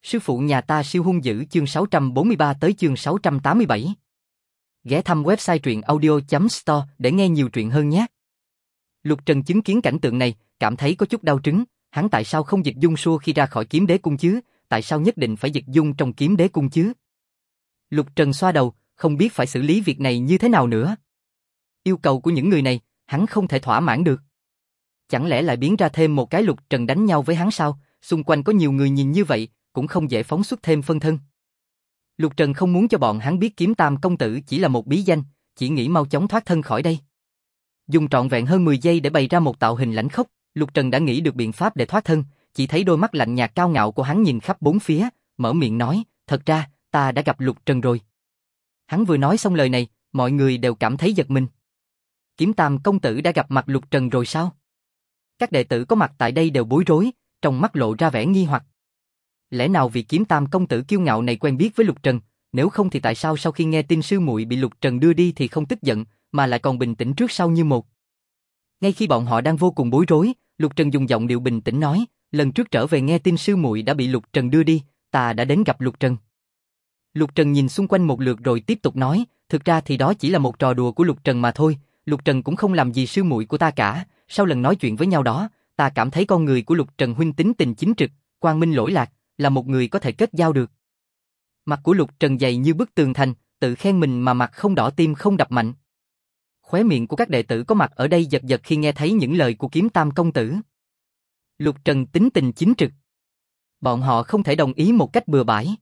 Sư phụ nhà ta siêu hung dữ chương 643 tới chương 687. Ghé thăm website truyện audio.store để nghe nhiều truyện hơn nhé. Lục Trần chứng kiến cảnh tượng này, cảm thấy có chút đau trứng, hắn tại sao không dịch dung xua khi ra khỏi kiếm đế cung chứ, tại sao nhất định phải dịch dung trong kiếm đế cung chứ? Lục Trần xoa đầu, không biết phải xử lý việc này như thế nào nữa. Yêu cầu của những người này, hắn không thể thỏa mãn được. Chẳng lẽ lại biến ra thêm một cái Lục Trần đánh nhau với hắn sao? Xung quanh có nhiều người nhìn như vậy, cũng không dễ phóng xuất thêm phân thân. Lục Trần không muốn cho bọn hắn biết Kiếm Tam công tử chỉ là một bí danh, chỉ nghĩ mau chóng thoát thân khỏi đây. Dùng trọn vẹn hơn 10 giây để bày ra một tạo hình lãnh khốc, Lục Trần đã nghĩ được biện pháp để thoát thân, chỉ thấy đôi mắt lạnh nhạt cao ngạo của hắn nhìn khắp bốn phía, mở miệng nói, thật ra, ta đã gặp Lục Trần rồi. Hắn vừa nói xong lời này, mọi người đều cảm thấy giật mình. Kiếm Tam công tử đã gặp mặt Lục Trần rồi sao? Các đệ tử có mặt tại đây đều bối rối, trong mắt lộ ra vẻ nghi hoặc. Lẽ nào vị Kiếm Tam công tử kiêu ngạo này quen biết với Lục Trần, nếu không thì tại sao sau khi nghe tin sư muội bị Lục Trần đưa đi thì không tức giận, mà lại còn bình tĩnh trước sau như một. Ngay khi bọn họ đang vô cùng bối rối, Lục Trần dùng giọng điệu bình tĩnh nói, lần trước trở về nghe tin sư muội đã bị Lục Trần đưa đi, ta đã đến gặp Lục Trần. Lục Trần nhìn xung quanh một lượt rồi tiếp tục nói, thực ra thì đó chỉ là một trò đùa của Lục Trần mà thôi, Lục Trần cũng không làm gì sư muội của ta cả, sau lần nói chuyện với nhau đó, ta cảm thấy con người của Lục Trần huynh tính tình chính trực, quang minh lỗi lạc, là một người có thể kết giao được. Mặt của Lục Trần dày như bức tường thành, tự khen mình mà mặt không đỏ tim không đập mạnh. Khóe miệng của các đệ tử có mặt ở đây giật giật khi nghe thấy những lời của Kiếm Tam công tử. Lục Trần tính tình chính trực. Bọn họ không thể đồng ý một cách bừa bãi.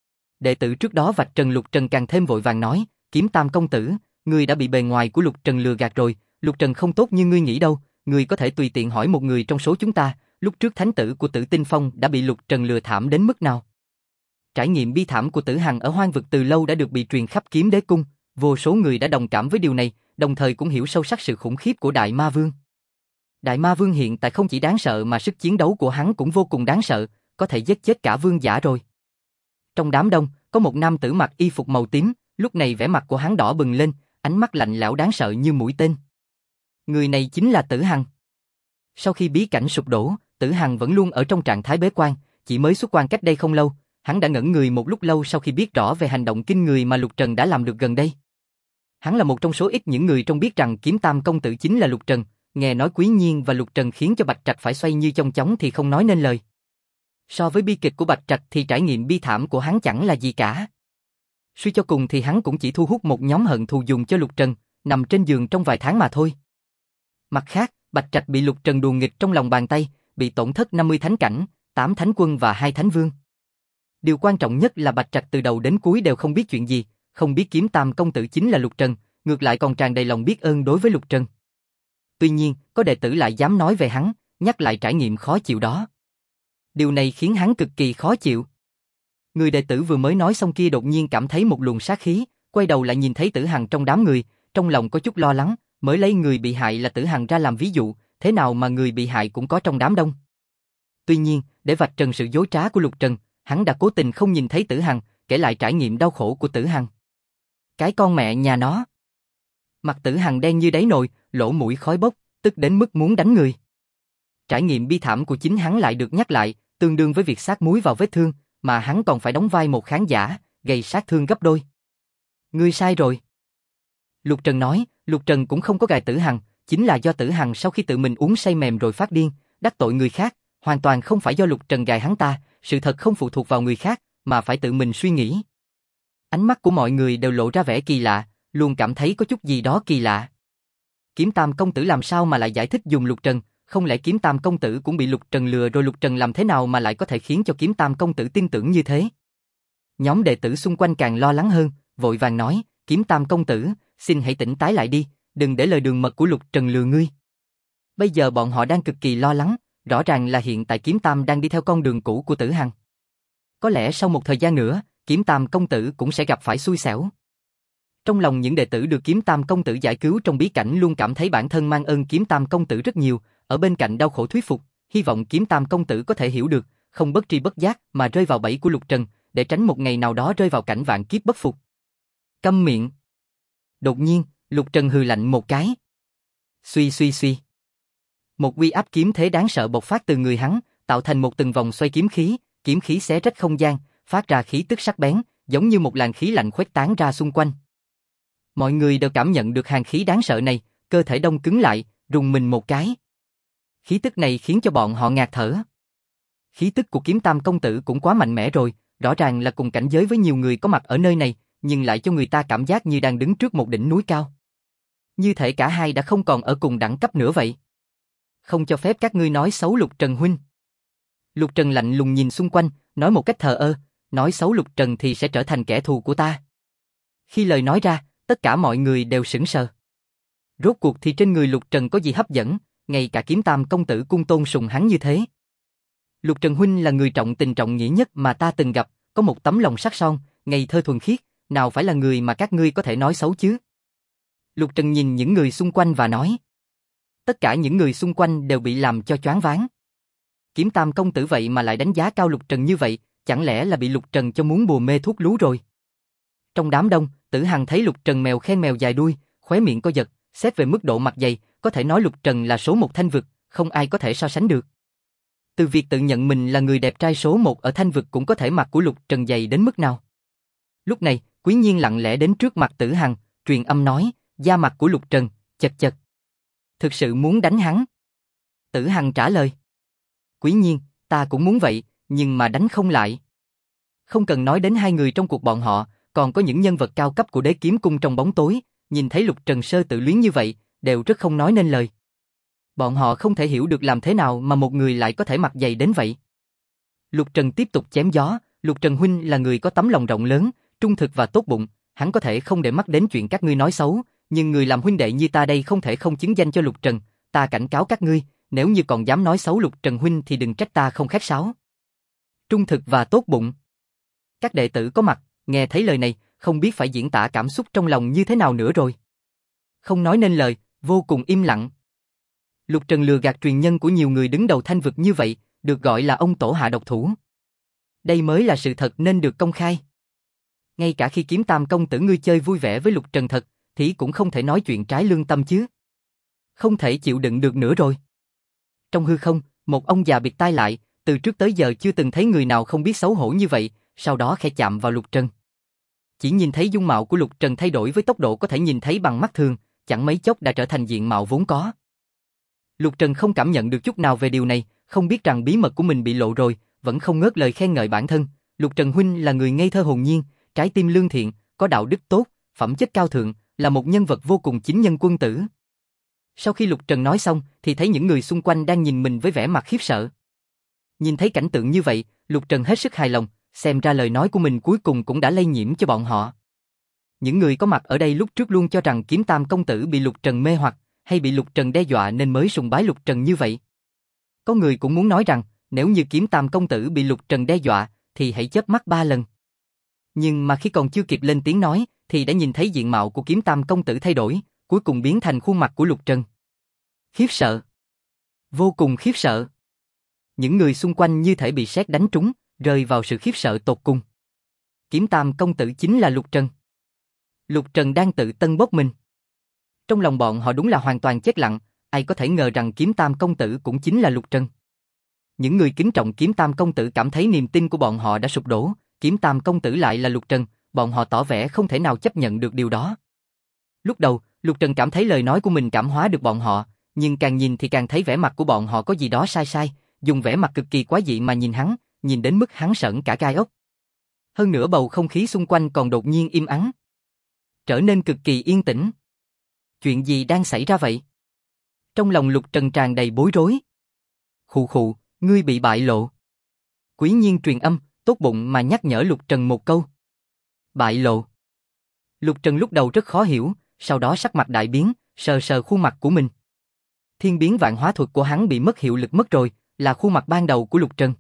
Đệ tử trước đó vạch trần Lục Trần càng thêm vội vàng nói, Kiếm Tam công tử, ngươi đã bị bề ngoài của Lục Trần lừa gạt rồi, Lục Trần không tốt như ngươi nghĩ đâu, ngươi có thể tùy tiện hỏi một người trong số chúng ta, lúc trước thánh tử của Tử Tinh Phong đã bị Lục Trần lừa thảm đến mức nào. Trải nghiệm bi thảm của Tử Hằng ở hoang vực từ lâu đã được bị truyền khắp Kiếm Đế Cung, vô số người đã đồng cảm với điều này, đồng thời cũng hiểu sâu sắc sự khủng khiếp của Đại Ma Vương. Đại Ma Vương hiện tại không chỉ đáng sợ mà sức chiến đấu của hắn cũng vô cùng đáng sợ, có thể giết chết cả vương giả rồi. Trong đám đông, có một nam tử mặc y phục màu tím, lúc này vẻ mặt của hắn đỏ bừng lên, ánh mắt lạnh lẽo đáng sợ như mũi tên. Người này chính là Tử Hằng. Sau khi bí cảnh sụp đổ, Tử Hằng vẫn luôn ở trong trạng thái bế quan, chỉ mới xuất quan cách đây không lâu, hắn đã ngẩn người một lúc lâu sau khi biết rõ về hành động kinh người mà Lục Trần đã làm được gần đây. Hắn là một trong số ít những người trong biết rằng Kiếm Tam công tử chính là Lục Trần, nghe nói Quý Nhiên và Lục Trần khiến cho Bạch Trạch phải xoay như chong chóng thì không nói nên lời. So với bi kịch của Bạch Trạch thì trải nghiệm bi thảm của hắn chẳng là gì cả. Suy cho cùng thì hắn cũng chỉ thu hút một nhóm hận thù dùng cho Lục Trần, nằm trên giường trong vài tháng mà thôi. Mặt khác, Bạch Trạch bị Lục Trần đùa nghịch trong lòng bàn tay, bị tổn thất 50 thánh cảnh, 8 thánh quân và 2 thánh vương. Điều quan trọng nhất là Bạch Trạch từ đầu đến cuối đều không biết chuyện gì, không biết Kiếm Tam công tử chính là Lục Trần, ngược lại còn tràn đầy lòng biết ơn đối với Lục Trần. Tuy nhiên, có đệ tử lại dám nói về hắn, nhắc lại trải nghiệm khó chịu đó. Điều này khiến hắn cực kỳ khó chịu. Người đệ tử vừa mới nói xong kia đột nhiên cảm thấy một luồng sát khí, quay đầu lại nhìn thấy Tử Hằng trong đám người, trong lòng có chút lo lắng, mới lấy người bị hại là Tử Hằng ra làm ví dụ, thế nào mà người bị hại cũng có trong đám đông. Tuy nhiên, để vạch trần sự dối trá của Lục Trần, hắn đã cố tình không nhìn thấy Tử Hằng, kể lại trải nghiệm đau khổ của Tử Hằng. Cái con mẹ nhà nó. Mặt Tử Hằng đen như đáy nồi, lỗ mũi khói bốc, tức đến mức muốn đánh người. Trải nghiệm bi thảm của chính hắn lại được nhắc lại, tương đương với việc xát muối vào vết thương, mà hắn còn phải đóng vai một khán giả, gây sát thương gấp đôi. Ngươi sai rồi. Lục Trần nói, Lục Trần cũng không có gài Tử Hằng, chính là do Tử Hằng sau khi tự mình uống say mềm rồi phát điên, đắc tội người khác, hoàn toàn không phải do Lục Trần gài hắn ta, sự thật không phụ thuộc vào người khác, mà phải tự mình suy nghĩ. Ánh mắt của mọi người đều lộ ra vẻ kỳ lạ, luôn cảm thấy có chút gì đó kỳ lạ. Kiếm Tam công tử làm sao mà lại giải thích dùng Lục Trần, không lẽ Kiếm Tam công tử cũng bị Lục Trần lừa rồi Lục Trần làm thế nào mà lại có thể khiến cho Kiếm Tam công tử tin tưởng như thế? Nhóm đệ tử xung quanh càng lo lắng hơn, vội vàng nói, Kiếm Tam công tử, xin hãy tỉnh táo lại đi, đừng để lời đường mật của Lục Trần lừa ngươi. Bây giờ bọn họ đang cực kỳ lo lắng, rõ ràng là hiện tại Kiếm Tam đang đi theo con đường cũ của Tử Hằng. Có lẽ sau một thời gian nữa, Kiếm Tam công tử cũng sẽ gặp phải xui xẻo. Trong lòng những đệ tử được Kiếm Tam công tử giải cứu trong bí cảnh luôn cảm thấy bản thân mang ơn Kiếm Tam công tử rất nhiều, ở bên cạnh đau khổ thuyết phục, hy vọng Kiếm Tam công tử có thể hiểu được, không bất tri bất giác mà rơi vào bẫy của Lục Trần, để tránh một ngày nào đó rơi vào cảnh vạn kiếp bất phục. Câm miệng. Đột nhiên, Lục Trần hừ lạnh một cái. Suy suy suy. Một uy áp kiếm thế đáng sợ bộc phát từ người hắn, tạo thành một từng vòng xoay kiếm khí, kiếm khí xé rách không gian, phát ra khí tức sắc bén, giống như một làn khí lạnh khuếch tán ra xung quanh. Mọi người đều cảm nhận được hàn khí đáng sợ này, cơ thể đông cứng lại, rùng mình một cái. Khí tức này khiến cho bọn họ ngạt thở. Khí tức của Kiếm Tam công tử cũng quá mạnh mẽ rồi, rõ ràng là cùng cảnh giới với nhiều người có mặt ở nơi này, nhưng lại cho người ta cảm giác như đang đứng trước một đỉnh núi cao. Như thể cả hai đã không còn ở cùng đẳng cấp nữa vậy. Không cho phép các ngươi nói xấu Lục Trần huynh. Lục Trần lạnh lùng nhìn xung quanh, nói một cách thờ ơ, nói xấu Lục Trần thì sẽ trở thành kẻ thù của ta. Khi lời nói ra, tất cả mọi người đều sững sờ. Rốt cuộc thì trên người Lục Trần có gì hấp dẫn, ngay cả Kiếm Tam công tử cung tôn sùng hắn như thế. Lục Trần huynh là người trọng tình trọng nghĩa nhất mà ta từng gặp, có một tấm lòng sắc son, ngây thơ thuần khiết, nào phải là người mà các ngươi có thể nói xấu chứ? Lục Trần nhìn những người xung quanh và nói. Tất cả những người xung quanh đều bị làm cho choáng váng. Kiếm Tam công tử vậy mà lại đánh giá cao Lục Trần như vậy, chẳng lẽ là bị Lục Trần cho muốn bùa mê thuốc lú rồi? Trong đám đông, Tử Hằng thấy Lục Trần mèo khen mèo dài đuôi, khóe miệng co giật, xét về mức độ mặt dày, có thể nói Lục Trần là số một Thanh vực, không ai có thể so sánh được. Từ việc tự nhận mình là người đẹp trai số một ở Thanh vực cũng có thể mặt của Lục Trần dày đến mức nào. Lúc này, Quý Nhiên lặng lẽ đến trước mặt Tử Hằng, truyền âm nói, da mặt của Lục Trần, chật chật. Thực sự muốn đánh hắn. Tử Hằng trả lời. Quý Nhiên, ta cũng muốn vậy, nhưng mà đánh không lại. Không cần nói đến hai người trong cuộc bọn họ, còn có những nhân vật cao cấp của Đế Kiếm Cung trong bóng tối, nhìn thấy Lục Trần sơ tự luyến như vậy, đều rất không nói nên lời. Bọn họ không thể hiểu được làm thế nào mà một người lại có thể mặt dày đến vậy. Lục Trần tiếp tục chém gió, Lục Trần huynh là người có tấm lòng rộng lớn, trung thực và tốt bụng, hắn có thể không để mắt đến chuyện các ngươi nói xấu, nhưng người làm huynh đệ như ta đây không thể không chứng danh cho Lục Trần, ta cảnh cáo các ngươi, nếu như còn dám nói xấu Lục Trần huynh thì đừng trách ta không khách sáo. Trung thực và tốt bụng. Các đệ tử có mặt, nghe thấy lời này, không biết phải diễn tả cảm xúc trong lòng như thế nào nữa rồi. Không nói nên lời, vô cùng im lặng. Lục Trần lừa gạt truyền nhân của nhiều người đứng đầu Thanh vực như vậy, được gọi là ông tổ hạ độc thủ. Đây mới là sự thật nên được công khai. Ngay cả khi Kiếm Tam công tử ngươi chơi vui vẻ với Lục Trần thật, thì cũng không thể nói chuyện trái lương tâm chứ. Không thể chịu đựng được nữa rồi. Trong hư không, một ông già bịt tai lại, từ trước tới giờ chưa từng thấy người nào không biết xấu hổ như vậy, sau đó khẽ chạm vào Lục Trần. Chỉ nhìn thấy dung mạo của Lục Trần thay đổi với tốc độ có thể nhìn thấy bằng mắt thường, chẳng mấy chốc đã trở thành diện mạo vốn có. Lục Trần không cảm nhận được chút nào về điều này, không biết rằng bí mật của mình bị lộ rồi, vẫn không ngớt lời khen ngợi bản thân. Lục Trần huynh là người ngây thơ hồn nhiên, trái tim lương thiện, có đạo đức tốt, phẩm chất cao thượng, là một nhân vật vô cùng chính nhân quân tử. Sau khi Lục Trần nói xong, thì thấy những người xung quanh đang nhìn mình với vẻ mặt khiếp sợ. Nhìn thấy cảnh tượng như vậy, Lục Trần hết sức hài lòng, xem ra lời nói của mình cuối cùng cũng đã lây nhiễm cho bọn họ. Những người có mặt ở đây lúc trước luôn cho rằng Kiếm Tam công tử bị Lục Trần mê hoặc, hay bị Lục Trần đe dọa nên mới sùng bái Lục Trần như vậy. Có người cũng muốn nói rằng, nếu như Kiếm Tam công tử bị Lục Trần đe dọa, thì hãy chớp mắt 3 lần. Nhưng mà khi còn chưa kịp lên tiếng nói, thì đã nhìn thấy diện mạo của Kiếm Tam công tử thay đổi, cuối cùng biến thành khuôn mặt của Lục Trần. Khiếp sợ. Vô cùng khiếp sợ. Những người xung quanh như thể bị sét đánh trúng, rơi vào sự khiếp sợ tột cùng. Kiếm Tam công tử chính là Lục Trần. Lục Trần đang tự tân bốc mình. Trong lòng bọn họ đúng là hoàn toàn chết lặng, ai có thể ngờ rằng Kiếm Tam công tử cũng chính là Lục Trần. Những người kính trọng Kiếm Tam công tử cảm thấy niềm tin của bọn họ đã sụp đổ, Kiếm Tam công tử lại là Lục Trần, bọn họ tỏ vẻ không thể nào chấp nhận được điều đó. Lúc đầu, Lục Trần cảm thấy lời nói của mình cảm hóa được bọn họ, nhưng càng nhìn thì càng thấy vẻ mặt của bọn họ có gì đó sai sai, dùng vẻ mặt cực kỳ quái dị mà nhìn hắn, nhìn đến mức hắn sởn cả gai ốc. Hơn nữa bầu không khí xung quanh còn đột nhiên im ắng, trở nên cực kỳ yên tĩnh. Chuyện gì đang xảy ra vậy? Trong lòng Lục Trần tràn đầy bối rối. Khụ khụ, ngươi bị bại lộ. Quý Nhiên truyền âm, tốt bụng mà nhắc nhở Lục Trần một câu. Bại lộ. Lục Trần lúc đầu rất khó hiểu, sau đó sắc mặt đại biến, sờ sờ khuôn mặt của mình. Thiên biến vạn hóa thuật của hắn bị mất hiệu lực mất rồi, là khuôn mặt ban đầu của Lục Trần.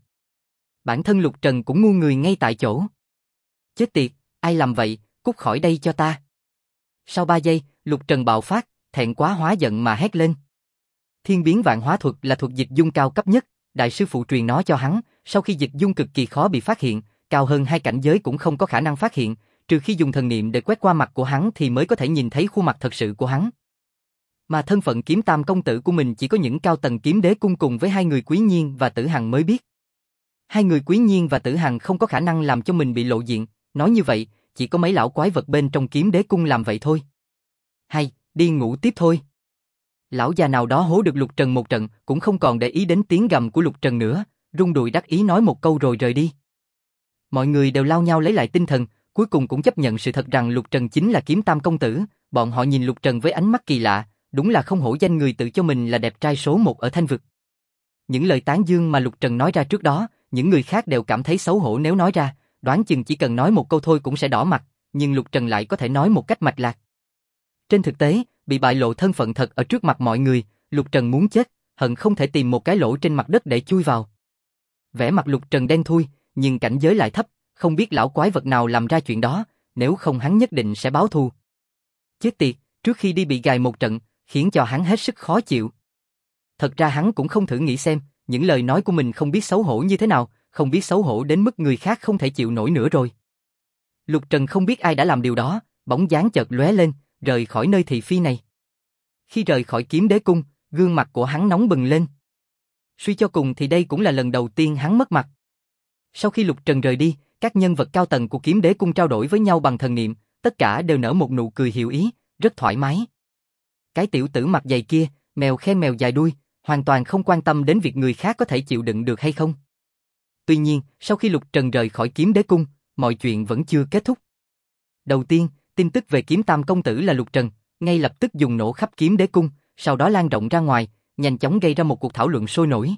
Bản thân Lục Trần cũng ngu người ngay tại chỗ. Chết tiệt, ai làm vậy, cút khỏi đây cho ta. Sau 3 giây, Lục Trần bạo phát, thẹn quá hóa giận mà hét lên. Thiên biến vạn hóa thuật là thuật dịch dung cao cấp nhất, đại sư phụ truyền nó cho hắn, sau khi dịch dung cực kỳ khó bị phát hiện, cao hơn 2 cảnh giới cũng không có khả năng phát hiện, trừ khi dùng thần niệm để quét qua mặt của hắn thì mới có thể nhìn thấy khuôn mặt thật sự của hắn. Mà thân phận Kiếm Tam công tử của mình chỉ có những cao tầng Kiếm Đế cung cùng với 2 người Quý Nhiên và Tử Hằng mới biết. Hai người Quý Nhiên và Tử Hằng không có khả năng làm cho mình bị lộ diện, nói như vậy, chỉ có mấy lão quái vật bên trong Kiếm Đế cung làm vậy thôi. Hay, đi ngủ tiếp thôi. Lão già nào đó hố được Lục Trần một trận, cũng không còn để ý đến tiếng gầm của Lục Trần nữa, rung đùi đắc ý nói một câu rồi rời đi. Mọi người đều lao nhau lấy lại tinh thần, cuối cùng cũng chấp nhận sự thật rằng Lục Trần chính là Kiếm Tam công tử, bọn họ nhìn Lục Trần với ánh mắt kỳ lạ, đúng là không hổ danh người tự cho mình là đẹp trai số một ở Thanh Vực. Những lời tán dương mà Lục Trần nói ra trước đó, những người khác đều cảm thấy xấu hổ nếu nói ra, đoán chừng chỉ cần nói một câu thôi cũng sẽ đỏ mặt, nhưng Lục Trần lại có thể nói một cách mạch lạc. Trên thực tế, bị bại lộ thân phận thật ở trước mặt mọi người, Lục Trần muốn chết, hận không thể tìm một cái lỗ trên mặt đất để chui vào. Vẻ mặt Lục Trần đen thui, nhưng cảnh giới lại thấp, không biết lão quái vật nào làm ra chuyện đó, nếu không hắn nhất định sẽ báo thù. Chết tiệt, trước khi đi bị gài một trận, khiến cho hắn hết sức khó chịu. Thật ra hắn cũng không thử nghĩ xem, những lời nói của mình không biết xấu hổ như thế nào, không biết xấu hổ đến mức người khác không thể chịu nổi nữa rồi. Lục Trần không biết ai đã làm điều đó, bóng dáng chợt lóe lên, rời khỏi nơi thị phi này. Khi rời khỏi Kiếm Đế cung, gương mặt của hắn nóng bừng lên. Suy cho cùng thì đây cũng là lần đầu tiên hắn mất mặt. Sau khi Lục Trần rời đi, các nhân vật cao tầng của Kiếm Đế cung trao đổi với nhau bằng thần niệm, tất cả đều nở một nụ cười hiểu ý, rất thoải mái. Cái tiểu tử mặt dày kia, mèo khen mèo dài đuôi, hoàn toàn không quan tâm đến việc người khác có thể chịu đựng được hay không. Tuy nhiên, sau khi Lục Trần rời khỏi Kiếm Đế cung, mọi chuyện vẫn chưa kết thúc. Đầu tiên, tin tức về Kiếm Tam công tử là Lục Trần, ngay lập tức dùng nổ khắp Kiếm Đế cung, sau đó lan rộng ra ngoài, nhanh chóng gây ra một cuộc thảo luận sôi nổi.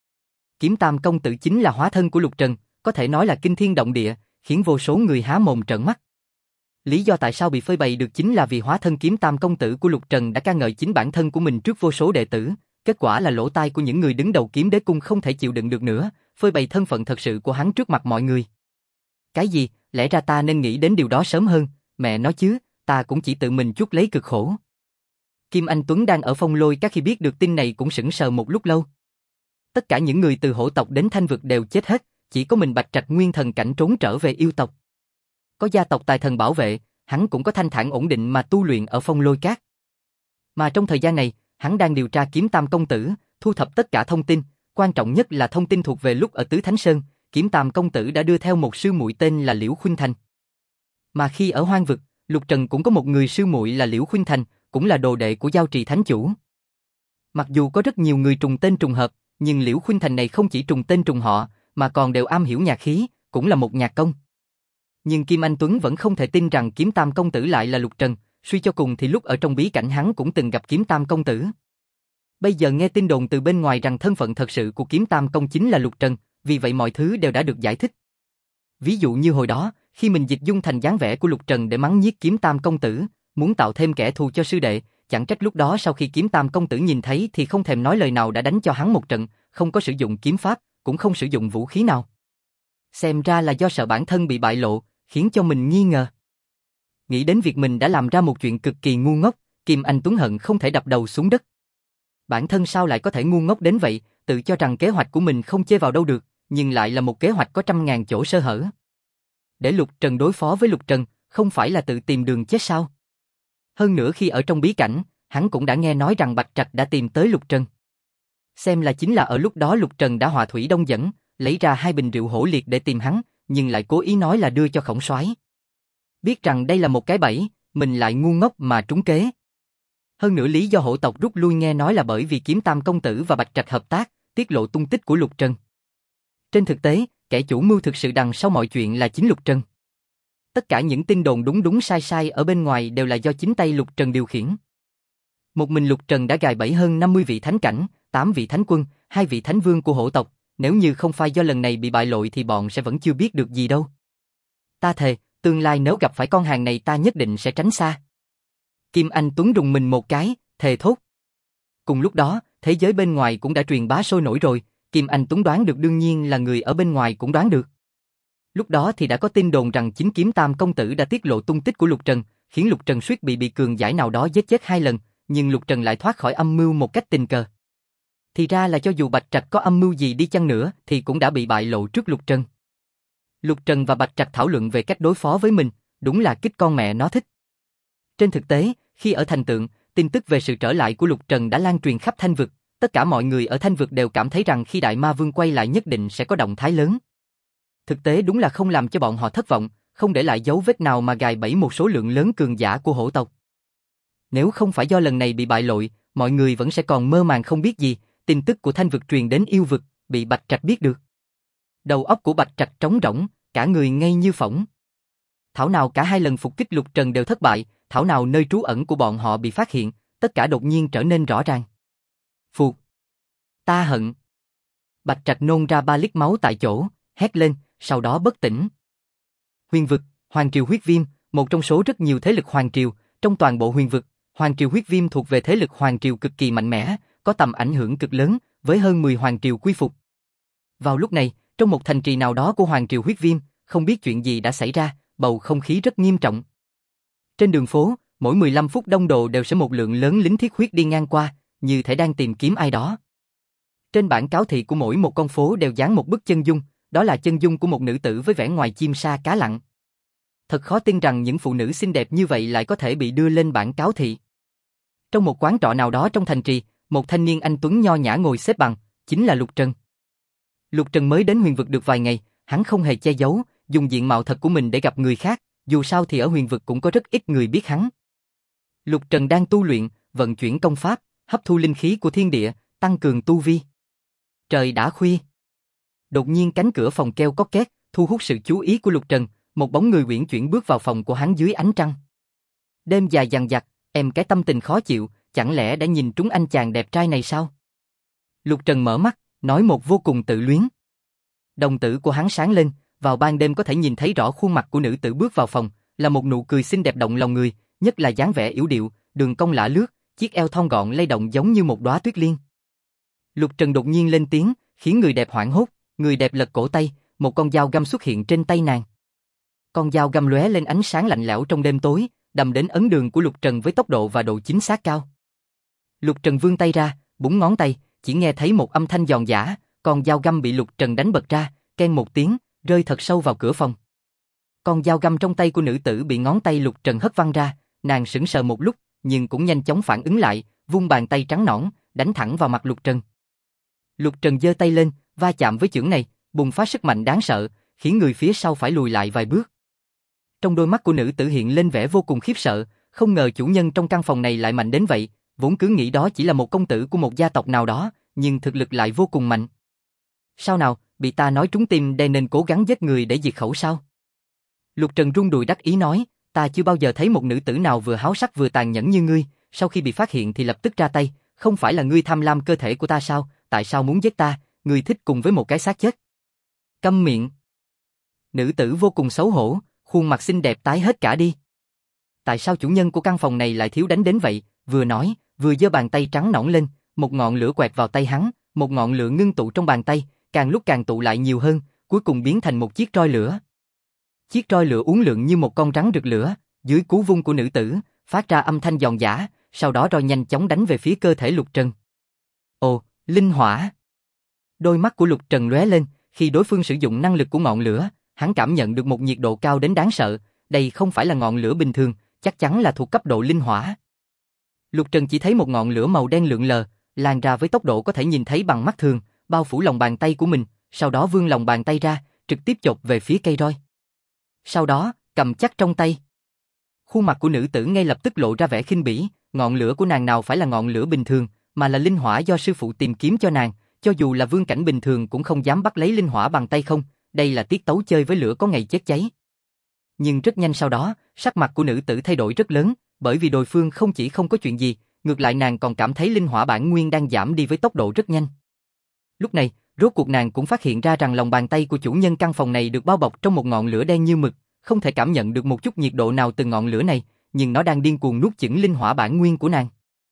Kiếm Tam công tử chính là hóa thân của Lục Trần, có thể nói là kinh thiên động địa, khiến vô số người há mồm trợn mắt. Lý do tại sao bị phơi bày được chính là vì hóa thân Kiếm Tam công tử của Lục Trần đã ca ngợi chính bản thân của mình trước vô số đệ tử, kết quả là lỗ tai của những người đứng đầu Kiếm Đế cung không thể chịu đựng được nữa, phơi bày thân phận thật sự của hắn trước mặt mọi người. Cái gì, lẽ ra ta nên nghĩ đến điều đó sớm hơn, mẹ nói chứ, ta cũng chỉ tự mình chuốc lấy cực khổ. Kim Anh Tuấn đang ở Phong Lôi Các khi biết được tin này cũng sững sờ một lúc lâu. Tất cả những người từ hổ tộc đến Thanh Vực đều chết hết, chỉ có mình Bạch Trạch Nguyên Thần cảnh trốn trở về yêu tộc. Có gia tộc tài thần bảo vệ, hắn cũng có thanh thản ổn định mà tu luyện ở Phong Lôi Các. Mà trong thời gian này, hắn đang điều tra Kiếm Tam công tử, thu thập tất cả thông tin, quan trọng nhất là thông tin thuộc về lúc ở Tứ Thánh Sơn, Kiếm Tam công tử đã đưa theo một sư muội tên là Liễu Khuynh Thành. Mà khi ở Hoang Vực, Lục Trần cũng có một người sư muội là Liễu Khuynh Thành, cũng là đồ đệ của Giao Trì Thánh Chủ. Mặc dù có rất nhiều người trùng tên trùng hợp, nhưng Liễu Khuynh Thành này không chỉ trùng tên trùng họ, mà còn đều am hiểu nhạc khí, cũng là một nhạc công. Nhưng Kim Anh Tuấn vẫn không thể tin rằng Kiếm Tam công tử lại là Lục Trần, suy cho cùng thì lúc ở trong bí cảnh hắn cũng từng gặp Kiếm Tam công tử. Bây giờ nghe tin đồn từ bên ngoài rằng thân phận thật sự của Kiếm Tam công chính là Lục Trần, vì vậy mọi thứ đều đã được giải thích. Ví dụ như hồi đó, khi mình dịch dung thành dáng vẻ của Lục Trần để mắng nhiếc Kiếm Tam công tử, muốn tạo thêm kẻ thù cho sư đệ, chẳng trách lúc đó sau khi Kiếm Tam công tử nhìn thấy thì không thèm nói lời nào đã đánh cho hắn một trận, không có sử dụng kiếm pháp, cũng không sử dụng vũ khí nào. Xem ra là do sợ bản thân bị bại lộ, khiến cho mình nghi ngờ. Nghĩ đến việc mình đã làm ra một chuyện cực kỳ ngu ngốc, Kim Anh Tuấn hận không thể đập đầu xuống đất. Bản thân sao lại có thể ngu ngốc đến vậy, tự cho rằng kế hoạch của mình không chê vào đâu được, nhưng lại là một kế hoạch có 100.000 chỗ sơ hở. Để Lục Trần đối phó với Lục Trần, không phải là tự tìm đường chết sao? Hơn nữa khi ở trong bí cảnh, hắn cũng đã nghe nói rằng Bạch Trạch đã tìm tới Lục Trần. Xem là chính là ở lúc đó Lục Trần đã hòa thủy đông dẫn, lấy ra 2 bình rượu hổ liệt để tìm hắn, nhưng lại cố ý nói là đưa cho Khổng Soái. Biết rằng đây là một cái bẫy, mình lại ngu ngốc mà trúng kế. Hơn nữa lý do hổ tộc rút lui nghe nói là bởi vì Kiếm Tam công tử và Bạch Trạch hợp tác, tiết lộ tung tích của Lục Trần. Trên thực tế, kẻ chủ mưu thực sự đằng sau mọi chuyện là chính Lục Trần. Tất cả những tin đồn đúng đúng sai sai ở bên ngoài đều là do chính tay Lục Trần điều khiển. Một mình Lục Trần đã gài bẫy hơn 50 vị thánh cảnh, 8 vị thánh quân, 2 vị thánh vương của hổ tộc, nếu như không phải do lần này bị bại lộ thì bọn sẽ vẫn chưa biết được gì đâu. Ta thề, tương lai nếu gặp phải con hàng này ta nhất định sẽ tránh xa. Kim Anh Tuấn rùng mình một cái, thề thốt. Cùng lúc đó, thế giới bên ngoài cũng đã truyền bá sôi nổi rồi, Kim Anh Tuấn đoán được đương nhiên là người ở bên ngoài cũng đoán được. Lúc đó thì đã có tin đồn rằng chính Kiếm Tam công tử đã tiết lộ tung tích của Lục Trần, khiến Lục Trần suýt bị cường giải nào đó giết chết 2 lần, nhưng Lục Trần lại thoát khỏi âm mưu một cách tình cờ. Thì ra là cho dù Bạch Trạch có âm mưu gì đi chăng nữa thì cũng đã bị bại lộ trước Lục Trần. Lục Trần và Bạch Trạch thảo luận về cách đối phó với mình, đúng là kích con mẹ nó thích. Trên thực tế, khi ở thành tượng, tin tức về sự trở lại của Lục Trần đã lan truyền khắp Thanh Vực, tất cả mọi người ở Thanh Vực đều cảm thấy rằng khi Đại Ma Vương quay lại nhất định sẽ có động thái lớn. Thực tế đúng là không làm cho bọn họ thất vọng, không để lại dấu vết nào mà gài bẫy một số lượng lớn cường giả của hổ tộc. Nếu không phải do lần này bị bại lộ, mọi người vẫn sẽ còn mơ màng không biết gì, tin tức của Thanh Vực truyền đến yêu vực, bị Bạch Trạch biết được. Đầu óc của Bạch Trạch trống rỗng, cả người ngây như phỗng. Thảo nào cả hai lần phục kích Lục Trần đều thất bại, thảo nào nơi trú ẩn của bọn họ bị phát hiện, tất cả đột nhiên trở nên rõ ràng. Phụt! Ta hận! Bạch Trạch nôn ra 3 lít máu tại chỗ, hét lên, sau đó bất tỉnh. Huyền vực, Hoàng Triều Huyết Viêm, một trong số rất nhiều thế lực Hoàng Triều, trong toàn bộ huyền vực, Hoàng Triều Huyết Viêm thuộc về thế lực Hoàng Triều cực kỳ mạnh mẽ, có tầm ảnh hưởng cực lớn, với hơn 10 Hoàng Triều quy phục. Vào lúc này, trong một thành trì nào đó của Hoàng Triều Huyết Viêm, không biết chuyện gì đã xảy ra, bầu không khí rất nghiêm trọng. Trên đường phố, mỗi 15 phút đông đồ đều sẽ một lượng lớn lính thiết huyết đi ngang qua, như thể đang tìm kiếm ai đó. Trên bảng cáo thị của mỗi một con phố đều dán một bức chân dung, đó là chân dung của một nữ tử với vẻ ngoài chim sa cá lặn. Thật khó tin rằng những phụ nữ xinh đẹp như vậy lại có thể bị đưa lên bảng cáo thị. Trong một quán trọ nào đó trong thành trì, một thanh niên anh tuấn nho nhã ngồi xếp bằng, chính là Lục Trần. Lục Trần mới đến huyền vực được vài ngày, hắn không hề che giấu, dùng diện mạo thật của mình để gặp người khác, dù sao thì ở huyền vực cũng có rất ít người biết hắn. Lục Trần đang tu luyện, vận chuyển công pháp, hấp thu linh khí của thiên địa, tăng cường tu vi. Trời đã khuya. Đột nhiên cánh cửa phòng kêu có két, thu hút sự chú ý của Lục Trần, một bóng người uyển chuyển bước vào phòng của hắn dưới ánh trăng. Đêm dài dằng dặc, em cái tâm tình khó chịu, chẳng lẽ đã nhìn trúng anh chàng đẹp trai này sao? Lục Trần mở mắt, nói một vô cùng tự luyến. Đồng tử của hắn sáng lên, vào ban đêm có thể nhìn thấy rõ khuôn mặt của nữ tử bước vào phòng, là một nụ cười xinh đẹp động lòng người, nhất là dáng vẻ yểu điệu, đường cong lả lướt, chiếc eo thon gọn lay động giống như một đóa tuyết liên. Lục Trần đột nhiên lên tiếng, khiến người đẹp hoảng hốt, người đẹp lật cổ tay, một con dao găm xuất hiện trên tay nàng. Con dao găm lóe lên ánh sáng lạnh lẽo trong đêm tối, đâm đến ấn đường của Lục Trần với tốc độ và độ chính xác cao. Lục Trần vươn tay ra, búng ngón tay, chỉ nghe thấy một âm thanh giòn giã, con dao găm bị Lục Trần đánh bật ra, keng một tiếng, rơi thật sâu vào cửa phòng. Con dao găm trong tay của nữ tử bị ngón tay Lục Trần hất văng ra, nàng sững sờ một lúc, nhưng cũng nhanh chóng phản ứng lại, vung bàn tay trắng nõn, đánh thẳng vào mặt Lục Trần. Lục Trần giơ tay lên, va chạm với chưởng này, bùng phát sức mạnh đáng sợ, khiến người phía sau phải lùi lại vài bước. Trong đôi mắt của nữ tử hiện lên vẻ vô cùng khiếp sợ, không ngờ chủ nhân trong căn phòng này lại mạnh đến vậy, vốn cứ nghĩ đó chỉ là một công tử của một gia tộc nào đó, nhưng thực lực lại vô cùng mạnh. Sao nào, bị ta nói trúng tim đây nên cố gắng giết người để diệt khẩu sao? Lục Trần rung đùi đắc ý nói, ta chưa bao giờ thấy một nữ tử nào vừa háo sắc vừa tàn nhẫn như ngươi, sau khi bị phát hiện thì lập tức ra tay, không phải là ngươi tham lam cơ thể của ta sao, tại sao muốn giết ta, ngươi thích cùng với một cái xác chết. Câm miệng. Nữ tử vô cùng xấu hổ, khuôn mặt xinh đẹp tái hết cả đi. Tại sao chủ nhân của căn phòng này lại thiếu đánh đến vậy, vừa nói, vừa giơ bàn tay trắng nõn lên, một ngọn lửa quẹt vào tay hắn, một ngọn lửa ngưng tụ trong bàn tay, càng lúc càng tụ lại nhiều hơn, cuối cùng biến thành một chiếc roi lửa. Chiếc roi lửa uốn lượn như một con rắn rực lửa, dưới cú vung của nữ tử, phát ra âm thanh giòn giã, sau đó roi nhanh chóng đánh về phía cơ thể Lục Trần. Ồ, linh hỏa! Đôi mắt của Lục Trần lóe lên, khi đối phương sử dụng năng lực của ngọn lửa, hắn cảm nhận được một nhiệt độ cao đến đáng sợ, đây không phải là ngọn lửa bình thường, chắc chắn là thuộc cấp độ linh hỏa. Lục Trần chỉ thấy một ngọn lửa màu đen lượn lờ, lan ra với tốc độ có thể nhìn thấy bằng mắt thường, bao phủ lòng bàn tay của mình, sau đó vươn lòng bàn tay ra, trực tiếp chộp về phía cây roi. Sau đó, cầm chắc trong tay. Khuôn mặt của nữ tử ngay lập tức lộ ra vẻ khinh bỉ, ngọn lửa của nàng nào phải là ngọn lửa bình thường, mà là linh hỏa do sư phụ tìm kiếm cho nàng, cho dù là vương cảnh bình thường cũng không dám bắt lấy linh hỏa bằng tay không, đây là tiết tấu chơi với lửa có ngày chết cháy. Nhưng rất nhanh sau đó, sắc mặt của nữ tử thay đổi rất lớn, bởi vì đối phương không chỉ không có chuyện gì, ngược lại nàng còn cảm thấy linh hỏa bản nguyên đang giảm đi với tốc độ rất nhanh. Lúc này, rốt cuộc nàng cũng phát hiện ra rằng lòng bàn tay của chủ nhân căn phòng này được bao bọc trong một ngọn lửa đen như mực, không thể cảm nhận được một chút nhiệt độ nào từ ngọn lửa này, nhưng nó đang điên cuồng nuốt chửng linh hỏa bản nguyên của nàng.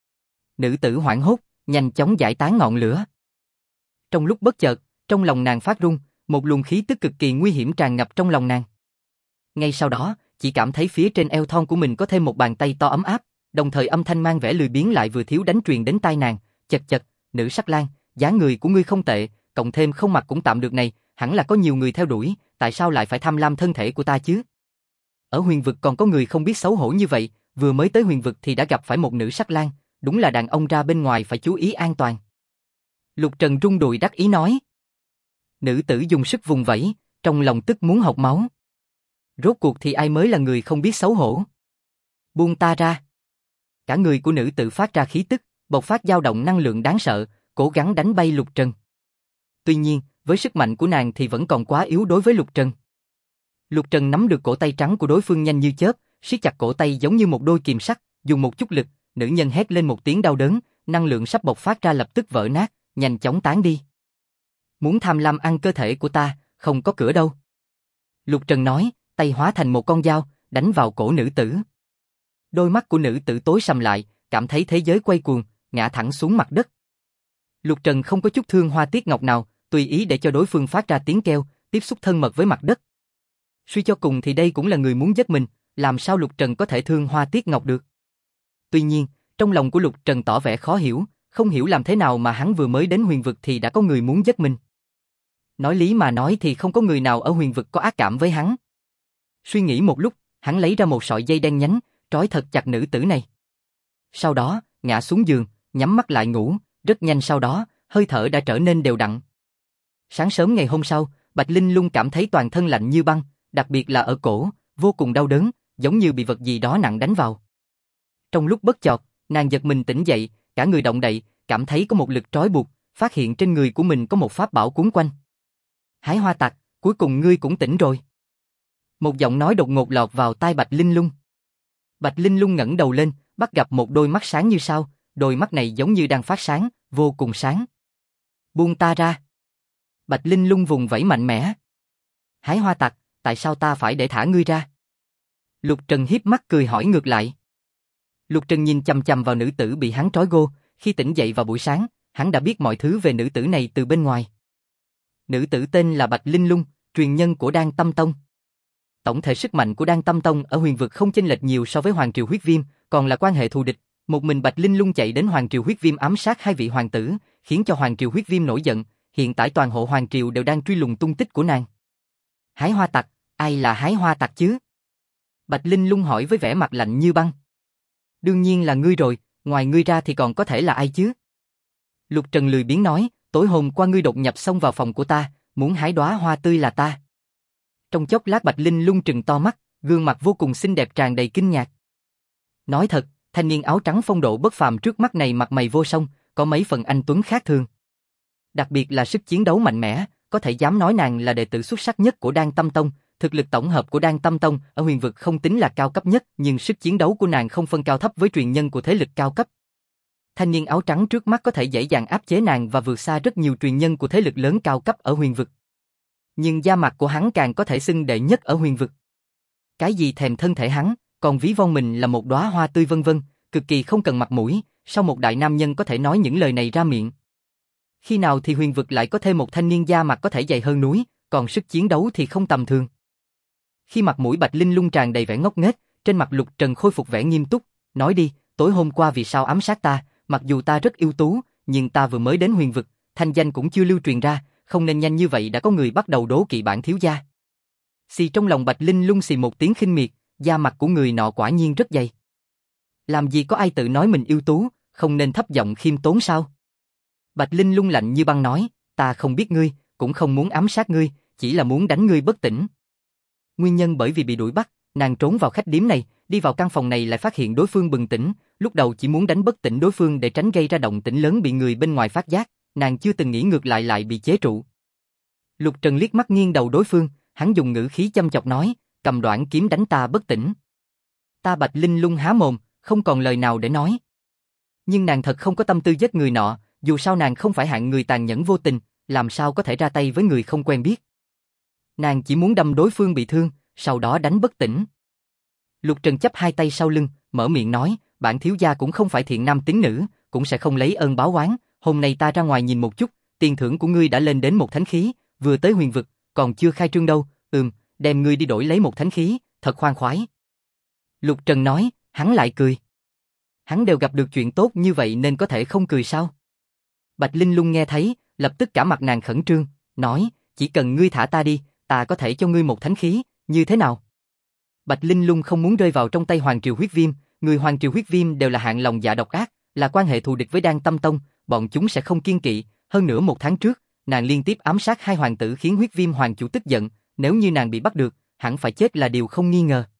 Nữ tử hoảng hốt, nhanh chóng giải tán ngọn lửa. Trong lúc bất chợt, trong lòng nàng phát run, một luồng khí tức cực kỳ nguy hiểm tràn ngập trong lòng nàng. Ngay sau đó, chỉ cảm thấy phía trên eo thon của mình có thêm một bàn tay to ấm áp, đồng thời âm thanh mang vẻ lười biếng lại vừa thiếu đánh truyền đến tai nàng, chật chật, nữ sắc lang, dáng người của ngươi không tệ, cộng thêm không mặc cũng tạm được này, hẳn là có nhiều người theo đuổi, tại sao lại phải tham lam thân thể của ta chứ? Ở huyền vực còn có người không biết xấu hổ như vậy, vừa mới tới huyền vực thì đã gặp phải một nữ sắc lang, đúng là đàn ông ra bên ngoài phải chú ý an toàn. Lục Trần rung đùi đắc ý nói. Nữ tử dùng sức vùng vẫy, trong lòng tức muốn học máu. Rốt cuộc thì ai mới là người không biết xấu hổ? Buông ta ra. Cả người của nữ tử phát ra khí tức, bộc phát dao động năng lượng đáng sợ, cố gắng đánh bay Lục Trần. Tuy nhiên, với sức mạnh của nàng thì vẫn còn quá yếu đối với Lục Trần. Lục Trần nắm được cổ tay trắng của đối phương nhanh như chớp, siết chặt cổ tay giống như một đôi kìm sắt, dùng một chút lực, nữ nhân hét lên một tiếng đau đớn, năng lượng sắp bộc phát ra lập tức vỡ nát, nhanh chóng tán đi. Muốn tham lam ăn cơ thể của ta, không có cửa đâu. Lục Trần nói, tay hóa thành một con dao, đánh vào cổ nữ tử. Đôi mắt của nữ tử tối sầm lại, cảm thấy thế giới quay cuồng, ngã thẳng xuống mặt đất. Lục Trần không có chút thương hoa tiếc ngọc nào, tùy ý để cho đối phương phát ra tiếng kêu, tiếp xúc thân mật với mặt đất. Suy cho cùng thì đây cũng là người muốn giết mình, làm sao Lục Trần có thể thương hoa tiếc ngọc được? Tuy nhiên, trong lòng của Lục Trần tỏ vẻ khó hiểu, không hiểu làm thế nào mà hắn vừa mới đến huyền vực thì đã có người muốn giết mình. Nói lý mà nói thì không có người nào ở huyền vực có ác cảm với hắn. Suy nghĩ một lúc, hắn lấy ra một sợi dây đen nhánh, trói thật chặt nữ tử này. Sau đó, ngã xuống giường, nhắm mắt lại ngủ, rất nhanh sau đó, hơi thở đã trở nên đều đặn. Sáng sớm ngày hôm sau, Bạch Linh Lung cảm thấy toàn thân lạnh như băng, đặc biệt là ở cổ, vô cùng đau đớn, giống như bị vật gì đó nặng đánh vào. Trong lúc bất chợt, nàng giật mình tỉnh dậy, cả người động đậy, cảm thấy có một lực trói buộc, phát hiện trên người của mình có một pháp bảo cuốn quanh. Hái Hoa Tặc, cuối cùng ngươi cũng tỉnh rồi. Một giọng nói đột ngột lọt vào tai Bạch Linh Lung. Bạch Linh Lung ngẩng đầu lên, bắt gặp một đôi mắt sáng như sao, đôi mắt này giống như đang phát sáng, vô cùng sáng. Buông ta ra. Bạch Linh Lung vùng vẫy mạnh mẽ. Hái Hoa Tặc, tại sao ta phải để thả ngươi ra? Lục Trần hiếp mắt cười hỏi ngược lại. Lục Trần nhìn chằm chằm vào nữ tử bị hắn trói gô, khi tỉnh dậy vào buổi sáng, hắn đã biết mọi thứ về nữ tử này từ bên ngoài. Nữ tử tên là Bạch Linh Lung, truyền nhân của Đan Tâm Tông. Tổng thể sức mạnh của Đan Tâm Tông ở huyền vực không chênh lệch nhiều so với Hoàng Triều Huyết Viêm, còn là quan hệ thù địch. Một mình Bạch Linh Lung chạy đến Hoàng Triều Huyết Viêm ám sát hai vị hoàng tử, khiến cho Hoàng Triều Huyết Viêm nổi giận. Hiện tại toàn hộ Hoàng Triều đều đang truy lùng tung tích của nàng. Hái Hoa Tặc, ai là Hái Hoa Tặc chứ? Bạch Linh Lung hỏi với vẻ mặt lạnh như băng. Đương nhiên là ngươi rồi, ngoài ngươi ra thì còn có thể là ai chứ? Lục Trần lười biếng nói, tối hôm qua ngươi đột nhập xông vào phòng của ta, muốn hái đóa hoa tươi là ta. Trong chốc lát Bạch Linh Lung trừng to mắt, gương mặt vô cùng xinh đẹp tràn đầy kinh ngạc. Nói thật, thanh niên áo trắng phong độ bất phàm trước mắt này mặt mày vô song, có mấy phần anh tuấn khác thường. Đặc biệt là sức chiến đấu mạnh mẽ, có thể dám nói nàng là đệ tử xuất sắc nhất của Đan Tâm Tông. Thực lực tổng hợp của Đan Tâm Tông ở huyền vực không tính là cao cấp nhất, nhưng sức chiến đấu của nàng không phân cao thấp với truyền nhân của thế lực cao cấp. Thanh niên áo trắng trước mắt có thể dễ dàng áp chế nàng và vượt xa rất nhiều truyền nhân của thế lực lớn cao cấp ở huyền vực. Nhưng da mặt của hắn càng có thể xưng đệ nhất ở huyền vực. Cái gì thèm thân thể hắn, còn ví von mình là một đóa hoa tươi vân vân, cực kỳ không cần mặt mũi, sao một đại nam nhân có thể nói những lời này ra miệng? Khi nào thì huyền vực lại có thêm một thanh niên da mặt có thể dày hơn núi, còn sức chiến đấu thì không tầm thường. Khi mặt mũi Bạch Linh Lung tràn đầy vẻ ngốc nghếch, trên mặt Lục Trần khôi phục vẻ nghiêm túc, nói đi, tối hôm qua vì sao ám sát ta, mặc dù ta rất ưu tú, nhưng ta vừa mới đến huyền vực, thanh danh cũng chưa lưu truyền ra, không nên nhanh như vậy đã có người bắt đầu đố kỵ bản thiếu gia. Xì trong lòng Bạch Linh Lung xì một tiếng khinh miệt, da mặt của người nọ quả nhiên rất dày. Làm gì có ai tự nói mình ưu tú, không nên thấp giọng khiêm tốn sao? Bạch Linh Lung lạnh như băng nói, ta không biết ngươi, cũng không muốn ám sát ngươi, chỉ là muốn đánh ngươi bất tỉnh. Nguyên nhân bởi vì bị đuổi bắt, nàng trốn vào khách điếm này, đi vào căn phòng này lại phát hiện đối phương bừng tỉnh, lúc đầu chỉ muốn đánh bất tỉnh đối phương để tránh gây ra động tĩnh lớn bị người bên ngoài phát giác, nàng chưa từng nghĩ ngược lại bị chế trụ. Lục Trần liếc mắt nghiêng đầu đối phương, hắn dùng ngữ khí châm chọc nói, cầm đoạn kiếm đánh ta bất tỉnh. Ta Bạch Linh Lung há mồm, không còn lời nào để nói. Nhưng nàng thật không có tâm tư giết người nọ, dù sao nàng không phải hạng người tàn nhẫn vô tình, làm sao có thể ra tay với người không quen biết. Nàng chỉ muốn đâm đối phương bị thương, sau đó đánh bất tỉnh. Lục Trần chắp hai tay sau lưng, mở miệng nói, bản thiếu gia cũng không phải thiện nam tín nữ, cũng sẽ không lấy ơn báo oán, hôm nay ta ra ngoài nhìn một chút, tiền thưởng của ngươi đã lên đến một thánh khí, vừa tới huyền vực, còn chưa khai trương đâu, đem ngươi đi đổi lấy một thánh khí, thật khoan khoái. Lục Trần nói, hắn lại cười. Hắn đều gặp được chuyện tốt như vậy nên có thể không cười sao? Bạch Linh Lung nghe thấy, lập tức cả mặt nàng khẩn trương, nói, chỉ cần ngươi thả ta đi, ta có thể cho ngươi một thánh khí, như thế nào? Bạch Linh Lung không muốn rơi vào trong tay Hoàng Triều Huyết Viêm, người Hoàng Triều Huyết Viêm đều là hạng lòng dạ độc ác, là quan hệ thù địch với Đan Tâm Tông, bọn chúng sẽ không kiêng kỵ, hơn nữa 1 tháng trước, nàng liên tiếp ám sát 2 hoàng tử khiến huyết viêm hoàng chủ tức giận, nếu như nàng bị bắt được, hẳn phải chết là điều không nghi ngờ.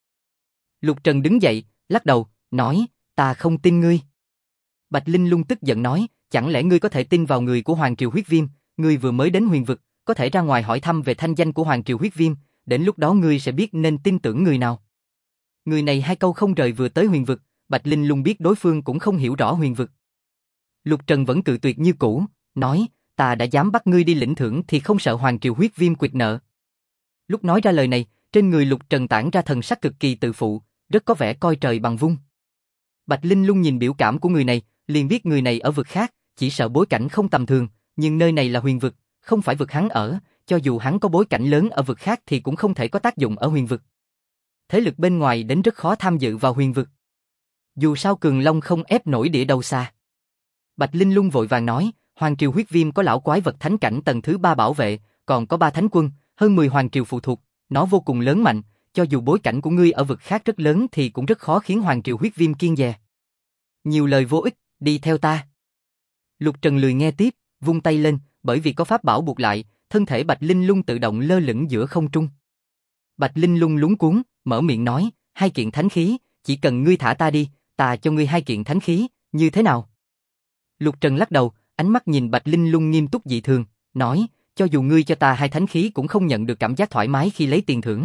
Lục Trần đứng dậy, lắc đầu, nói, ta không tin ngươi. Bạch Linh Lung tức giận nói, chẳng lẽ ngươi có thể tin vào người của Hoàng Triều Huyết Viêm, ngươi vừa mới đến huyền vực, có thể ra ngoài hỏi thăm về thanh danh của Hoàng Triều Huyết Viêm, đến lúc đó ngươi sẽ biết nên tin tưởng người nào. Người này 2 câu không rời vừa tới huyền vực, Bạch Linh Lung biết đối phương cũng không hiểu rõ huyền vực. Lục Trần vẫn cự tuyệt như cũ, nói, ta đã dám bắt ngươi đi lĩnh thưởng thì không sợ Hoàng Triều Huyết Viêm quyệt nợ. Lúc nói ra lời này, trên người Lục Trần tản ra thần sắc cực kỳ tự phụ, rất có vẻ coi trời bằng vung. Bạch Linh Lung nhìn biểu cảm của người này, liền biết người này ở vực khác, chỉ sợ bối cảnh không tầm thường, nhưng nơi này là huyền vực, không phải vực hắn ở, cho dù hắn có bối cảnh lớn ở vực khác thì cũng không thể có tác dụng ở huyền vực. Thế lực bên ngoài đến rất khó tham dự vào huyền vực. Dù sao Cường Long không ép nổi đĩa đầu xa. Bạch Linh Lung vội vàng nói, Hoàng Triều Huyết Viêm có lão quái vật thánh cảnh tầng thứ 3 bảo vệ, còn có 3 thánh quân, hơn 10 hoàng triều phụ thuộc, nó vô cùng lớn mạnh, cho dù bối cảnh của ngươi ở vực khác rất lớn thì cũng rất khó khiến Hoàng Triều Huyết Viêm kiêng dè. Nhiều lời vô ích, đi theo ta. Lục Trần lười nghe tiếp, vung tay lên, bởi vì có pháp bảo buộc lại, thân thể Bạch Linh Lung tự động lơ lửng giữa không trung. Bạch Linh Lung lúng cuống, mở miệng nói, 2 kiện thánh khí, chỉ cần ngươi thả ta đi, ta cho ngươi 2 kiện thánh khí, như thế nào? Lục Trần lắc đầu, ánh mắt nhìn Bạch Linh Lung nghiêm túc dị thường, nói, cho dù ngươi cho ta 2 thánh khí cũng không nhận được cảm giác thoải mái khi lấy tiền thưởng.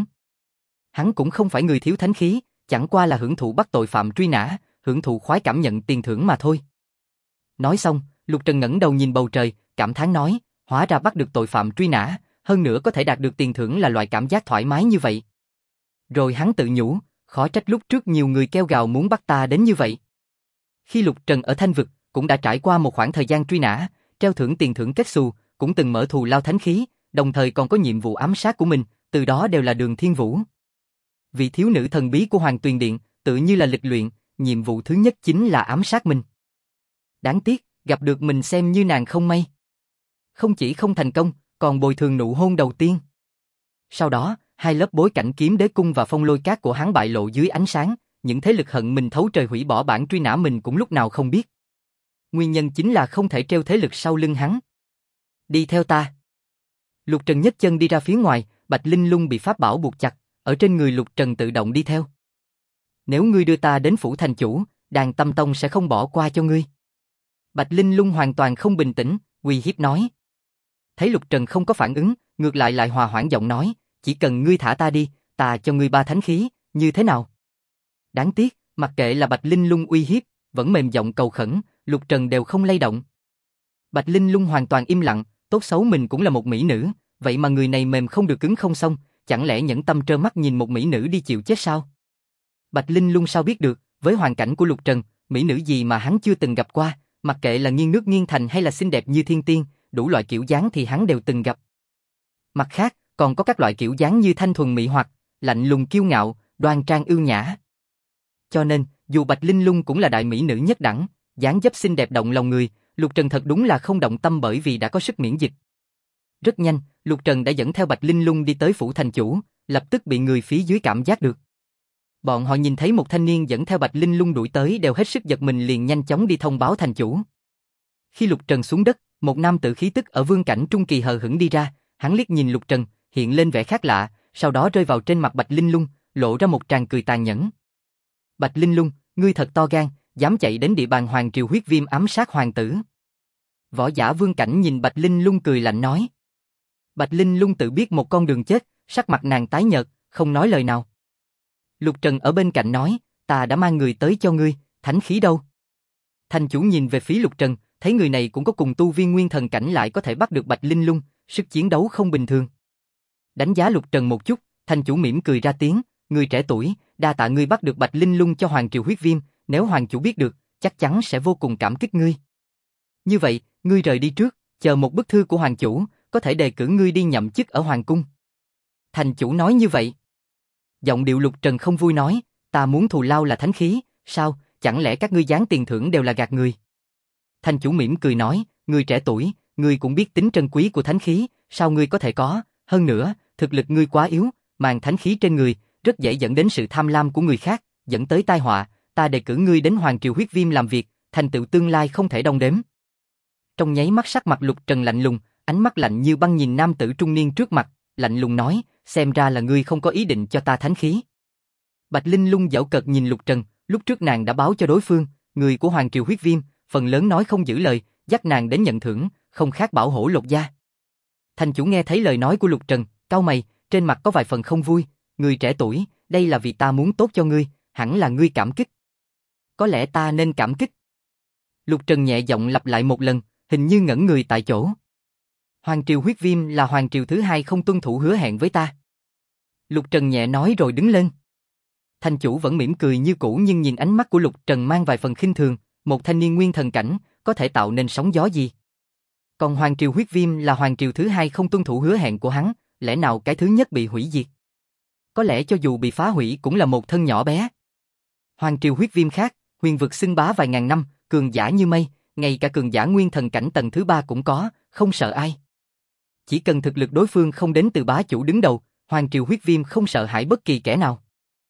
Hắn cũng không phải người thiếu thánh khí, chẳng qua là hưởng thụ bắt tội phạm truy nã, hưởng thụ khoái cảm nhận tiền thưởng mà thôi. Nói xong, Lục Trần ngẩng đầu nhìn bầu trời, cảm thán nói, hóa ra bắt được tội phạm truy nã, hơn nữa có thể đạt được tiền thưởng là loại cảm giác thoải mái như vậy. Rồi hắn tự nhủ, khó trách lúc trước nhiều người kêu gào muốn bắt ta đến như vậy. Khi Lục Trần ở Thanh Vực, cũng đã trải qua một khoảng thời gian truy nã, treo thưởng tiền thưởng kết xù, cũng từng mở thù lao thánh khí, đồng thời còn có nhiệm vụ ám sát của mình, từ đó đều là Đường Thiên Vũ. Vị thiếu nữ thần bí của Hoàng Tuyền Điện, tự như là lịch luyện, nhiệm vụ thứ nhất chính là ám sát mình. Đáng tiếc, gặp được mình xem như nàng không may. Không chỉ không thành công, còn bồi thường nụ hôn đầu tiên. Sau đó, 2 lớp bối cảnh Kiếm Đế Cung và Phong Lôi Cát của hắn bại lộ dưới ánh sáng, những thế lực hận mình thấu trời hủy bỏ bản truy nã mình cũng lúc nào không biết. Nguyên nhân chính là không thể treo thế lực sau lưng hắn. Đi theo ta. Lục Trần nhấc chân đi ra phía ngoài, Bạch Linh Lung bị pháp bảo buộc chặt, ở trên người Lục Trần tự động đi theo. Nếu ngươi đưa ta đến phủ thành chủ, Đàn Tâm Tông sẽ không bỏ qua cho ngươi. Bạch Linh Lung hoàn toàn không bình tĩnh, uy hiếp nói. Thấy Lục Trần không có phản ứng, ngược lại hòa hoãn giọng nói, chỉ cần ngươi thả ta đi, ta cho ngươi 3 thánh khí, như thế nào? Đáng tiếc, mặc kệ là Bạch Linh Lung uy hiếp, vẫn mềm giọng cầu khẩn, Lục Trần đều không lay động. Bạch Linh Lung hoàn toàn im lặng, tốt xấu mình cũng là một mỹ nữ, vậy mà người này mềm không được cứng không xong, chẳng lẽ nhẫn tâm trơ mắt nhìn một mỹ nữ đi chịu chết sao? Bạch Linh Lung sao biết được, với hoàn cảnh của Lục Trần, mỹ nữ gì mà hắn chưa từng gặp qua, mặc kệ là nghiêng nước nghiêng thành hay là xinh đẹp như thiên tiên, đủ loại kiểu dáng thì hắn đều từng gặp. Mặt khác, còn có các loại kiểu dáng như thanh thuần mỹ hoặc, lạnh lùng kiêu ngạo, đoan trang ưu nhã. Cho nên, dù Bạch Linh Lung cũng là đại mỹ nữ nhất đẳng, dáng dấp xinh đẹp động lòng người, Lục Trần thật đúng là không động tâm bởi vì đã có sức miễn dịch. Rất nhanh, Lục Trần đã dẫn theo Bạch Linh Lung đi tới phủ thành chủ, lập tức bị người phía dưới cảm giác được. Bọn họ nhìn thấy một thanh niên dẫn theo Bạch Linh Lung đuổi tới đều hết sức giật mình liền nhanh chóng đi thông báo thành chủ. Khi Lục Trần xuống đất, một nam tử khí tức ở vương cảnh trung kỳ hờ hững đi ra, hắn liếc nhìn Lục Trần, hiện lên vẻ khác lạ, sau đó rơi vào trên mặt Bạch Linh Lung, lộ ra một tràng cười tàn nhẫn. Bạch Linh Lung, ngươi thật to gan, dám chạy đến địa bàn Hoàng Triều Huyết Viêm ám sát hoàng tử. Võ giả vương cảnh nhìn Bạch Linh Lung cười lạnh nói. Bạch Linh Lung tự biết một con đường chết, sắc mặt nàng tái nhợt, không nói lời nào. Lục Trần ở bên cạnh nói, ta đã mang người tới cho ngươi, thánh khí đâu? Thành chủ nhìn về phía Lục Trần, thấy người này cũng có cùng tu viên nguyên thần cảnh lại có thể bắt được Bạch Linh Lung, sức chiến đấu không bình thường. Đánh giá Lục Trần một chút, thành chủ mỉm cười ra tiếng, người trẻ tuổi, đa tạ ngươi bắt được Bạch Linh Lung cho Hoàng Triều Huyết Viêm, nếu Hoàng chủ biết được, chắc chắn sẽ vô cùng cảm kích ngươi. Như vậy, ngươi rời đi trước, chờ một bức thư của Hoàng chủ, có thể đề cử ngươi đi nhậm chức ở Hoàng cung. Thành chủ nói như vậy. Giọng điệu Lục Trần không vui nói, ta muốn thù lao là thánh khí, sao, chẳng lẽ các ngươi giáng tiền thưởng đều là gạt người? Thành chủ mỉm cười nói, người trẻ tuổi, ngươi cũng biết tính trân quý của thánh khí, sao ngươi có thể có, hơn nữa, thực lực ngươi quá yếu, mang thánh khí trên người, rất dễ dẫn đến sự tham lam của người khác, dẫn tới tai họa, ta đề cử ngươi đến Hoàng Triều Huyết Viêm làm việc, thành tựu tương lai không thể đong đếm. Trong nháy mắt sắc mặt Lục Trần lạnh lùng, ánh mắt lạnh như băng nhìn nam tử trung niên trước mặt, lạnh lùng nói, xem ra là ngươi không có ý định cho ta thánh khí. Bạch Linh Lung giễu cợt nhìn Lục Trần, lúc trước nàng đã báo cho đối phương, người của Hoàng Triều Huyết Viêm, phần lớn nói không giữ lời, dắt nàng đến nhận thưởng, không khác bảo hổ lột da. Thành chủ nghe thấy lời nói của Lục Trần, cau mày, trên mặt có vài phần không vui, người trẻ tuổi, đây là vì ta muốn tốt cho ngươi, hẳn là ngươi cảm kích. Có lẽ ta nên cảm kích. Lục Trần nhẹ giọng lặp lại một lần, hình như ngẩn người tại chỗ. Hoàng Triều Huyết Viêm là Hoàng Triều thứ hai không tuân thủ hứa hẹn với ta. Lục Trần nhẹ nói rồi đứng lên. Thành chủ vẫn mỉm cười như cũ nhưng nhìn ánh mắt của Lục Trần mang vài phần khinh thường, một thanh niên nguyên thần cảnh, có thể tạo nên sóng gió gì? Còn Hoàng Triều Huyết Viêm là Hoàng Triều thứ hai không tuân thủ hứa hẹn của hắn, lẽ nào cái thứ nhất bị hủy diệt? Có lẽ cho dù bị phá hủy cũng là một thân nhỏ bé. Hoàng Triều Huyết Viêm khác, huyền vực xưng bá vài ngàn năm, cường giả như mây, ngay cả cường giả nguyên thần cảnh tầng thứ ba cũng có, không sợ ai. Chỉ cần thực lực đối phương không đến từ bá chủ đứng đầu, Hoàng Triều Huyết Viêm không sợ hãi bất kỳ kẻ nào.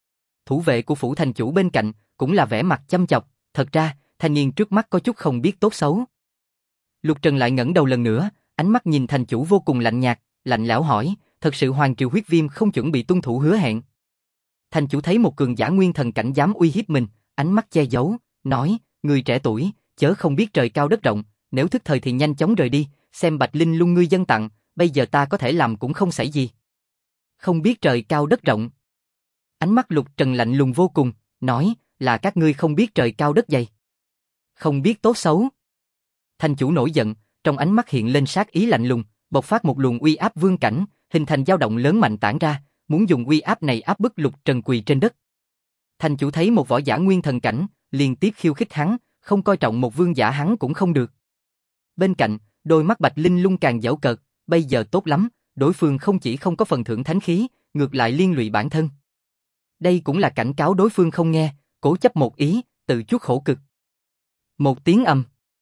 Thủ vệ của phủ thành chủ bên cạnh cũng là vẻ mặt chăm chọc, thật ra, thanh niên trước mắt có chút không biết tốt xấu. Lục Trần lại ngẩng đầu lần nữa, ánh mắt nhìn thành chủ vô cùng lạnh nhạt, lạnh lẽo hỏi, thật sự Hoàng Triều Huyết Viêm không chuẩn bị tuân thủ hứa hẹn. Thành chủ thấy một cường giả nguyên thần cảnh dám uy hiếp mình, ánh mắt che giấu, nói, người trẻ tuổi, chớ không biết trời cao đất rộng, nếu thức thời thì nhanh chóng rời đi, xem Bạch Linh Lung ngươi dâng tặng, bây giờ ta có thể làm cũng không xảy gì. Không biết trời cao đất rộng. Ánh mắt Lục Trần lạnh lùng vô cùng, nói, là các ngươi không biết trời cao đất dày. Không biết tốt xấu. Thành chủ nổi giận, trong ánh mắt hiện lên sát ý lạnh lùng, bộc phát một luồng uy áp vương cảnh, hình thành dao động lớn mạnh tản ra, muốn dùng uy áp này áp bức Lục Trần quỳ trên đất. Thành chủ thấy một võ giả nguyên thần cảnh, liên tiếp khiêu khích hắn, không coi trọng một vương giả hắn cũng không được. Bên cạnh, đôi mắt Bạch Linh Lung càng giễu cợt, bây giờ tốt lắm, đối phương không chỉ không có phần thưởng thánh khí, ngược lại liên lụy bản thân. Đây cũng là cảnh cáo đối phương không nghe, cố chấp một ý, tự chuốc khổ cực. Một tiếng ầm.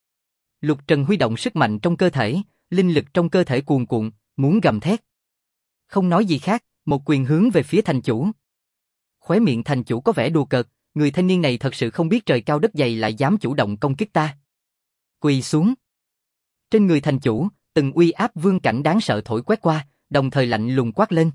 Lục Trần huy động sức mạnh trong cơ thể, linh lực trong cơ thể cuồn cuộn, muốn gầm thét. Không nói gì khác, một quyền hướng về phía thành chủ. Khóe miệng thành chủ có vẻ đùa cợt, người thanh niên này thật sự không biết trời cao đất dày lại dám chủ động công kích ta. Quỳ xuống. Trên người thành chủ, từng uy áp vương cảnh đáng sợ thổi quét qua, đồng thời lạnh lùng quát lên.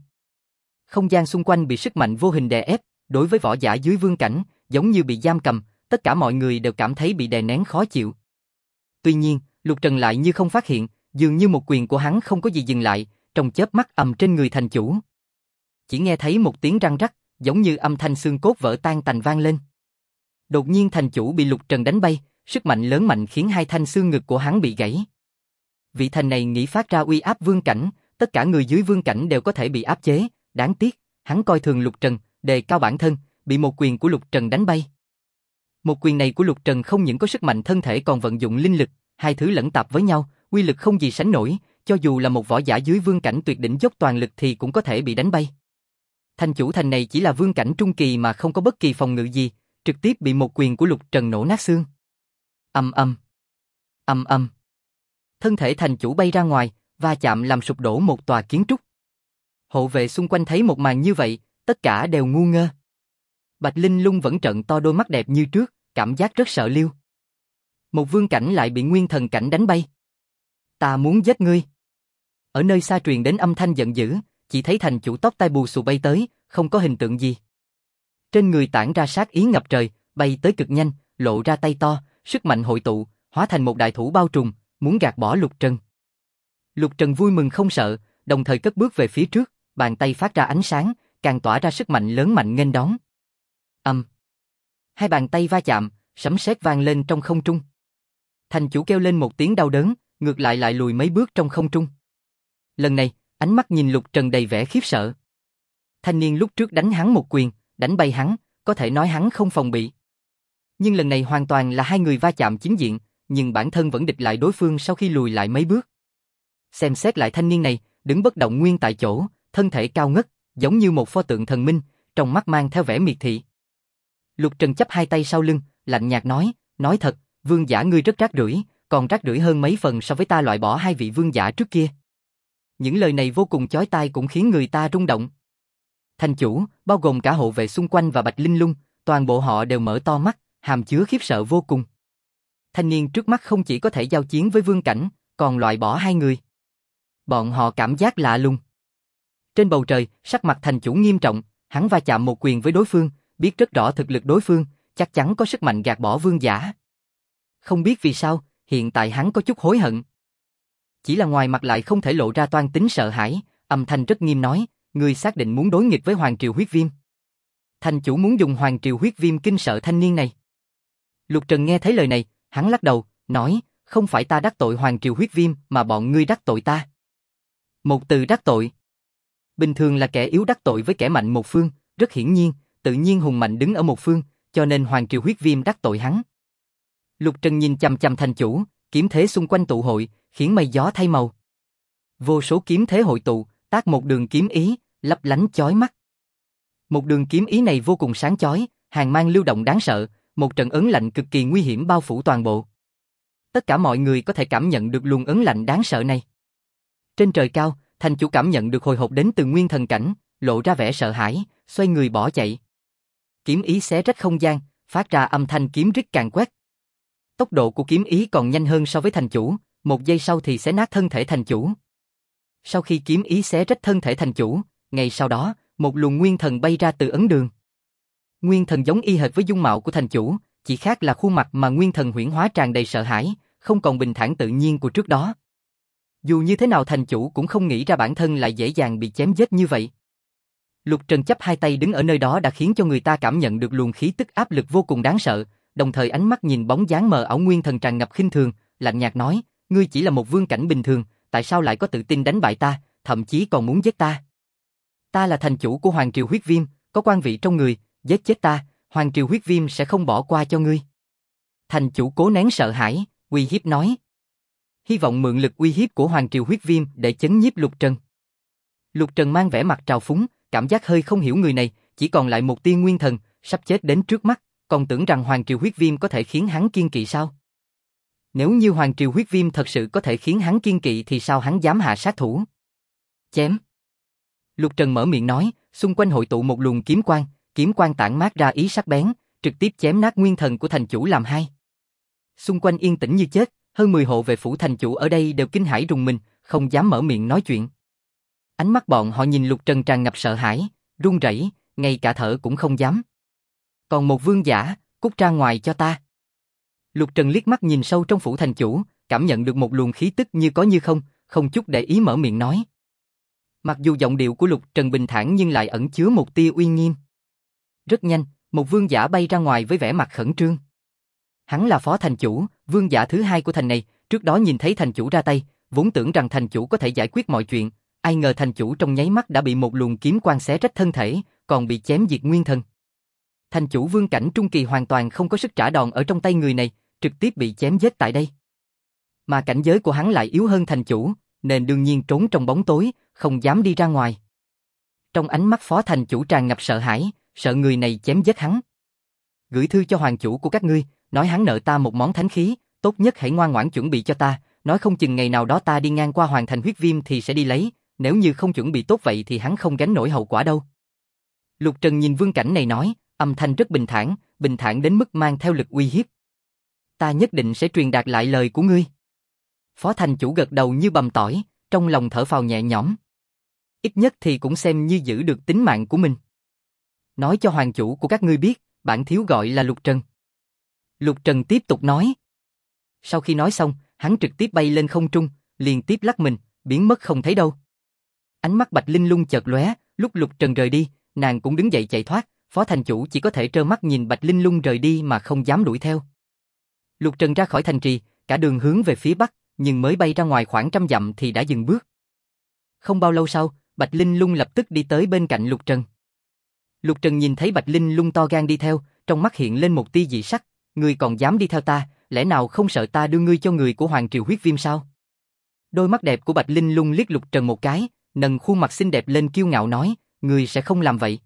Không gian xung quanh bị sức mạnh vô hình đè ép, đối với võ giả dưới vương cảnh, giống như bị giam cầm, tất cả mọi người đều cảm thấy bị đè nén khó chịu. Tuy nhiên, Lục Trần lại như không phát hiện, dường như một quyền của hắn không có gì dừng lại, trong chớp mắt ầm trên người thành chủ. Chỉ nghe thấy một tiếng răng rắc, giống như âm thanh xương cốt vỡ tan tành vang lên. Đột nhiên thành chủ bị Lục Trần đánh bay, sức mạnh lớn mạnh khiến hai thanh xương ngực của hắn bị gãy. Vị thành này nghĩ phát ra uy áp vương cảnh, tất cả người dưới vương cảnh đều có thể bị áp chế, đáng tiếc, hắn coi thường Lục Trần, đề cao bản thân, bị một quyền của Lục Trần đánh bay. Một quyền này của Lục Trần không những có sức mạnh thân thể còn vận dụng linh lực, hai thứ lẫn tạp với nhau, uy lực không gì sánh nổi, cho dù là một võ giả dưới vương cảnh tuyệt đỉnh dốc toàn lực thì cũng có thể bị đánh bay. Thành chủ thành này chỉ là vương cảnh trung kỳ mà không có bất kỳ phòng ngự gì, trực tiếp bị một quyền của Lục Trần nổ nát xương. Ầm ầm, ầm ầm. Thân thể thành chủ bay ra ngoài, va chạm làm sụp đổ một tòa kiến trúc. Hộ vệ xung quanh thấy một màn như vậy, tất cả đều ngu ngơ. Bạch Linh Lung vẫn trợn to đôi mắt đẹp như trước, cảm giác rất sợ liêu. Một vương cảnh lại bị nguyên thần cảnh đánh bay. Ta muốn giết ngươi. Ở nơi xa truyền đến âm thanh giận dữ, chỉ thấy thành chủ tóc tai bù xù bay tới, không có hình tượng gì. Trên người tản ra sát ý ngập trời, bay tới cực nhanh, lộ ra tay to, sức mạnh hội tụ, hóa thành một đại thủ bao trùm, muốn gạt bỏ Lục Trần. Lục Trần vui mừng không sợ, đồng thời cất bước về phía trước, bàn tay phát ra ánh sáng, càng tỏa ra sức mạnh lớn mạnh nghênh đón. Hai bàn tay va chạm, sấm sét vang lên trong không trung. Thành chủ kêu lên một tiếng đau đớn, ngược lại lùi mấy bước trong không trung. Lần này, ánh mắt nhìn Lục Trần đầy vẻ khiếp sợ. Thanh niên lúc trước đánh hắn một quyền, đánh bay hắn, có thể nói hắn không phòng bị. Nhưng lần này hoàn toàn là hai người va chạm chính diện, nhưng bản thân vẫn địch lại đối phương sau khi lùi lại mấy bước. Xem xét lại thanh niên này, đứng bất động nguyên tại chỗ, thân thể cao ngất, giống như một pho tượng thần minh, trong mắt mang theo vẻ miệt thị. Lục Trần chắp hai tay sau lưng, lạnh nhạt nói thật, vương giả ngươi rất rác rưởi, còn rác rưởi hơn mấy phần so với ta loại bỏ hai vị vương giả trước kia. Những lời này vô cùng chói tai cũng khiến người ta rung động. Thành chủ, bao gồm cả hộ vệ xung quanh và Bạch Linh Lung, toàn bộ họ đều mở to mắt, hàm chứa khiếp sợ vô cùng. Thanh niên trước mắt không chỉ có thể giao chiến với vương cảnh, còn loại bỏ hai người. Bọn họ cảm giác lạ lùng. Trên bầu trời, sắc mặt thành chủ nghiêm trọng, hắn va chạm một quyền với đối phương, biết rất rõ thực lực đối phương, chắc chắn có sức mạnh gạt bỏ vương giả. Không biết vì sao, hiện tại hắn có chút hối hận. Chỉ là ngoài mặt lại không thể lộ ra toan tính sợ hãi, âm thanh rất nghiêm nói, ngươi xác định muốn đối nghịch với Hoàng Triều Huyết Viêm. Thành chủ muốn dùng Hoàng Triều Huyết Viêm kinh sợ thanh niên này. Lục Trần nghe thấy lời này, hắn lắc đầu, nói, không phải ta đắc tội Hoàng Triều Huyết Viêm mà bọn ngươi đắc tội ta. Một từ đắc tội. Bình thường là kẻ yếu đắc tội với kẻ mạnh một phương, rất hiển nhiên, tự nhiên hùng mạnh đứng ở một phương, cho nên Hoàng Triều Huyết Viêm đắc tội hắn. Lục Trần nhìn chằm chằm thành chủ, kiếm thế xung quanh tụ hội, khiến mây gió thay màu. Vô số kiếm thế hội tụ, tác một đường kiếm ý, lấp lánh chói mắt. Một đường kiếm ý này vô cùng sáng chói, hàn mang lưu động đáng sợ, một trận ấn lạnh cực kỳ nguy hiểm bao phủ toàn bộ. Tất cả mọi người có thể cảm nhận được luồng ấn lạnh đáng sợ này. Trên trời cao, thành chủ cảm nhận được hồi hộp đến từ nguyên thần cảnh, lộ ra vẻ sợ hãi, xoay người bỏ chạy. Kiếm ý xé rách không gian, phát ra âm thanh kiếm rít càng quét. Tốc độ của kiếm ý còn nhanh hơn so với thành chủ, một giây sau thì xé nát thân thể thành chủ. Sau khi kiếm ý xé rách thân thể thành chủ, ngay sau đó, một luồng nguyên thần bay ra từ ấn đường. Nguyên thần giống y hệt với dung mạo của thành chủ, chỉ khác là khuôn mặt mà nguyên thần huyễn hóa tràn đầy sợ hãi, không còn bình thản tự nhiên của trước đó. Dù như thế nào thành chủ cũng không nghĩ ra bản thân lại dễ dàng bị chém giết như vậy. Lục Trần chắp hai tay đứng ở nơi đó đã khiến cho người ta cảm nhận được luồng khí tức áp lực vô cùng đáng sợ, đồng thời ánh mắt nhìn bóng dáng mờ ảo nguyên thần tràn ngập khinh thường, lạnh nhạt nói, ngươi chỉ là một vương cảnh bình thường, tại sao lại có tự tin đánh bại ta, thậm chí còn muốn giết ta? Ta là thành chủ của Hoàng Triều Huyết Viêm, có quan vị trong người, giết chết ta, Hoàng Triều Huyết Viêm sẽ không bỏ qua cho ngươi. Thành chủ cố nén sợ hãi, uy hiếp nói. Hy vọng mượn lực uy hiếp của Hoàng Triều Huyết Viêm để chấn nhiếp Lục Trần. Lục Trần mang vẻ mặt trào phúng, cảm giác hơi không hiểu người này, chỉ còn lại một tia nguyên thần, sắp chết đến trước mắt, còn tưởng rằng Hoàng Triều Huyết Viêm có thể khiến hắn kiên kỵ sao? Nếu như Hoàng Triều Huyết Viêm thật sự có thể khiến hắn kiên kỵ thì sao hắn dám hạ sát thủ? Chém. Lục Trần mở miệng nói, xung quanh hội tụ một luồng kiếm quang tản mát ra ý sắc bén, trực tiếp chém nát nguyên thần của thành chủ làm hai. Xung quanh yên tĩnh như chết, hơn 10 hộ vệ phủ thành chủ ở đây đều kinh hãi rùng mình, không dám mở miệng nói chuyện. Ánh mắt bọn họ nhìn Lục Trần tràn ngập sợ hãi, run rẩy, ngay cả thở cũng không dám. Còn một vương giả, cút ra ngoài cho ta. Lục Trần liếc mắt nhìn sâu trong phủ thành chủ, cảm nhận được một luồng khí tức như có như không, không chút để ý mở miệng nói. Mặc dù giọng điệu của Lục Trần bình thản nhưng lại ẩn chứa một tia uy nghiêm. Rất nhanh, một vương giả bay ra ngoài với vẻ mặt khẩn trương. Hắn là phó thành chủ, vương giả thứ hai của thành này, trước đó nhìn thấy thành chủ ra tay, vốn tưởng rằng thành chủ có thể giải quyết mọi chuyện, ai ngờ thành chủ trong nháy mắt đã bị một luồng kiếm quang xé rách thân thể, còn bị chém diệt nguyên thần. Thành chủ vương cảnh trung kỳ hoàn toàn không có sức trả đòn ở trong tay người này, trực tiếp bị chém giết tại đây. Mà cảnh giới của hắn lại yếu hơn thành chủ, nên đương nhiên trốn trong bóng tối, không dám đi ra ngoài. Trong ánh mắt phó thành chủ tràn ngập sợ hãi, sợ người này chém giết hắn. Gửi thư cho hoàng chủ của các ngươi, nói hắn nợ ta một món thánh khí, tốt nhất hãy ngoan ngoãn chuẩn bị cho ta, nói không chừng ngày nào đó ta đi ngang qua Hoàng Thành Huyết Viêm thì sẽ đi lấy, nếu như không chuẩn bị tốt vậy thì hắn không gánh nổi hậu quả đâu. Lục Trần nhìn vương cảnh này nói, âm thanh rất bình thản đến mức mang theo lực uy hiếp. Ta nhất định sẽ truyền đạt lại lời của ngươi. Phó thành chủ gật đầu như bằm tỏi, trong lòng thở phào nhẹ nhõm. Ít nhất thì cũng xem như giữ được tính mạng của mình. Nói cho hoàng chủ của các ngươi biết, bản thiếu gọi là Lục Trần. Lục Trần tiếp tục nói. Sau khi nói xong, hắn trực tiếp bay lên không trung, liên tiếp lắc mình, biến mất không thấy đâu. Ánh mắt Bạch Linh Lung chợt lóe, lúc Lục Trần rời đi, nàng cũng đứng dậy chạy thoát, phó thành chủ chỉ có thể trơ mắt nhìn Bạch Linh Lung rời đi mà không dám đuổi theo. Lục Trần ra khỏi thành trì, cả đường hướng về phía bắc, nhưng mới bay ra ngoài khoảng 100 dặm thì đã dừng bước. Không bao lâu sau, Bạch Linh Lung lập tức đi tới bên cạnh Lục Trần. Lục Trần nhìn thấy Bạch Linh Lung to gan đi theo, trong mắt hiện lên một tia dị sắc, ngươi còn dám đi theo ta, lẽ nào không sợ ta đưa ngươi cho người của Hoàng Triều Huyết Viêm sao? Đôi mắt đẹp của Bạch Linh Lung liếc Lục Trần một cái, nâng khuôn mặt xinh đẹp lên kiêu ngạo nói, ngươi sẽ không làm vậy.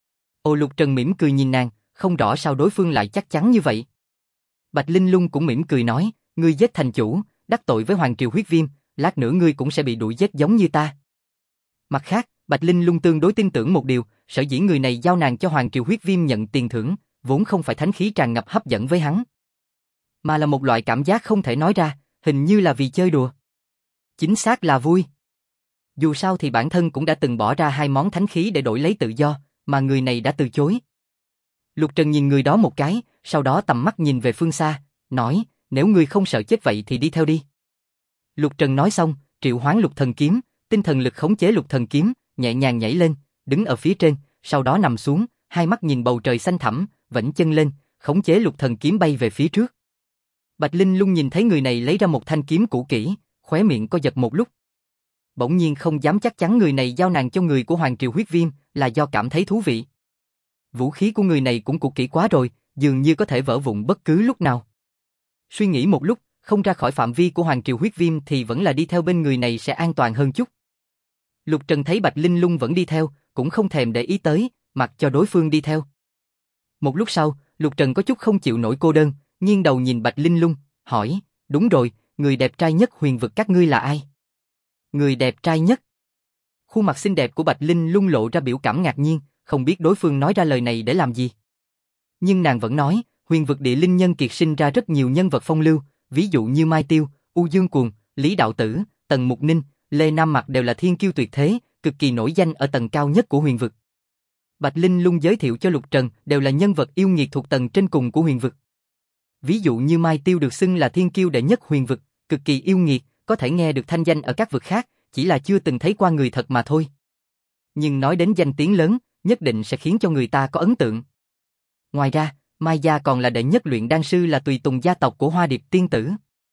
Ô Lục Trần mỉm cười nhìn nàng, không rõ sao đối phương lại chắc chắn như vậy. Bạch Linh Lung cũng mỉm cười nói, ngươi giết thành chủ, đắc tội với Hoàng Triều Huyết Viêm, lát nữa ngươi cũng sẽ bị đuổi giết giống như ta. Mặt khác, Bạch Linh Lung tương đối tin tưởng một điều, sở dĩ người này giao nàng cho Hoàng Triều Huyết Viêm nhận tiền thưởng, vốn không phải thánh khí tràn ngập hấp dẫn với hắn, mà là một loại cảm giác không thể nói ra, hình như là vì chơi đùa. Chính xác là vui. Dù sao thì bản thân cũng đã từng bỏ ra 2 món thánh khí để đổi lấy tự do, mà người này đã từ chối. Lục Trần nhìn người đó một cái, sau đó tầm mắt nhìn về phương xa, nói, nếu ngươi không sợ chết vậy thì đi theo đi. Lục Trần nói xong, triệu hoán lục thần kiếm, tinh thần lực khống chế lục thần kiếm, nhẹ nhàng nhảy lên, đứng ở phía trên, sau đó nằm xuống, hai mắt nhìn bầu trời xanh thẳm, vẫy chân lên, khống chế lục thần kiếm bay về phía trước. Bạch Linh Lung nhìn thấy người này lấy ra một thanh kiếm cũ kỹ, khóe miệng co giật một lúc. Bỗng nhiên không dám chắc chắn người này giao nàng cho người của Hoàng Triều Huyết Viêm là do cảm thấy thú vị. Vũ khí của người này cũng cũ kỹ quá rồi, dường như có thể vỡ vụn bất cứ lúc nào. Suy nghĩ một lúc, không ra khỏi phạm vi của Hoàng Triều Huyết Viêm thì vẫn là đi theo bên người này sẽ an toàn hơn chút. Lục Trần thấy Bạch Linh Lung vẫn đi theo, cũng không thèm để ý tới, mặc cho đối phương đi theo. Một lúc sau, Lục Trần có chút không chịu nổi cô đơn, nghiêng đầu nhìn Bạch Linh Lung, hỏi, đúng rồi, người đẹp trai nhất huyền vực các ngươi là ai? Người đẹp trai nhất? Khuôn mặt xinh đẹp của Bạch Linh Lung lộ ra biểu cảm ngạc nhiên, không biết đối phương nói ra lời này để làm gì. Nhưng nàng vẫn nói, huyền vực địa linh nhân kiệt sinh ra rất nhiều nhân vật phong lưu, ví dụ như Mai Tiêu, U Dương Cuồng, Lý Đạo Tử, Tần Mục Ninh, Lê Nam Mặc đều là thiên kiêu tuyệt thế, cực kỳ nổi danh ở tầng cao nhất của huyền vực. Bạch Linh Lung giới thiệu cho Lục Trần đều là nhân vật yêu nghiệt thuộc tầng trên cùng của huyền vực. Ví dụ như Mai Tiêu được xưng là thiên kiêu đệ nhất huyền vực, cực kỳ yêu nghiệt, có thể nghe được thanh danh ở các vực khác, chỉ là chưa từng thấy qua người thật mà thôi. Nhưng nói đến danh tiếng lớn, nhất định sẽ khiến cho người ta có ấn tượng. Ngoài ra, Mai Gia còn là đệ nhất luyện đan sư là tùy tùng gia tộc của Hoa Điệp Tiên Tử.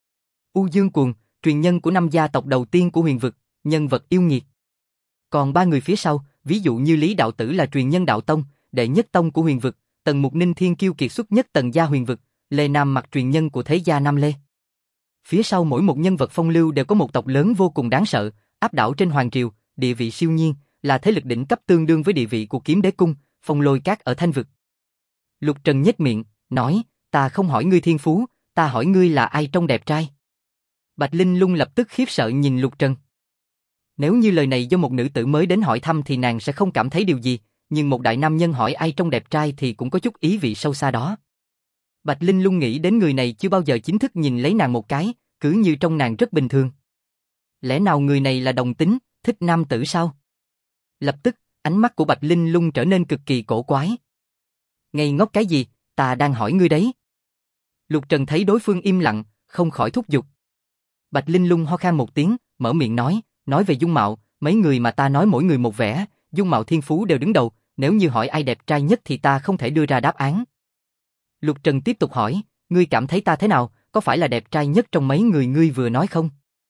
U Dương Cuồng, truyền nhân của 5 gia tộc đầu tiên của huyền vực, nhân vật yêu nghiệt. Còn 3 người phía sau, ví dụ như Lý Đạo Tử là truyền nhân đạo tông, đệ nhất tông của huyền vực, Tần Mục Ninh thiên kiêu kiệt xuất nhất tầng gia huyền vực, Lê Nam Mặc truyền nhân của thế gia Nam Lê. Phía sau mỗi một nhân vật phong lưu đều có một tộc lớn vô cùng đáng sợ, áp đảo trên hoàng triều, địa vị siêu nhiên, là thế lực đỉnh cấp tương đương với địa vị của Kiếm Đế Cung, Phong Lôi Các ở Thanh vực. Lục Trần nhếch miệng, nói, ta không hỏi ngươi thiên phú, ta hỏi ngươi là ai trong đẹp trai. Bạch Linh Lung lập tức khiếp sợ nhìn Lục Trần. Nếu như lời này do một nữ tử mới đến hỏi thăm thì nàng sẽ không cảm thấy điều gì, nhưng một đại nam nhân hỏi ai trong đẹp trai thì cũng có chút ý vị sâu xa đó. Bạch Linh Lung nghĩ đến người này chưa bao giờ chính thức nhìn lấy nàng một cái, cứ như trong nàng rất bình thường. Lẽ nào người này là đồng tính, thích nam tử sao? Lập tức, ánh mắt của Bạch Linh Lung trở nên cực kỳ cổ quái. Ngây ngốc cái gì, ta đang hỏi ngươi đấy. Lục Trần thấy đối phương im lặng, không khỏi thúc giục. Bạch Linh Lung ho khan một tiếng, mở miệng nói về dung mạo, mấy người mà ta nói mỗi người một vẻ, dung mạo thiên phú đều đứng đầu, nếu như hỏi ai đẹp trai nhất thì ta không thể đưa ra đáp án. Lục Trần tiếp tục hỏi, ngươi cảm thấy ta thế nào, có phải là đẹp trai nhất trong mấy người ngươi vừa nói không?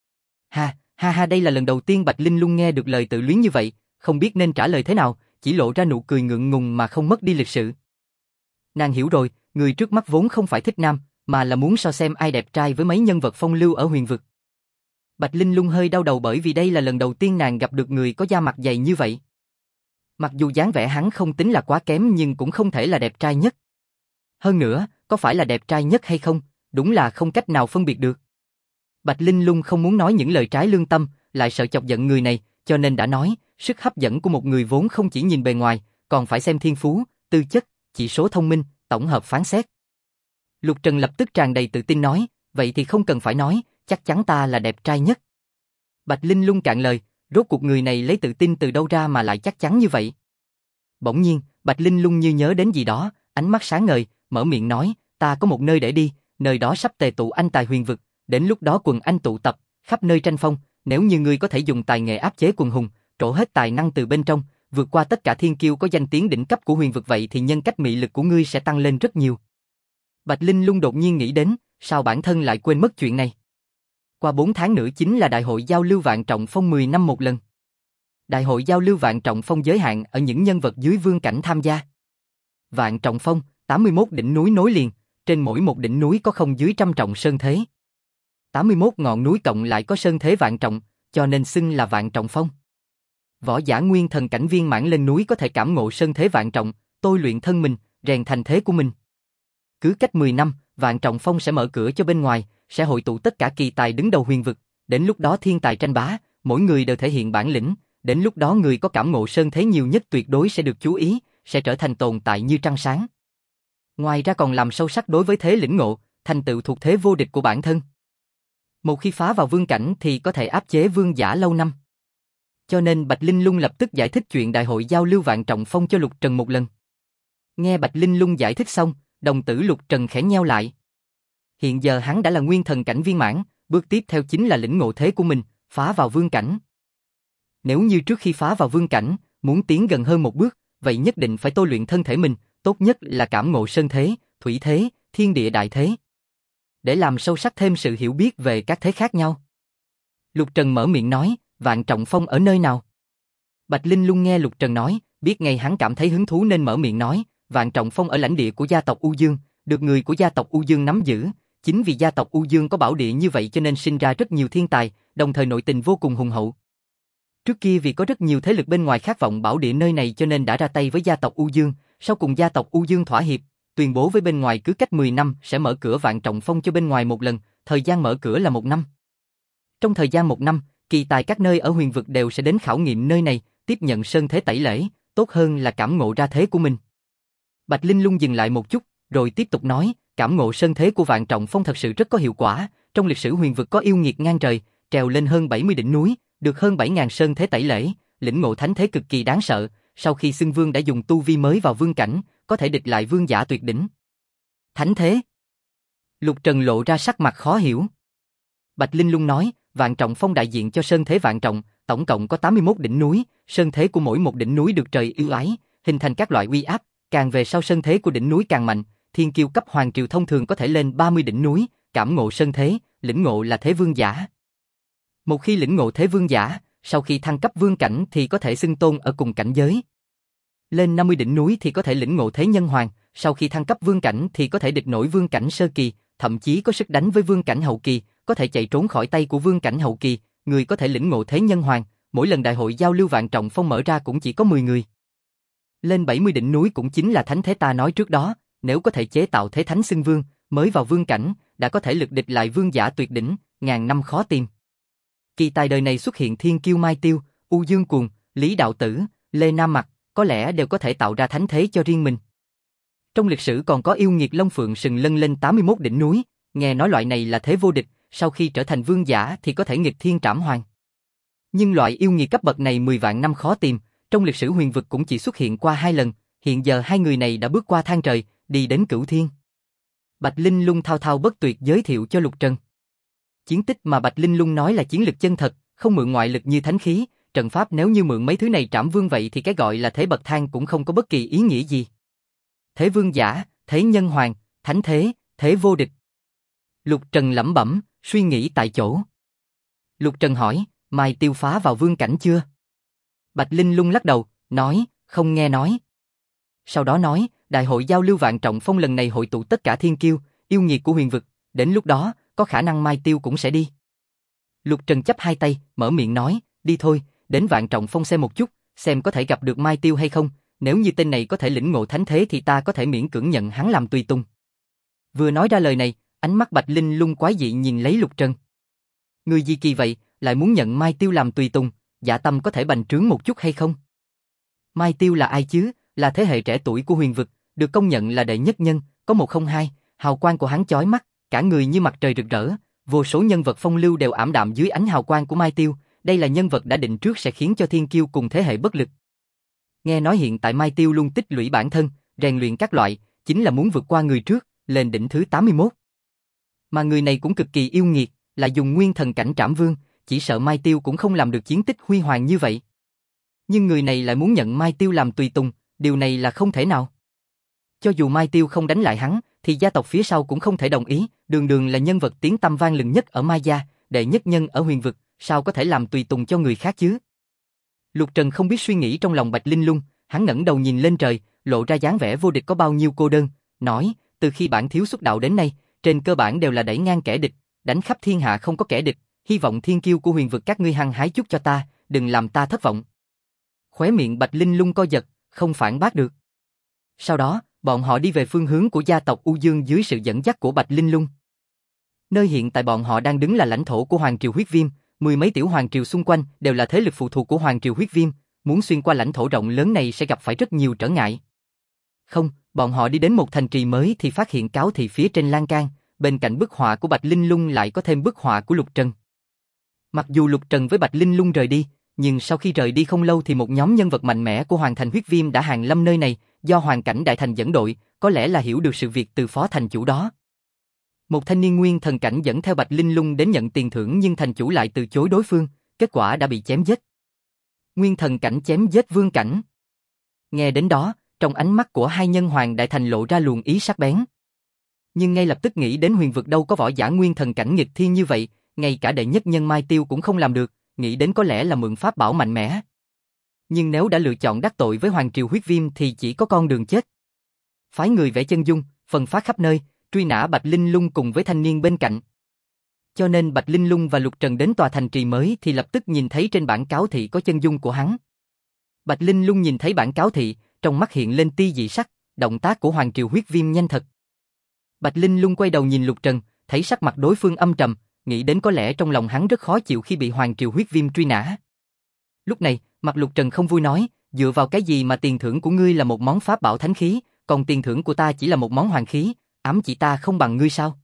Ha, đây là lần đầu tiên Bạch Linh Lung nghe được lời tự luyến như vậy, không biết nên trả lời thế nào, chỉ lộ ra nụ cười ngượng ngùng mà không mất đi lịch sự. Nàng hiểu rồi, người trước mắt vốn không phải thích nam, mà là muốn so xem ai đẹp trai với mấy nhân vật phong lưu ở huyền vực. Bạch Linh Lung hơi đau đầu bởi vì đây là lần đầu tiên nàng gặp được người có da mặt dày như vậy. Mặc dù dáng vẻ hắn không tính là quá kém nhưng cũng không thể là đẹp trai nhất. Hơn nữa, có phải là đẹp trai nhất hay không, đúng là không cách nào phân biệt được. Bạch Linh Lung không muốn nói những lời trái lương tâm, lại sợ chọc giận người này, cho nên đã nói, sức hấp dẫn của một người vốn không chỉ nhìn bề ngoài, còn phải xem thiên phú, tư chất, chỉ số thông minh, tổng hợp phán xét. Lục Trần lập tức tràn đầy tự tin nói, vậy thì không cần phải nói, chắc chắn ta là đẹp trai nhất. Bạch Linh Lung cạn lời, rốt cuộc người này lấy tự tin từ đâu ra mà lại chắc chắn như vậy. Bỗng nhiên, Bạch Linh Lung như nhớ đến gì đó, ánh mắt sáng ngời, mở miệng nói, ta có một nơi để đi, nơi đó sắp tề tụ anh tài huyền vực, đến lúc đó quần anh tụ tập, khắp nơi tranh phong, nếu như ngươi có thể dùng tài nghệ áp chế quần hùng, trổ hết tài năng từ bên trong, vượt qua tất cả thiên kiêu có danh tiếng đỉnh cấp của huyền vực vậy thì nhân cách mị lực của ngươi sẽ tăng lên rất nhiều. Bạch Linh Lung đột nhiên nghĩ đến, sao bản thân lại quên mất chuyện này. Qua 4 tháng nữa chính là Đại hội Giao lưu Vạn Trọng Phong 10 năm một lần. Đại hội Giao lưu Vạn Trọng Phong giới hạn ở những nhân vật dưới vương cảnh tham gia. Vạn Trọng Phong, 81 đỉnh núi nối liền, trên mỗi một đỉnh núi có không dưới 100 trọng sơn thế. 81 ngọn núi cộng lại có sơn thế vạn trọng, cho nên xưng là Vạn Trọng Phong. Võ giả nguyên thần cảnh viên mãn lên núi có thể cảm ngộ sơn thế vạn trọng, tôi luyện thân mình, rèn thành thế của mình. Cứ cách 10 năm, Vạn Trọng Phong sẽ mở cửa cho bên ngoài, sẽ hội tụ tất cả kỳ tài đứng đầu huyền vực, đến lúc đó thiên tài tranh bá, mỗi người đều thể hiện bản lĩnh, đến lúc đó người có cảm ngộ sơn thế nhiều nhất tuyệt đối sẽ được chú ý, sẽ trở thành tồn tại như trăng sáng. Ngoài ra còn làm sâu sắc đối với thế lĩnh ngộ, thành tựu thuộc thế vô địch của bản thân. Một khi phá vào vương cảnh thì có thể áp chế vương giả lâu năm. Cho nên Bạch Linh Lung lập tức giải thích chuyện đại hội giao lưu Vạn Trọng Phong cho Lục Trần một lần. Nghe Bạch Linh Lung giải thích xong, đồng tử Lục Trần khẽ nheo lại. Hiện giờ hắn đã là nguyên thần cảnh viên mãn, bước tiếp theo chính là lĩnh ngộ thế của mình, phá vào vương cảnh. Nếu như trước khi phá vào vương cảnh, muốn tiến gần hơn một bước, vậy nhất định phải tôi luyện thân thể mình, tốt nhất là cảm ngộ sơn thế, thủy thế, thiên địa đại thế. Để làm sâu sắc thêm sự hiểu biết về các thế khác nhau. Lục Trần mở miệng nói, Vạn Trọng Phong ở nơi nào? Bạch Linh Lung nghe Lục Trần nói, biết ngay hắn cảm thấy hứng thú nên mở miệng nói, Vạn Trọng Phong ở lãnh địa của gia tộc U Dương, được người của gia tộc U Dương nắm giữ. Chính vì gia tộc U Dương có bảo địa như vậy cho nên sinh ra rất nhiều thiên tài, đồng thời nội tình vô cùng hùng hậu. Trước kia vì có rất nhiều thế lực bên ngoài khát vọng bảo địa nơi này cho nên đã ra tay với gia tộc U Dương, sau cùng gia tộc U Dương thỏa hiệp, tuyên bố với bên ngoài cứ cách 10 năm sẽ mở cửa Vạn Trọng Phong cho bên ngoài một lần, thời gian mở cửa là 1 năm. Trong thời gian 1 năm, kỳ tài các nơi ở huyền vực đều sẽ đến khảo nghiệm nơi này, tiếp nhận sơn thế tẩy lễ, tốt hơn là cảm ngộ ra thế của mình. Bạch Linh Lung dừng lại một chút, rồi tiếp tục nói, cảm ngộ sơn thế của Vạn Trọng Phong thật sự rất có hiệu quả, trong lịch sử huyền vực có yêu nghiệt ngang trời, trèo lên hơn 70 đỉnh núi, được hơn 7.000 sơn thế tẩy lễ, lĩnh ngộ thánh thế cực kỳ đáng sợ, sau khi xưng vương đã dùng tu vi mới vào vương cảnh, có thể địch lại vương giả tuyệt đỉnh. Thánh thế? Lục Trần lộ ra sắc mặt khó hiểu. Bạch Linh Lung nói, Vạn Trọng Phong đại diện cho sơn thế vạn trọng, tổng cộng có 81 đỉnh núi, sơn thế của mỗi một đỉnh núi được trời ưu ái, hình thành các loại uy áp, càng về sau sơn thế của đỉnh núi càng mạnh, thiên kiêu cấp hoàng triều thông thường có thể lên 30 đỉnh núi, cảm ngộ sơn thế, lĩnh ngộ là thế vương giả. Một khi lĩnh ngộ thế vương giả, sau khi thăng cấp vương cảnh thì có thể xưng tôn ở cùng cảnh giới. Lên 50 đỉnh núi thì có thể lĩnh ngộ thế nhân hoàng, sau khi thăng cấp vương cảnh thì có thể địch nổi vương cảnh sơ kỳ, thậm chí có sức đánh với vương cảnh hậu kỳ, có thể chạy trốn khỏi tay của vương cảnh hậu kỳ, người có thể lĩnh ngộ thế nhân hoàng, mỗi lần đại hội giao lưu Vạn Trọng Phong mở ra cũng chỉ có 10 người. Lên 70 đỉnh núi cũng chính là thánh thế ta nói trước đó, nếu có thể chế tạo thế thánh xưng vương, mới vào vương cảnh, đã có thể lực địch lại vương giả tuyệt đỉnh, ngàn năm khó tìm. Kỳ tài đời này xuất hiện thiên kiêu Mai Tiêu, U Dương Cuồng, Lý Đạo Tử, Lê Nam Mặc, có lẽ đều có thể tạo ra thánh thế cho riêng mình. Trong lịch sử còn có yêu nghiệt Long Phượng Sừng lân lên 81 đỉnh núi, nghe nói loại này là thế vô địch, sau khi trở thành vương giả thì có thể nghịch thiên trảm hoàng. Nhưng loại yêu nghiệt cấp bậc này 10 vạn năm khó tìm, trong lịch sử huyền vực cũng chỉ xuất hiện qua 2 lần, hiện giờ hai người này đã bước qua thang trời, đi đến cửu thiên. Bạch Linh Lung thao thao bất tuyệt giới thiệu cho Lục Trần. Chiến tích mà Bạch Linh Lung nói là chiến lực chân thật, không mượn ngoại lực như thánh khí, trận pháp nếu như mượn mấy thứ này trảm vương vậy thì cái gọi là thế bậc thang cũng không có bất kỳ ý nghĩa gì. Thế vương giả, thế nhân hoàng, thánh thế, thế vô địch. Lục Trần lẩm bẩm, suy nghĩ tại chỗ. Lục Trần hỏi, Mai Tiêu phá vào vương cảnh chưa? Bạch Linh Lung lắc đầu, nói, không nghe nói. Sau đó nói, đại hội giao lưu Vạn Trọng Phong lần này hội tụ tất cả thiên kiêu, yêu nghiệt của huyền vực, đến lúc đó, có khả năng Mai Tiêu cũng sẽ đi. Lục Trần chắp hai tay, mở miệng nói, đi thôi, đến Vạn Trọng Phong xem một chút, xem có thể gặp được Mai Tiêu hay không, nếu như tên này có thể lĩnh ngộ thánh thế thì ta có thể miễn cưỡng nhận hắn làm tùy tùng. Vừa nói ra lời này, ánh mắt Bạch Linh Lung quái dị nhìn lấy Lục Trần. Người gì kỳ vậy, lại muốn nhận Mai Tiêu làm tùy tùng, dạ tâm có thể bành trướng một chút hay không? Mai Tiêu là ai chứ, là thế hệ trẻ tuổi của huyền vực, được công nhận là đệ nhất nhân, có 102, hào quang của hắn chói mắt, cả người như mặt trời rực rỡ, vô số nhân vật phong lưu đều ảm đạm dưới ánh hào quang của Mai Tiêu, đây là nhân vật đã định trước sẽ khiến cho thiên kiêu cùng thế hệ bất lực. Nghe nói hiện tại Mai Tiêu luôn tích lũy bản thân, rèn luyện các loại, chính là muốn vượt qua người trước, lên đỉnh thứ 81. Mà người này cũng cực kỳ yêu nghiệt, là dùng nguyên thần cảnh trảm vương, chỉ sợ Mai Tiêu cũng không làm được chiến tích huy hoàng như vậy. Nhưng người này lại muốn nhận Mai Tiêu làm tùy tùng, điều này là không thể nào. Cho dù Mai Tiêu không đánh lại hắn, thì gia tộc phía sau cũng không thể đồng ý, đường đường là nhân vật tiếng tăm vang lừng nhất ở Mai gia, đệ nhất nhân ở huyền vực, sao có thể làm tùy tùng cho người khác chứ? Lục Trần không biết suy nghĩ trong lòng Bạch Linh Lung, hắn ngẩng đầu nhìn lên trời, lộ ra dáng vẻ vô địch có bao nhiêu cô đơn, nói, từ khi bản thiếu xuất đạo đến nay, trên cơ bản đều là đẩy ngang kẻ địch, đánh khắp thiên hạ không có kẻ địch, hy vọng thiên kiêu của huyền vực các ngươi hăng hái chút cho ta, đừng làm ta thất vọng. Khóe miệng Bạch Linh Lung co giật, không phản bác được. Sau đó, bọn họ đi về phương hướng của gia tộc U Dương dưới sự dẫn dắt của Bạch Linh Lung. Nơi hiện tại bọn họ đang đứng là lãnh thổ của Hoàng triều Huyết Viêm, 10 mấy tiểu hoàng triều xung quanh đều là thế lực phụ thuộc của Hoàng triều Huyết Viêm, muốn xuyên qua lãnh thổ rộng lớn này sẽ gặp phải rất nhiều trở ngại. Không, bọn họ đi đến một thành trì mới thì phát hiện cáo thị phía trên lan can, bên cạnh bức họa của Bạch Linh Lung lại có thêm bức họa của Lục Trần. Mặc dù Lục Trần với Bạch Linh Lung rời đi, nhưng sau khi rời đi không lâu thì một nhóm nhân vật mạnh mẽ của Hoàng Thành Huyết Viêm đã hàng lâm nơi này, do Hoàn Cảnh Đại Thành dẫn đội, có lẽ là hiểu được sự việc từ phó thành chủ đó. Một thanh niên nguyên thần cảnh dẫn theo Bạch Linh Lung đến nhận tiền thưởng nhưng thành chủ lại từ chối đối phương, kết quả đã bị chém giết. Nguyên thần cảnh chém giết vương cảnh. Nghe đến đó, trong ánh mắt của hai nhân Hoàng Đại Thành lộ ra luồng ý sắc bén. Nhưng ngay lập tức nghĩ đến huyền vực đâu có võ giả nguyên thần cảnh nghịch thiên như vậy, ngay cả đệ nhất nhân Mai Tiêu cũng không làm được, nghĩ đến có lẽ là mượn pháp bảo mạnh mẽ. Nhưng nếu đã lựa chọn đắc tội với Hoàng Triều Huyết Viêm thì chỉ có con đường chết. Phái người vẽ chân dung, phân phát khắp nơi, truy nã Bạch Linh Lung cùng với thanh niên bên cạnh. Cho nên Bạch Linh Lung và Lục Trần đến tòa thành trì mới thì lập tức nhìn thấy trên bản cáo thị có chân dung của hắn. Bạch Linh Lung nhìn thấy bản cáo thị, trong mắt hiện lên tia dị sắc, động tác của Hoàng Triều Huyết Viêm nhanh thật. Bạch Linh Lung quay đầu nhìn Lục Trần, thấy sắc mặt đối phương âm trầm, nghĩ đến có lẽ trong lòng hắn rất khó chịu khi bị Hoàng Triều Huyết Viêm truy nã. Lúc này, mặt Lục Trần không vui nói, dựa vào cái gì mà tiền thưởng của ngươi là một món pháp bảo thánh khí, còn tiền thưởng của ta chỉ là một món hoàng khí, ám chỉ ta không bằng ngươi sao?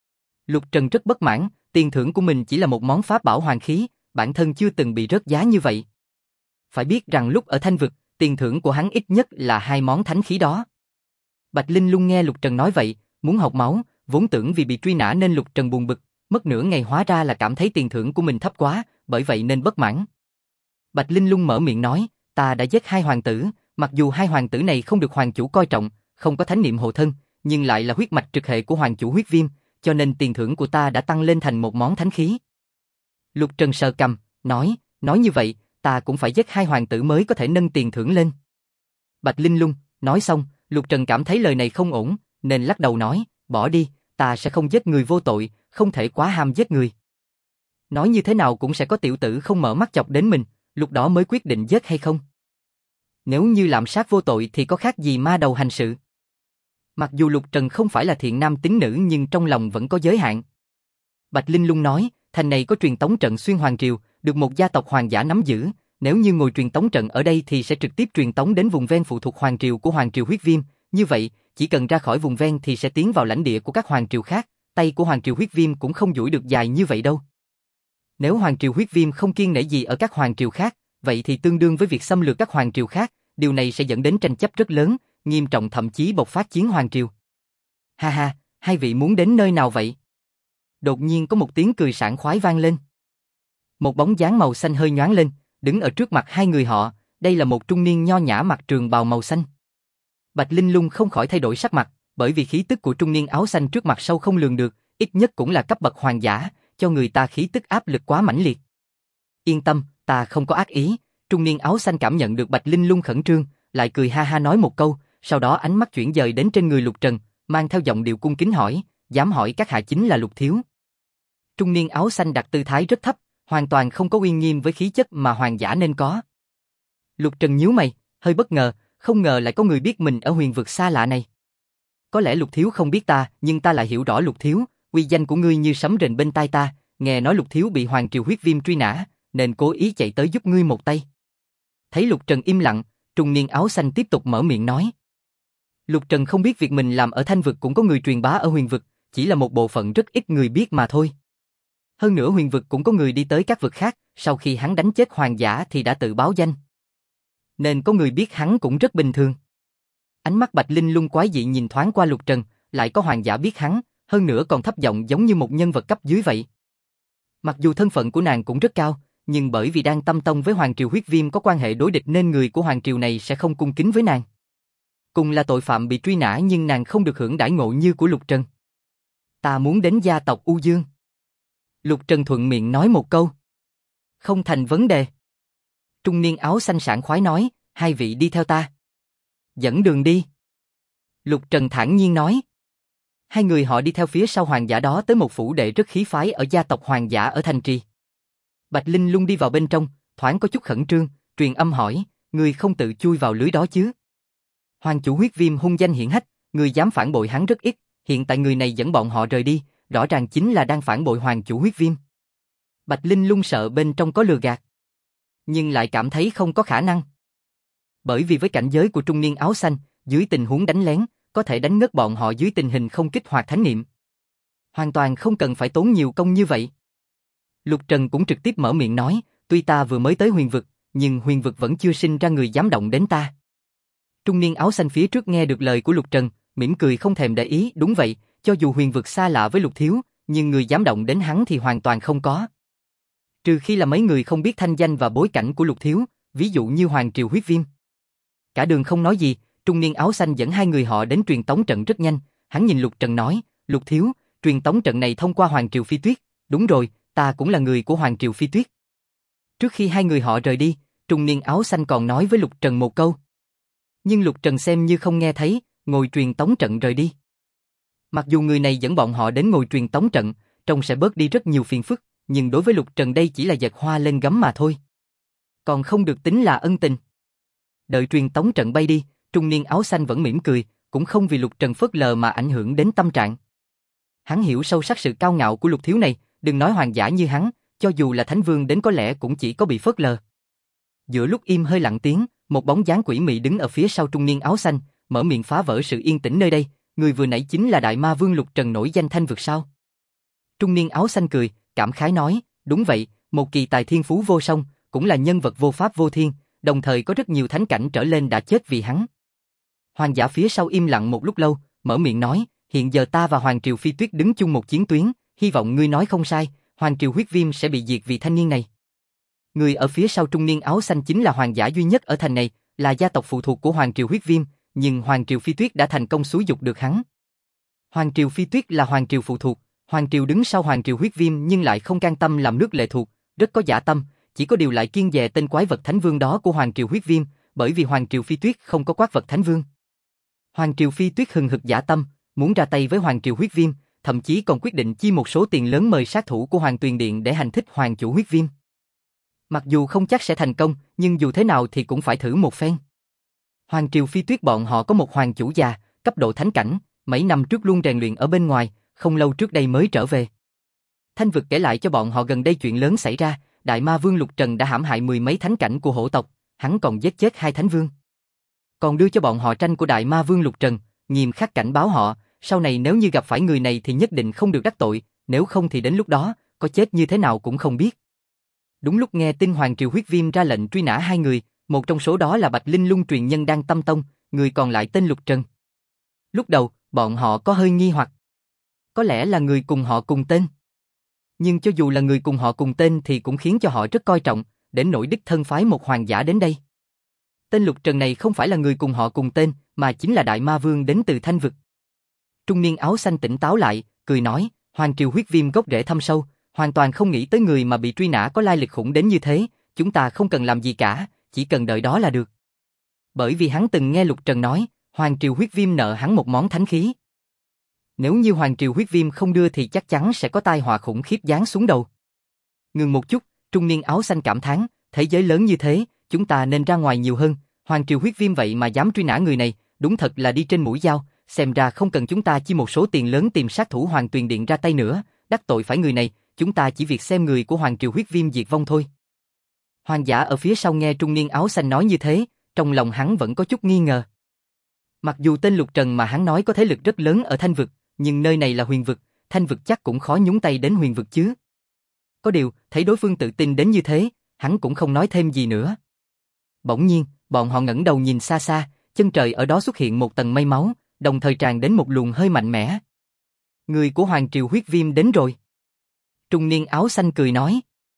Lục Trần rất bất mãn, tiền thưởng của mình chỉ là một món pháp bảo hoàng khí, bản thân chưa từng bị rớt giá như vậy. Phải biết rằng lúc ở Thanh Vực, tiền thưởng của hắn ít nhất là 2 món thánh khí đó. Bạch Linh Lung nghe Lục Trần nói vậy, muốn học máu, vốn tưởng vì bị truy nã nên Lục Trần buồn bực, mất nửa ngày hóa ra là cảm thấy tiền thưởng của mình thấp quá, bởi vậy nên bất mãn. Bạch Linh Lung mở miệng nói, ta đã giết 2 hoàng tử, mặc dù 2 hoàng tử này không được hoàng chủ coi trọng, không có thánh niệm hộ thân, nhưng lại là huyết mạch trực hệ của hoàng chủ Huyết Viêm, cho nên tiền thưởng của ta đã tăng lên thành một món thánh khí. Lục Trần sờ cằm, nói như vậy, ta cũng phải giết 2 hoàng tử mới có thể nâng tiền thưởng lên. Bạch Linh Lung, nói xong, Lục Trần cảm thấy lời này không ổn, nên lắc đầu nói, bỏ đi, ta sẽ không giết người vô tội, không thể quá ham giết người. Nói như thế nào cũng sẽ có tiểu tử không mở mắt chọc đến mình, lúc đó mới quyết định giết hay không. Nếu như lạm sát vô tội thì có khác gì ma đầu hành sự. Mặc dù Lục Trần không phải là thiện nam tín nữ nhưng trong lòng vẫn có giới hạn. Bạch Linh Lung nói, thành này có truyền tống trận xuyên hoàng triều, được một gia tộc hoàng giả nắm giữ, nếu như ngồi truyền tống trận ở đây thì sẽ trực tiếp truyền tống đến vùng ven phụ thuộc hoàng triều của Hoàng Triều Huyết Viêm, như vậy, chỉ cần ra khỏi vùng ven thì sẽ tiến vào lãnh địa của các hoàng triều khác, tay của Hoàng Triều Huyết Viêm cũng không duỗi được dài như vậy đâu. Nếu Hoàng Triều Huyết Viêm không kiêng nể gì ở các hoàng triều khác, vậy thì tương đương với việc xâm lược các hoàng triều khác, điều này sẽ dẫn đến tranh chấp rất lớn, nghiêm trọng thậm chí bộc phát chiến hoàng triều. Ha ha, hai vị muốn đến nơi nào vậy? Đột nhiên có một tiếng cười sảng khoái vang lên. Một bóng dáng màu xanh hơi nhoáng lên, đứng ở trước mặt hai người họ, đây là một trung niên nho nhã mặc trường bào màu xanh. Bạch Linh Lung không khỏi thay đổi sắc mặt, bởi vì khí tức của trung niên áo xanh trước mặt sâu không lường được, ít nhất cũng là cấp bậc hoàng giả, cho người ta khí tức áp lực quá mãnh liệt. Yên tâm, ta không có ác ý, trung niên áo xanh cảm nhận được Bạch Linh Lung khẩn trương, lại cười ha ha nói một câu, sau đó ánh mắt chuyển dời đến trên người Lục Trần, mang theo giọng điệu cung kính hỏi, dám hỏi các hạ chính là Lục thiếu? Trung niên áo xanh đặt tư thái rất thấp, hoàn toàn không có uy nghiêm với khí chất mà hoàng giả nên có. Lục Trần nhíu mày, hơi bất ngờ, không ngờ lại có người biết mình ở huyền vực xa lạ này. Có lẽ Lục thiếu không biết ta, nhưng ta lại hiểu rõ Lục thiếu, uy danh của ngươi như sấm rền bên tai ta, nghe nói Lục thiếu bị Hoàng Triều Huyết Viêm truy nã, nên cố ý chạy tới giúp ngươi một tay. Thấy Lục Trần im lặng, trung niên áo xanh tiếp tục mở miệng nói. Lục Trần không biết việc mình làm ở Thanh vực cũng có người truyền bá ở huyền vực, chỉ là một bộ phận rất ít người biết mà thôi. Hơn nữa huyền vực cũng có người đi tới các vực khác, sau khi hắn đánh chết hoàng giả thì đã tự báo danh. Nên có người biết hắn cũng rất bình thường. Ánh mắt Bạch Linh Lung quái dị nhìn thoáng qua Lục Trần, lại có hoàng giả biết hắn, hơn nữa còn thấp giọng giống như một nhân vật cấp dưới vậy. Mặc dù thân phận của nàng cũng rất cao, nhưng bởi vì đang tâm tông với Hoàng Triều Huyết Viêm có quan hệ đối địch nên người của Hoàng Triều này sẽ không cung kính với nàng. Cùng là tội phạm bị truy nã nhưng nàng không được hưởng đãi ngộ như của Lục Trần. Ta muốn đến gia tộc U Dương. Lục Trần thuận miệng nói một câu. Không thành vấn đề. Trung niên áo xanh sảng khoái nói, hai vị đi theo ta. Dẫn đường đi. Lục Trần thản nhiên nói. Hai người họ đi theo phía sau hoàng giả đó tới một phủ đệ rất khí phái ở gia tộc hoàng giả ở thành trì. Bạch Linh Lung đi vào bên trong, thoáng có chút khẩn trương, truyền âm hỏi, người không tự chui vào lưới đó chứ? Hoàng chủ Huyết Viêm hung danh hiển hách, người dám phản bội hắn rất ít, hiện tại người này dẫn bọn họ rời đi, rõ ràng chính là đang phản bội Hoàng chủ Huyết Viêm. Bạch Linh Lung sợ bên trong có lừa gạt, nhưng lại cảm thấy không có khả năng. Bởi vì với cảnh giới của trung niên áo xanh, dưới tình huống đánh lén, có thể đánh ngất bọn họ dưới tình hình không kích hoạt thánh niệm. Hoàn toàn không cần phải tốn nhiều công như vậy. Lục Trần cũng trực tiếp mở miệng nói, tuy ta vừa mới tới huyền vực, nhưng huyền vực vẫn chưa sinh ra người dám động đến ta. Trung niên áo xanh phía trước nghe được lời của Lục Trần, mỉm cười không thèm để ý, đúng vậy, cho dù huyền vực xa lạ với Lục Thiếu, nhưng người dám động đến hắn thì hoàn toàn không có. Trừ khi là mấy người không biết thanh danh và bối cảnh của Lục Thiếu, ví dụ như Hoàng Triều Huyết Viêm. Cả đường không nói gì, trung niên áo xanh dẫn hai người họ đến truyền tống trận rất nhanh, hắn nhìn Lục Trần nói, Lục Thiếu, truyền tống trận này thông qua Hoàng Triều Phi Tuyết, đúng rồi, ta cũng là người của Hoàng Triều Phi Tuyết. Trước khi hai người họ rời đi, trung niên áo xanh còn nói với Lục Trần một câu. Nhưng Lục Trần xem như không nghe thấy, ngồi truyền tống trận rời đi. Mặc dù người này dẫn bọn họ đến ngồi truyền tống trận, trông sẽ bớt đi rất nhiều phiền phức, nhưng đối với Lục Trần đây chỉ là giật hoa lên gấm mà thôi. Còn không được tính là ân tình. Đợi truyền tống trận bay đi, trung niên áo xanh vẫn mỉm cười, cũng không vì Lục Trần phớt lờ mà ảnh hưởng đến tâm trạng. Hắn hiểu sâu sắc sự cao ngạo của Lục Thiếu này, đừng nói hoàng giả như hắn, cho dù là Thánh Vương đến có lẽ cũng chỉ có bị phớt lờ. Giữa lúc im hơi lặng tiếng, một bóng dáng quỷ mị đứng ở phía sau trung niên áo xanh, mở miệng phá vỡ sự yên tĩnh nơi đây, người vừa nãy chính là Đại Ma Vương Lục Trần nổi danh Thanh Vực sao? Trung niên áo xanh cười, cảm khái nói, đúng vậy, một kỳ tài thiên phú vô song, cũng là nhân vật vô pháp vô thiên, đồng thời có rất nhiều thánh cảnh trở lên đã chết vì hắn. Hoàng giả phía sau im lặng một lúc lâu, mở miệng nói, hiện giờ ta và Hoàng Triều Phi Tuyết đứng chung một chiến tuyến, hy vọng ngươi nói không sai, Hoàng Triều Huyết Viêm sẽ bị diệt vì thanh niên này. Người ở phía sau trung niên áo xanh chính là hoàng giả duy nhất ở thành này, là gia tộc phụ thuộc của Hoàng Triều Huyết Viêm, nhưng Hoàng Triều Phi Tuyết đã thành công xúi dục được hắn. Hoàng Triều Phi Tuyết là Hoàng Triều phụ thuộc, Hoàng Triều đứng sau Hoàng Triều Huyết Viêm nhưng lại không can tâm làm nước lệ thuộc, rất có dã tâm, chỉ có điều lại kiêng dè tên quái vật Thánh Vương đó của Hoàng Triều Huyết Viêm, bởi vì Hoàng Triều Phi Tuyết không có quái vật Thánh Vương. Hoàng Triều Phi Tuyết hừng hực dã tâm, muốn ra tay với Hoàng Triều Huyết Viêm, thậm chí còn quyết định chi một số tiền lớn mời sát thủ của Hoàng Tuyền Điện để hành thích Hoàng chủ Huyết Viêm. Mặc dù không chắc sẽ thành công, nhưng dù thế nào thì cũng phải thử một phen. Hoàng Triều Phi Tuyết bọn họ có một hoàng chủ già, cấp độ thánh cảnh, mấy năm trước luôn rèn luyện ở bên ngoài, không lâu trước đây mới trở về. Thanh Vực kể lại cho bọn họ gần đây chuyện lớn xảy ra, Đại Ma Vương Lục Trần đã hãm hại mười mấy thánh cảnh của hổ tộc, hắn còn giết chết hai thánh vương. Còn đưa cho bọn họ tranh của Đại Ma Vương Lục Trần, nghiêm khắc cảnh báo họ, sau này nếu như gặp phải người này thì nhất định không được đắc tội, nếu không thì đến lúc đó, có chết như thế nào cũng không biết. Đúng lúc nghe tin Hoàng Triều Huyết Viêm ra lệnh truy nã hai người, một trong số đó là Bạch Linh Lung truyền nhân Đan Tâm Tông, người còn lại tên Lục Trần. Lúc đầu, bọn họ có hơi nghi hoặc. Có lẽ là người cùng họ cùng tên. Nhưng cho dù là người cùng họ cùng tên thì cũng khiến cho họ rất coi trọng, đến nỗi đích thân phái một hoàng giả đến đây. Tên Lục Trần này không phải là người cùng họ cùng tên, mà chính là Đại Ma Vương đến từ Thanh Vực. Trung niên áo xanh tỉnh táo lại, cười nói, Hoàng Triều Huyết Viêm gốc rễ thâm sâu, hoàn toàn không nghĩ tới người mà bị truy nã có lai lịch khủng đến như thế, chúng ta không cần làm gì cả, chỉ cần đợi đó là được. Bởi vì hắn từng nghe Lục Trần nói, Hoàng Triều Huyết Viêm nợ hắn một món thánh khí. Nếu như Hoàng Triều Huyết Viêm không đưa thì chắc chắn sẽ có tai họa khủng khiếp giáng xuống đầu. Ngừng một chút, trung niên áo xanh cảm thán, thế giới lớn như thế, chúng ta nên ra ngoài nhiều hơn, Hoàng Triều Huyết Viêm vậy mà dám truy nã người này, đúng thật là đi trên mũi dao, xem ra không cần chúng ta chi một số tiền lớn tìm sát thủ Hoàng Tuyền Điện ra tay nữa, đắc tội phải người này, chúng ta chỉ việc xem người của Hoàng Triều Huyết Viêm diệt vong thôi. Hoàng giả ở phía sau nghe trung niên áo xanh nói như thế, trong lòng hắn vẫn có chút nghi ngờ. Mặc dù tên Lục Trần mà hắn nói có thế lực rất lớn ở Thanh Vực, nhưng nơi này là huyền vực, Thanh Vực chắc cũng khó nhúng tay đến huyền vực chứ. Có điều, thấy đối phương tự tin đến như thế, hắn cũng không nói thêm gì nữa. Bỗng nhiên, bọn họ ngẩng đầu nhìn xa xa, chân trời ở đó xuất hiện một tầng mây máu, đồng thời tràn đến một luồng hơi mạnh mẽ. Người của Hoàng Triều Huyết Viêm đến rồi. Trung niên áo xanh cười nói.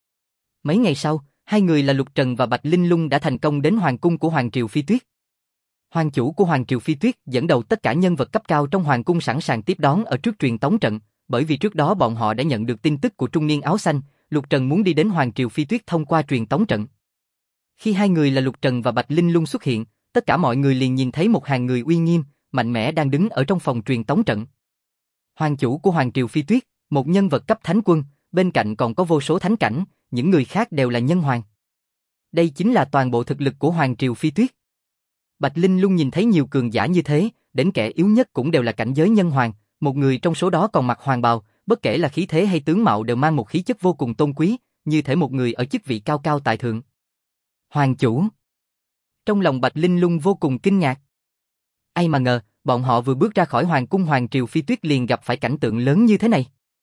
Mấy ngày sau, hai người là Lục Trần và Bạch Linh Lung đã thành công đến hoàng cung của Hoàng Triều Phi Tuyết. Hoàng chủ của Hoàng Triều Phi Tuyết dẫn đầu tất cả nhân vật cấp cao trong hoàng cung sẵn sàng tiếp đón ở trước truyền tống trận, bởi vì trước đó bọn họ đã nhận được tin tức của trung niên áo xanh, Lục Trần muốn đi đến Hoàng Triều Phi Tuyết thông qua truyền tống trận. Khi hai người là Lục Trần và Bạch Linh Lung xuất hiện, tất cả mọi người liền nhìn thấy một hàng người uy nghiêm, mạnh mẽ đang đứng ở trong phòng truyền tống trận. Hoàng chủ của Hoàng Triều Phi Tuyết, một nhân vật cấp thánh quân, bên cạnh còn có vô số thánh cảnh, những người khác đều là nhân hoàng. Đây chính là toàn bộ thực lực của Hoàng Triều Phi Tuyết. Bạch Linh Lung nhìn thấy nhiều cường giả như thế, đến kẻ yếu nhất cũng đều là cảnh giới nhân hoàng, một người trong số đó còn mặc hoàng bào, bất kể là khí thế hay tướng mạo đều mang một khí chất vô cùng tôn quý, như thể một người ở chức vị cao cao tại thượng. Hoàng chủ. Trong lòng Bạch Linh Lung vô cùng kinh ngạc. Ai mà ngờ, bọn họ vừa bước ra khỏi hoàng cung Hoàng Triều Phi Tuyết liền gặp phải cảnh tượng lớn như thế này.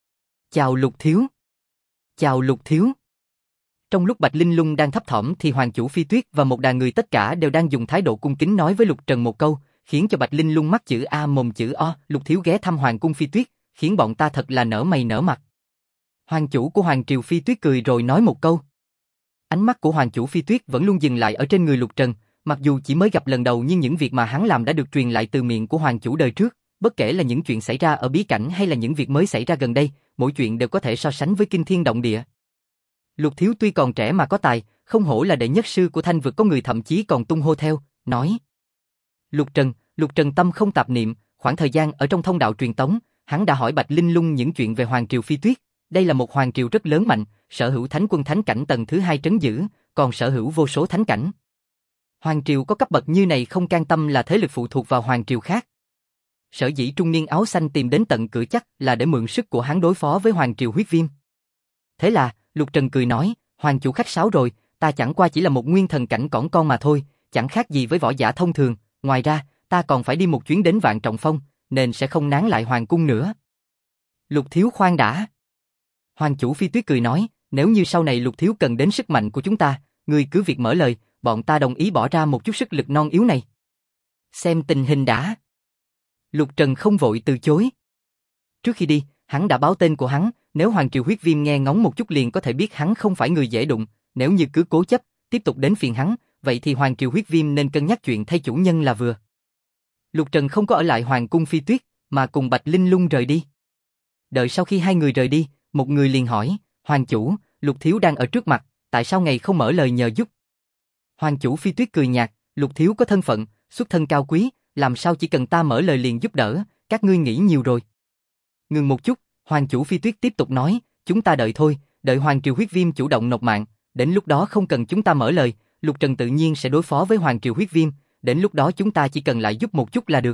Chào Lục thiếu. Chào Lục thiếu. Trong lúc Bạch Linh Lung đang thấp thỏm thì Hoàng chủ Phi Tuyết và một đàn người tất cả đều đang dùng thái độ cung kính nói với Lục Trần một câu, khiến cho Bạch Linh Lung mắt chữ A mồm chữ O, Lục thiếu ghé thăm Hoàng cung Phi Tuyết, khiến bọn ta thật là nở mày nở mặt. Hoàng chủ của Hoàng triều Phi Tuyết cười rồi nói một câu. Ánh mắt của Hoàng chủ Phi Tuyết vẫn luôn dừng lại ở trên người Lục Trần, mặc dù chỉ mới gặp lần đầu nhưng những việc mà hắn làm đã được truyền lại từ miệng của Hoàng chủ đời trước, bất kể là những chuyện xảy ra ở bí cảnh hay là những việc mới xảy ra gần đây, mỗi chuyện đều có thể so sánh với kinh thiên động địa. Lục thiếu tuy còn trẻ mà có tài, không hổ là đệ nhất sư của Thanh vực, có người thậm chí còn tung hô theo, nói. Lục Trần tâm không tạp niệm, khoảng thời gian ở trong thông đạo truyền tống, hắn đã hỏi Bạch Linh Lung những chuyện về Hoàng triều Phi Tuyết, đây là một hoàng triều rất lớn mạnh, sở hữu thánh quân thánh cảnh tầng thứ 2 trấn giữ, còn sở hữu vô số thánh cảnh. Hoàng triều có cấp bậc như này không can tâm là thế lực phụ thuộc vào hoàng triều khác. Sở dĩ trung niên áo xanh tìm đến tận cửa chắc là để mượn sức của hắn đối phó với Hoàng triều huyết viêm. Thế là, Lục Trần cười nói, Hoàng chủ khách sáo rồi, ta chẳng qua chỉ là một nguyên thần cảnh cỏn con mà thôi, chẳng khác gì với võ giả thông thường, ngoài ra, ta còn phải đi một chuyến đến Vạn Trọng Phong, nên sẽ không nán lại hoàng cung nữa. Lục thiếu khoan đã. Hoàng chủ Phi Tuyết cười nói, nếu như sau này Lục thiếu cần đến sức mạnh của chúng ta, ngươi cứ việc mở lời, bọn ta đồng ý bỏ ra một chút sức lực non yếu này. Xem tình hình đã. Lục Trần không vội từ chối. Trước khi đi, hắn đã báo tên của hắn, nếu Hoàng triều huyết viêm nghe ngóng một chút liền có thể biết hắn không phải người dễ đụng, nếu như cứ cố chấp, tiếp tục đến phiền hắn, vậy thì Hoàng triều huyết viêm nên cân nhắc chuyện thay chủ nhân là vừa. Lục Trần không có ở lại Hoàng cung Phi Tuyết, mà cùng Bạch Linh Lung rời đi. Đợi sau khi hai người rời đi, một người liền hỏi, Hoàng chủ, Lục thiếu đang ở trước mặt, tại sao ngài không mở lời nhờ giúp? Hoàng chủ Phi Tuyết cười nhạt, Lục thiếu có thân phận, xuất thân cao quý, làm sao chỉ cần ta mở lời liền giúp đỡ, các ngươi nghĩ nhiều rồi. Ngừng một chút, Hoàng chủ Phi Tuyết tiếp tục nói, chúng ta đợi thôi, đợi Hoàng triều huyết viêm chủ động nộp mạng, đến lúc đó không cần chúng ta mở lời, Lục Trần tự nhiên sẽ đối phó với Hoàng triều huyết viêm, đến lúc đó chúng ta chỉ cần lại giúp một chút là được.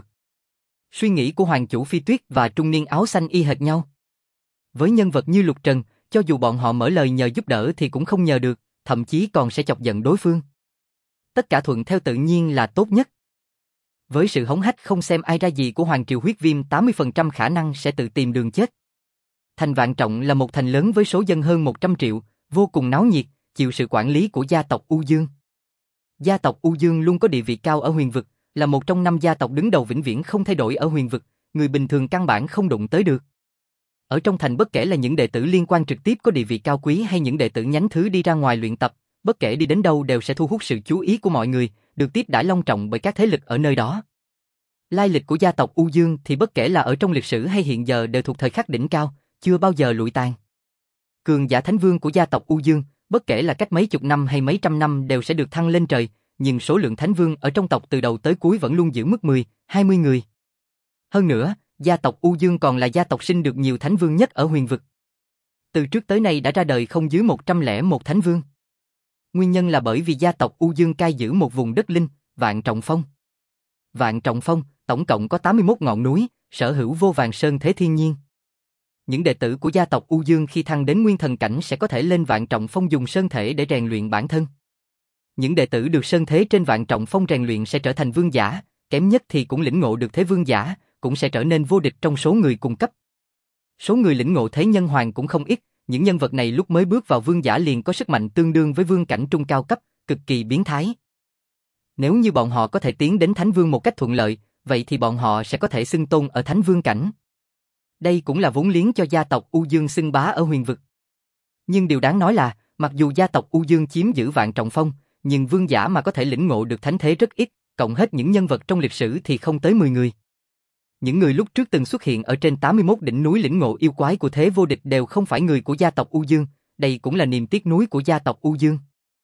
Suy nghĩ của Hoàng chủ Phi Tuyết và trung niên áo xanh y hệt nhau. Với nhân vật như Lục Trần, cho dù bọn họ mở lời nhờ giúp đỡ thì cũng không nhờ được, thậm chí còn sẽ chọc giận đối phương. Tất cả thuận theo tự nhiên là tốt nhất. Với sự hống hách không xem ai ra gì của Hoàng triều huyết viêm, 80% khả năng sẽ tự tìm đường chết. Thành Vạn Trọng là một thành lớn với số dân hơn 100 triệu, vô cùng náo nhiệt, chịu sự quản lý của gia tộc U Dương. Gia tộc U Dương luôn có địa vị cao ở huyền vực, là một trong 5 gia tộc đứng đầu vĩnh viễn không thay đổi ở huyền vực, người bình thường căn bản không đụng tới được. Ở trong thành bất kể là những đệ tử liên quan trực tiếp có địa vị cao quý hay những đệ tử nhánh thứ đi ra ngoài luyện tập, bất kể đi đến đâu đều sẽ thu hút sự chú ý của mọi người, được tiếp đãi long trọng bởi các thế lực ở nơi đó. Lai lịch của gia tộc U Dương thì bất kể là ở trong lịch sử hay hiện giờ đều thuộc thời khắc đỉnh cao, chưa bao giờ lụi tàn. Cường giả thánh vương của gia tộc U Dương, bất kể là cách mấy chục năm hay mấy trăm năm đều sẽ được thăng lên trời, nhưng số lượng thánh vương ở trong tộc từ đầu tới cuối vẫn luôn giữ mức 10, 20 người. Hơn nữa, gia tộc U Dương còn là gia tộc sinh được nhiều thánh vương nhất ở huyền vực. Từ trước tới nay đã ra đời không dưới 101 thánh vương. Nguyên nhân là bởi vì gia tộc U Dương cai giữ một vùng đất linh, Vạn Trọng Phong. Vạn Trọng Phong, tổng cộng có 81 ngọn núi, sở hữu vô vàn sơn thế thiên nhiên. Những đệ tử của gia tộc U Dương khi thăng đến nguyên thần cảnh sẽ có thể lên Vạn Trọng Phong dùng sơn thể để rèn luyện bản thân. Những đệ tử được sơn thế trên Vạn Trọng Phong rèn luyện sẽ trở thành vương giả, kém nhất thì cũng lĩnh ngộ được thế vương giả, cũng sẽ trở nên vô địch trong số người cùng cấp. Số người lĩnh ngộ thế nhân hoàng cũng không ít, những nhân vật này lúc mới bước vào vương giả liền có sức mạnh tương đương với vương cảnh trung cao cấp, cực kỳ biến thái. Nếu như bọn họ có thể tiến đến thánh vương một cách thuận lợi, vậy thì bọn họ sẽ có thể xưng tôn ở thánh vương cảnh. Đây cũng là vốn liếng cho gia tộc U Dương xưng bá ở huyền vực. Nhưng điều đáng nói là, mặc dù gia tộc U Dương chiếm giữ Vạn Trọng Phong, nhưng vương giả mà có thể lĩnh ngộ được thánh thế rất ít, cộng hết những nhân vật trong lịch sử thì không tới 10 người. Những người lúc trước từng xuất hiện ở trên 81 đỉnh núi lĩnh ngộ yêu quái của thế vô địch đều không phải người của gia tộc U Dương, đây cũng là niềm tiếc nuối của gia tộc U Dương.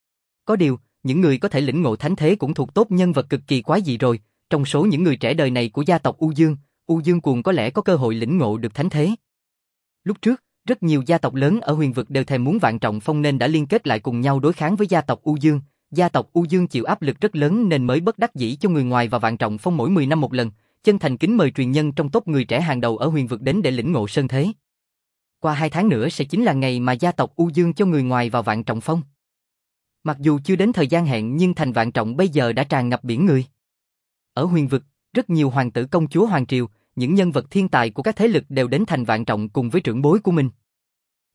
Có điều, những người có thể lĩnh ngộ thánh thế cũng thuộc tốt nhân vật cực kỳ quái dị rồi, trong số những người trẻ đời này của gia tộc U Dương Cuồng có lẽ có cơ hội lĩnh ngộ được thánh thế. Lúc trước, rất nhiều gia tộc lớn ở huyền vực đều thèm muốn Vạn Trọng Phong nên đã liên kết lại cùng nhau đối kháng với gia tộc U Dương. Gia tộc U Dương chịu áp lực rất lớn nên mới bất đắc dĩ cho người ngoài vào Vạn Trọng Phong mỗi 10 năm một lần, chân thành kính mời truyền nhân trong top người trẻ hàng đầu ở huyền vực đến để lĩnh ngộ sơn thế. Qua 2 tháng nữa sẽ chính là ngày mà gia tộc U Dương cho người ngoài vào Vạn Trọng Phong. Mặc dù chưa đến thời gian hẹn nhưng thành Vạn Trọng bây giờ đã tràn ngập biển người. Ở huyền vực, rất nhiều hoàng tử công chúa hoàng triều, những nhân vật thiên tài của các thế lực đều đến thành Vạn Trọng cùng với trưởng bối của mình.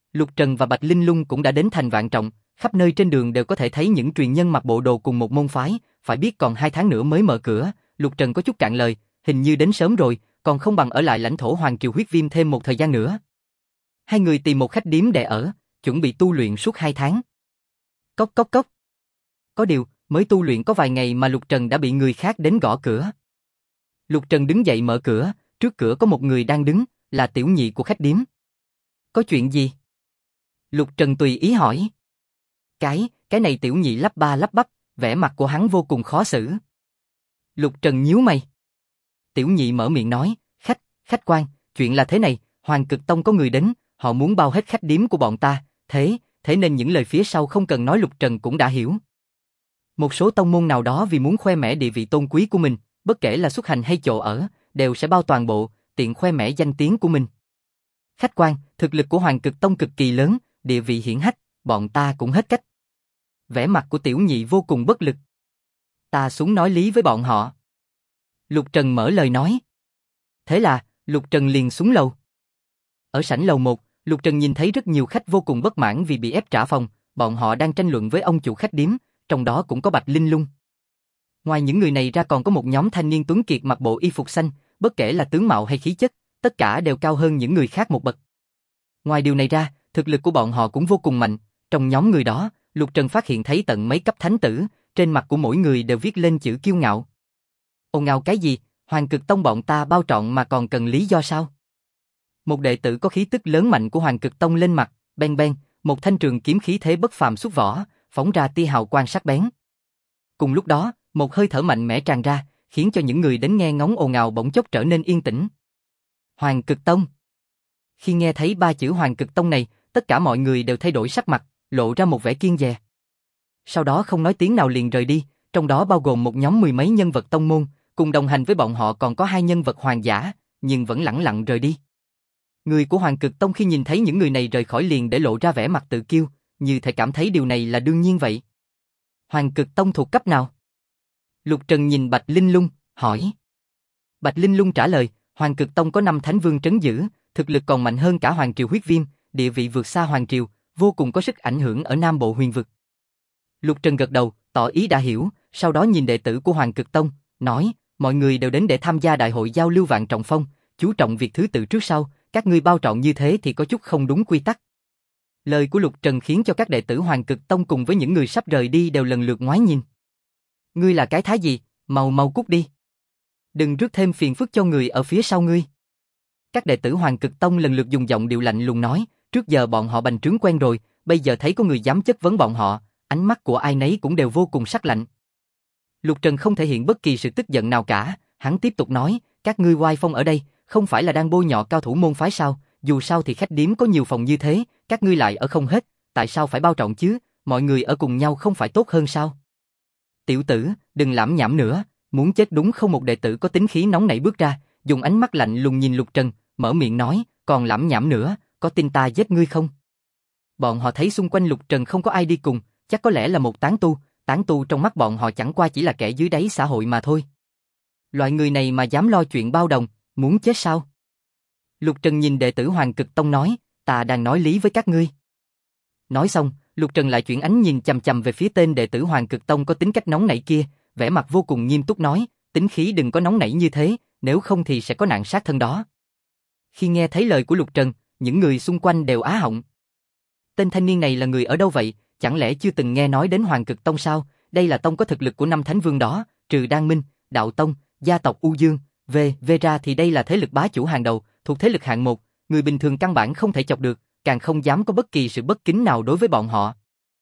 Lục Trần và Bạch Linh Lung cũng đã đến thành Vạn Trọng, khắp nơi trên đường đều có thể thấy những truyền nhân mặc bộ đồ cùng một môn phái, phải biết còn 2 tháng nữa mới mở cửa, Lục Trần có chút cạn lời, hình như đến sớm rồi, còn không bằng ở lại lãnh thổ Hoàng Triều Huyết Viêm thêm một thời gian nữa. Hai người tìm một khách điếm để ở, chuẩn bị tu luyện suốt 2 tháng. Cốc cốc cốc. Có điều, mới tu luyện có vài ngày mà Lục Trần đã bị người khác đến gõ cửa. Lục Trần đứng dậy mở cửa, trước cửa có một người đang đứng, là tiểu nhị của khách điếm. Có chuyện gì? Lục Trần tùy ý hỏi. Cái này tiểu nhị lắp ba lắp bắp, vẻ mặt của hắn vô cùng khó xử. Lục Trần nhíu mày. Tiểu nhị mở miệng nói, khách quan, chuyện là thế này, Hoàng Cực Tông có người đến, họ muốn bao hết khách điếm của bọn ta, thế nên những lời phía sau không cần nói Lục Trần cũng đã hiểu. Một số tông môn nào đó vì muốn khoe mẽ địa vị tôn quý của mình, bất kể là xuất hành hay chỗ ở, đều sẽ bao toàn bộ, tiện khoe mẽ danh tiếng của mình. Khách quan, thực lực của Hoàng Cực Tông cực kỳ lớn, địa vị hiển hách, bọn ta cũng hết cách. Vẻ mặt của tiểu nhị vô cùng bất lực. Ta xuống nói lý với bọn họ. Lục Trần mở lời nói. Thế là, Lục Trần liền xuống lầu. Ở sảnh lầu 1, Lục Trần nhìn thấy rất nhiều khách vô cùng bất mãn vì bị ép trả phòng, bọn họ đang tranh luận với ông chủ khách điếm, trong đó cũng có Bạch Linh Lung. Ngoài những người này ra còn có một nhóm thanh niên tuấn kiệt mặc bộ y phục xanh, bất kể là tướng mạo hay khí chất, tất cả đều cao hơn những người khác một bậc. Ngoài điều này ra, thực lực của bọn họ cũng vô cùng mạnh, trong nhóm người đó, Lục Trần phát hiện thấy tận mấy cấp thánh tử, trên mặt của mỗi người đều viết lên chữ kiêu ngạo. Ồn ào cái gì, Hoàng Cực Tông bọn ta bao trọn mà còn cần lý do sao? Một đệ tử có khí tức lớn mạnh của Hoàng Cực Tông lên mặt, beng beng, một thanh trường kiếm khí thế bất phàm xuất vỏ, phóng ra tia hào quang sắc bén. Cùng lúc đó, một hơi thở mạnh mẽ tràn ra, khiến cho những người đến nghe ngóng ồn ào bỗng chốc trở nên yên tĩnh. Hoàng Cực Tông. Khi nghe thấy 3 chữ Hoàng Cực Tông này, tất cả mọi người đều thay đổi sắc mặt, lộ ra một vẻ kiêng dè. Sau đó không nói tiếng nào liền rời đi, trong đó bao gồm một nhóm 10 mấy nhân vật tông môn, cùng đồng hành với bọn họ còn có 2 nhân vật hoàng giả, nhưng vẫn lẳng lặng rời đi. Người của Hoàng Cực Tông khi nhìn thấy những người này rời khỏi liền để lộ ra vẻ mặt tự kiêu, như thể cảm thấy điều này là đương nhiên vậy. Hoàng Cực Tông thuộc cấp nào? Lục Trần nhìn Bạch Linh Lung, hỏi. Bạch Linh Lung trả lời, Hoàng Cực Tông có 5 thánh vương trấn giữ, thực lực còn mạnh hơn cả Hoàng Triều Huyết Viêm, địa vị vượt xa Hoàng Triều, vô cùng có sức ảnh hưởng ở Nam Bộ huyền vực. Lục Trần gật đầu, tỏ ý đã hiểu, sau đó nhìn đệ tử của Hoàng Cực Tông, nói, mọi người đều đến để tham gia đại hội giao lưu Vạn Trọng Phong, chú trọng việc thứ tự trước sau, các ngươi bao trọn như thế thì có chút không đúng quy tắc. Lời của Lục Trần khiến cho các đệ tử Hoàng Cực Tông cùng với những người sắp rời đi đều lần lượt ngoái nhìn. Ngươi là cái thái gì, mau cút đi. Đừng rước thêm phiền phức cho người ở phía sau ngươi. Các đệ tử Hoàng Cực Tông lần lượt dùng giọng điệu lạnh lùng nói, trước giờ bọn họ bành trướng quen rồi, bây giờ thấy có người dám chất vấn bọn họ, ánh mắt của ai nấy cũng đều vô cùng sắc lạnh. Lục Trần không thể hiện bất kỳ sự tức giận nào cả, hắn tiếp tục nói, các ngươi oai phong ở đây, không phải là đang bôi nhọ cao thủ môn phái sao, dù sao thì khách điếm có nhiều phòng như thế, các ngươi lại ở không hết, tại sao phải bao trọn chứ, mọi người ở cùng nhau không phải tốt hơn sao? Tiểu tử, đừng lảm nhảm nữa, muốn chết đúng không? Một đệ tử có tính khí nóng nảy bước ra, dùng ánh mắt lạnh lùng nhìn Lục Trần, mở miệng nói, còn lảm nhảm nữa, có tin ta giết ngươi không? Bọn họ thấy xung quanh Lục Trần không có ai đi cùng, chắc có lẽ là một tán tu trong mắt bọn họ chẳng qua chỉ là kẻ dưới đáy xã hội mà thôi. Loại người này mà dám lo chuyện bao đồng, muốn chết sao? Lục Trần nhìn đệ tử Hoàng Cực Tông nói, ta đang nói lý với các ngươi. Nói xong, Lục Trần lại chuyển ánh nhìn chằm chằm về phía tên đệ tử Hoàng Cực Tông có tính cách nóng nảy kia, vẻ mặt vô cùng nghiêm túc nói, tính khí đừng có nóng nảy như thế, nếu không thì sẽ có nạn sát thân đó. Khi nghe thấy lời của Lục Trần, những người xung quanh đều á họng. Tên thanh niên này là người ở đâu vậy, chẳng lẽ chưa từng nghe nói đến Hoàng Cực Tông sao? Đây là tông có thực lực của 5 thánh vương đó, trừ Đan Minh, Đạo Tông, gia tộc U Dương, về ra thì đây là thế lực bá chủ hàng đầu, thuộc thế lực hạng 1, người bình thường căn bản không thể chọc được, càng không dám có bất kỳ sự bất kính nào đối với bọn họ.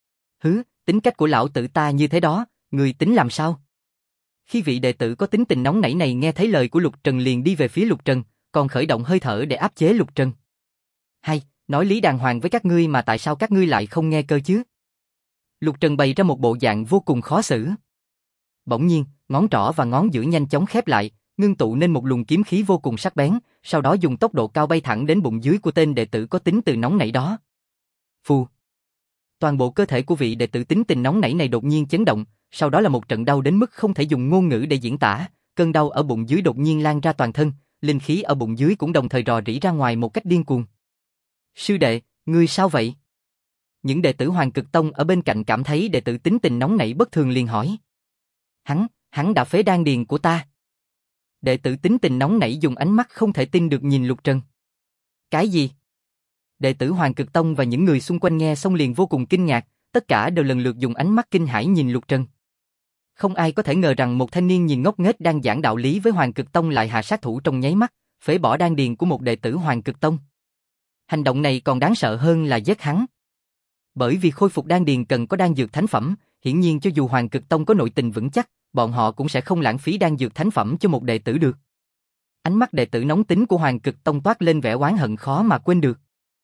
Hứ, tính cách của lão tử ta như thế đó, người tính làm sao? Khi vị đệ tử có tính tình nóng nảy này nghe thấy lời của Lục Trần liền đi về phía Lục Trần, còn khởi động hơi thở để áp chế Lục Trần. Hay, nói lý đàng hoàng với các ngươi mà tại sao các ngươi lại không nghe cơ chứ? Lục Trần bày ra một bộ dạng vô cùng khó xử. Bỗng nhiên, ngón trỏ và ngón giữa nhanh chóng khép lại, ngưng tụ nên một luồng kiếm khí vô cùng sắc bén, sau đó dùng tốc độ cao bay thẳng đến bụng dưới của tên đệ tử có tính từ nóng nảy đó. Phù. Toàn bộ cơ thể của vị đệ tử tính tình nóng nảy này đột nhiên chấn động, sau đó là một trận đau đến mức không thể dùng ngôn ngữ để diễn tả, cơn đau ở bụng dưới đột nhiên lan ra toàn thân, linh khí ở bụng dưới cũng đồng thời rò rỉ ra ngoài một cách điên cuồng. Sư đệ, Ngươi sao vậy? Những đệ tử Hoàng Cực Tông ở bên cạnh cảm thấy đệ tử tính tình nóng nảy bất thường liền hỏi. Hắn đã phế đan điền của ta. Đệ tử tính tình nóng nảy dùng ánh mắt không thể tin được nhìn Lục Trần. Cái gì? Đệ tử Hoàng Cực Tông và những người xung quanh nghe xong liền vô cùng kinh ngạc, tất cả đều lần lượt dùng ánh mắt kinh hãi nhìn Lục Trần. Không ai có thể ngờ rằng một thanh niên nhìn ngốc nghếch đang giảng đạo lý với Hoàng Cực Tông lại hạ sát thủ trong nháy mắt, phế bỏ đan điền của một đệ tử Hoàng Cực Tông. Hành động này còn đáng sợ hơn là giết hắn. Bởi vì khôi phục đan điền cần có đan dược thánh phẩm, hiển nhiên cho dù Hoàng Cực Tông có nội tình vững chắc, bọn họ cũng sẽ không lãng phí đan dược thánh phẩm cho một đệ tử được. Ánh mắt đệ tử nóng tính của Hoàng Cực Tông toát lên vẻ oán hận khó mà quên được.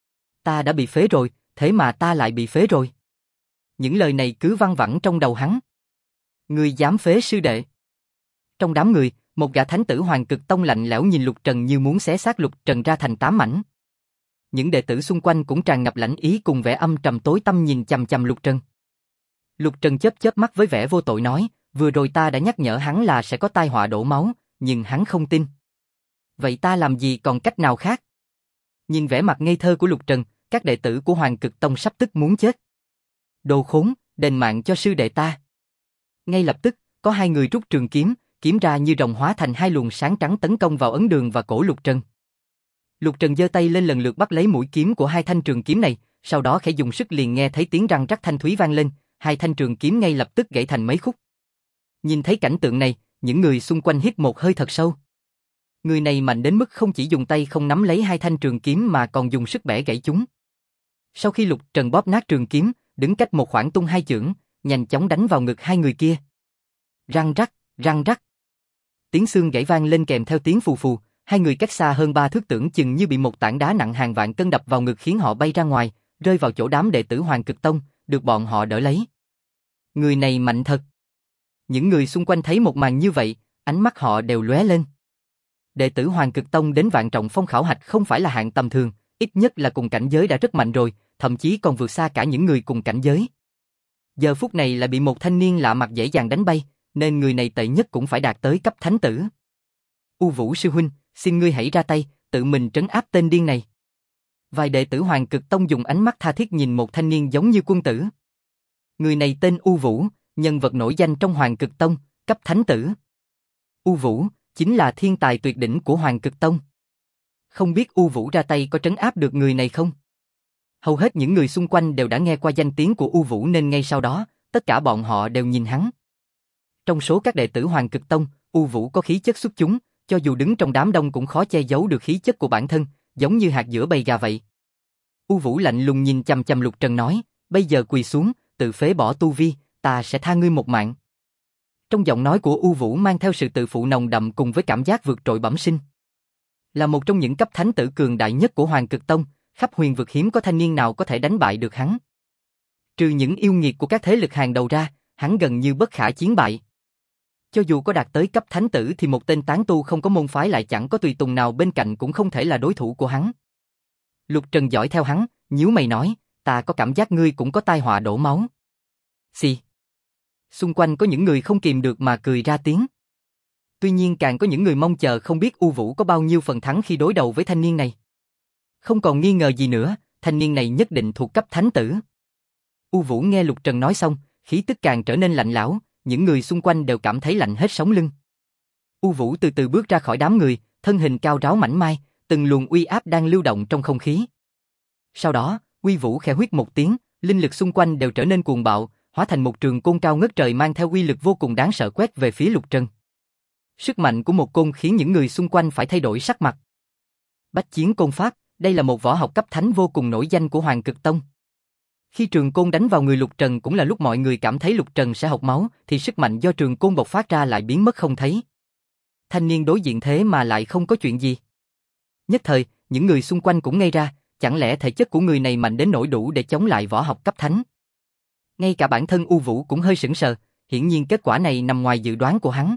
Ta đã bị phế rồi, thế mà ta lại bị phế rồi. Những lời này cứ văng vẳng trong đầu hắn. Ngươi dám phế sư đệ? Trong đám người, một gã thánh tử Hoàng Cực Tông lạnh lẽo nhìn Lục Trần như muốn xé xác Lục Trần ra thành 8 mảnh. Những đệ tử xung quanh cũng tràn ngập lãnh ý cùng vẻ âm trầm tối tăm nhìn chằm chằm Lục Trần. Lục Trần chớp chớp mắt với vẻ vô tội nói, vừa rồi ta đã nhắc nhở hắn là sẽ có tai họa đổ máu, nhưng hắn không tin. Vậy ta làm gì còn cách nào khác? Nhìn vẻ mặt ngây thơ của Lục Trần, các đệ tử của Hoàng Cực Tông sắp tức muốn chết. Đồ khốn, đền mạng cho sư đệ ta. Ngay lập tức, có hai người rút trường kiếm, kiếm ra như rồng hóa thành hai luồng sáng trắng tấn công vào ấn đường và cổ Lục Trần. Lục Trần giơ tay lên lần lượt bắt lấy mũi kiếm của hai thanh trường kiếm này, sau đó khẽ dùng sức liền nghe thấy tiếng răng rắc thanh thúy vang lên, hai thanh trường kiếm ngay lập tức gãy thành mấy khúc. Nhìn thấy cảnh tượng này, những người xung quanh hít một hơi thật sâu. Người này mạnh đến mức không chỉ dùng tay không nắm lấy hai thanh trường kiếm mà còn dùng sức bẻ gãy chúng. Sau khi Lục Trần bóp nát trường kiếm, đứng cách một khoảng tung hai chưởng, nhanh chóng đánh vào ngực hai người kia. Răng rắc, răng rắc. Tiếng xương gãy vang lên kèm theo tiếng phù phù, hai người cách xa hơn 3 thước tưởng chừng như bị một tảng đá nặng hàng vạn cân đập vào ngực khiến họ bay ra ngoài, rơi vào chỗ đám đệ tử Hoàng Cực Tông, được bọn họ đỡ lấy. Người này mạnh thật. Những người xung quanh thấy một màn như vậy, ánh mắt họ đều lóe lên. Đệ tử Hoàng Cực Tông đến Vạn Trọng Phong khảo hạch không phải là hạng tầm thường, ít nhất là cùng cảnh giới đã rất mạnh rồi, thậm chí còn vượt xa cả những người cùng cảnh giới. Giờ phút này lại bị một thanh niên lạ mặt dễ dàng đánh bay, nên người này tệ nhất cũng phải đạt tới cấp thánh tử. U Vũ sư huynh, xin ngươi hãy ra tay, tự mình trấn áp tên điên này. Vài đệ tử Hoàng Cực Tông dùng ánh mắt tha thiết nhìn một thanh niên giống như quân tử. Người này tên U Vũ, nhân vật nổi danh trong Hoàng Cực Tông, cấp thánh tử. U Vũ chính là thiên tài tuyệt đỉnh của Hoàng Cực Tông. Không biết U Vũ ra tay có trấn áp được người này không? Hầu hết những người xung quanh đều đã nghe qua danh tiếng của U Vũ nên ngay sau đó, tất cả bọn họ đều nhìn hắn. Trong số các đệ tử Hoàng Cực Tông, U Vũ có khí chất xuất chúng, cho dù đứng trong đám đông cũng khó che giấu được khí chất của bản thân, giống như hạt giữa bầy gà vậy. U Vũ lạnh lùng nhìn chằm chằm Lục Trần nói, bây giờ quỳ xuống, tự phế bỏ tu vi, ta sẽ tha ngươi một mạng. Trong giọng nói của U Vũ mang theo sự tự phụ nồng đậm cùng với cảm giác vượt trội bẩm sinh. Là một trong những cấp thánh tử cường đại nhất của Hoàng Cực Tông, khắp huyền vực hiếm có thanh niên nào có thể đánh bại được hắn. Trừ những yêu nghiệt của các thế lực hàng đầu ra, hắn gần như bất khả chiến bại. Cho dù có đạt tới cấp thánh tử thì một tên tán tu không có môn phái lại chẳng có tùy tùng nào bên cạnh cũng không thể là đối thủ của hắn. Lục Trần dõi theo hắn, nhíu mày nói, ta có cảm giác ngươi cũng có tai họa đổ máu. Xì. Xung quanh có những người không kìm được mà cười ra tiếng. Tuy nhiên càng có những người mong chờ không biết U Vũ có bao nhiêu phần thắng khi đối đầu với thanh niên này. Không còn nghi ngờ gì nữa, thanh niên này nhất định thuộc cấp thánh tử. U Vũ nghe Lục Trần nói xong, khí tức càng trở nên lạnh lẽo, những người xung quanh đều cảm thấy lạnh hết sống lưng. U Vũ từ từ bước ra khỏi đám người, thân hình cao ráo mảnh mai, từng luồng uy áp đang lưu động trong không khí. Sau đó, Uy Vũ khẽ huýt một tiếng, linh lực xung quanh đều trở nên cuồng bạo, hóa thành một trường côn cao ngất trời mang theo uy lực vô cùng đáng sợ quét về phía Lục Trần. Sức mạnh của một côn khiến những người xung quanh phải thay đổi sắc mặt. Bách chiến côn pháp, đây là một võ học cấp thánh vô cùng nổi danh của Hoàng Cực Tông. Khi trường côn đánh vào người Lục Trần cũng là lúc mọi người cảm thấy Lục Trần sẽ hộc máu, thì sức mạnh do trường côn bộc phát ra lại biến mất không thấy. Thanh niên đối diện thế mà lại không có chuyện gì. Nhất thời, những người xung quanh cũng ngây ra, chẳng lẽ thể chất của người này mạnh đến nỗi đủ để chống lại võ học cấp thánh? Ngay cả bản thân U Vũ cũng hơi sững sờ, hiển nhiên kết quả này nằm ngoài dự đoán của hắn.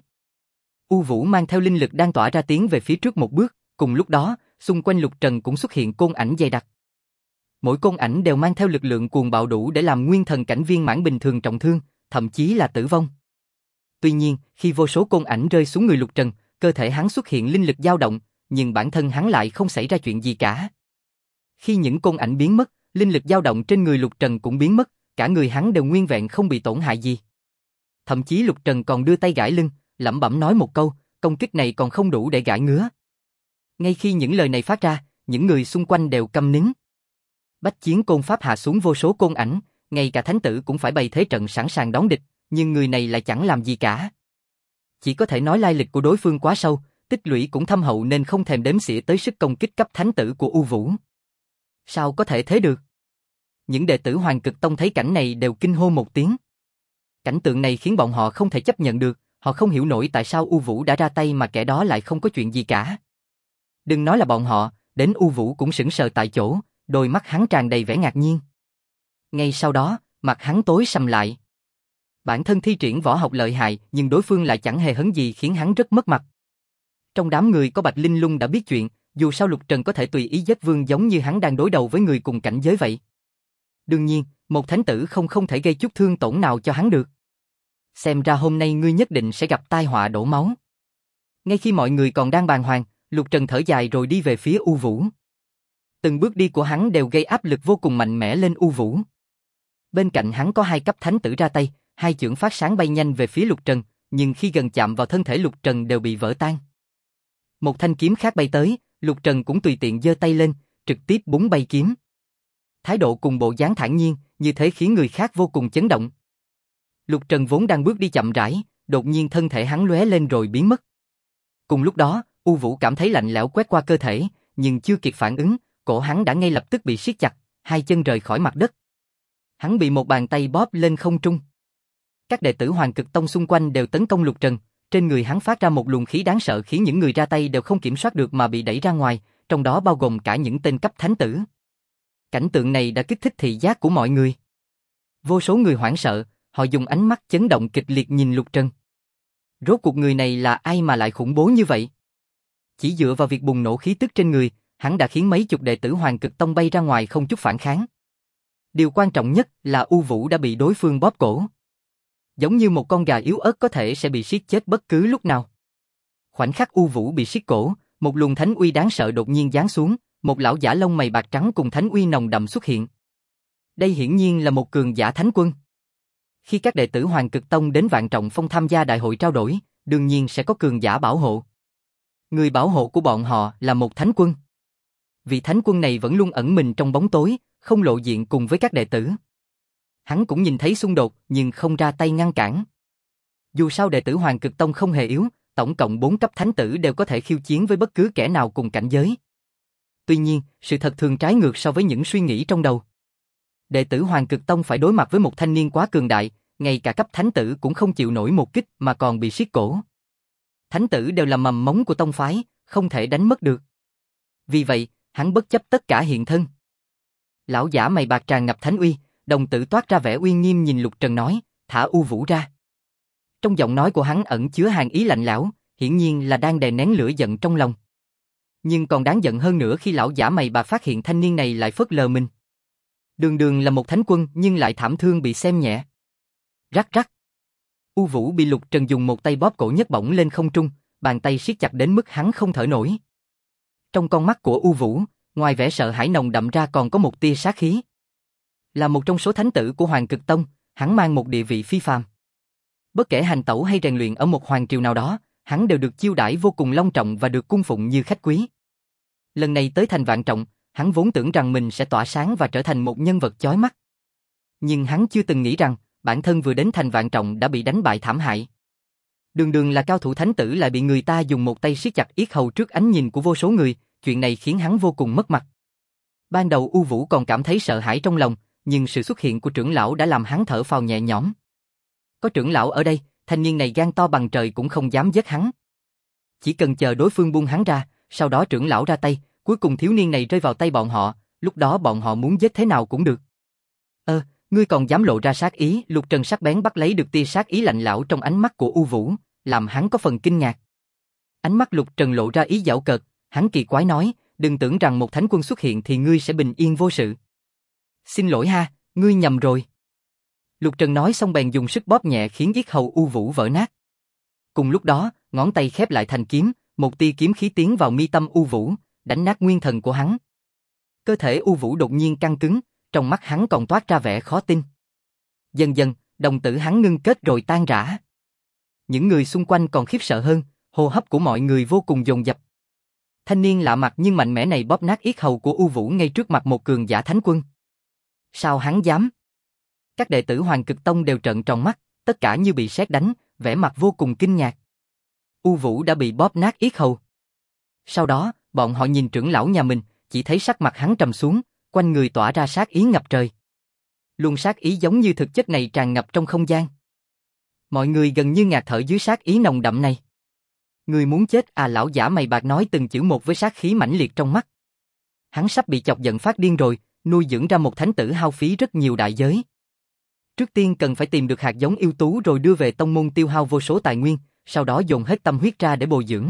U Vũ mang theo linh lực đang tỏa ra tiến về phía trước một bước, cùng lúc đó, xung quanh Lục Trần cũng xuất hiện côn ảnh dày đặc. Mỗi côn ảnh đều mang theo lực lượng cuồng bạo đủ để làm nguyên thần cảnh viên mãn bình thường trọng thương, thậm chí là tử vong. Tuy nhiên, khi vô số côn ảnh rơi xuống người Lục Trần, cơ thể hắn xuất hiện linh lực dao động, nhưng bản thân hắn lại không xảy ra chuyện gì cả. Khi những côn ảnh biến mất, linh lực dao động trên người Lục Trần cũng biến mất, cả người hắn đều nguyên vẹn không bị tổn hại gì. Thậm chí Lục Trần còn đưa tay gãi lưng, lẩm bẩm nói một câu, công kích này còn không đủ để gãi ngứa. Ngay khi những lời này phát ra, những người xung quanh đều câm nín. Bách chiến côn pháp hạ xuống vô số côn ảnh, ngay cả thánh tử cũng phải bày thế trận sẵn sàng đón địch, nhưng người này lại chẳng làm gì cả. Chỉ có thể nói lai lịch của đối phương quá sâu, tích lũy cũng thâm hậu nên không thèm đếm xỉa tới sức công kích cấp thánh tử của U Vũ. Sao có thể thế được? Những đệ tử Hoàng Cực Tông thấy cảnh này đều kinh hô một tiếng. Cảnh tượng này khiến bọn họ không thể chấp nhận được, họ không hiểu nổi tại sao U Vũ đã ra tay mà kẻ đó lại không có chuyện gì cả. Đừng nói là bọn họ, đến U Vũ cũng sững sờ tại chỗ, đôi mắt hắn tràn đầy vẻ ngạc nhiên. Ngay sau đó, mặt hắn tối sầm lại. Bản thân thi triển võ học lợi hại nhưng đối phương lại chẳng hề hấn gì khiến hắn rất mất mặt. Trong đám người có Bạch Linh Lung đã biết chuyện, dù sao Lục Trần có thể tùy ý giết vương giống như hắn đang đối đầu với người cùng cảnh giới vậy. Đương nhiên, một thánh tử không thể gây chút thương tổn nào cho hắn được. Xem ra hôm nay ngươi nhất định sẽ gặp tai họa đổ máu. Ngay khi mọi người còn đang bàng hoàng, Lục Trần thở dài rồi đi về phía U Vũ. Từng bước đi của hắn đều gây áp lực vô cùng mạnh mẽ lên U Vũ. Bên cạnh hắn có 2 cấp thánh tử ra tay, 2 chưởng phát sáng bay nhanh về phía Lục Trần, nhưng khi gần chạm vào thân thể Lục Trần đều bị vỡ tan. Một thanh kiếm khác bay tới, Lục Trần cũng tùy tiện giơ tay lên, trực tiếp búng bay kiếm. Thái độ cùng bộ dáng thản nhiên, như thế khiến người khác vô cùng chấn động. Lục Trần vốn đang bước đi chậm rãi, đột nhiên thân thể hắn lóe lên rồi biến mất. Cùng lúc đó, U Vũ cảm thấy lạnh lẽo quét qua cơ thể, nhưng chưa kịp phản ứng, cổ hắn đã ngay lập tức bị siết chặt, 2 chân rời khỏi mặt đất. Hắn bị một bàn tay bóp lên không trung. Các đệ tử Hoàng Cực Tông xung quanh đều tấn công Lục Trần, trên người hắn phát ra một luồng khí đáng sợ khiến những người ra tay đều không kiểm soát được mà bị đẩy ra ngoài, trong đó bao gồm cả những tên cấp thánh tử. Cảnh tượng này đã kích thích thị giác của mọi người. Vô số người hoảng sợ, họ dùng ánh mắt chấn động kịch liệt nhìn Lục Trần. Rốt cuộc người này là ai mà lại khủng bố như vậy? Chỉ dựa vào việc bùng nổ khí tức trên người, hắn đã khiến mấy chục đệ tử Hoàng Cực Tông bay ra ngoài không chút phản kháng. Điều quan trọng nhất là U Vũ đã bị đối phương bóp cổ. Giống như một con gà yếu ớt có thể sẽ bị siết chết bất cứ lúc nào. Khoảnh khắc U Vũ bị siết cổ, một luồng thánh uy đáng sợ đột nhiên giáng xuống, một lão giả lông mày bạc trắng cùng thánh uy nồng đậm xuất hiện. Đây hiển nhiên là một cường giả thánh quân. Khi các đệ tử Hoàng Cực Tông đến Vạn Trọng Phong tham gia đại hội trao đổi, đương nhiên sẽ có cường giả bảo hộ. Người bảo hộ của bọn họ là một thánh quân. Vị thánh quân này vẫn luôn ẩn mình trong bóng tối, không lộ diện cùng với các đệ tử. Hắn cũng nhìn thấy xung đột nhưng không ra tay ngăn cản. Dù sao đệ tử Hoàng Cực Tông không hề yếu, tổng cộng 4 cấp thánh tử đều có thể khiêu chiến với bất cứ kẻ nào cùng cảnh giới. Tuy nhiên, sự thật thường trái ngược so với những suy nghĩ trong đầu. Đệ tử Hoàng Cực Tông phải đối mặt với một thanh niên quá cường đại, ngay cả cấp thánh tử cũng không chịu nổi một kích mà còn bị siết cổ. Thánh tử đều là mầm mống của tông phái, không thể đánh mất được. Vì vậy, hắn bất chấp tất cả hiện thân. Lão giả mày bạc tràn ngập thánh uy, đồng tử toát ra vẻ uy nghiêm nhìn Lục Trần nói, thả U Vũ ra. Trong giọng nói của hắn ẩn chứa hàn ý lạnh lẽo, hiển nhiên là đang đè nén lửa giận trong lòng. Nhưng còn đáng giận hơn nữa khi lão giả mày bạc phát hiện thanh niên này lại phớt lờ mình. Đường đường là một thánh quân nhưng lại thảm thương bị xem nhẹ. Rắc rắc. U Vũ bị Lục Trần dùng một tay bóp cổ nhấc bổng lên không trung, bàn tay siết chặt đến mức hắn không thở nổi. Trong con mắt của U Vũ, ngoài vẻ sợ hãi nồng đậm ra còn có một tia sát khí. Là một trong số thánh tử của Hoàng Cực Tông, hắn mang một địa vị phi phàm. Bất kể hành tẩu hay rèn luyện ở một hoàng triều nào đó, hắn đều được chiêu đãi vô cùng long trọng và được cung phụng như khách quý. Lần này tới thành Vạn Trọng, hắn vốn tưởng rằng mình sẽ tỏa sáng và trở thành một nhân vật chói mắt. Nhưng hắn chưa từng nghĩ rằng, bản thân vừa đến thành Vạn Trọng đã bị đánh bại thảm hại. Đường đường là cao thủ thánh tử lại bị người ta dùng một tay siết chặt yết hầu trước ánh nhìn của vô số người, chuyện này khiến hắn vô cùng mất mặt. Ban đầu U Vũ còn cảm thấy sợ hãi trong lòng, nhưng sự xuất hiện của trưởng lão đã làm hắn thở phào nhẹ nhõm. Có trưởng lão ở đây, thanh niên này gan to bằng trời cũng không dám giết hắn. Chỉ cần chờ đối phương buông hắn ra, sau đó trưởng lão ra tay, cuối cùng thiếu niên này rơi vào tay bọn họ, lúc đó bọn họ muốn giết thế nào cũng được. Ngươi còn dám lộ ra sát ý? Lục Trần sắc bén bắt lấy được tia sát ý lạnh lẽo trong ánh mắt của U Vũ, làm hắn có phần kinh ngạc. Ánh mắt Lục Trần lộ ra ý giảo cợt, hắn kỳ quái nói, đừng tưởng rằng một thánh quân xuất hiện thì ngươi sẽ bình yên vô sự. Xin lỗi ha, ngươi nhầm rồi. Lục Trần nói xong bèn dùng sức bóp nhẹ khiến yết hầu U Vũ vỡ nát. Cùng lúc đó, ngón tay khép lại thành kiếm, một tia kiếm khí tiến vào mi tâm U Vũ, đánh nát nguyên thần của hắn. Cơ thể U Vũ đột nhiên căng cứng, trong mắt hắn còn toát ra vẻ khó tin. Dần dần, đồng tử hắn ngưng kết rồi tan rã. Những người xung quanh còn khiếp sợ hơn, hô hấp của mọi người vô cùng dồn dập. Thanh niên lạ mặt nhưng mạnh mẽ này bóp nát yết hầu của U Vũ ngay trước mặt một cường giả thánh quân. Sao hắn dám? Các đệ tử Hoàng Cực Tông đều trợn tròn mắt, tất cả như bị sét đánh, vẻ mặt vô cùng kinh ngạc. U Vũ đã bị bóp nát yết hầu. Sau đó, bọn họ nhìn trưởng lão nhà mình, chỉ thấy sắc mặt hắn trầm xuống, quanh người tỏa ra sát ý ngập trời. Luồng sát ý giống như thực chất này tràn ngập trong không gian. Mọi người gần như ngạt thở dưới sát ý nồng đậm này. Người muốn chết à? Lão giả mày bạc nói từng chữ một với sát khí mãnh liệt trong mắt. Hắn sắp bị chọc giận phát điên rồi, nuôi dưỡng ra một thánh tử hao phí rất nhiều đại giới. Trước tiên cần phải tìm được hạt giống ưu tú rồi đưa về tông môn tiêu hao vô số tài nguyên, sau đó dồn hết tâm huyết ra để bồi dưỡng.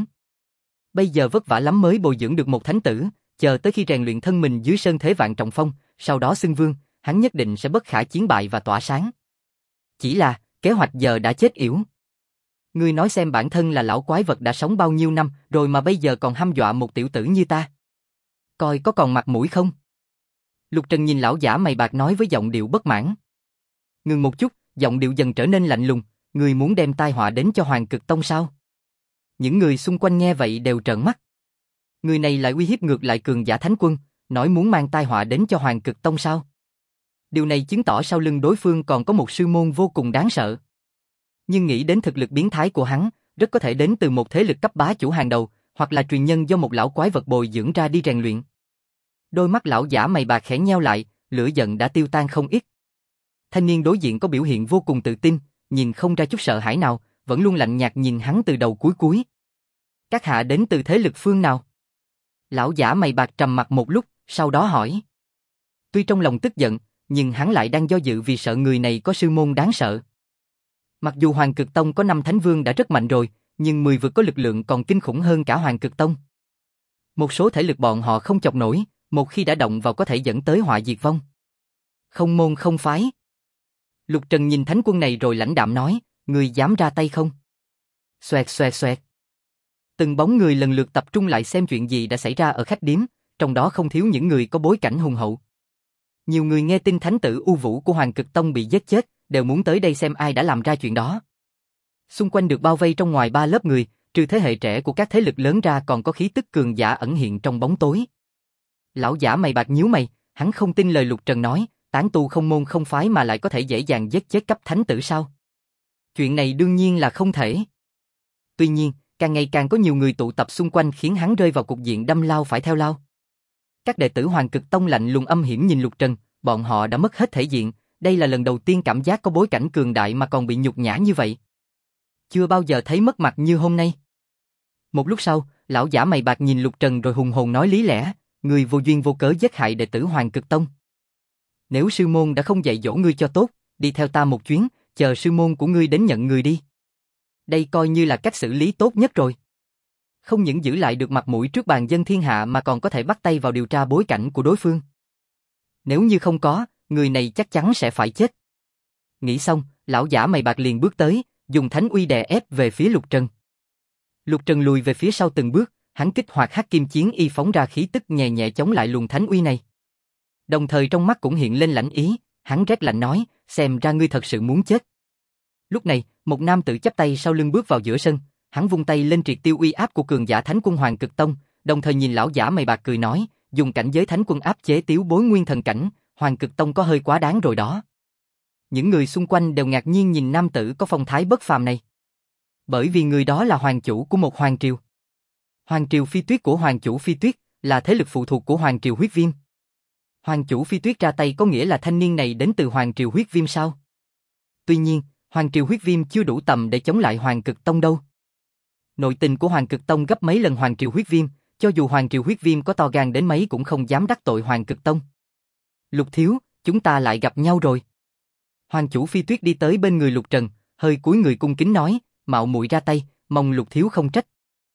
Bây giờ vất vả lắm mới bồi dưỡng được một thánh tử, chờ tới khi rèn luyện thân mình dưới sơn thế vạn trọng phong, sau đó xưng vương, hắn nhất định sẽ bất khả chiến bại và tỏa sáng. Chỉ là, kế hoạch giờ đã chết yểu. Ngươi nói xem bản thân là lão quái vật đã sống bao nhiêu năm rồi mà bây giờ còn hăm dọa một tiểu tử như ta. Coi có còn mặt mũi không? Lục Trần nhìn lão giả mày bạc nói với giọng điệu bất mãn. Ngừng một chút, giọng điệu dần trở nên lạnh lùng, ngươi muốn đem tai họa đến cho Hoàng Cực Tông sao? Những người xung quanh nghe vậy đều trợn mắt. Người này lại uy hiếp ngược lại cường giả thánh quân, nói muốn mang tai họa đến cho Hoàng Cực Tông sao? Điều này chứng tỏ sau lưng đối phương còn có một sư môn vô cùng đáng sợ. Nhưng nghĩ đến thực lực biến thái của hắn, rất có thể đến từ một thế lực cấp bá chủ hàng đầu, hoặc là truyền nhân do một lão quái vật bồi dưỡng ra đi rèn luyện. Đôi mắt lão giả mày bạc khẽ nheo lại, lửa giận đã tiêu tan không ít. Thanh niên đối diện có biểu hiện vô cùng tự tin, nhìn không ra chút sợ hãi nào, vẫn luôn lạnh nhạt nhìn hắn từ đầu cuối cuối. Các hạ đến từ thế lực phương nào? Lão giả mày bạc trầm mặt một lúc, sau đó hỏi. Tuy trong lòng tức giận, nhưng hắn lại đang do dự vì sợ người này có sư môn đáng sợ. Mặc dù Hoàng Cực Tông có 5 thánh vương đã rất mạnh rồi, nhưng 10 vực có lực lượng còn kinh khủng hơn cả Hoàng Cực Tông. Một số thể lực bọn họ không chọc nổi, một khi đã động vào có thể dẫn tới họa diệt vong. Không môn không phái. Lục Trần nhìn thánh quân này rồi lãnh đạm nói, người dám ra tay không? Xoẹt xoẹt xoẹt. Từng bóng người lần lượt tập trung lại xem chuyện gì đã xảy ra ở khách điếm, trong đó không thiếu những người có bối cảnh hùng hậu. Nhiều người nghe tin thánh tử U Vũ của Hoàng Cực Tông bị giết chết, đều muốn tới đây xem ai đã làm ra chuyện đó. Xung quanh được bao vây trong ngoài 3 lớp người, trừ thế hệ trẻ của các thế lực lớn ra còn có khí tức cường giả ẩn hiện trong bóng tối. Lão giả mày bạc nhíu mày, hắn không tin lời Lục Trần nói, tán tu không môn không phái mà lại có thể dễ dàng giết chết cấp thánh tử sao? Chuyện này đương nhiên là không thể. Tuy nhiên, càng ngày càng có nhiều người tụ tập xung quanh khiến hắn rơi vào cục diện đâm lao phải theo lao. Các đệ tử Hoàng Cực Tông lạnh lùng âm hiểm nhìn Lục Trần, bọn họ đã mất hết thể diện, đây là lần đầu tiên cảm giác có bối cảnh cường đại mà còn bị nhục nhã như vậy. Chưa bao giờ thấy mất mặt như hôm nay. Một lúc sau, lão giả mày bạc nhìn Lục Trần rồi hùng hồn nói lý lẽ, người vô duyên vô cớ giết hại đệ tử Hoàng Cực Tông. Nếu sư môn đã không dạy dỗ ngươi cho tốt, đi theo ta một chuyến, chờ sư môn của ngươi đến nhận người đi. Đây coi như là cách xử lý tốt nhất rồi. Không những giữ lại được mặt mũi trước bàn dân thiên hạ mà còn có thể bắt tay vào điều tra bối cảnh của đối phương. Nếu như không có, người này chắc chắn sẽ phải chết. Nghĩ xong, lão giả mày bạc liền bước tới, dùng thánh uy đè ép về phía Lục Trần. Lục Trần lùi về phía sau từng bước, hắn kích hoạt hắc kim chiến y phóng ra khí tức nhẹ nhẹ chống lại luồng thánh uy này. Đồng thời trong mắt cũng hiện lên lãnh ý, hắn rét lạnh nói, xem ra ngươi thật sự muốn chết. Lúc này, một nam tử chắp tay sau lưng bước vào giữa sân, hắn vung tay lên triệt tiêu uy áp của cường giả thánh quân Hoàng Cực Tông, đồng thời nhìn lão giả mày bạc cười nói, dùng cảnh giới thánh quân áp chế Tiếu Bối nguyên thần cảnh, Hoàng Cực Tông có hơi quá đáng rồi đó. Những người xung quanh đều ngạc nhiên nhìn nam tử có phong thái bất phàm này. Bởi vì người đó là hoàng chủ của một hoàng triều. Hoàng triều Phi Tuyết của Hoàng chủ Phi Tuyết là thế lực phụ thuộc của Hoàng triều Huyết Viêm. Hoàng chủ Phi Tuyết ra tay có nghĩa là thanh niên này đến từ Hoàng triều Huyết Viêm sao? Tuy nhiên, Hoàng triều Huyết Viêm chưa đủ tầm để chống lại Hoàng Cực Tông đâu. Nội tình của Hoàng Cực Tông gấp mấy lần Hoàng triều Huyết Viêm, cho dù Hoàng triều Huyết Viêm có to gan đến mấy cũng không dám đắc tội Hoàng Cực Tông. Lục thiếu, chúng ta lại gặp nhau rồi. Hoàng chủ Phi Tuyết đi tới bên người Lục Trần, hơi cúi người cung kính nói, mạo muội ra tay, mong Lục thiếu không trách.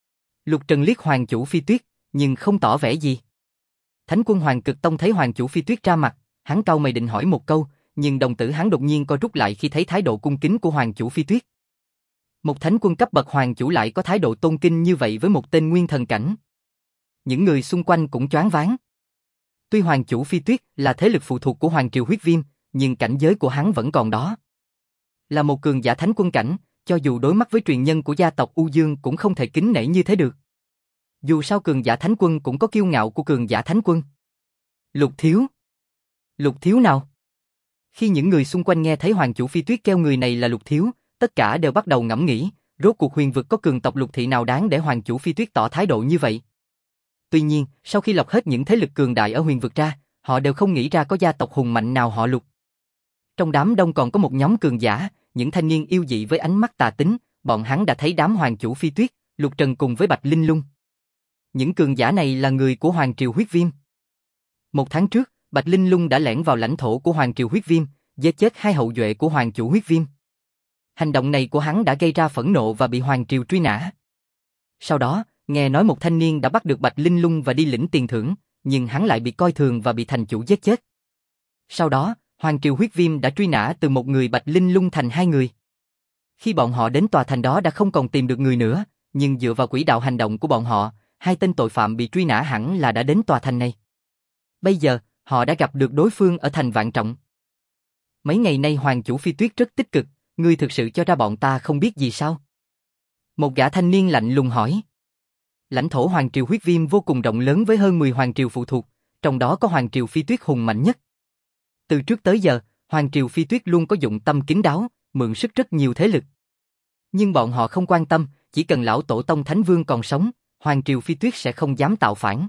Lục Trần liếc Hoàng chủ Phi Tuyết, nhưng không tỏ vẻ gì. Thánh quân Hoàng Cực Tông thấy Hoàng chủ Phi Tuyết ra mặt, hắn cau mày định hỏi một câu, nhưng đồng tử hắn đột nhiên co rút lại khi thấy thái độ cung kính của Hoàng chủ Phi Tuyết. Một thánh quân cấp bậc hoàng chủ lại có thái độ tôn kính như vậy với một tên nguyên thần cảnh. Những người xung quanh cũng choáng váng. Tuy Hoàng chủ Phi Tuyết là thế lực phụ thuộc của Hoàng triều Huyết Viêm, nhưng cảnh giới của hắn vẫn còn đó. Là một cường giả thánh quân cảnh, cho dù đối mặt với truyền nhân của gia tộc U Dương cũng không thể kính nể như thế được. Dù sao cường giả thánh quân cũng có kiêu ngạo của cường giả thánh quân. Lục thiếu. Lục thiếu nào? Khi những người xung quanh nghe thấy Hoàng chủ Phi Tuyết kêu người này là Lục thiếu, tất cả đều bắt đầu ngẫm nghĩ, rốt cuộc huyền vực có cường tộc Lục thị nào đáng để Hoàng chủ Phi Tuyết tỏ thái độ như vậy. Tuy nhiên, sau khi lọc hết những thế lực cường đại ở huyền vực ra, họ đều không nghĩ ra có gia tộc hùng mạnh nào họ Lục. Trong đám đông còn có một nhóm cường giả, những thanh niên yêu dị với ánh mắt tà tính, bọn hắn đã thấy đám Hoàng chủ Phi Tuyết, Lục Trần cùng với Bạch Linh Lung. Những cường giả này là người của Hoàng triều Huyết Viêm. Một tháng trước, Bạch Linh Lung đã lẻn vào lãnh thổ của Hoàng triều Huyết Viêm, giết chết 2 hậu duệ của Hoàng chủ Huyết Viêm. Hành động này của hắn đã gây ra phẫn nộ và bị Hoàng triều truy nã. Sau đó, nghe nói một thanh niên đã bắt được Bạch Linh Lung và đi lĩnh tiền thưởng, nhưng hắn lại bị coi thường và bị thành chủ giết chết. Sau đó, Hoàng triều Huyết Viêm đã truy nã từ một người Bạch Linh Lung thành 2 người. Khi bọn họ đến tòa thành đó đã không còn tìm được người nữa, nhưng dựa vào quỹ đạo hành động của bọn họ, 2 tên tội phạm bị truy nã hẳn là đã đến tòa thành này. Bây giờ, họ đã gặp được đối phương ở thành Vạn Trọng. Mấy ngày nay Hoàng chủ Phi Tuyết rất tích cực, ngươi thực sự cho ra bọn ta không biết gì sao? Một gã thanh niên lạnh lùng hỏi. Lãnh thổ Hoàng triều Huyết Viêm vô cùng rộng lớn với hơn 10 hoàng triều phụ thuộc, trong đó có Hoàng triều Phi Tuyết hùng mạnh nhất. Từ trước tới giờ, Hoàng triều Phi Tuyết luôn có dụng tâm kín đáo, mượn sức rất nhiều thế lực. Nhưng bọn họ không quan tâm, chỉ cần lão tổ tông Thánh Vương còn sống, Hoàng triều Phi Tuyết sẽ không dám tạo phản.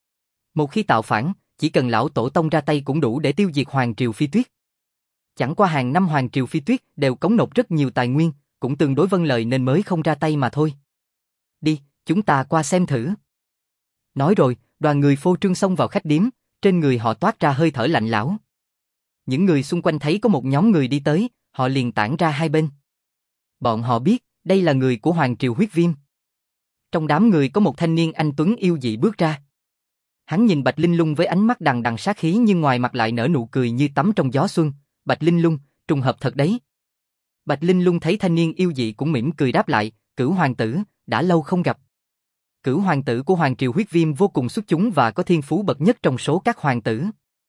Một khi tạo phản, chỉ cần lão tổ tông ra tay cũng đủ để tiêu diệt Hoàng triều Phi Tuyết. Chẳng qua hàng năm Hoàng triều Phi Tuyết đều cống nộp rất nhiều tài nguyên, cũng tương đối vâng lời nên mới không ra tay mà thôi. Đi, chúng ta qua xem thử. Nói rồi, đoàn người phô trương xông vào khách điếm, trên người họ toát ra hơi thở lạnh lẽo. Những người xung quanh thấy có một nhóm người đi tới, họ liền tản ra hai bên. Bọn họ biết, đây là người của Hoàng triều Huyết Viêm. Trong đám người có một thanh niên anh tuấn yêu dị bước ra. Hắn nhìn Bạch Linh Lung với ánh mắt đằng đằng sát khí nhưng ngoài mặt lại nở nụ cười như tắm trong gió xuân. Bạch Linh Lung, trùng hợp thật đấy. Bạch Linh Lung thấy thanh niên yêu dị cũng mỉm cười đáp lại, Cửu hoàng tử, đã lâu không gặp. Cửu hoàng tử của Hoàng triều Huyết Viêm vô cùng xuất chúng và có thiên phú bậc nhất trong số các hoàng tử.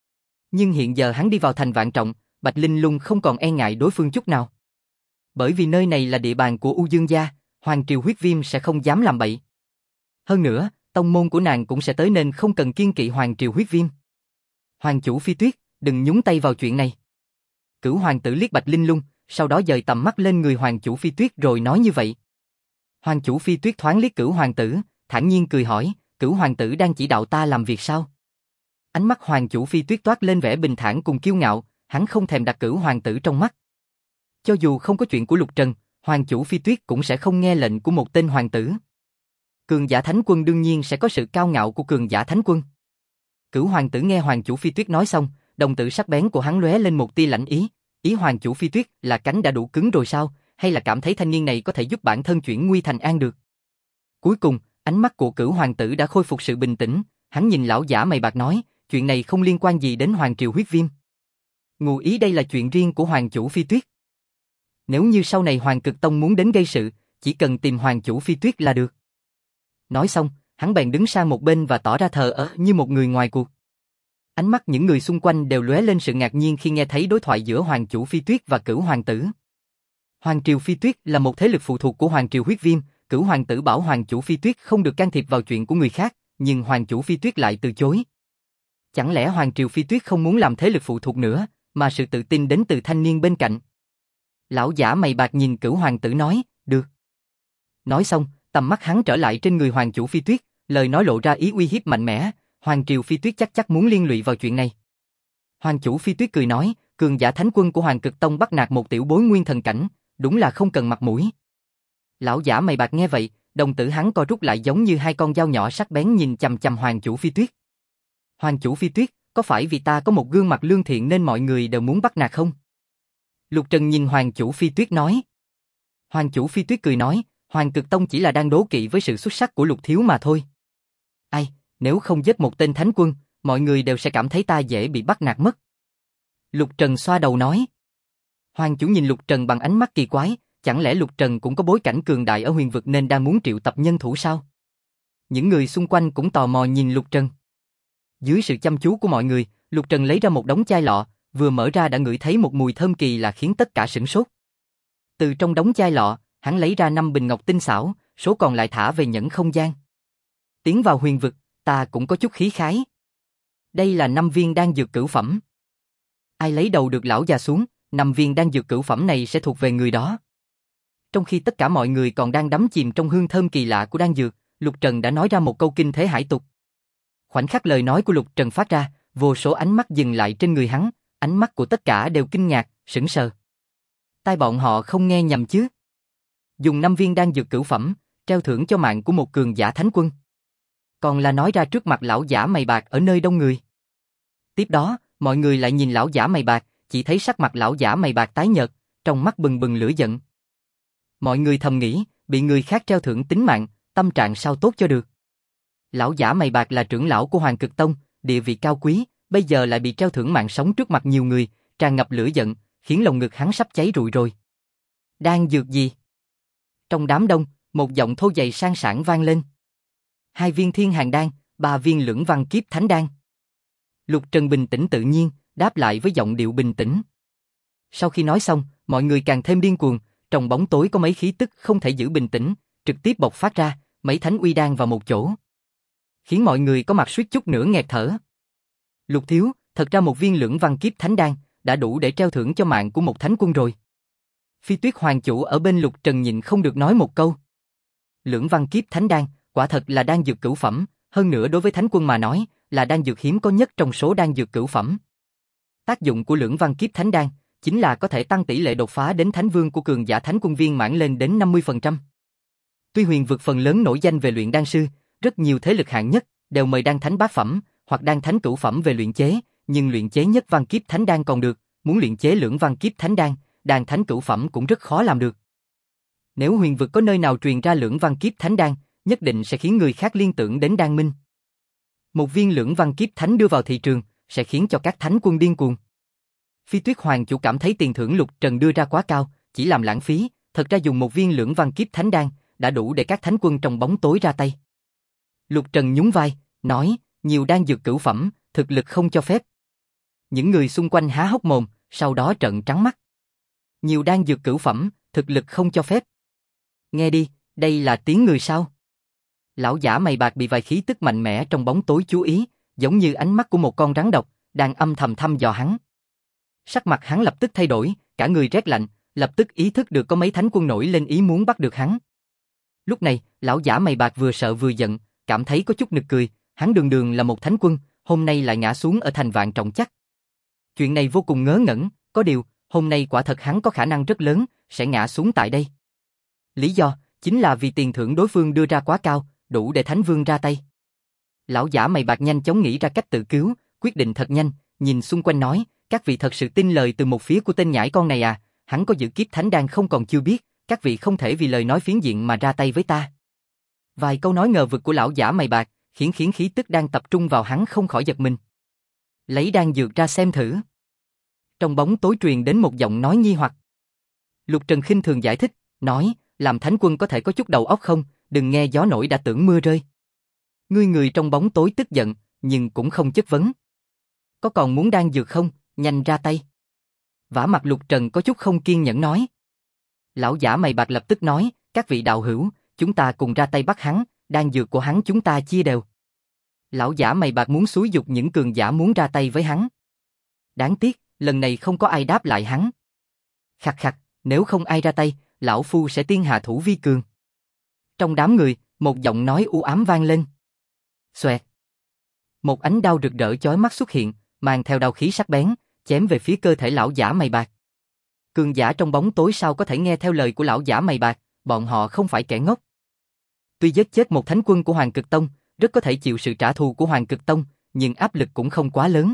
Nhưng hiện giờ hắn đi vào thành Vạn Trọng, Bạch Linh Lung không còn e ngại đối phương chút nào. Bởi vì nơi này là địa bàn của U Dương gia, Hoàng triều Huyết Viêm sẽ không dám làm bậy. Hơn nữa, tông môn của nàng cũng sẽ tới nên không cần kiêng kỵ Hoàng triều Huyết Viêm. Hoàng chủ Phi Tuyết, đừng nhúng tay vào chuyện này. Cửu hoàng tử liếc Bạch Linh Lung, sau đó dời tầm mắt lên người Hoàng chủ Phi Tuyết rồi nói như vậy. Hoàng chủ Phi Tuyết thoáng liếc Cửu hoàng tử, thản nhiên cười hỏi, Cửu hoàng tử đang chỉ đạo ta làm việc sao? Ánh mắt Hoàng chủ Phi Tuyết toát lên vẻ bình thản cùng kiêu ngạo, hắn không thèm đặt Cửu hoàng tử trong mắt. Cho dù không có chuyện của Lục Trần, Hoàng chủ Phi Tuyết cũng sẽ không nghe lệnh của một tên hoàng tử. Cường giả thánh quân đương nhiên sẽ có sự cao ngạo của cường giả thánh quân. Cửu hoàng tử nghe Hoàng chủ Phi Tuyết nói xong, đồng tử sắc bén của hắn lóe lên một tia lãnh ý. Ý Hoàng chủ Phi Tuyết là cánh đã đủ cứng rồi sao, hay là cảm thấy thanh niên này có thể giúp bản thân chuyển nguy thành an được? Cuối cùng, ánh mắt của Cửu hoàng tử đã khôi phục sự bình tĩnh, hắn nhìn lão giả mày bạc nói, chuyện này không liên quan gì đến Hoàng triều Huyết Viêm. Ngụ ý đây là chuyện riêng của Hoàng chủ Phi Tuyết. Nếu như sau này Hoàng Cực Tông muốn đến gây sự, chỉ cần tìm Hoàng chủ Phi Tuyết là được. Nói xong, hắn bèn đứng sang một bên và tỏ ra thờ ơ như một người ngoài cuộc. Ánh mắt những người xung quanh đều lóe lên sự ngạc nhiên khi nghe thấy đối thoại giữa Hoàng chủ Phi Tuyết và Cửu hoàng tử. Hoàng triều Phi Tuyết là một thế lực phụ thuộc của Hoàng triều Huyết Viêm, Cửu hoàng tử bảo Hoàng chủ Phi Tuyết không được can thiệp vào chuyện của người khác, nhưng Hoàng chủ Phi Tuyết lại từ chối. Chẳng lẽ Hoàng triều Phi Tuyết không muốn làm thế lực phụ thuộc nữa, mà sự tự tin đến từ thanh niên bên cạnh? Lão giả mày bạc nhìn Cửu hoàng tử nói, được. Nói xong, tầm mắt hắn trở lại trên người Hoàng chủ Phi Tuyết, lời nói lộ ra ý uy hiếp mạnh mẽ, Hoàng triều Phi Tuyết chắc muốn liên lụy vào chuyện này. Hoàng chủ Phi Tuyết cười nói, cường giả thánh quân của Hoàng Cực Tông bắt nạt một tiểu bối nguyên thần cảnh, đúng là không cần mặt mũi. Lão giả mày bạc nghe vậy, đồng tử hắn co rút lại giống như hai con dao nhỏ sắc bén nhìn chằm chằm Hoàng chủ Phi Tuyết. Hoàng chủ Phi Tuyết, có phải vì ta có một gương mặt lương thiện nên mọi người đều muốn bắt nạt không? Lục Trần nhìn Hoàng chủ Phi Tuyết nói. Hoàng chủ Phi Tuyết cười nói, Hoàng Cực Tông chỉ là đang đố kỵ với sự xuất sắc của Lục thiếu mà thôi. Ai, nếu không giết một tên thánh quân, mọi người đều sẽ cảm thấy ta dễ bị bắt nạt mất. Lục Trần xoa đầu nói. Hoàng chủ nhìn Lục Trần bằng ánh mắt kỳ quái, chẳng lẽ Lục Trần cũng có bối cảnh cường đại ở huyền vực nên đang muốn triệu tập nhân thủ sao? Những người xung quanh cũng tò mò nhìn Lục Trần. Dưới sự chăm chú của mọi người, Lục Trần lấy ra một đống chai lọ, vừa mở ra đã ngửi thấy một mùi thơm kỳ lạ khiến tất cả sửng sốt. Từ trong đống chai lọ, hắn lấy ra 5 bình ngọc tinh xảo, số còn lại thả về nhẫn không gian. Tiến vào huyền vực, ta cũng có chút khí khái. Đây là 5 viên đan dược cửu phẩm. Ai lấy đầu được lão già xuống, 5 viên đan dược cửu phẩm này sẽ thuộc về người đó. Trong khi tất cả mọi người còn đang đắm chìm trong hương thơm kỳ lạ của đan dược, Lục Trần đã nói ra một câu kinh thế hải tục. Khoảnh khắc lời nói của Lục Trần phát ra, vô số ánh mắt dừng lại trên người hắn, ánh mắt của tất cả đều kinh ngạc, sững sờ. Tai bọn họ không nghe nhầm chứ? Dùng 5 viên đan dược cửu phẩm, treo thưởng cho mạng của một cường giả thánh quân. Còn là nói ra trước mặt lão giả mày bạc ở nơi đông người. Tiếp đó, mọi người lại nhìn lão giả mày bạc, chỉ thấy sắc mặt lão giả mày bạc tái nhợt, trong mắt bừng bừng lửa giận. Mọi người thầm nghĩ, bị người khác treo thưởng tính mạng, tâm trạng sao tốt cho được. Lão giả mày bạc là trưởng lão của Hoàng Cực Tông, địa vị cao quý, bây giờ lại bị treo thưởng mạng sống trước mặt nhiều người, tràn ngập lửa giận, khiến lồng ngực hắn sắp cháy rụi rồi. Đan dược gì? Trong đám đông, một giọng thô dày sang sảng vang lên. 2 viên thiên hàn đan, 3 viên lưỡng văn kiếp thánh đan. Lục Trần bình tĩnh tự nhiên, đáp lại với giọng điệu bình tĩnh. Sau khi nói xong, mọi người càng thêm điên cuồng, trong bóng tối có mấy khí tức không thể giữ bình tĩnh, trực tiếp bộc phát ra, mấy thánh uy đan vào một chỗ. Khiến mọi người có mặt suýt chút nữa nghẹt thở. Lục thiếu, thật ra một viên lưỡng văn kiếp thánh đan, đã đủ để treo thưởng cho mạng của một thánh quân rồi. Phi Tuyết Hoàng chủ ở bên Lục Trần nhịn không được nói một câu. Lưỡng văn kiếp thánh đan, quả thật là đan dược cửu phẩm, hơn nữa đối với thánh quân mà nói, là đan dược hiếm có nhất trong số đan dược cửu phẩm. Tác dụng của lưỡng văn kiếp thánh đan chính là có thể tăng tỷ lệ đột phá đến thánh vương của cường giả thánh quân viên mãn lên đến 50%. Tuy huyền vực phần lớn nổi danh về luyện đan sư, rất nhiều thế lực hạng nhất đều mời đan thánh bát phẩm hoặc đan thánh cửu phẩm về luyện chế, nhưng luyện chế nhất văn kiếp thánh đan còn được, muốn luyện chế lưỡng văn kiếp thánh đan, đan thánh cửu phẩm cũng rất khó làm được. Nếu huyền vực có nơi nào truyền ra lưỡng văn kiếp thánh đan, nhất định sẽ khiến người khác liên tưởng đến đan minh. Một viên lưỡng văn kiếp thánh đưa vào thị trường, sẽ khiến cho các thánh quân điên cuồng. Phi Tuyết Hoàng chủ cảm thấy tiền thưởng Lục Trần đưa ra quá cao, chỉ làm lãng phí, thật ra dùng một viên lưỡng văn kiếp thánh đan, đã đủ để các thánh quân trong bóng tối ra tay. Lục Trần nhún vai, nói, nhiều đan dược cửu phẩm, thực lực không cho phép. Những người xung quanh há hốc mồm, sau đó trợn trắng mắt. Nhiều đan dược cửu phẩm, thực lực không cho phép. Nghe đi, đây là tiếng người sao? Lão giả mày bạc bị vài khí tức mạnh mẽ trong bóng tối chú ý, giống như ánh mắt của một con rắn độc, đang âm thầm thăm dò hắn. Sắc mặt hắn lập tức thay đổi, cả người rét lạnh, lập tức ý thức được có mấy thánh quân nổi lên ý muốn bắt được hắn. Lúc này, lão giả mày bạc vừa sợ vừa giận, cảm thấy có chút nực cười, hắn đường đường là một thánh quân, hôm nay lại ngã xuống ở thành Vạn Trọng Chắc. Chuyện này vô cùng ngớ ngẩn, có điều, hôm nay quả thật hắn có khả năng rất lớn, sẽ ngã xuống tại đây. Lý do, chính là vì tiền thưởng đối phương đưa ra quá cao, đủ để thánh vương ra tay. Lão giả mày bạc nhanh chóng nghĩ ra cách tự cứu, quyết định thật nhanh, nhìn xung quanh nói, các vị thật sự tin lời từ một phía của tên nhãi con này à, hắn có giữ kiếp thánh đan không còn chưa biết, các vị không thể vì lời nói phiến diện mà ra tay với ta. Vài câu nói ngờ vực của lão giả mày bạc, khiến khí tức đang tập trung vào hắn không khỏi giật mình. Lấy đan dược ra xem thử. Trong bóng tối truyền đến một giọng nói nghi hoặc. Lục Trần khinh thường giải thích, nói, làm thánh quân có thể có chút đầu óc không, đừng nghe gió nổi đã tưởng mưa rơi. Người trong bóng tối tức giận, nhưng cũng không chất vấn. Có còn muốn đan dược không, nhanh ra tay. Vả mặt Lục Trần có chút không kiên nhẫn nói. Lão giả mày bạc lập tức nói, các vị đạo hữu, chúng ta cùng ra tay bắt hắn, đan dược của hắn chúng ta chia đều. Lão giả mày bạc muốn xúi giục những cường giả muốn ra tay với hắn. Đáng tiếc, lần này không có ai đáp lại hắn. Khặt khặt, nếu không ai ra tay, lão phu sẽ tiên hạ thủ vi cường. Trong đám người, một giọng nói u ám vang lên. Xoẹt. Một ánh đao rực rỡ chói mắt xuất hiện, mang theo đao khí sắc bén, chém về phía cơ thể lão giả mày bạc. Cường giả trong bóng tối sao có thể nghe theo lời của lão giả mày bạc, bọn họ không phải kẻ ngốc. Tuy giết chết một thánh quân của Hoàng Cực Tông, rất có thể chịu sự trả thù của Hoàng Cực Tông, nhưng áp lực cũng không quá lớn.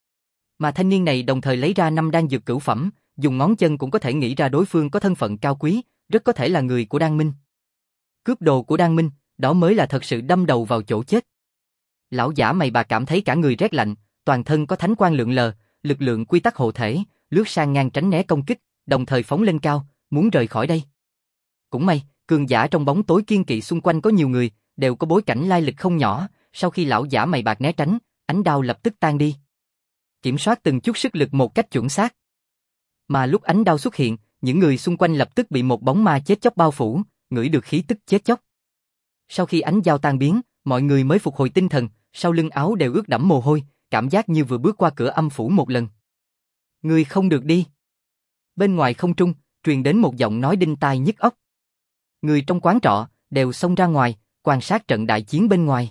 Mà thanh niên này đồng thời lấy ra 5 đan dược cửu phẩm, dùng ngón chân cũng có thể nghĩ ra đối phương có thân phận cao quý, rất có thể là người của Đan Minh. Cướp đồ của Đan Minh, đó mới là thật sự đâm đầu vào chỗ chết. Lão giả mày bà cảm thấy cả người rét lạnh, toàn thân có thánh quang lượn lờ, lực lượng quy tắc hộ thể, lướt sang ngang tránh né công kích, đồng thời phóng lên cao, muốn rời khỏi đây. Cũng may, cường giả trong bóng tối kiên kỵ xung quanh có nhiều người, đều có bối cảnh lai lịch không nhỏ, sau khi lão giả mày bạc né tránh, ánh đao lập tức tan đi. Kiểm soát từng chút sức lực một cách chuẩn xác. Mà lúc ánh đao xuất hiện, những người xung quanh lập tức bị một bóng ma chết chóc bao phủ, ngửi được khí tức chết chóc. Sau khi ánh dao tan biến, mọi người mới phục hồi tinh thần, sau lưng áo đều ướt đẫm mồ hôi, cảm giác như vừa bước qua cửa âm phủ một lần. Ngươi không được đi. Bên ngoài không trung, truyền đến một giọng nói đinh tai nhức óc. Người trong quán trọ đều xông ra ngoài, quan sát trận đại chiến bên ngoài.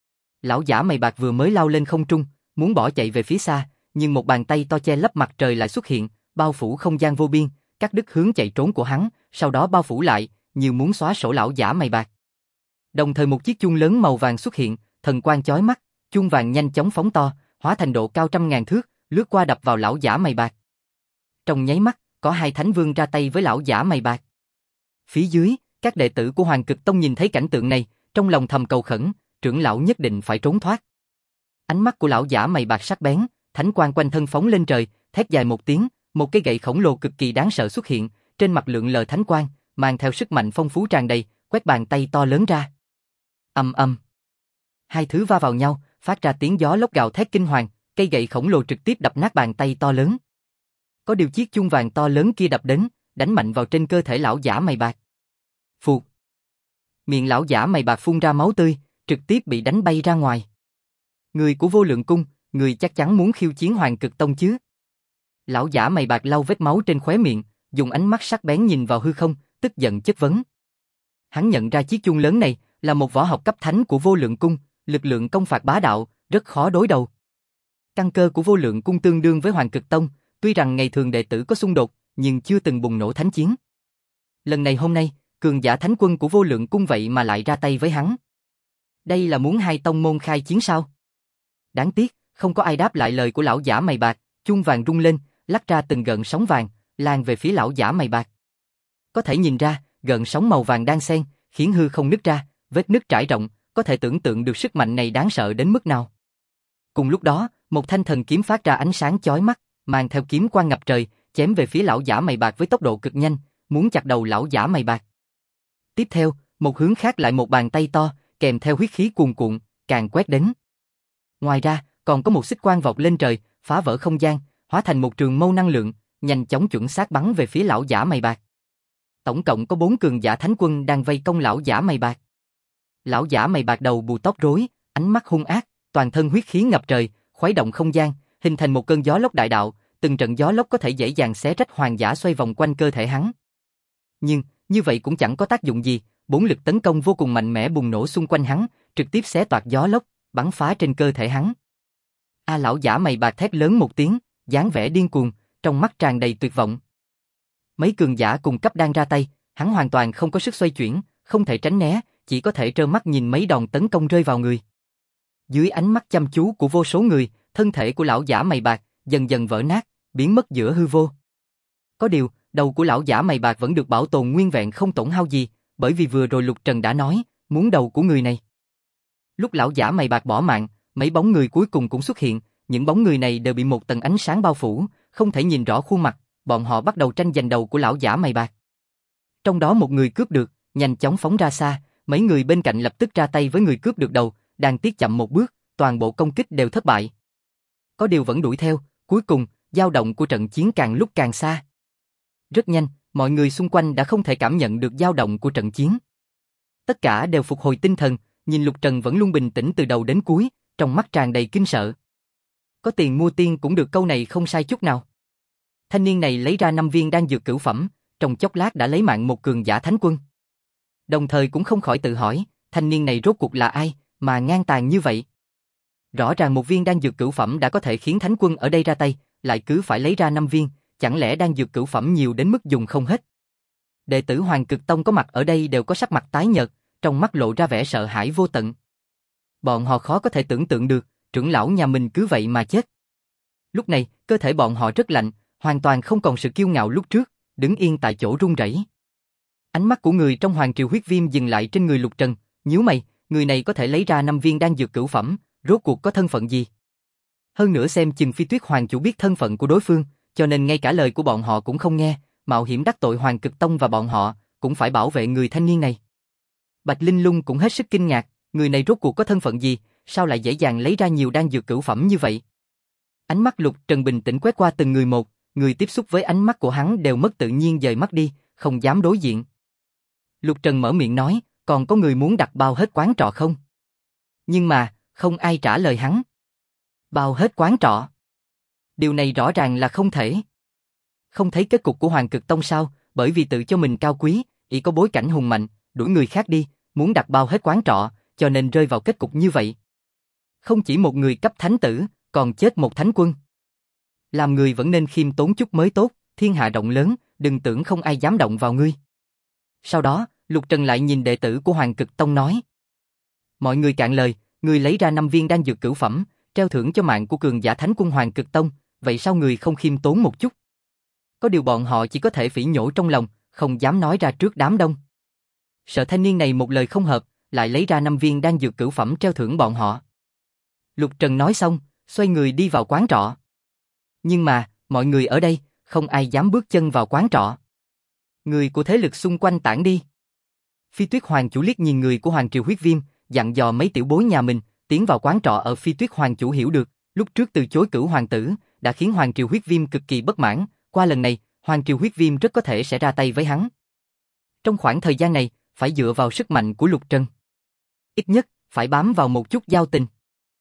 Lão giả mày bạc vừa mới lao lên không trung, muốn bỏ chạy về phía xa, nhưng một bàn tay to che lấp mặt trời lại xuất hiện, bao phủ không gian vô biên, cắt đứt hướng chạy trốn của hắn, sau đó bao phủ lại, như muốn xóa sổ lão giả mày bạc. Đồng thời một chiếc chuông lớn màu vàng xuất hiện, thần quang chói mắt, chuông vàng nhanh chóng phóng to, hóa thành độ cao trăm ngàn thước, lướt qua đập vào lão giả mày bạc. Trong nháy mắt, có hai thánh vương ra tay với lão giả mày bạc. Phía dưới, các đệ tử của Hoàng Cực Tông nhìn thấy cảnh tượng này, trong lòng thầm cầu khẩn, trưởng lão nhất định phải trốn thoát. Ánh mắt của lão giả mày bạc sắc bén, thánh quang quanh thân phóng lên trời, thét dài một tiếng, một cái gậy khổng lồ cực kỳ đáng sợ xuất hiện, trên mặt lượn lờ thánh quang, mang theo sức mạnh phong phú tràn đầy, quét bàn tay to lớn ra. Ầm ầm. Hai thứ va vào nhau, phát ra tiếng gió lốc gào thét kinh hoàng, cây gậy khổng lồ trực tiếp đập nát bàn tay to lớn. Có điều chiếc chuông vàng to lớn kia đập đến, đánh mạnh vào trên cơ thể lão giả mày bạc. Phụt. Miệng lão giả mày bạc phun ra máu tươi, trực tiếp bị đánh bay ra ngoài. Người của Vô Lượng Cung, người chắc chắn muốn khiêu chiến Hoàng Cực Tông chứ? Lão giả mày bạc lau vết máu trên khóe miệng, dùng ánh mắt sắc bén nhìn vào hư không, tức giận chất vấn. Hắn nhận ra chiếc chuông lớn này là một võ học cấp thánh của Vô Lượng Cung, lực lượng công phạt bá đạo, rất khó đối đầu. Căn cơ của Vô Lượng Cung tương đương với Hoàng Cực Tông, tuy rằng ngày thường đệ tử có xung đột, nhưng chưa từng bùng nổ thánh chiến. Lần này hôm nay, cường giả thánh quân của Vô Lượng Cung vậy mà lại ra tay với hắn. Đây là muốn hai tông môn khai chiến sao? Đáng tiếc, không có ai đáp lại lời của lão giả mày bạc, chuông vàng rung lên, lắc ra từng gợn sóng vàng, lan về phía lão giả mày bạc. Có thể nhìn ra, gợn sóng màu vàng đan xen, khiến hư không nứt ra, vết nứt trải rộng, có thể tưởng tượng được sức mạnh này đáng sợ đến mức nào. Cùng lúc đó, một thanh thần kiếm phát ra ánh sáng chói mắt, mang theo kiếm quang ngập trời, chém về phía lão giả mày bạc với tốc độ cực nhanh, muốn chặt đầu lão giả mày bạc. Tiếp theo, một hướng khác lại một bàn tay to, kèm theo huyết khí cuồn cuộn, càng quét đến. Ngoài ra, còn có một xích quang vọt lên trời, phá vỡ không gian, hóa thành một trường mâu năng lượng, nhanh chóng chuẩn xác bắn về phía lão giả mày bạc. Tổng cộng có 4 cường giả thánh quân đang vây công lão giả mày bạc. Lão giả mày bạc đầu bù tóc rối, ánh mắt hung ác, toàn thân huyết khí ngập trời, khuấy động không gian, hình thành một cơn gió lốc đại đạo, từng trận gió lốc có thể dễ dàng xé rách hoàng giả xoay vòng quanh cơ thể hắn. Nhưng, như vậy cũng chẳng có tác dụng gì, 4 lực tấn công vô cùng mạnh mẽ bùng nổ xung quanh hắn, trực tiếp xé toạc gió lốc, bắn phá trên cơ thể hắn. Lão giả mày bạc thét lớn một tiếng, dáng vẻ điên cuồng, trong mắt tràn đầy tuyệt vọng. Mấy cường giả cùng cấp đang ra tay, hắn hoàn toàn không có sức xoay chuyển, không thể tránh né, chỉ có thể trơ mắt nhìn mấy đòn tấn công rơi vào người. Dưới ánh mắt chăm chú của vô số người, thân thể của lão giả mày bạc dần dần vỡ nát, biến mất giữa hư vô. Có điều, đầu của lão giả mày bạc vẫn được bảo tồn nguyên vẹn không tổn hao gì, bởi vì vừa rồi Lục Trần đã nói, muốn đầu của người này. Lúc lão giả mày bạc bỏ mạng, mấy bóng người cuối cùng cũng xuất hiện, những bóng người này đều bị một tầng ánh sáng bao phủ, không thể nhìn rõ khuôn mặt, bọn họ bắt đầu tranh giành đầu của lão giả mày bạc. Trong đó một người cướp được, nhanh chóng phóng ra xa, mấy người bên cạnh lập tức ra tay với người cướp được đầu, đang tiếc chậm một bước, toàn bộ công kích đều thất bại. Có điều vẫn đuổi theo, cuối cùng, dao động của trận chiến càng lúc càng xa. Rất nhanh, mọi người xung quanh đã không thể cảm nhận được dao động của trận chiến. Tất cả đều phục hồi tinh thần, nhìn Lục Trần vẫn luôn bình tĩnh từ đầu đến cuối, trong mắt tràn đầy kinh sợ. Có tiền mua tiên cũng được, câu này không sai chút nào. Thanh niên này lấy ra 5 viên đan dược cửu phẩm, trong chốc lát đã lấy mạng một cường giả thánh quân. Đồng thời cũng không khỏi tự hỏi, thanh niên này rốt cuộc là ai, mà ngang tàn như vậy. Rõ ràng một viên đan dược cửu phẩm đã có thể khiến thánh quân ở đây ra tay, lại cứ phải lấy ra 5 viên, chẳng lẽ đan dược cửu phẩm nhiều đến mức dùng không hết. Đệ tử Hoàng Cực Tông có mặt ở đây đều có sắc mặt tái nhợt, trong mắt lộ ra vẻ sợ hãi vô tận. Bọn họ khó có thể tưởng tượng được, trưởng lão nhà mình cứ vậy mà chết. Lúc này, cơ thể bọn họ rất lạnh, hoàn toàn không còn sự kiêu ngạo lúc trước, đứng yên tại chỗ run rẩy. Ánh mắt của người trong Hoàng Triều Huyết Viêm dừng lại trên người Lục Trần, nhíu mày, người này có thể lấy ra 5 viên đan dược cửu phẩm, rốt cuộc có thân phận gì? Hơn nữa xem chừng Phi Tuyết Hoàng chủ biết thân phận của đối phương, cho nên ngay cả lời của bọn họ cũng không nghe, mạo hiểm đắc tội Hoàng Cực Tông và bọn họ, cũng phải bảo vệ người thanh niên này. Bạch Linh Lung cũng hết sức kinh ngạc, người này rốt cuộc có thân phận gì, sao lại dễ dàng lấy ra nhiều đan dược cửu phẩm như vậy? Ánh mắt Lục Trần bình tĩnh quét qua từng người một, người tiếp xúc với ánh mắt của hắn đều mất tự nhiên dời mắt đi, không dám đối diện. Lục Trần mở miệng nói, còn có người muốn đặt bao hết quán trọ không? Nhưng mà, không ai trả lời hắn. Bao hết quán trọ? Điều này rõ ràng là không thể. Không thấy kết cục của Hoàng Cực Tông sao, bởi vì tự cho mình cao quý, ỷ có bối cảnh hùng mạnh, đuổi người khác đi, muốn đặt bao hết quán trọ, cho nên rơi vào kết cục như vậy. Không chỉ một người cấp thánh tử, còn chết một thánh quân. Làm người vẫn nên khiêm tốn chút mới tốt, thiên hạ rộng lớn, đừng tưởng không ai dám động vào ngươi. Sau đó, Lục Trần lại nhìn đệ tử của Hoàng Cực Tông nói. Mọi người cạn lời, người lấy ra 5 viên đan dược cửu phẩm, treo thưởng cho mạng của cường giả thánh quân Hoàng Cực Tông, vậy sao người không khiêm tốn một chút? Có điều bọn họ chỉ có thể phỉ nhổ trong lòng, không dám nói ra trước đám đông. Sợ thanh niên này một lời không hợp, lại lấy ra 5 viên đan dược cửu phẩm treo thưởng bọn họ. Lục Trần nói xong, xoay người đi vào quán trọ. Nhưng mà, mọi người ở đây, không ai dám bước chân vào quán trọ. Người của thế lực xung quanh tản đi. Phi Tuyết Hoàng chủ liếc nhìn người của Hoàng Triều Huyết Viêm, dặn dò mấy tiểu bối nhà mình, tiến vào quán trọ ở Phi Tuyết Hoàng chủ hiểu được, lúc trước từ chối cửu hoàng tử, đã khiến Hoàng Triều Huyết Viêm cực kỳ bất mãn, qua lần này, Hoàng Triều Huyết Viêm rất có thể sẽ ra tay với hắn. Trong khoảng thời gian này, phải dựa vào sức mạnh của Lục Trần. Ít nhất, phải bám vào một chút giao tình.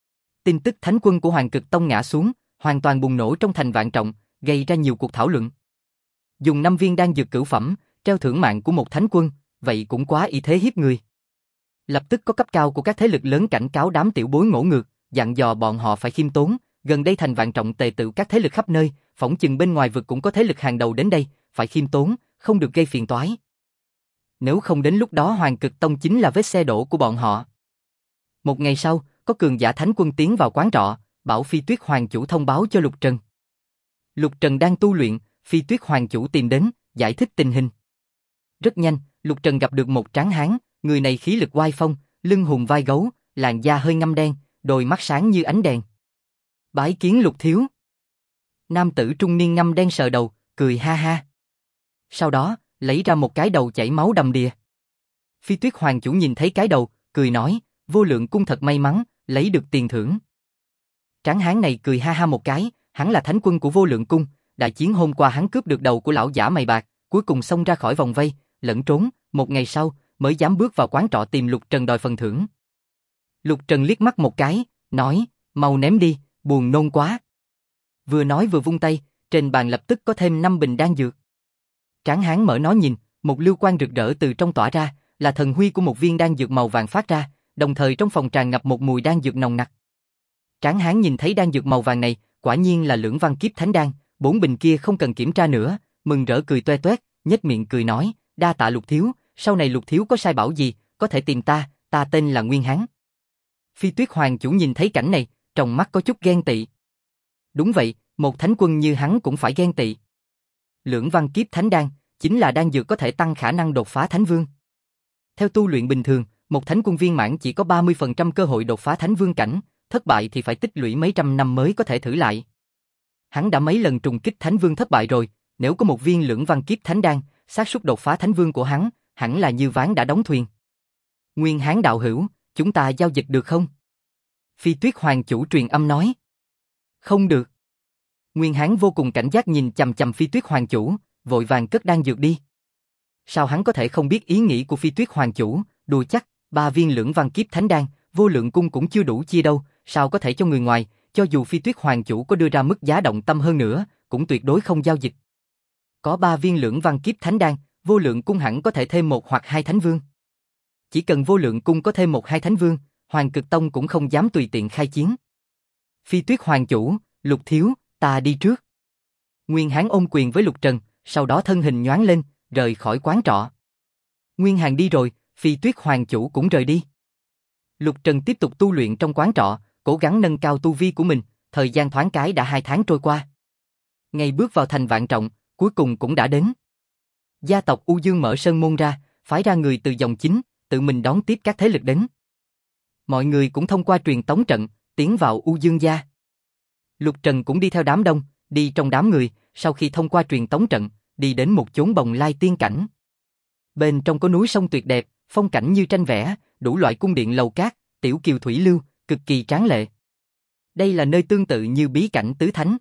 Tin tức thánh quân của Hoàng Cực Tông ngã xuống, hoàn toàn bùng nổ trong thành Vạn Trọng, gây ra nhiều cuộc thảo luận. Dùng 5 viên đan dược cửu phẩm, treo thưởng mạng của một thánh quân, vậy cũng quá ý thế hiếp người. Lập tức có cấp cao của các thế lực lớn cảnh cáo đám tiểu bối ngỗ ngược, dặn dò bọn họ phải khiêm tốn, gần đây thành Vạn Trọng tề tựu các thế lực khắp nơi, phỏng chừng bên ngoài vực cũng có thế lực hàng đầu đến đây, phải khiêm tốn, không được gây phiền toái. Nếu không đến lúc đó Hoàng Cực Tông chính là vết xe đổ của bọn họ. Một ngày sau, có cường giả thánh quân tiến vào quán trọ, bảo Phi Tuyết Hoàng chủ thông báo cho Lục Trần. Lục Trần đang tu luyện, Phi Tuyết Hoàng chủ tìm đến, giải thích tình hình. Rất nhanh, Lục Trần gặp được một tráng hán, người này khí lực oai phong, lưng hùm vai gấu, làn da hơi ngăm đen, đôi mắt sáng như ánh đèn. Bái kiến Lục thiếu. Nam tử trung niên ngăm đen sờ đầu, cười ha ha. Sau đó, lấy ra một cái đầu chảy máu đầm đìa. Phi Tuyết Hoàng chủ nhìn thấy cái đầu, cười nói, Vô Lượng Cung thật may mắn, lấy được tiền thưởng. Tráng hán này cười ha ha một cái, hắn là thánh quân của Vô Lượng Cung, đại chiến hôm qua hắn cướp được đầu của lão giả mày bạc, cuối cùng xông ra khỏi vòng vây, lẫn trốn, một ngày sau, mới dám bước vào quán trọ tìm Lục Trần đòi phần thưởng. Lục Trần liếc mắt một cái, nói, mau ném đi, buồn nôn quá. Vừa nói vừa vung tay, trên bàn lập tức có thêm 5 bình đan dược. Tráng hán mở nó nhìn, một lưu quang rực rỡ từ trong tỏa ra, là thần huy của một viên đan dược màu vàng phát ra, đồng thời trong phòng tràn ngập một mùi đan dược nồng nặc. Tráng hán nhìn thấy đan dược màu vàng này, quả nhiên là Lưỡng Văn Kiếp Thánh Đan, 4 bình kia không cần kiểm tra nữa, mừng rỡ cười toe toét, nhếch miệng cười nói, đa tạ Lục thiếu, sau này Lục thiếu có sai bảo gì, có thể tìm ta, ta tên là Nguyên Hán. Phi Tuyết Hoàng chủ nhìn thấy cảnh này, trong mắt có chút ghen tị. Đúng vậy, một thánh quân như hắn cũng phải ghen tị. Lưỡng Văn Kiếp Thánh Đan chính là đan dược có thể tăng khả năng đột phá thánh vương. Theo tu luyện bình thường, một thánh quân viên mãn chỉ có 30% cơ hội đột phá thánh vương cảnh, thất bại thì phải tích lũy mấy trăm năm mới có thể thử lại. Hắn đã mấy lần trùng kích thánh vương thất bại rồi, nếu có một viên Lưỡng Văn Kiếp Thánh Đan, xác suất đột phá thánh vương của hắn hẳn là như ván đã đóng thuyền. Nguyên Hán đạo hữu, chúng ta giao dịch được không? Phi Tuyết Hoàng chủ truyền âm nói. Không được. Nguyên Hán vô cùng cảnh giác nhìn chằm chằm Phi Tuyết Hoàng chủ, vội vàng cất đan dược đi. Sao hắn có thể không biết ý nghĩ của Phi Tuyết Hoàng chủ, đùa chắc, 3 viên Lưỡng Văn Kiếp Thánh Đan, Vô Lượng Cung cũng chưa đủ chia đâu, sao có thể cho người ngoài, cho dù Phi Tuyết Hoàng chủ có đưa ra mức giá động tâm hơn nữa, cũng tuyệt đối không giao dịch. Có 3 viên Lưỡng Văn Kiếp Thánh Đan, Vô Lượng Cung hẳn có thể thêm 1 hoặc 2 thánh vương. Chỉ cần Vô Lượng Cung có thêm 1-2 thánh vương, Hoàng Cực Tông cũng không dám tùy tiện khai chiến. Phi Tuyết Hoàng chủ, Lục thiếu, ta đi trước. Nguyên Hán ôm quyền với Lục Trần, sau đó thân hình nhoáng lên, rời khỏi quán trọ. Nguyên Hàn đi rồi, Phi Tuyết Hoàng chủ cũng rời đi. Lục Trần tiếp tục tu luyện trong quán trọ, cố gắng nâng cao tu vi của mình, thời gian thoáng cái đã 2 tháng trôi qua. Ngày bước vào thành Vạn Trọng, cuối cùng cũng đã đến. Gia tộc U Dương mở sơn môn ra, phái ra người từ dòng chính, tự mình đón tiếp các thế lực đến. Mọi người cũng thông qua truyền tống trận, tiến vào U Dương gia. Lục Trần cũng đi theo đám đông, đi trong đám người, sau khi thông qua truyền tống trận, đi đến một chốn bồng lai tiên cảnh. Bên trong có núi sông tuyệt đẹp, phong cảnh như tranh vẽ, đủ loại cung điện lầu cát, tiểu kiều thủy lưu, cực kỳ tráng lệ. Đây là nơi tương tự như bí cảnh tứ thánh.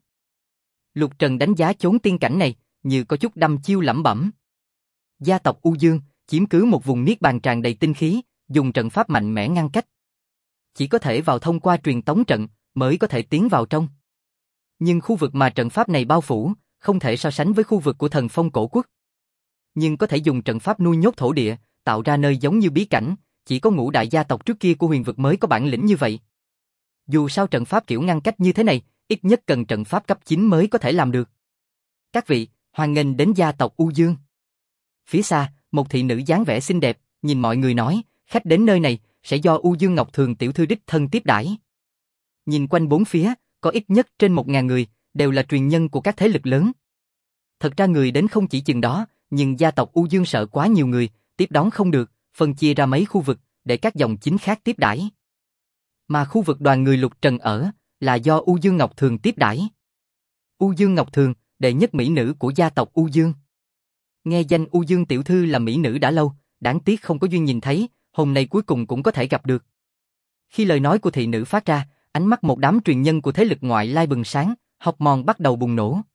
Lục Trần đánh giá chốn tiên cảnh này, như có chút đăm chiêu lẩm bẩm. Gia tộc U Dương chiếm cứ một vùng niết bàn tràn đầy tinh khí, dùng trận pháp mạnh mẽ ngăn cách. Chỉ có thể vào thông qua truyền tống trận mới có thể tiến vào trong. Nhưng khu vực mà trận pháp này bao phủ không thể so sánh với khu vực của Thần Phong Cổ Quốc. Nhưng có thể dùng trận pháp nuôi nhốt thổ địa, tạo ra nơi giống như bí cảnh, chỉ có ngũ đại gia tộc trước kia của huyền vực mới có bản lĩnh như vậy. Dù sao trận pháp kiểu ngăn cách như thế này, ít nhất cần trận pháp cấp 9 mới có thể làm được. Các vị, hoan nghênh đến gia tộc U Dương. Phía xa, một thị nữ dáng vẻ xinh đẹp, nhìn mọi người nói, khách đến nơi này sẽ do U Dương Ngọc Thường tiểu thư đích thân tiếp đãi. Nhìn quanh bốn phía, có ít nhất trên 1000 người, đều là truyền nhân của các thế lực lớn. Thật ra người đến không chỉ chừng đó, nhưng gia tộc U Dương sợ quá nhiều người, tiếp đón không được, phân chia ra mấy khu vực, để các dòng chính khác tiếp đãi. Mà khu vực đoàn người Lục Trần ở, là do U Dương Ngọc Thường tiếp đãi. U Dương Ngọc Thường, đệ nhất mỹ nữ của gia tộc U Dương. Nghe danh U Dương tiểu thư là mỹ nữ đã lâu, đáng tiếc không có duyên nhìn thấy, hôm nay cuối cùng cũng có thể gặp được. Khi lời nói của thị nữ phát ra, ánh mắt một đám truyền nhân của thế lực ngoại lai bừng sáng, học mòn bắt đầu bùng nổ.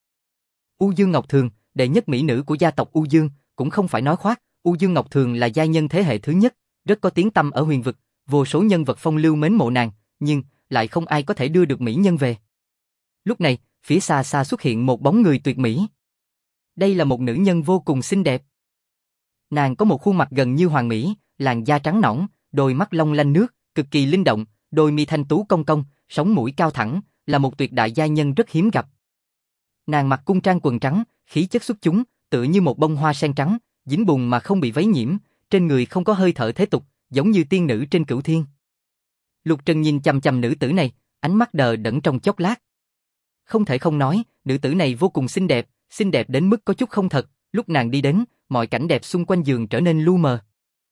U Dương Ngọc Thường, đệ nhất mỹ nữ của gia tộc U Dương, cũng không phải nói khoác, U Dương Ngọc Thường là giai nhân thế hệ thứ nhất, rất có tiếng tăm ở huyền vực, vô số nhân vật phong lưu mến mộ nàng, nhưng lại không ai có thể đưa được mỹ nhân về. Lúc này, phía xa xa xuất hiện một bóng người tuyệt mỹ. Đây là một nữ nhân vô cùng xinh đẹp. Nàng có một khuôn mặt gần như hoàn mỹ, làn da trắng nõn, đôi mắt long lanh nước, cực kỳ linh động, đôi mi thanh tú cong cong, sống mũi cao thẳng, là một tuyệt đại giai nhân rất hiếm gặp. Nàng mặc cung trang quần trắng, khí chất xuất chúng, tựa như một bông hoa sen trắng, dính bùn mà không bị vấy nhiễm, trên người không có hơi thở thế tục, giống như tiên nữ trên cửu thiên. Lục Trần nhìn chằm chằm nữ tử này, ánh mắt đờ đẫn trong chốc lát. Không thể không nói, nữ tử này vô cùng xinh đẹp đến mức có chút không thật, lúc nàng đi đến, mọi cảnh đẹp xung quanh giường trở nên lu mờ.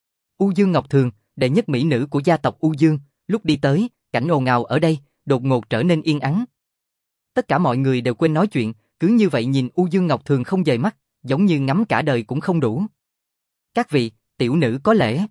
U Dương Ngọc Thường, đệ nhất mỹ nữ của gia tộc U Dương, lúc đi tới, cảnh ồn ào ở đây, đột ngột trở nên yên ắng. Tất cả mọi người đều quên nói chuyện, cứ như vậy nhìn U Dương Ngọc Thường không rời mắt, giống như ngắm cả đời cũng không đủ. Các vị, tiểu nữ có lễ.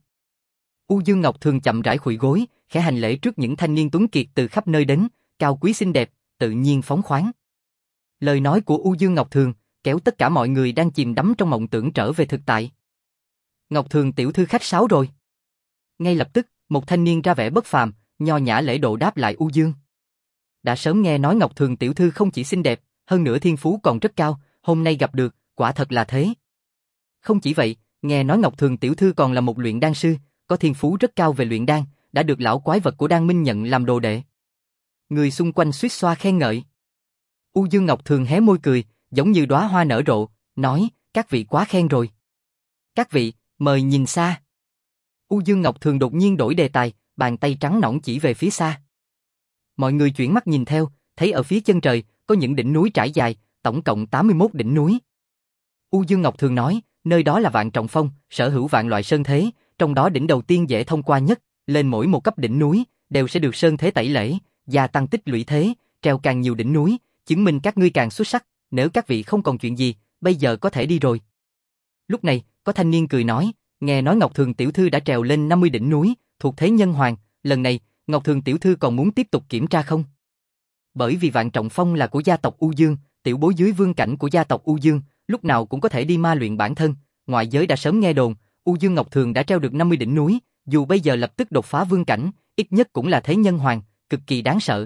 U Dương Ngọc Thường chậm rãi khuỵu gối, khẽ hành lễ trước những thanh niên tuấn kiệt từ khắp nơi đến, cao quý xinh đẹp, tự nhiên phóng khoáng. Lời nói của U Dương Ngọc Thường kéo tất cả mọi người đang chìm đắm trong mộng tưởng trở về thực tại. Ngọc Thường tiểu thư khách sáo rồi. Ngay lập tức, một thanh niên ra vẻ bất phàm, nho nhã lễ độ đáp lại U Dương. Đã sớm nghe nói Ngọc Thường tiểu thư không chỉ xinh đẹp, hơn nữa thiên phú còn rất cao, hôm nay gặp được, quả thật là thế. Không chỉ vậy, nghe nói Ngọc Thường tiểu thư còn là một luyện đan sư, có thiên phú rất cao về luyện đan, đã được lão quái vật của Đan Minh nhận làm đồ đệ. Người xung quanh suýt xoa khen ngợi. U Dương Ngọc Thường hé môi cười, giống như đóa hoa nở rộ, nói, các vị quá khen rồi. Các vị, mời nhìn xa. U Dương Ngọc Thường đột nhiên đổi đề tài, bàn tay trắng nõn chỉ về phía xa. Mọi người chuyển mắt nhìn theo, thấy ở phía chân trời, có những đỉnh núi trải dài, tổng cộng 81 đỉnh núi. U Dương Ngọc Thường nói, nơi đó là Vạn Trọng Phong, sở hữu vạn loại sơn thế, trong đó đỉnh đầu tiên dễ thông qua nhất, lên mỗi một cấp đỉnh núi, đều sẽ được sơn thế tẩy lễ, gia tăng tích lũy thế, treo càng nhiều đỉnh núi, chứng minh các ngươi càng xuất sắc, nếu các vị không còn chuyện gì, bây giờ có thể đi rồi. Lúc này, có thanh niên cười nói, nghe nói Ngọc Thường tiểu thư đã trèo lên 50 đỉnh núi, thuộc thế nhân hoàng, lần này, Ngọc Thường tiểu thư còn muốn tiếp tục kiểm tra không? Bởi vì Vạn Trọng Phong là của gia tộc U Dương, tiểu bối dưới vương cảnh của gia tộc U Dương, lúc nào cũng có thể đi ma luyện bản thân, ngoại giới đã sớm nghe đồn, U Dương Ngọc Thường đã treo được 50 đỉnh núi, dù bây giờ lập tức đột phá vương cảnh, ít nhất cũng là thế nhân hoàng, cực kỳ đáng sợ.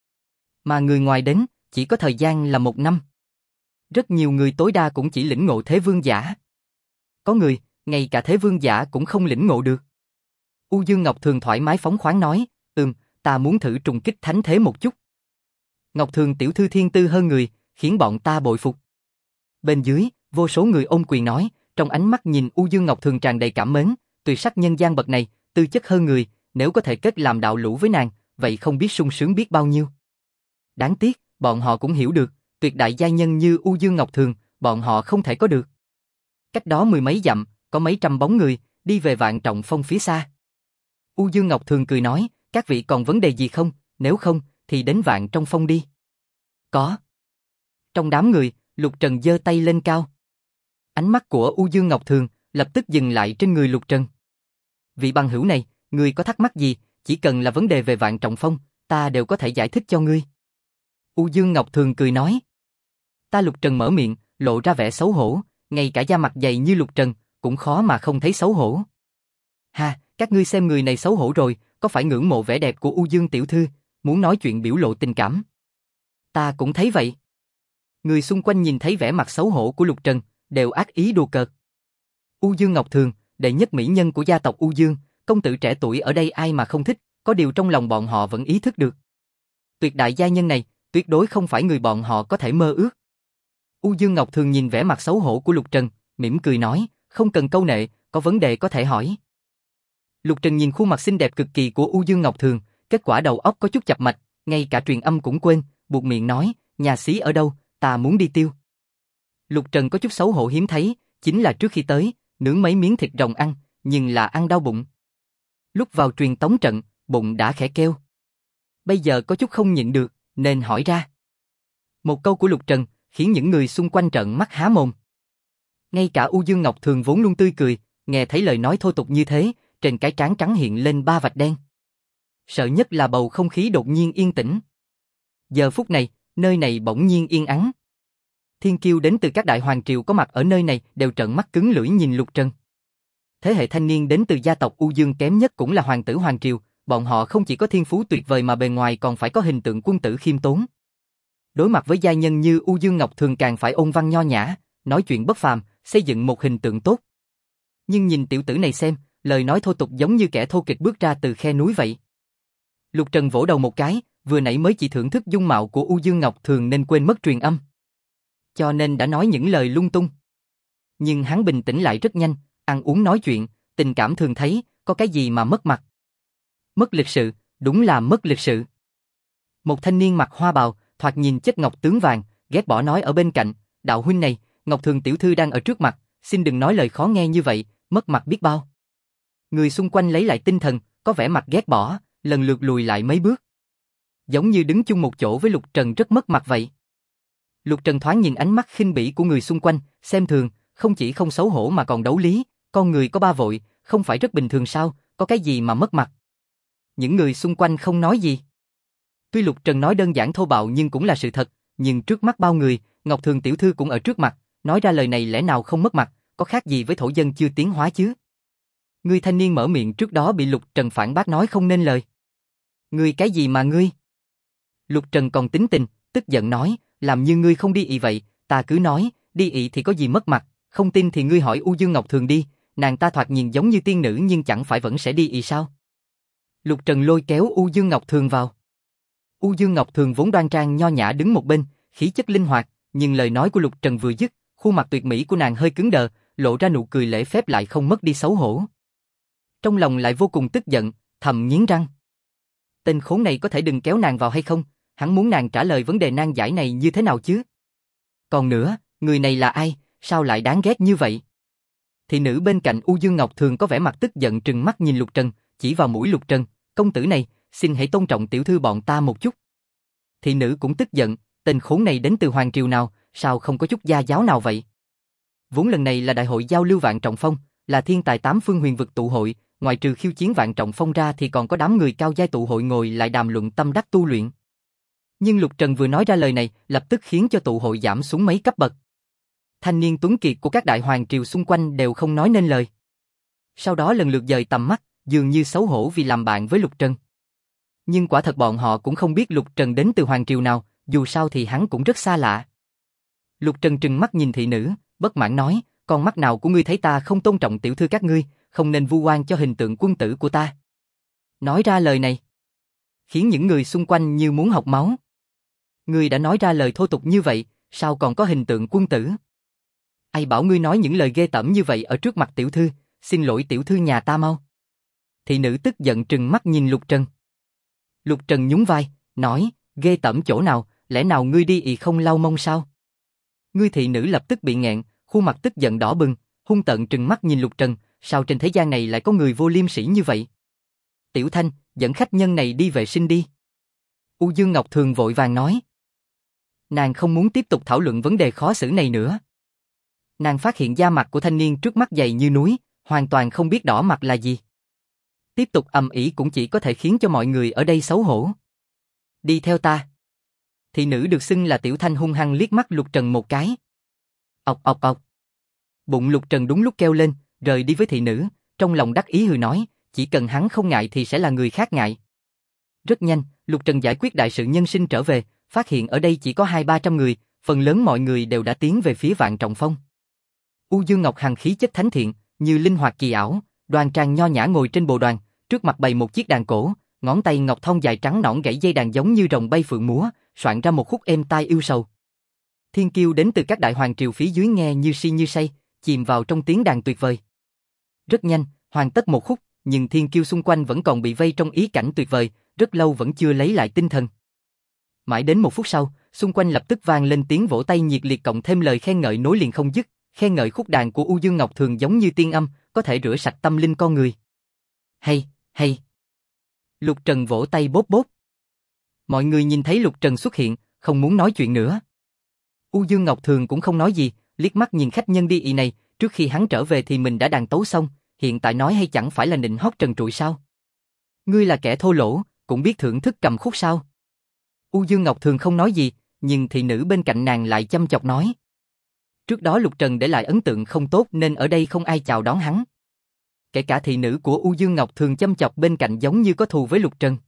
Mà người ngoài đến, chỉ có thời gian là 1 năm. Rất nhiều người tối đa cũng chỉ lĩnh ngộ thế vương giả. Có người, ngay cả thế vương giả cũng không lĩnh ngộ được. U Dương Ngọc Thường thoải mái phóng khoáng nói, ta muốn thử trùng kích thánh thế một chút. Ngọc Thường tiểu thư thiên tư hơn người, khiến bọn ta bội phục. Bên dưới, vô số người ôm quyền nói, trong ánh mắt nhìn U Dương Ngọc Thường tràn đầy cảm mến, tuyệt sắc nhân gian bậc này, tư chất hơn người, nếu có thể kết làm đạo lữ với nàng, vậy không biết sung sướng biết bao nhiêu. Đáng tiếc, bọn họ cũng hiểu được, tuyệt đại giai nhân như U Dương Ngọc Thường, bọn họ không thể có được. Cách đó 10 mấy dặm, có mấy trăm bóng người, đi về Vạn Trọng Phong phía xa. U Dương Ngọc Thường cười nói, các vị còn vấn đề gì không, nếu không, thì đến Vạn trong Phong đi. Có. Trong đám người, Lục Trần giơ tay lên cao. Ánh mắt của U Dương Ngọc Thường lập tức dừng lại trên người Lục Trần. Vị bằng hữu này, người có thắc mắc gì, chỉ cần là vấn đề về Vạn Trọng Phong, ta đều có thể giải thích cho ngươi. U Dương Ngọc Thường cười nói. Ta Lục Trần mở miệng, lộ ra vẻ xấu hổ, ngay cả da mặt dày như Lục Trần, cũng khó mà không thấy xấu hổ. Ha, các ngươi xem người này xấu hổ rồi, có phải ngưỡng mộ vẻ đẹp của U Dương tiểu thư, muốn nói chuyện biểu lộ tình cảm? Ta cũng thấy vậy. Người xung quanh nhìn thấy vẻ mặt xấu hổ của Lục Trần, đều ác ý đùa cợt. U Dương Ngọc Thường, đệ nhất mỹ nhân của gia tộc U Dương, công tử trẻ tuổi ở đây ai mà không thích, có điều trong lòng bọn họ vẫn ý thức được. Tuyệt đại gia nhân này, tuyệt đối không phải người bọn họ có thể mơ ước. U Dương Ngọc Thường nhìn vẻ mặt xấu hổ của Lục Trần, mỉm cười nói, không cần câu nệ, có vấn đề có thể hỏi. Lục Trần nhìn khuôn mặt xinh đẹp cực kỳ của U Dương Ngọc Thường, kết quả đầu óc có chút chập mạch, ngay cả truyền âm cũng quên, buột miệng nói, nhà xí ở đâu, ta muốn đi tiêu. Lục Trần có chút xấu hổ hiếm thấy, chính là trước khi tới, nướng mấy miếng thịt rồng ăn, nhưng là ăn đau bụng. Lúc vào truyền tống trận, bụng đã khẽ kêu. Bây giờ có chút không nhịn được, nên hỏi ra. Một câu của Lục Trần, khiến những người xung quanh trợn mắt há mồm. Ngay cả U Dương Ngọc Thường vốn luôn tươi cười, nghe thấy lời nói thô tục như thế, trên cái trán trắng hiện lên 3 vạch đen. Sợ nhất là bầu không khí đột nhiên yên tĩnh. Giờ phút này, nơi này bỗng nhiên yên ắng. Thiên kiêu đến từ các đại hoàng triều có mặt ở nơi này đều trợn mắt cứng lưỡi nhìn Lục Trần. Thế hệ thanh niên đến từ gia tộc U Dương kém nhất cũng là hoàng tử hoàng triều, bọn họ không chỉ có thiên phú tuyệt vời mà bề ngoài còn phải có hình tượng quân tử khiêm tốn. Đối mặt với gia nhân như U Dương Ngọc Thường càng phải ôn văn nho nhã, nói chuyện bất phàm, xây dựng một hình tượng tốt. Nhưng nhìn tiểu tử này xem, lời nói thô tục giống như kẻ thô kịch bước ra từ khe núi vậy. Lục Trần vỗ đầu một cái, vừa nãy mới chỉ thưởng thức dung mạo của U Dương Ngọc Thường nên quên mất truyền âm. Cho nên đã nói những lời lung tung. Nhưng hắn bình tĩnh lại rất nhanh, ăn uống nói chuyện, tình cảm thường thấy, có cái gì mà mất mặt. Mất lịch sự, đúng là mất lịch sự. Một thanh niên mặc hoa bào, thoạt nhìn chất ngọc tướng vàng, ghét bỏ nói ở bên cạnh, đạo huynh này, Ngọc Thường tiểu thư đang ở trước mặt, xin đừng nói lời khó nghe như vậy, mất mặt biết bao. Người xung quanh lấy lại tinh thần, có vẻ mặt ghét bỏ, lần lượt lùi lại mấy bước. Giống như đứng chung một chỗ với Lục Trần rất mất mặt vậy. Lục Trần thoáng nhìn ánh mắt khinh bỉ của người xung quanh, xem thường, không chỉ không xấu hổ mà còn đấu lý, con người có ba vội, không phải rất bình thường sao, có cái gì mà mất mặt. Những người xung quanh không nói gì. Tuy Lục Trần nói đơn giản thô bạo nhưng cũng là sự thật, nhưng trước mắt bao người, Ngọc Thường tiểu thư cũng ở trước mặt, nói ra lời này lẽ nào không mất mặt, có khác gì với thổ dân chưa tiến hóa chứ. Người thanh niên mở miệng trước đó bị Lục Trần phản bác nói không nên lời. Ngươi cái gì mà ngươi? Lục Trần còn tính tình, tức giận nói, làm như ngươi không đi ị vậy, ta cứ nói, đi ị thì có gì mất mặt, không tin thì ngươi hỏi U Dương Ngọc Thường đi, nàng ta thoạt nhìn giống như tiên nữ nhưng chẳng phải vẫn sẽ đi ị sao? Lục Trần lôi kéo U Dương Ngọc Thường vào. U Dương Ngọc Thường vốn đoan trang nho nhã đứng một bên, khí chất linh hoạt, nhưng lời nói của Lục Trần vừa dứt, khuôn mặt tuyệt mỹ của nàng hơi cứng đờ, lộ ra nụ cười lễ phép lại không mất đi xấu hổ. Trong lòng lại vô cùng tức giận, thầm nghiến răng. Tên khốn này có thể đừng kéo nàng vào hay không? Hắn muốn nàng trả lời vấn đề nan giải này như thế nào chứ? Còn nữa, người này là ai? Sao lại đáng ghét như vậy? Thị nữ bên cạnh U Dương Ngọc Thường có vẻ mặt tức giận trừng mắt nhìn Lục Trần, chỉ vào mũi Lục Trần, công tử này, xin hãy tôn trọng tiểu thư bọn ta một chút. Thị nữ cũng tức giận, tên khốn này đến từ hoàng triều nào, sao không có chút gia giáo nào vậy? Vốn lần này là đại hội giao lưu Vạn Trọng Phong, là thiên tài tám phương huyền vực tụ hội, ngoài trừ khiêu chiến Vạn Trọng Phong ra thì còn có đám người cao giai tụ hội ngồi lại đàm luận tâm đắc tu luyện. Nhưng Lục Trần vừa nói ra lời này, lập tức khiến cho tụ hội giảm xuống mấy cấp bậc. Thanh niên tuấn kiệt của các đại hoàng triều xung quanh đều không nói nên lời. Sau đó lần lượt dời tầm mắt, dường như xấu hổ vì làm bạn với Lục Trần. Nhưng quả thật bọn họ cũng không biết Lục Trần đến từ hoàng triều nào, dù sao thì hắn cũng rất xa lạ. Lục Trần trừng mắt nhìn thị nữ, bất mãn nói, con mắt nào của ngươi thấy ta không tôn trọng tiểu thư các ngươi, không nên vu oan cho hình tượng quân tử của ta. Nói ra lời này, khiến những người xung quanh như muốn học máu. Ngươi đã nói ra lời thô tục như vậy, sao còn có hình tượng quân tử? Ai bảo ngươi nói những lời ghê tởm như vậy ở trước mặt tiểu thư, xin lỗi tiểu thư nhà ta mau. Thị nữ tức giận trừng mắt nhìn Lục Trần. Lục Trần nhún vai, nói, ghê tởm chỗ nào, lẽ nào ngươi đi ị không lau mông sao? Ngươi thị nữ lập tức bị nghẹn, khuôn mặt tức giận đỏ bừng, hung tợn trừng mắt nhìn Lục Trần, sao trên thế gian này lại có người vô liêm sỉ như vậy? Tiểu Thanh, dẫn khách nhân này đi vệ sinh đi. U Dương Ngọc Thường vội vàng nói. Nàng không muốn tiếp tục thảo luận vấn đề khó xử này nữa. Nàng phát hiện da mặt của thanh niên trước mắt dày như núi, hoàn toàn không biết đỏ mặt là gì. Tiếp tục ầm ĩ cũng chỉ có thể khiến cho mọi người ở đây xấu hổ. Đi theo ta. Thị nữ được xưng là Tiểu Thanh hung hăng liếc mắt Lục Trần một cái. Ọc ọc ọc. Bụng Lục Trần đúng lúc kêu lên, rời đi với thị nữ, trong lòng đắc ý hừ nói, chỉ cần hắn không ngại thì sẽ là người khác ngại. Rất nhanh, Lục Trần giải quyết đại sự nhân sinh trở về, phát hiện ở đây chỉ có 200-300 người, phần lớn mọi người đều đã tiến về phía Vạn Trọng Phong. U Dương Ngọc Hằng khí chất thánh thiện, như linh hoạt kỳ ảo, đoan trang nho nhã ngồi trên bồ đoàn, trước mặt bày một chiếc đàn cổ, ngón tay ngọc thon dài trắng nõn gãy dây đàn giống như rồng bay phượng múa, soạn ra một khúc êm tai yêu sầu. Thiên kiêu đến từ các đại hoàng triều phía dưới nghe như si như say, chìm vào trong tiếng đàn tuyệt vời. Rất nhanh, hoàn tất một khúc, nhưng thiên kiêu xung quanh vẫn còn bị vây trong ý cảnh tuyệt vời, rất lâu vẫn chưa lấy lại tinh thần. Mãi đến 1 phút sau, xung quanh lập tức vang lên tiếng vỗ tay nhiệt liệt cộng thêm lời khen ngợi nối liền không dứt, khen ngợi khúc đàn của U Dương Ngọc Thường giống như tiên âm, có thể rửa sạch tâm linh con người. Hay, hay. Lục Trần vỗ tay bốp bốp. Mọi người nhìn thấy Lục Trần xuất hiện, không muốn nói chuyện nữa. U Dương Ngọc Thường cũng không nói gì, liếc mắt nhìn khách nhân đi ị này, trước khi hắn trở về thì mình đã đàn tấu xong, hiện tại nói hay chẳng phải là nịnh hót trần trụi sao? Ngươi là kẻ thô lỗ, cũng biết thưởng thức cầm khúc sao? U Dương Ngọc Thường không nói gì, nhưng thị nữ bên cạnh nàng lại chăm chọc nói. Trước đó Lục Trần để lại ấn tượng không tốt nên ở đây không ai chào đón hắn. Kể cả thị nữ của U Dương Ngọc Thường chăm chọc bên cạnh giống như có thù với Lục Trần.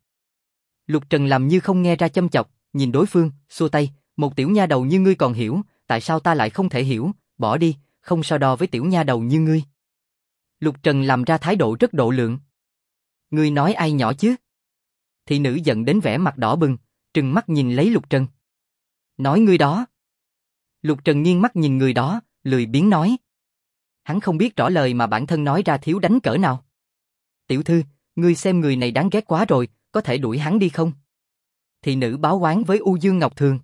Lục Trần làm như không nghe ra chăm chọc, nhìn đối phương, xua tay, một tiểu nha đầu như ngươi còn hiểu, tại sao ta lại không thể hiểu, bỏ đi, không so đo với tiểu nha đầu như ngươi. Lục Trần làm ra thái độ rất độ lượng. Ngươi nói ai nhỏ chứ? Thị nữ giận đến vẻ mặt đỏ bừng, trừng mắt nhìn lấy Lục Trần. Nói ngươi đó. Lục Trần nghiêng mắt nhìn người đó, lười biếng nói. Hắn không biết rõ lời mà bản thân nói ra thiếu đánh cỡ nào. Tiểu thư, ngươi xem người này đáng ghét quá rồi, có thể đuổi hắn đi không? Thị nữ báo oán với U Dương Ngọc Thường.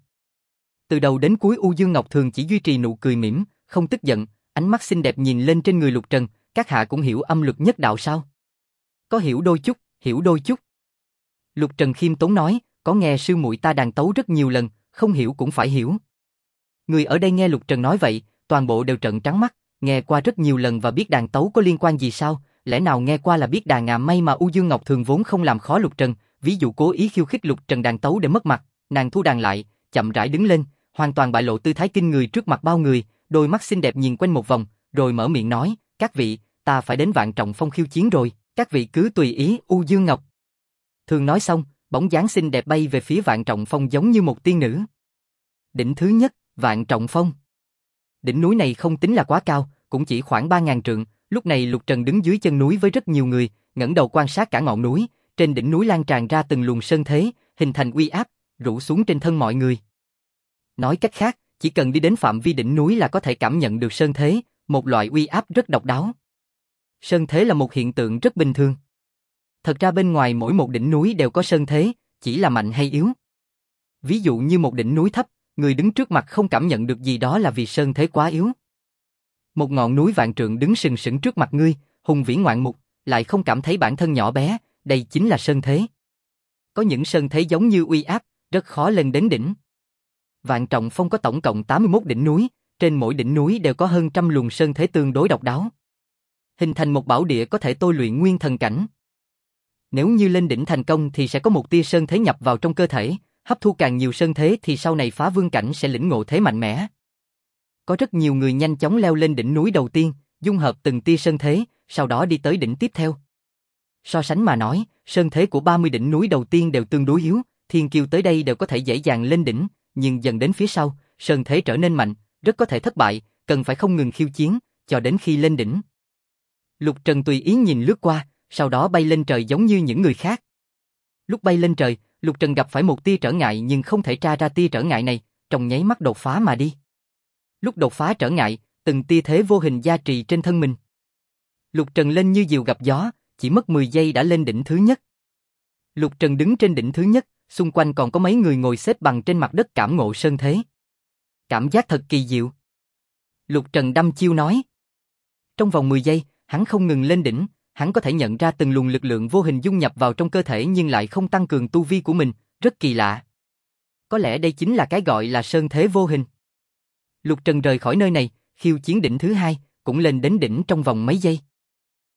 Từ đầu đến cuối U Dương Ngọc Thường chỉ duy trì nụ cười mỉm, không tức giận, ánh mắt xinh đẹp nhìn lên trên người Lục Trần, các hạ cũng hiểu âm luật nhất đạo sao? Có hiểu đôi chút, hiểu đôi chút. Lục Trần khiêm tốn nói, có nghe sư muội ta đàn tấu rất nhiều lần, không hiểu cũng phải hiểu. Người ở đây nghe Lục Trần nói vậy, toàn bộ đều trợn trắng mắt, nghe qua rất nhiều lần và biết đàn tấu có liên quan gì sao, lẽ nào nghe qua là biết đàn à? May mà U Dương Ngọc Thường vốn không làm khó Lục Trần, ví dụ cố ý khiêu khích Lục Trần đàn tấu để mất mặt, nàng thu đàn lại, chậm rãi đứng lên, hoàn toàn bại lộ tư thái kinh người trước mặt bao người, đôi mắt xinh đẹp nhìn quanh một vòng, rồi mở miệng nói, các vị, ta phải đến Vạn Trọng Phong khiêu chiến rồi, các vị cứ tùy ý. U Dương Ngọc Thường nói xong, bóng dáng xinh đẹp bay về phía Vạn Trọng Phong giống như một tiên nữ. Đỉnh thứ nhất, Vạn Trọng Phong. Đỉnh núi này không tính là quá cao, cũng chỉ khoảng 3000 trượng, lúc này Lục Trần đứng dưới chân núi với rất nhiều người, ngẩng đầu quan sát cả ngọn núi, trên đỉnh núi lan tràn ra từng luồng sơn thế, hình thành uy áp, rủ xuống trên thân mọi người. Nói cách khác, chỉ cần đi đến phạm vi đỉnh núi là có thể cảm nhận được sơn thế, một loại uy áp rất độc đáo. Sơn thế là một hiện tượng rất bình thường. Thật ra bên ngoài mỗi một đỉnh núi đều có sơn thế, chỉ là mạnh hay yếu. Ví dụ như một đỉnh núi thấp, người đứng trước mặt không cảm nhận được gì đó là vì sơn thế quá yếu. Một ngọn núi vạn trượng đứng sừng sững trước mặt ngươi, hùng vĩ ngoạn mục, lại không cảm thấy bản thân nhỏ bé, đây chính là sơn thế. Có những sơn thế giống như uy áp, rất khó lên đến đỉnh. Vạn Trọng Phong có tổng cộng 81 đỉnh núi, trên mỗi đỉnh núi đều có hơn 100 luồng sơn thế tương đối độc đáo. Hình thành một bảo địa có thể tôi luyện nguyên thần cảnh. Nếu như lên đỉnh thành công thì sẽ có một tia sơn thế nhập vào trong cơ thể, hấp thu càng nhiều sơn thế thì sau này phá vương cảnh sẽ lĩnh ngộ thế mạnh mẽ. Có rất nhiều người nhanh chóng leo lên đỉnh núi đầu tiên, dung hợp từng tia sơn thế, sau đó đi tới đỉnh tiếp theo. So sánh mà nói, sơn thế của 30 đỉnh núi đầu tiên đều tương đối yếu, thiên kiêu tới đây đều có thể dễ dàng lên đỉnh, nhưng dần đến phía sau, sơn thế trở nên mạnh, rất có thể thất bại, cần phải không ngừng khiêu chiến, cho đến khi lên đỉnh. Lục Trần tùy ý nhìn lướt qua, sau đó bay lên trời giống như những người khác. Lúc bay lên trời, Lục Trần gặp phải một tia trở ngại nhưng không thể tra ra tia trở ngại này, trong nháy mắt đột phá mà đi. Lúc đột phá trở ngại, từng tia thế vô hình gia trì trên thân mình. Lục Trần lên như diều gặp gió, chỉ mất 10 giây đã lên đỉnh thứ nhất. Lục Trần đứng trên đỉnh thứ nhất, xung quanh còn có mấy người ngồi xếp bằng trên mặt đất cảm ngộ sơn thế. Cảm giác thật kỳ diệu. Lục Trần đăm chiêu nói. Trong vòng 10 giây, hắn không ngừng lên đỉnh, hắn có thể nhận ra từng luồng lực lượng vô hình dung nhập vào trong cơ thể nhưng lại không tăng cường tu vi của mình, rất kỳ lạ. Có lẽ đây chính là cái gọi là sơn thế vô hình. Lục Trần rời khỏi nơi này, khiêu chiến đỉnh thứ hai, cũng lên đến đỉnh trong vòng mấy giây.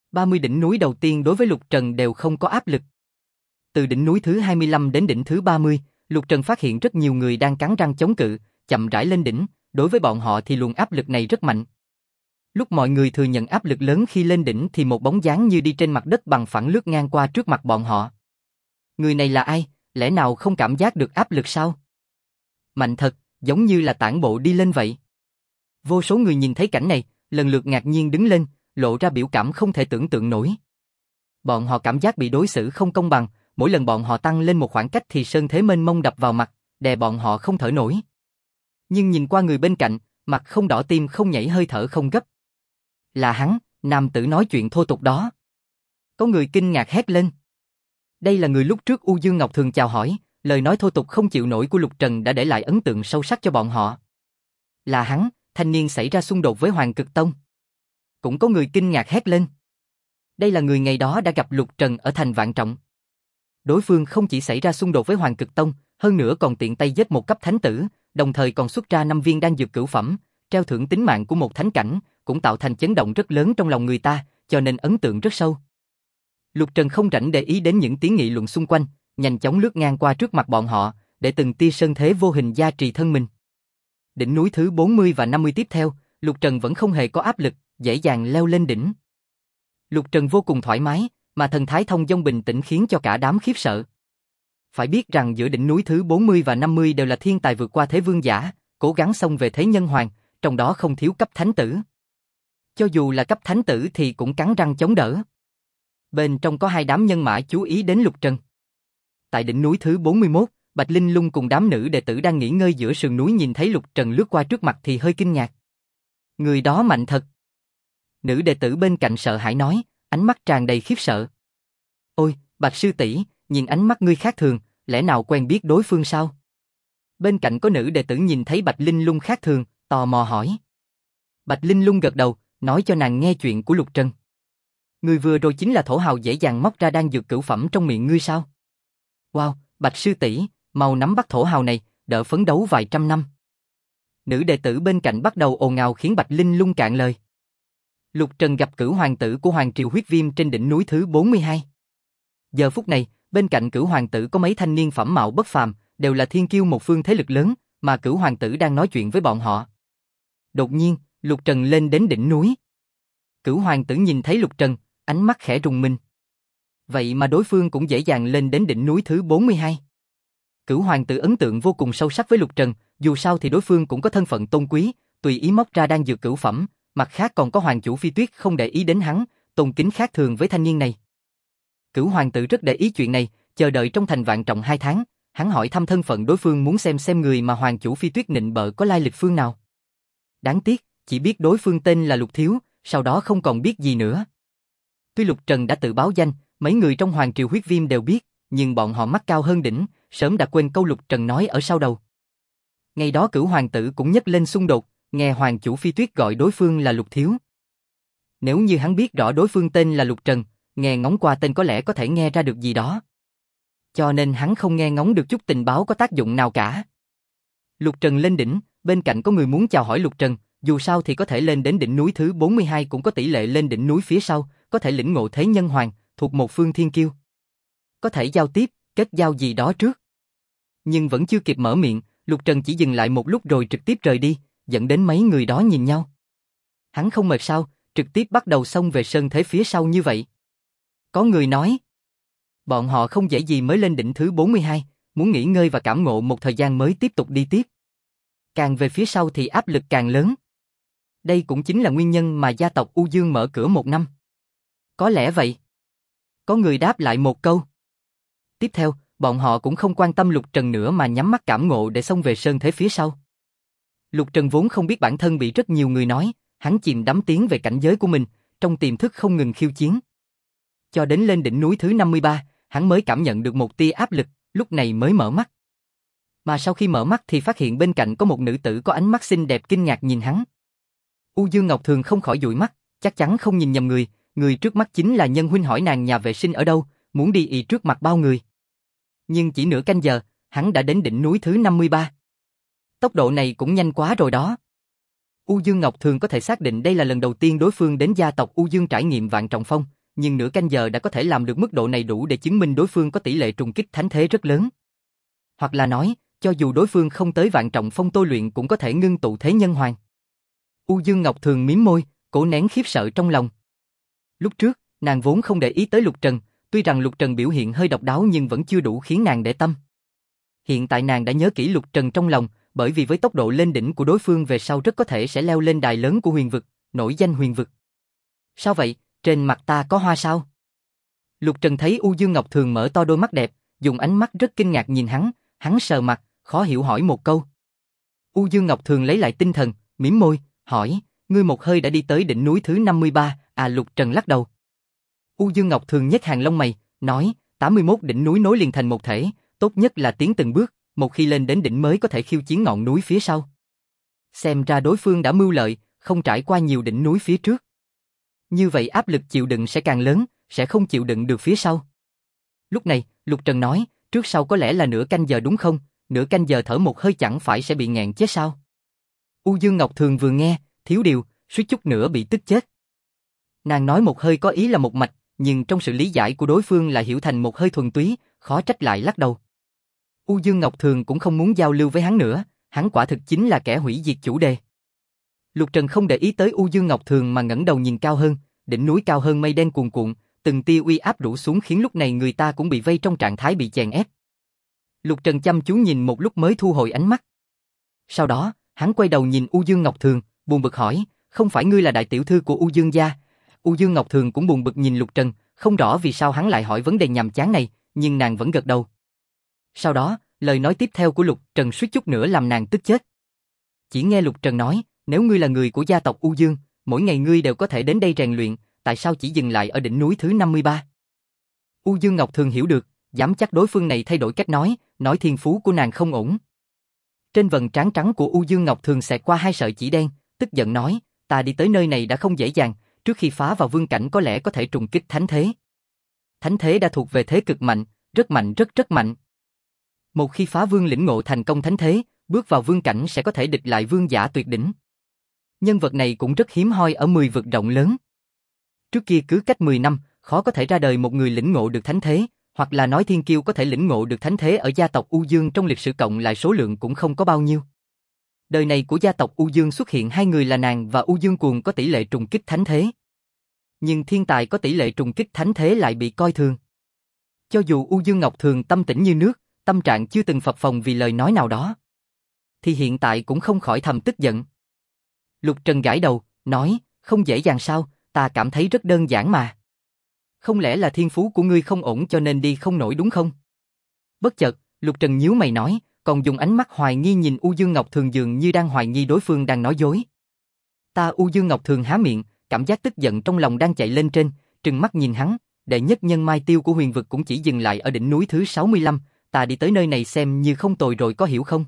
30 đỉnh núi đầu tiên đối với Lục Trần đều không có áp lực. Từ đỉnh núi thứ 25 đến đỉnh thứ 30, Lục Trần phát hiện rất nhiều người đang cắn răng chống cự, chậm rãi lên đỉnh, đối với bọn họ thì luồng áp lực này rất mạnh. Lúc mọi người thừa nhận áp lực lớn khi lên đỉnh thì một bóng dáng như đi trên mặt đất bằng phẳng lướt ngang qua trước mặt bọn họ. Người này là ai, lẽ nào không cảm giác được áp lực sao? Mạnh thật, giống như là tản bộ đi lên vậy. Vô số người nhìn thấy cảnh này, lần lượt ngạc nhiên đứng lên, lộ ra biểu cảm không thể tưởng tượng nổi. Bọn họ cảm giác bị đối xử không công bằng, mỗi lần bọn họ tăng lên một khoảng cách thì sơn thế mênh mông đập vào mặt, đè bọn họ không thở nổi. Nhưng nhìn qua người bên cạnh, mặt không đỏ tim không nhảy hơi thở không gấp. Là hắn, nam tử nói chuyện thô tục đó. Có người kinh ngạc hét lên. Đây là người lúc trước U Dương Ngọc Thường chào hỏi, lời nói thô tục không chịu nổi của Lục Trần đã để lại ấn tượng sâu sắc cho bọn họ. Là hắn, thanh niên xảy ra xung đột với Hoàng Cực Tông. Cũng có người kinh ngạc hét lên. Đây là người ngày đó đã gặp Lục Trần ở thành Vạn Trọng. Đối phương không chỉ xảy ra xung đột với Hoàng Cực Tông, hơn nữa còn tiện tay giết một cấp thánh tử, đồng thời còn xuất ra 5 viên đan dược cửu phẩm, treo thưởng tính mạng của một thánh cảnh, cũng tạo thành chấn động rất lớn trong lòng người ta, cho nên ấn tượng rất sâu. Lục Trần không rảnh để ý đến những tiếng nghị luận xung quanh, nhanh chóng lướt ngang qua trước mặt bọn họ, để từng tia sơn thế vô hình gia trì thân mình. Đỉnh núi thứ 40 và 50 tiếp theo, Lục Trần vẫn không hề có áp lực, dễ dàng leo lên đỉnh. Lục Trần vô cùng thoải mái, mà thần thái thông dong bình tĩnh khiến cho cả đám khiếp sợ. Phải biết rằng giữa đỉnh núi thứ 40 và 50 đều là thiên tài vượt qua thế vương giả, cố gắng xông về thế nhân hoàng, trong đó không thiếu cấp thánh tử. Cho dù là cấp thánh tử thì cũng cắn răng chống đỡ. Bên trong có hai đám nhân mã chú ý đến Lục Trần. Tại đỉnh núi thứ 41, Bạch Linh Lung cùng đám nữ đệ tử đang nghỉ ngơi giữa sườn núi nhìn thấy Lục Trần lướt qua trước mặt thì hơi kinh ngạc. Người đó mạnh thật. Nữ đệ tử bên cạnh sợ hãi nói, ánh mắt tràn đầy khiếp sợ. Ôi, Bạch sư tỷ, nhìn ánh mắt ngươi khác thường, lẽ nào quen biết đối phương sao? Bên cạnh có nữ đệ tử nhìn thấy Bạch Linh Lung khác thường, tò mò hỏi. Bạch Linh Lung gật đầu, nói cho nàng nghe chuyện của Lục Trần. Người vừa rồi chính là thổ hào dễ dàng móc ra đan dược cửu phẩm trong miệng ngươi sao? Wow, Bạch sư tỷ, mau nắm bắt thổ hào này, đỡ phấn đấu vài trăm năm. Nữ đệ tử bên cạnh bắt đầu ồn ào khiến Bạch Linh Lung cạn lời. Lục Trần gặp Cửu hoàng tử của Hoàng Triều Huyết Viêm trên đỉnh núi thứ 42. Giờ phút này, bên cạnh Cửu hoàng tử có mấy thanh niên phẩm mạo bất phàm, đều là thiên kiêu một phương thế lực lớn, mà Cửu hoàng tử đang nói chuyện với bọn họ. Đột nhiên, Lục Trần lên đến đỉnh núi. Cửu hoàng tử nhìn thấy Lục Trần, ánh mắt khẽ rùng mình. Vậy mà đối phương cũng dễ dàng lên đến đỉnh núi thứ 42. Cửu hoàng tử ấn tượng vô cùng sâu sắc với Lục Trần, dù sao thì đối phương cũng có thân phận tôn quý, tùy ý móc ra đan dược cửu phẩm, mặt khác còn có hoàng chủ Phi Tuyết không để ý đến hắn, tôn kính khác thường với thanh niên này. Cửu hoàng tử rất để ý chuyện này, chờ đợi trong thành Vạn Trọng 2 tháng, hắn hỏi thăm thân phận đối phương muốn xem người mà hoàng chủ Phi Tuyết nịnh bợ có lai lịch phương nào. Đáng tiếc, chỉ biết đối phương tên là Lục Thiếu, sau đó không còn biết gì nữa. Tuy Lục Trần đã tự báo danh, mấy người trong Hoàng Triều Huyết Viêm đều biết, nhưng bọn họ mắt cao hơn đỉnh, sớm đã quên câu Lục Trần nói ở sau đầu. Ngày đó Cửu hoàng tử cũng nhấc lên xung đột, nghe hoàng chủ Phi Tuyết gọi đối phương là Lục Thiếu. Nếu như hắn biết rõ đối phương tên là Lục Trần, nghe ngóng qua tên có lẽ có thể nghe ra được gì đó. Cho nên hắn không nghe ngóng được chút tình báo có tác dụng nào cả. Lục Trần lên đỉnh, bên cạnh có người muốn chào hỏi Lục Trần, dù sao thì có thể lên đến đỉnh núi thứ 42 cũng có tỷ lệ lên đỉnh núi phía sau, có thể lĩnh ngộ thế nhân hoàng, thuộc một phương thiên kiêu. Có thể giao tiếp, kết giao gì đó trước. Nhưng vẫn chưa kịp mở miệng, Lục Trần chỉ dừng lại một lúc rồi trực tiếp rời đi, dẫn đến mấy người đó nhìn nhau. Hắn không mệt sao, trực tiếp bắt đầu xông về sơn thế phía sau như vậy. Có người nói, bọn họ không dễ gì mới lên đỉnh thứ 42, muốn nghỉ ngơi và cảm ngộ một thời gian mới tiếp tục đi tiếp. Càng về phía sau thì áp lực càng lớn. Đây cũng chính là nguyên nhân mà gia tộc U Dương mở cửa 1 năm. Có lẽ vậy. Có người đáp lại một câu. Tiếp theo, bọn họ cũng không quan tâm Lục Trần nữa mà nhắm mắt cảm ngộ để xông về sơn thế phía sau. Lục Trần vốn không biết bản thân bị rất nhiều người nói, hắn chìm đắm tiến về cảnh giới của mình, trong tiềm thức không ngừng khiêu chiến. Cho đến lên đỉnh núi thứ 53, hắn mới cảm nhận được một tia áp lực, lúc này mới mở mắt. Mà sau khi mở mắt thì phát hiện bên cạnh có một nữ tử có ánh mắt xinh đẹp kinh ngạc nhìn hắn. U Dương Ngọc Thường không khỏi dụi mắt, chắc chắn không nhìn nhầm người, người trước mắt chính là nhân huynh hỏi nàng nhà vệ sinh ở đâu, muốn đi ì trước mặt bao người. Nhưng chỉ nửa canh giờ, hắn đã đến đỉnh núi thứ 53. Tốc độ này cũng nhanh quá rồi đó. U Dương Ngọc Thường có thể xác định đây là lần đầu tiên đối phương đến gia tộc U Dương trải nghiệm Vạn Trọng Phong, nhưng nửa canh giờ đã có thể làm được mức độ này đủ để chứng minh đối phương có tỷ lệ trùng kích thánh thế rất lớn. Hoặc là nói, cho dù đối phương không tới vạn trọng phong tôi luyện cũng có thể ngưng tụ thế nhân hoàng. U Dương Ngọc Thường mím môi, cố nén khiếp sợ trong lòng. Lúc trước, nàng vốn không để ý tới Lục Trần, tuy rằng Lục Trần biểu hiện hơi độc đáo nhưng vẫn chưa đủ khiến nàng để tâm. Hiện tại nàng đã nhớ kỹ Lục Trần trong lòng, bởi vì với tốc độ lên đỉnh của đối phương về sau rất có thể sẽ leo lên đài lớn của huyền vực, nổi danh huyền vực. Sao vậy, trên mặt ta có hoa sao? Lục Trần thấy U Dương Ngọc Thường mở to đôi mắt đẹp, dùng ánh mắt rất kinh ngạc nhìn hắn sờ mặt, khó hiểu hỏi một câu. U Dương Ngọc Thường lấy lại tinh thần, mỉm môi, hỏi, ngươi một hơi đã đi tới đỉnh núi thứ 53, Lục Trần lắc đầu. U Dương Ngọc Thường nhếch hàng lông mày, nói, 81 đỉnh núi nối liền thành một thể, tốt nhất là tiến từng bước, một khi lên đến đỉnh mới có thể khiêu chiến ngọn núi phía sau. Xem ra đối phương đã mưu lợi, không trải qua nhiều đỉnh núi phía trước. Như vậy áp lực chịu đựng sẽ càng lớn, sẽ không chịu đựng được phía sau. Lúc này, Lục Trần nói, trước sau có lẽ là nửa canh giờ đúng không? Nửa canh giờ thở một hơi chẳng phải sẽ bị nghẹn chết sao? U Dương Ngọc Thường vừa nghe, thiếu điều, suýt chút nữa bị tức chết. Nàng nói một hơi có ý là một mạch, nhưng trong sự lý giải của đối phương lại hiểu thành một hơi thuần túy, khó trách lại lắc đầu. U Dương Ngọc Thường cũng không muốn giao lưu với hắn nữa, hắn quả thực chính là kẻ hủy diệt chủ đề. Lục Trần không để ý tới U Dương Ngọc Thường mà ngẩng đầu nhìn cao hơn, đỉnh núi cao hơn mây đen cuồn cuộn, từng tia uy áp rủ xuống khiến lúc này người ta cũng bị vây trong trạng thái bị chèn ép. Lục Trần chăm chú nhìn một lúc mới thu hồi ánh mắt. Sau đó, hắn quay đầu nhìn U Dương Ngọc Thường, buồn bực hỏi, không phải ngươi là đại tiểu thư của U Dương gia? U Dương Ngọc Thường cũng buồn bực nhìn Lục Trần, không rõ vì sao hắn lại hỏi vấn đề nhàm chán này, nhưng nàng vẫn gật đầu. Sau đó, lời nói tiếp theo của Lục Trần suýt chút nữa làm nàng tức chết. Chỉ nghe Lục Trần nói, nếu ngươi là người của gia tộc U Dương, mỗi ngày ngươi đều có thể đến đây rèn luyện, tại sao chỉ dừng lại ở đỉnh núi thứ 53? U Dương Ngọc Thường hiểu được, dám chắc đối phương này thay đổi cách nói thiên phú của nàng không ổn. Trên vầng trán trắng của U Dương Ngọc Thường xẹt qua hai sợi chỉ đen, tức giận nói, ta đi tới nơi này đã không dễ dàng, trước khi phá vào vương cảnh có lẽ có thể trùng kích thánh thế. Thánh thế đã thuộc về thế cực mạnh, rất mạnh rất mạnh. Một khi phá vương lĩnh ngộ thành công thánh thế, bước vào vương cảnh sẽ có thể địch lại vương giả tuyệt đỉnh. Nhân vật này cũng rất hiếm hoi ở 10 vực rộng lớn. Trước kia cứ cách 10 năm, khó có thể ra đời một người lĩnh ngộ được thánh thế, hoặc là nói thiên kiêu có thể lĩnh ngộ được thánh thế ở gia tộc U Dương trong lịch sử cộng lại số lượng cũng không có bao nhiêu. Đời này của gia tộc U Dương xuất hiện hai người là nàng và U Dương Cuồng có tỷ lệ trùng kích thánh thế. Nhưng thiên tài có tỷ lệ trùng kích thánh thế lại bị coi thường. Cho dù U Dương Ngọc Thường tâm tĩnh như nước, tâm trạng chưa từng phập phồng vì lời nói nào đó, thì hiện tại cũng không khỏi thầm tức giận. Lục Trần gãi đầu, nói, không dễ dàng sao, ta cảm thấy rất đơn giản mà. Không lẽ là thiên phú của ngươi không ổn cho nên đi không nổi đúng không? Bất chợt, Lục Trần nhíu mày nói, còn dùng ánh mắt hoài nghi nhìn U Dương Ngọc Thường dường như đang hoài nghi đối phương đang nói dối. U Dương Ngọc Thường há miệng, cảm giác tức giận trong lòng đang chạy lên trên, trừng mắt nhìn hắn, đệ nhất nhân mai tiêu của huyền vực cũng chỉ dừng lại ở đỉnh núi thứ 65, ta đi tới nơi này xem như không tồi rồi có hiểu không?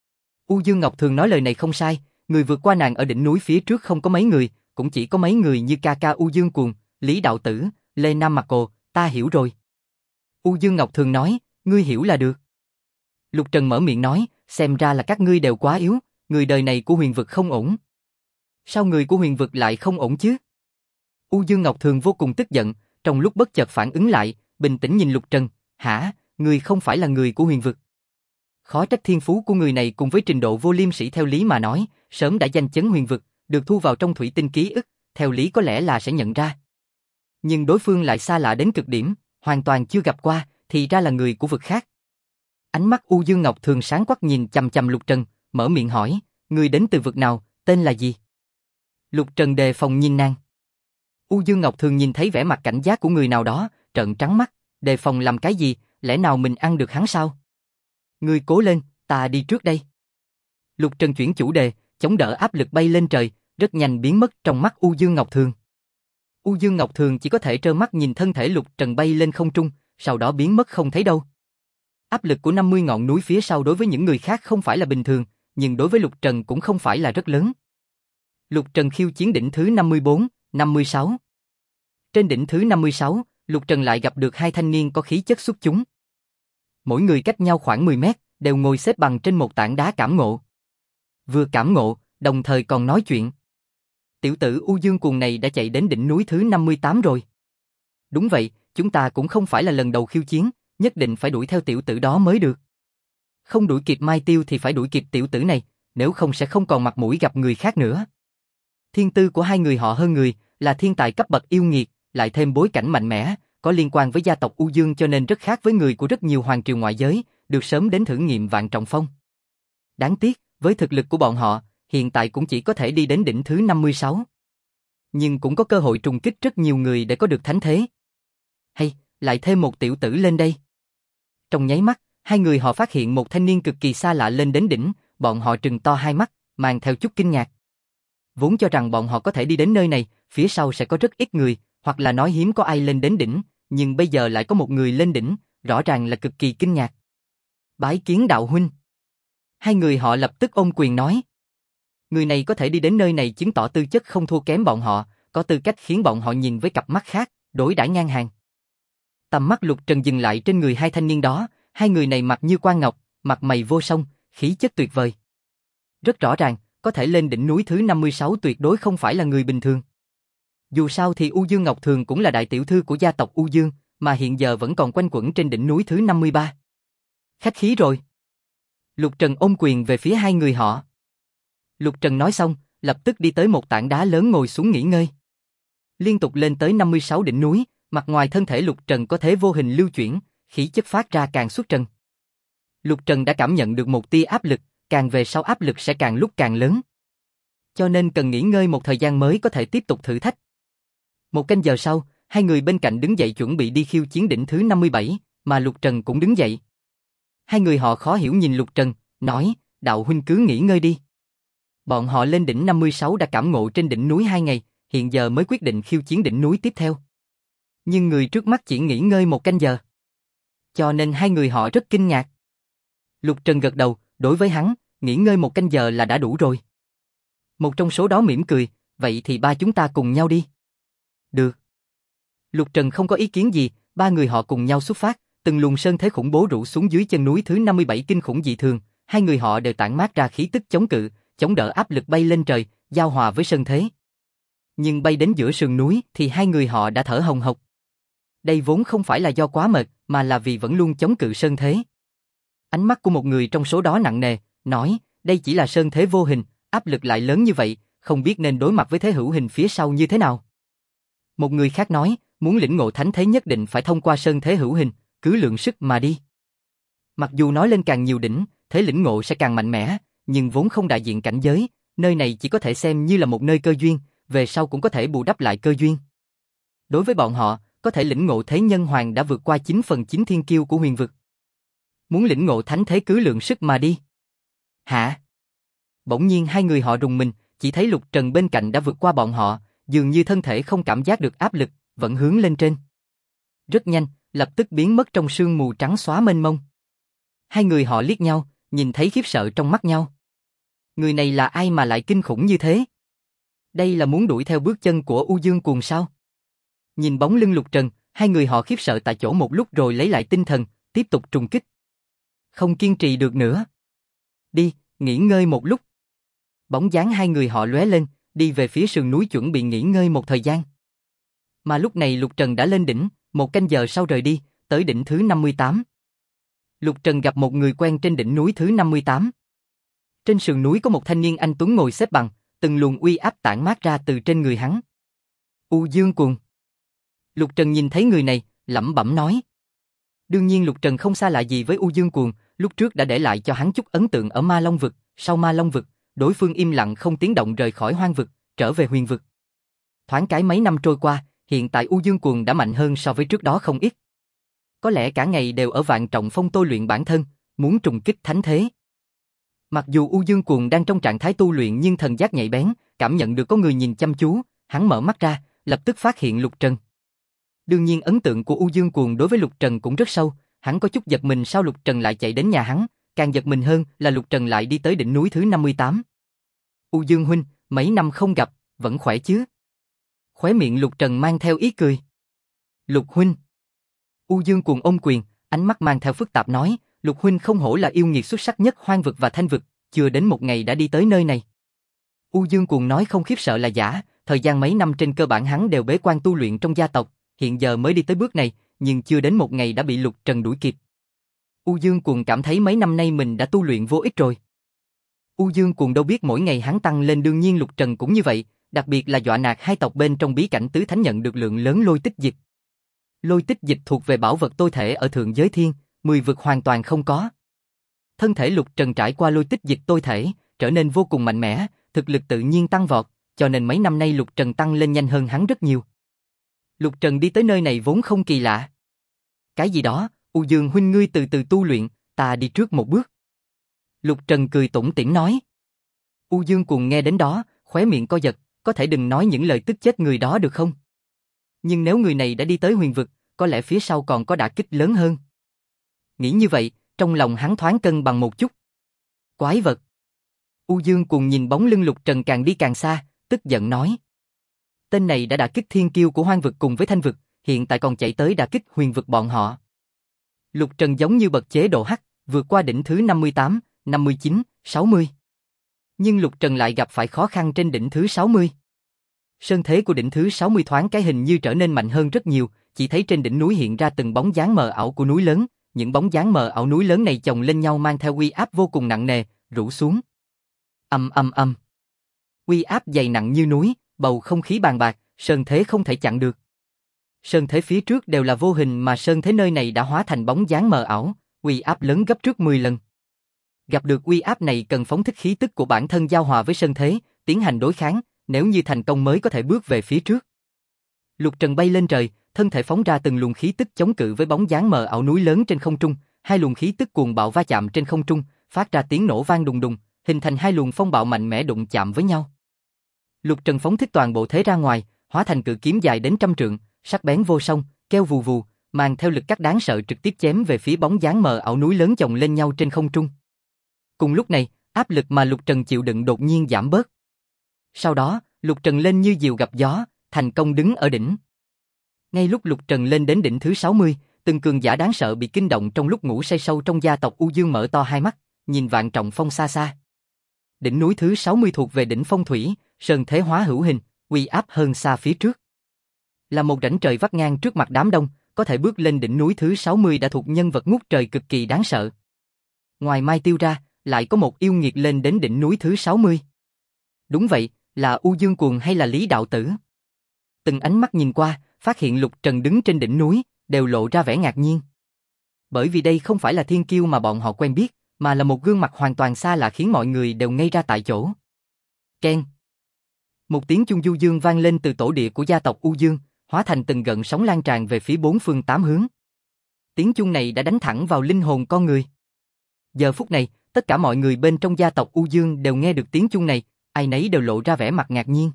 U Dương Ngọc Thường nói lời này không sai, người vượt qua nàng ở đỉnh núi phía trước không có mấy người, cũng chỉ có mấy người như ca ca U Dương Cuồng, Lý Đạo Tử, Lê Nam Mặc Cồ, ta hiểu rồi. U Dương Ngọc Thường nói, ngươi hiểu là được. Lục Trần mở miệng nói, xem ra là các ngươi đều quá yếu, người đời này của huyền vực không ổn. Sao người của huyền vực lại không ổn chứ? U Dương Ngọc Thường vô cùng tức giận, trong lúc bất chợt phản ứng lại, bình tĩnh nhìn Lục Trần, hả, người không phải là người của huyền vực. Khó trách thiên phú của người này cùng với trình độ vô liêm sỉ theo lý mà nói, sớm đã danh chấn huyền vực, được thu vào trong thủy tinh ký ức, theo lý có lẽ là sẽ nhận ra. Nhưng đối phương lại xa lạ đến cực điểm, hoàn toàn chưa gặp qua, thì ra là người của vực khác. Ánh mắt U Dương Ngọc Thường sáng quắc nhìn chằm chằm Lục Trần, mở miệng hỏi, người đến từ vực nào, tên là gì? Lục Trần đề phòng nhìn nàng. U Dương Ngọc Thường nhìn thấy vẻ mặt cảnh giác của người nào đó, trợn trắng mắt, đề phòng làm cái gì, lẽ nào mình ăn được hắn sao? Ngươi cố lên, ta đi trước đây. Lục Trần chuyển chủ đề, chống đỡ áp lực bay lên trời, rất nhanh biến mất trong mắt U Dương Ngọc Thường. U Dương Ngọc Thường chỉ có thể trơ mắt nhìn thân thể Lục Trần bay lên không trung, sau đó biến mất không thấy đâu. Áp lực của 50 ngọn núi phía sau đối với những người khác không phải là bình thường, nhưng đối với Lục Trần cũng không phải là rất lớn. Lục Trần khiêu chiến đỉnh thứ 54, 56. Trên đỉnh thứ 56, Lục Trần lại gặp được hai thanh niên có khí chất xuất chúng. Mỗi người cách nhau khoảng 10 mét, đều ngồi xếp bằng trên một tảng đá cảm ngộ. Vừa cảm ngộ, đồng thời còn nói chuyện. Tiểu tử U Dương Cuồng này đã chạy đến đỉnh núi thứ 58 rồi. Đúng vậy, chúng ta cũng không phải là lần đầu khiêu chiến, nhất định phải đuổi theo tiểu tử đó mới được. Không đuổi kịp Mai Tiêu thì phải đuổi kịp tiểu tử này, nếu không sẽ không còn mặt mũi gặp người khác nữa. Thiên tư của hai người họ hơn người, là thiên tài cấp bậc yêu nghiệt, lại thêm bối cảnh mạnh mẽ, có liên quan với gia tộc U Dương cho nên rất khác với người của rất nhiều hoàng triều ngoại giới, được sớm đến thử nghiệm vạn trọng phong. Đáng tiếc, với thực lực của bọn họ, hiện tại cũng chỉ có thể đi đến đỉnh thứ 56. Nhưng cũng có cơ hội trùng kích rất nhiều người để có được thánh thế. Hay, lại thêm một tiểu tử lên đây. Trong nháy mắt, hai người họ phát hiện một thanh niên cực kỳ xa lạ lên đến đỉnh, bọn họ trừng to hai mắt, mang theo chút kinh ngạc. Vốn cho rằng bọn họ có thể đi đến nơi này, phía sau sẽ có rất ít người, hoặc là nói hiếm có ai lên đến đỉnh, nhưng bây giờ lại có một người lên đỉnh, rõ ràng là cực kỳ kinh ngạc. Bái kiến đạo huynh. Hai người họ lập tức ôm quyền nói. Người này có thể đi đến nơi này chứng tỏ tư chất không thua kém bọn họ, có tư cách khiến bọn họ nhìn với cặp mắt khác, đối đãi ngang hàng. Tầm mắt Lục Trần dừng lại trên người hai thanh niên đó, hai người này mặt như quan ngọc, mặt mày vô song, khí chất tuyệt vời. Rất rõ ràng, có thể lên đỉnh núi thứ 56 tuyệt đối không phải là người bình thường. Dù sao thì U Dương Ngọc Thường cũng là đại tiểu thư của gia tộc U Dương, mà hiện giờ vẫn còn quanh quẩn trên đỉnh núi thứ 53. Khách khí rồi. Lục Trần ôm quyền về phía hai người họ. Lục Trần nói xong, lập tức đi tới một tảng đá lớn ngồi xuống nghỉ ngơi. Liên tục lên tới 56 đỉnh núi, mặt ngoài thân thể Lục Trần có thế vô hình lưu chuyển, khí chất phát ra càng xuất trần. Lục Trần đã cảm nhận được một tia áp lực, càng về sau áp lực sẽ càng lúc càng lớn. Cho nên cần nghỉ ngơi một thời gian mới có thể tiếp tục thử thách. Một canh giờ sau, hai người bên cạnh đứng dậy chuẩn bị đi khiêu chiến đỉnh thứ 57, mà Lục Trần cũng đứng dậy. Hai người họ khó hiểu nhìn Lục Trần, nói, đạo huynh cứ nghỉ ngơi đi. Bọn họ lên đỉnh 56 đã cảm ngộ trên đỉnh núi 2 ngày, hiện giờ mới quyết định khiêu chiến đỉnh núi tiếp theo. Nhưng người trước mắt chỉ nghỉ ngơi một canh giờ. Cho nên hai người họ rất kinh ngạc. Lục Trần gật đầu, đối với hắn, nghỉ ngơi một canh giờ là đã đủ rồi. Một trong số đó mỉm cười, vậy thì ba chúng ta cùng nhau đi. Được. Lục Trần không có ý kiến gì, ba người họ cùng nhau xuất phát, từng luồng sơn thế khủng bố rủ xuống dưới chân núi thứ 57 kinh khủng dị thường, hai người họ đều tản mát ra khí tức chống cự, chống đỡ áp lực bay lên trời, giao hòa với sơn thế. Nhưng bay đến giữa sườn núi thì hai người họ đã thở hồng hộc. Đây vốn không phải là do quá mệt, mà là vì vẫn luôn chống cự sơn thế. Ánh mắt của một người trong số đó nặng nề, nói, đây chỉ là sơn thế vô hình, áp lực lại lớn như vậy, không biết nên đối mặt với thế hữu hình phía sau như thế nào. Một người khác nói, muốn lĩnh ngộ thánh thế nhất định phải thông qua sơn thế hữu hình, cứ lượng sức mà đi. Mặc dù nói lên càng nhiều đỉnh, thế lĩnh ngộ sẽ càng mạnh mẽ, nhưng vốn không đại diện cảnh giới, nơi này chỉ có thể xem như là một nơi cơ duyên, về sau cũng có thể bù đắp lại cơ duyên. Đối với bọn họ, có thể lĩnh ngộ thế nhân hoàng đã vượt qua 9/9 thiên kiêu của huyền vực. Muốn lĩnh ngộ thánh thế cứ lượng sức mà đi. Hả? Bỗng nhiên hai người họ rùng mình, chỉ thấy Lục Trần bên cạnh đã vượt qua bọn họ, dường như thân thể không cảm giác được áp lực, vẫn hướng lên trên. Rất nhanh, lập tức biến mất trong sương mù trắng xóa mênh mông. Hai người họ liếc nhau, nhìn thấy khiếp sợ trong mắt nhau. Người này là ai mà lại kinh khủng như thế? Đây là muốn đuổi theo bước chân của U Dương Cuồng sao? Nhìn bóng lưng Lục Trần, hai người họ khiếp sợ tại chỗ một lúc rồi lấy lại tinh thần, tiếp tục trùng kích. Không kiên trì được nữa. Đi, nghỉ ngơi một lúc. Bóng dáng hai người họ lóe lên, đi về phía sườn núi chuẩn bị nghỉ ngơi một thời gian. Mà lúc này Lục Trần đã lên đỉnh, một canh giờ sau rời đi, tới đỉnh thứ 58. Lục Trần gặp một người quen trên đỉnh núi thứ 58. Trên sườn núi có một thanh niên anh tuấn ngồi xếp bằng, từng luồng uy áp tản mát ra từ trên người hắn. U Dương Cuồng. Lục Trần nhìn thấy người này, lẩm bẩm nói. Đương nhiên Lục Trần không xa lạ gì với U Dương Cuồng, lúc trước đã để lại cho hắn chút ấn tượng ở Ma Long vực, sau Ma Long vực, đối phương im lặng không tiếng động rời khỏi hoang vực, trở về huyền vực. Thoáng cái mấy năm trôi qua, hiện tại U Dương Cuồng đã mạnh hơn so với trước đó không ít. Có lẽ cả ngày đều ở Vạn Trọng Phong tôi luyện bản thân, muốn trùng kích thánh thế. Mặc dù U Dương Cuồng đang trong trạng thái tu luyện nhưng thần giác nhạy bén, cảm nhận được có người nhìn chăm chú, hắn mở mắt ra, lập tức phát hiện Lục Trần. Đương nhiên ấn tượng của U Dương Cuồng đối với Lục Trần cũng rất sâu, hắn có chút giật mình sao Lục Trần lại chạy đến nhà hắn, càng giật mình hơn là Lục Trần lại đi tới đỉnh núi thứ 58. U Dương huynh, mấy năm không gặp, vẫn khỏe chứ? Khóe miệng Lục Trần mang theo ý cười. Lục huynh. U Dương Cuồng ôm quyền, ánh mắt mang theo phức tạp nói, Lục huynh không hổ là yêu nghiệt xuất sắc nhất hoang vực và thanh vực, chưa đến một ngày đã đi tới nơi này. U Dương Cuồng nói không khiếp sợ là giả, thời gian mấy năm trên cơ bản hắn đều bế quan tu luyện trong gia tộc, hiện giờ mới đi tới bước này, nhưng chưa đến một ngày đã bị Lục Trần đuổi kịp. U Dương Cuồng cảm thấy mấy năm nay mình đã tu luyện vô ích rồi. U Dương Cuồng đâu biết mỗi ngày hắn tăng lên, đương nhiên Lục Trần cũng như vậy, đặc biệt là dọa nạt hai tộc bên trong bí cảnh tứ thánh nhận được lượng lớn lôi tích dịch. Lôi tích dịch thuộc về bảo vật tôi thể ở thượng giới thiên, 10 vực hoàn toàn không có. Thân thể Lục Trần trải qua lôi tích dịch tôi thể, trở nên vô cùng mạnh mẽ, thực lực tự nhiên tăng vọt, cho nên mấy năm nay Lục Trần tăng lên nhanh hơn hắn rất nhiều. Lục Trần đi tới nơi này vốn không kỳ lạ. Cái gì đó, U Dương huynh ngươi từ từ tu luyện, ta đi trước một bước. Lục Trần cười tủm tỉm nói. U Dương Cuồng nghe đến đó, khóe miệng co giật, có thể đừng nói những lời tức chết người đó được không? Nhưng nếu người này đã đi tới huyền vực, có lẽ phía sau còn có đả kích lớn hơn. Nghĩ như vậy, trong lòng hắn thoáng cân bằng một chút. Quái vật! U Dương Cuồng nhìn bóng lưng Lục Trần càng đi càng xa, tức giận nói. Tên này đã đả kích thiên kiêu của hoang vực cùng với thanh vực, hiện tại còn chạy tới đả kích huyền vực bọn họ. Lục Trần giống như bật chế độ H, vượt qua đỉnh thứ 58, 59, 60. Nhưng Lục Trần lại gặp phải khó khăn trên đỉnh thứ 60. Sơn thế của đỉnh thứ 60 thoáng cái hình như trở nên mạnh hơn rất nhiều, chỉ thấy trên đỉnh núi hiện ra từng bóng dáng mờ ảo của núi lớn, những bóng dáng mờ ảo núi lớn này chồng lên nhau mang theo uy áp vô cùng nặng nề, rủ xuống. Ầm ầm ầm. Uy áp dày nặng như núi, bầu không khí bàn bạc, sơn thế không thể chặn được. Sơn thế phía trước đều là vô hình mà sơn thế nơi này đã hóa thành bóng dáng mờ ảo, uy áp lớn gấp trước 10 lần. Gặp được uy áp này cần phóng thích khí tức của bản thân giao hòa với sơn thế, tiến hành đối kháng, nếu như thành công mới có thể bước về phía trước. Lục Trần bay lên trời, thân thể phóng ra từng luồng khí tức chống cự với bóng dáng mờ ảo núi lớn trên không trung, hai luồng khí tức cuồng bạo va chạm trên không trung, phát ra tiếng nổ vang đùng đùng, hình thành hai luồng phong bạo mạnh mẽ đụng chạm với nhau. Lục Trần phóng thích toàn bộ thế ra ngoài, hóa thành cự kiếm dài đến 100 trượng, sắc bén vô song, kêu vù vù, mang theo lực cắt đáng sợ trực tiếp chém về phía bóng dáng mờ ảo núi lớn chồng lên nhau trên không trung. Cùng lúc này, áp lực mà Lục Trần chịu đựng đột nhiên giảm bớt. Sau đó, Lục Trần lên như diều gặp gió, thành công đứng ở đỉnh. Ngay lúc Lục Trần lên đến đỉnh thứ 60, từng cường giả đáng sợ bị kinh động trong lúc ngủ say sâu trong gia tộc U Dương mở to hai mắt, nhìn Vạn Trọng Phong xa xa. Đỉnh núi thứ 60 thuộc về đỉnh phong thủy, sơn thế hóa hữu hình, uy áp hơn xa phía trước. Là một rãnh trời vắt ngang trước mặt đám đông, có thể bước lên đỉnh núi thứ 60 đã thuộc nhân vật ngút trời cực kỳ đáng sợ. Ngoài Mai Tiêu ra, lại có một yêu nghiệt lên đến đỉnh núi thứ 60. Đúng vậy, là U Dương Cuồng hay là Lý Đạo Tử? Từng ánh mắt nhìn qua, phát hiện Lục Trần đứng trên đỉnh núi, đều lộ ra vẻ ngạc nhiên. Bởi vì đây không phải là thiên kiêu mà bọn họ quen biết, mà là một gương mặt hoàn toàn xa lạ khiến mọi người đều ngây ra tại chỗ. Keng. Một tiếng chuông du dương vang lên từ tổ địa của gia tộc U Dương, hóa thành từng gợn sóng lan tràn về phía bốn phương tám hướng. Tiếng chuông này đã đánh thẳng vào linh hồn con người. Giờ phút này, tất cả mọi người bên trong gia tộc U Dương đều nghe được tiếng chuông này, ai nấy đều lộ ra vẻ mặt ngạc nhiên.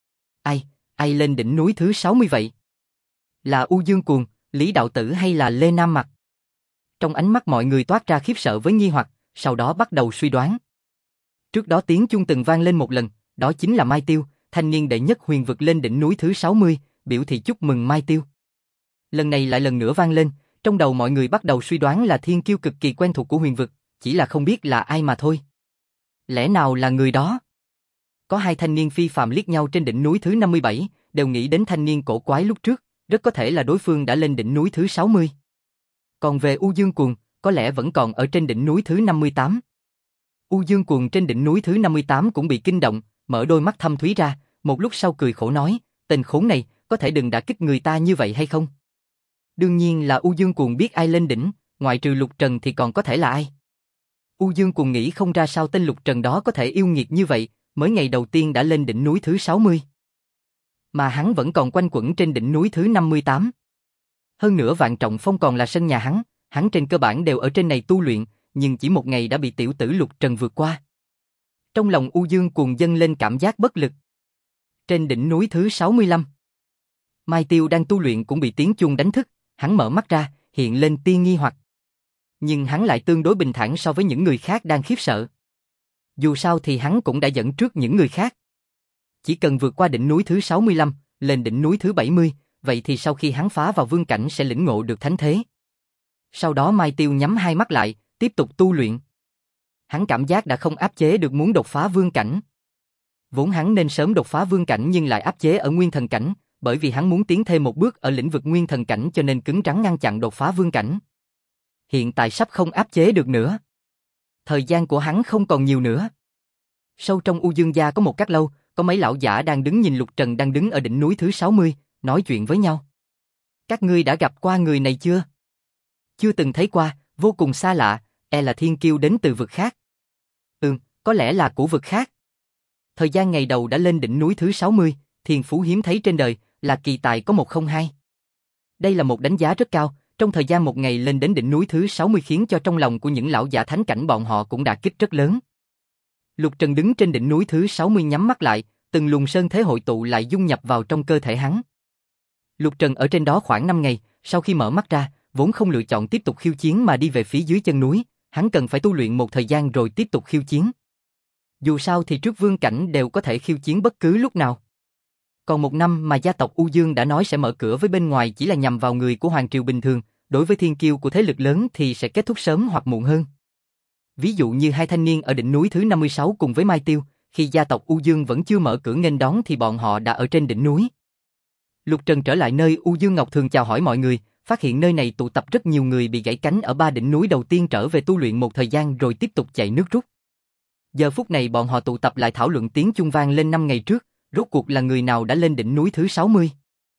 Ai lên đỉnh núi thứ 60 vậy? Là U Dương Cuồng, Lý Đạo Tử hay là Lê Nam Mặc? Trong ánh mắt mọi người toát ra khiếp sợ với nghi hoặc, sau đó bắt đầu suy đoán. Trước đó tiếng chuông từng vang lên một lần, đó chính là Mai Tiêu, thanh niên đệ nhất huyền vực lên đỉnh núi thứ 60, biểu thị chúc mừng Mai Tiêu. Lần này lại lần nữa vang lên, trong đầu mọi người bắt đầu suy đoán là thiên kiêu cực kỳ quen thuộc của huyền vực, chỉ là không biết là ai mà thôi. Lẽ nào là người đó? Có hai thanh niên phi phàm liếc nhau trên đỉnh núi thứ 57, đều nghĩ đến thanh niên cổ quái lúc trước, rất có thể là đối phương đã lên đỉnh núi thứ 60. Còn về U Dương Cuồng, có lẽ vẫn còn ở trên đỉnh núi thứ 58. U Dương Cuồng trên đỉnh núi thứ 58 cũng bị kinh động, mở đôi mắt thâm thúy ra, một lúc sau cười khổ nói, tên khốn này, có thể đừng đả kích người ta như vậy hay không? Đương nhiên là U Dương Cuồng biết ai lên đỉnh, ngoại trừ Lục Trần thì còn có thể là ai? U Dương Cuồng nghĩ không ra sao tên Lục Trần đó có thể yêu nghiệt như vậy, mới ngày đầu tiên đã lên đỉnh núi thứ 60. Mà hắn vẫn còn quanh quẩn trên đỉnh núi thứ 58. Hơn nữa Vạn Trọng Phong còn là sân nhà hắn trên cơ bản đều ở trên này tu luyện, nhưng chỉ một ngày đã bị tiểu tử Lục Trần vượt qua. Trong lòng U Dương Cuồng dâng lên cảm giác bất lực. Trên đỉnh núi thứ 65, Mai Tiêu đang tu luyện cũng bị tiếng chuông đánh thức, hắn mở mắt ra, hiện lên tia nghi hoặc. Nhưng hắn lại tương đối bình thản so với những người khác đang khiếp sợ. Dù sao thì hắn cũng đã dẫn trước những người khác. Chỉ cần vượt qua đỉnh núi thứ 65, lên đỉnh núi thứ 70, vậy thì sau khi hắn phá vào vương cảnh sẽ lĩnh ngộ được thánh thế. Sau đó Mai Tiêu nhắm hai mắt lại, tiếp tục tu luyện. Hắn cảm giác đã không áp chế được muốn đột phá vương cảnh. Vốn hắn nên sớm đột phá vương cảnh nhưng lại áp chế ở nguyên thần cảnh, bởi vì hắn muốn tiến thêm một bước ở lĩnh vực nguyên thần cảnh cho nên cứng rắn ngăn chặn đột phá vương cảnh. Hiện tại sắp không áp chế được nữa. Thời gian của hắn không còn nhiều nữa. Sâu trong U Dương gia có một các lâu, có mấy lão giả đang đứng nhìn Lục Trần đang đứng ở đỉnh núi thứ 60, nói chuyện với nhau. Các ngươi đã gặp qua người này chưa? Chưa từng thấy qua, vô cùng xa lạ, là thiên kiêu đến từ vực khác. Có lẽ là của vực khác. Thời gian ngày đầu đã lên đỉnh núi thứ 60, thiên phú hiếm thấy trên đời, là kỳ tài có 102. Đây là một đánh giá rất cao, trong thời gian một ngày lên đến đỉnh núi thứ 60 khiến cho trong lòng của những lão giả thánh cảnh bọn họ cũng đả kích rất lớn. Lục Trần đứng trên đỉnh núi thứ 60 nhắm mắt lại, từng luồng sơn thế hội tụ lại dung nhập vào trong cơ thể hắn. Lục Trần ở trên đó khoảng 5 ngày, sau khi mở mắt ra, vốn không lựa chọn tiếp tục khiêu chiến mà đi về phía dưới chân núi, hắn cần phải tu luyện một thời gian rồi tiếp tục khiêu chiến. Dù sao thì trước vương cảnh đều có thể khiêu chiến bất cứ lúc nào. Còn một năm mà gia tộc U Dương đã nói sẽ mở cửa với bên ngoài chỉ là nhằm vào người của Hoàng Triều bình thường, đối với thiên kiêu của thế lực lớn thì sẽ kết thúc sớm hoặc muộn hơn. Ví dụ như hai thanh niên ở đỉnh núi thứ 56 cùng với Mai Tiêu, khi gia tộc U Dương vẫn chưa mở cửa nghênh đón thì bọn họ đã ở trên đỉnh núi. Lục Trần trở lại nơi U Dương Ngọc Thường chào hỏi mọi người, phát hiện nơi này tụ tập rất nhiều người bị gãy cánh ở 3 đỉnh núi đầu tiên trở về tu luyện một thời gian rồi tiếp tục chạy nước rút. Giờ phút này bọn họ tụ tập lại thảo luận tiếng chuông vang lên 5 ngày trước, rốt cuộc là người nào đã lên đỉnh núi thứ 60.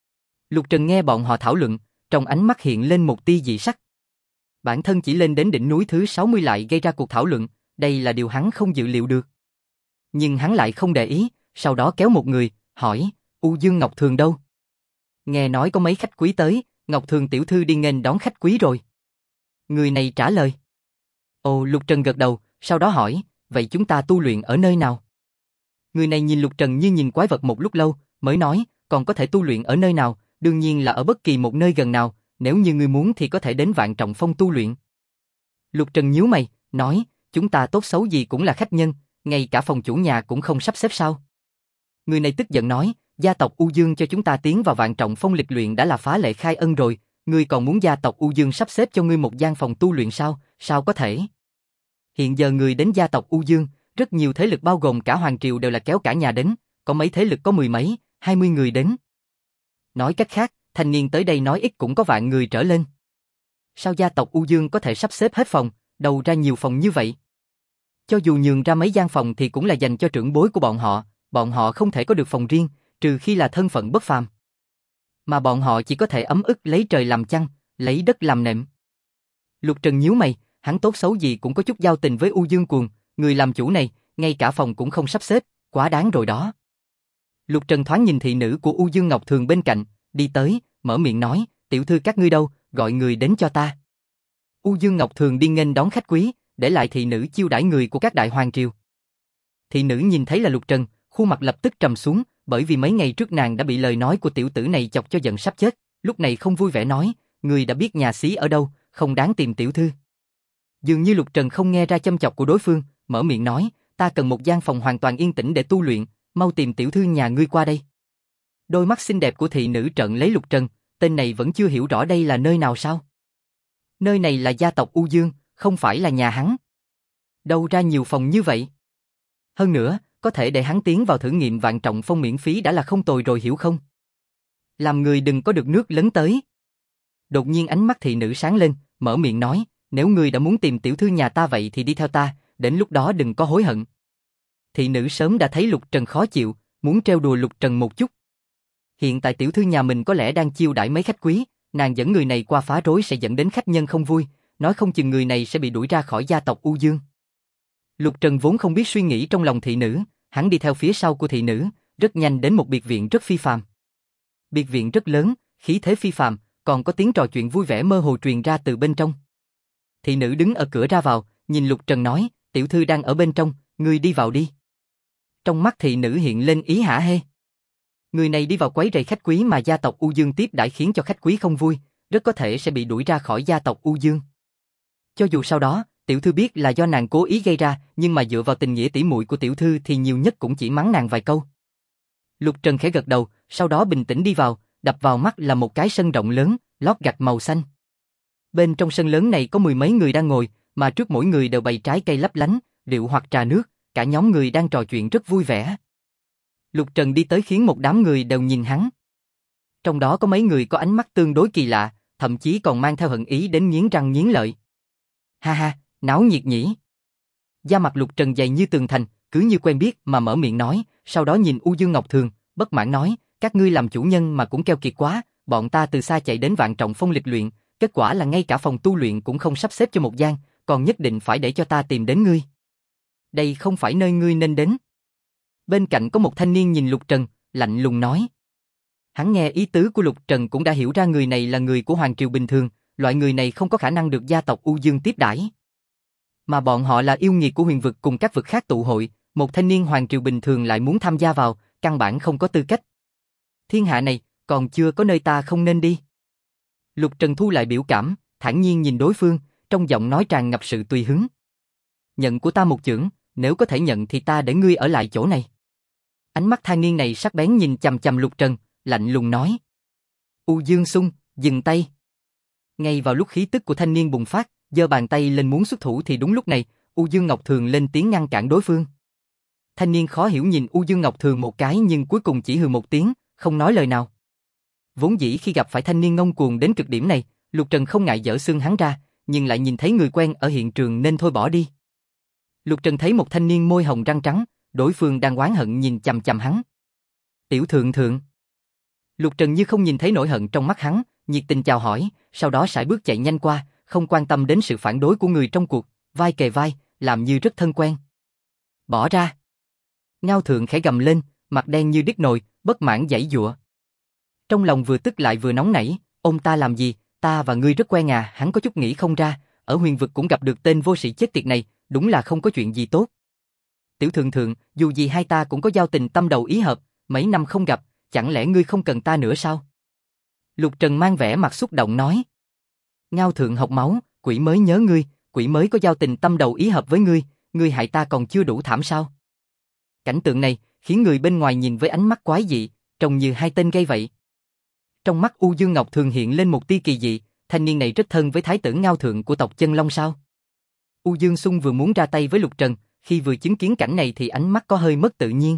Lục Trần nghe bọn họ thảo luận, trong ánh mắt hiện lên một tia dị sắc. Bản thân chỉ lên đến đỉnh núi thứ 60 lại gây ra cuộc thảo luận, đây là điều hắn không dự liệu được. Nhưng hắn lại không để ý, sau đó kéo một người, hỏi, U Dương Ngọc Thường đâu? Nghe nói có mấy khách quý tới, Ngọc Thường tiểu thư đi nghênh đón khách quý rồi. Người này trả lời. Ồ, Lục Trần gật đầu, sau đó hỏi, vậy chúng ta tu luyện ở nơi nào? Người này nhìn Lục Trần như nhìn quái vật một lúc lâu, mới nói, còn có thể tu luyện ở nơi nào, đương nhiên là ở bất kỳ một nơi gần nào, nếu như ngươi muốn thì có thể đến Vạn Trọng Phong tu luyện. Lục Trần nhíu mày, nói, chúng ta tốt xấu gì cũng là khách nhân, ngay cả phòng chủ nhà cũng không sắp xếp sao? Người này tức giận nói, gia tộc U Dương cho chúng ta tiến vào Vạn Trọng Phong lịch luyện đã là phá lệ khai ân rồi, ngươi còn muốn gia tộc U Dương sắp xếp cho ngươi một gian phòng tu luyện sao? Sao có thể? Hiện giờ người đến gia tộc U Dương, rất nhiều thế lực bao gồm cả Hoàng Triều đều là kéo cả nhà đến, có mấy thế lực có 10 mấy, 20 người đến. Nói cách khác, thanh niên tới đây nói ít cũng có vạn người trở lên. Sao gia tộc U Dương có thể sắp xếp hết phòng, đầu ra nhiều phòng như vậy? Cho dù nhường ra mấy gian phòng thì cũng là dành cho trưởng bối của bọn họ không thể có được phòng riêng, trừ khi là thân phận bất phàm. Mà bọn họ chỉ có thể ấm ức lấy trời làm chăn, lấy đất làm nệm. Lục Trần nhíu mày, hắn tốt xấu gì cũng có chút giao tình với U Dương Cuồng, người làm chủ này, ngay cả phòng cũng không sắp xếp, quá đáng rồi đó. Lục Trần thoáng nhìn thị nữ của U Dương Ngọc Thường bên cạnh, đi tới, mở miệng nói, tiểu thư các ngươi đâu, gọi người đến cho ta. U Dương Ngọc Thường đi nghênh đón khách quý, để lại thị nữ chiêu đãi người của các đại hoàng triều. Thị nữ nhìn thấy là Lục Trần, khuôn mặt lập tức trầm xuống, bởi vì mấy ngày trước nàng đã bị lời nói của tiểu tử này chọc cho giận sắp chết, lúc này không vui vẻ nói, người đã biết nhà xí ở đâu, không đáng tìm tiểu thư. Dường như Lục Trần không nghe ra châm chọc của đối phương, mở miệng nói, ta cần một gian phòng hoàn toàn yên tĩnh để tu luyện, mau tìm tiểu thư nhà ngươi qua đây. Đôi mắt xinh đẹp của thị nữ trợn lấy Lục Trần, tên này vẫn chưa hiểu rõ đây là nơi nào sao? Nơi này là gia tộc U Dương, không phải là nhà hắn. Đâu ra nhiều phòng như vậy? Hơn nữa, có thể để hắn tiến vào thử nghiệm Vạn Trọng Phong miễn phí đã là không tồi rồi hiểu không? Làm người đừng có được nước lấn tới. Đột nhiên ánh mắt thị nữ sáng lên, mở miệng nói, nếu ngươi đã muốn tìm tiểu thư nhà ta vậy thì đi theo ta, đến lúc đó đừng có hối hận. Thị nữ sớm đã thấy Lục Trần khó chịu, muốn trêu đùa Lục Trần một chút. Hiện tại tiểu thư nhà mình có lẽ đang chiêu đãi mấy khách quý, nàng dẫn người này qua phá rối sẽ dẫn đến khách nhân không vui, nói không chừng người này sẽ bị đuổi ra khỏi gia tộc U Dương. Lục Trần vốn không biết suy nghĩ trong lòng thị nữ, hắn đi theo phía sau của thị nữ, rất nhanh đến một biệt viện rất phi phàm. Biệt viện rất lớn, khí thế phi phàm, còn có tiếng trò chuyện vui vẻ mơ hồ truyền ra từ bên trong. Thị nữ đứng ở cửa ra vào, nhìn Lục Trần nói, tiểu thư đang ở bên trong, ngươi đi vào đi. Trong mắt thị nữ hiện lên ý hả hê. Người này đi vào quấy rầy khách quý mà gia tộc U Dương tiếp đãi khiến cho khách quý không vui, rất có thể sẽ bị đuổi ra khỏi gia tộc U Dương. Cho dù sau đó, tiểu thư biết là do nàng cố ý gây ra, nhưng mà dựa vào tình nghĩa tỉ muội của tiểu thư thì nhiều nhất cũng chỉ mắng nàng vài câu. Lục Trần khẽ gật đầu, sau đó bình tĩnh đi vào, đập vào mắt là một cái sân rộng lớn, lót gạch màu xanh. Bên trong sân lớn này có 10 mấy người đang ngồi, mà trước mỗi người đều bày trái cây lấp lánh, rượu hoặc trà nước, cả nhóm người đang trò chuyện rất vui vẻ. Lục Trần đi tới khiến một đám người đều nhìn hắn. Trong đó có mấy người có ánh mắt tương đối kỳ lạ, thậm chí còn mang theo hận ý đến nghiến răng nghiến lợi. Ha ha, náo nhiệt nhỉ. Da mặt Lục Trần dày như tường thành, cứ như quen biết mà mở miệng nói, sau đó nhìn U Dương Ngọc Thường, bất mãn nói, các ngươi làm chủ nhân mà cũng keo kiệt quá, bọn ta từ xa chạy đến Vạn Trọng Phong lịch luyện, kết quả là ngay cả phòng tu luyện cũng không sắp xếp cho một gian, còn nhất định phải để cho ta tìm đến ngươi. Đây không phải nơi ngươi nên đến. Bên cạnh có một thanh niên nhìn Lục Trần, lạnh lùng nói. Hắn nghe ý tứ của Lục Trần cũng đã hiểu ra người này là người của Hoàng Triều bình thường, loại người này không có khả năng được gia tộc U Dương tiếp đãi. Mà bọn họ là yêu nghiệt của huyền vực cùng các vực khác tụ hội, một thanh niên Hoàng Triều bình thường lại muốn tham gia vào, căn bản không có tư cách. Thiên hạ này, còn chưa có nơi ta không nên đi. Lục Trần thu lại biểu cảm, thản nhiên nhìn đối phương, trong giọng nói tràn ngập sự tùy hứng. Nhận của ta một chưởng, nếu có thể nhận thì ta để ngươi ở lại chỗ này. Ánh mắt thanh niên này sắc bén nhìn chằm chằm Lục Trần, lạnh lùng nói. U Dương Xung, dừng tay. Ngay vào lúc khí tức của thanh niên bùng phát, giơ bàn tay lên muốn xuất thủ thì đúng lúc này, U Dương Ngọc Thường lên tiếng ngăn cản đối phương. Thanh niên khó hiểu nhìn U Dương Ngọc Thường một cái nhưng cuối cùng chỉ hừ một tiếng, không nói lời nào. Vốn dĩ khi gặp phải thanh niên ngông cuồng đến cực điểm này, Lục Trần không ngại giở xương hắn ra, nhưng lại nhìn thấy người quen ở hiện trường nên thôi bỏ đi. Lục Trần thấy một thanh niên môi hồng răng trắng, đối phương đang oán hận nhìn chằm chằm hắn. Tiểu thượng thượng. Lục Trần như không nhìn thấy nỗi hận trong mắt hắn, nhiệt tình chào hỏi, sau đó sải bước chạy nhanh qua, không quan tâm đến sự phản đối của người trong cuộc, vai kề vai, làm như rất thân quen. Bỏ ra. Ngao Thượng khẽ gầm lên, mặt đen như đít nồi, bất mãn giãy giụa. Trong lòng vừa tức lại vừa nóng nảy, ông ta làm gì, ta và ngươi rất quen à, hắn có chút nghĩ không ra, ở huyền vực cũng gặp được tên vô sĩ chết tiệt này, đúng là không có chuyện gì tốt. Tiểu thượng thượng, dù gì hai ta cũng có giao tình tâm đầu ý hợp, mấy năm không gặp, chẳng lẽ ngươi không cần ta nữa sao? Lục Trần mang vẻ mặt xúc động nói. Ngao Thượng học máu, quỷ mới nhớ ngươi, quỷ mới có giao tình tâm đầu ý hợp với ngươi hại ta còn chưa đủ thảm sao? Cảnh tượng này khiến người bên ngoài nhìn với ánh mắt quái dị, trông như hai tên gây vậy. Trong mắt U Dương Ngọc Thường hiện lên một tia kỳ dị, thanh niên này rất thân với thái tử Ngao Thượng của tộc Chân Long sao? U Dương Xung vừa muốn ra tay với Lục Trần, khi vừa chứng kiến cảnh này thì ánh mắt có hơi mất tự nhiên.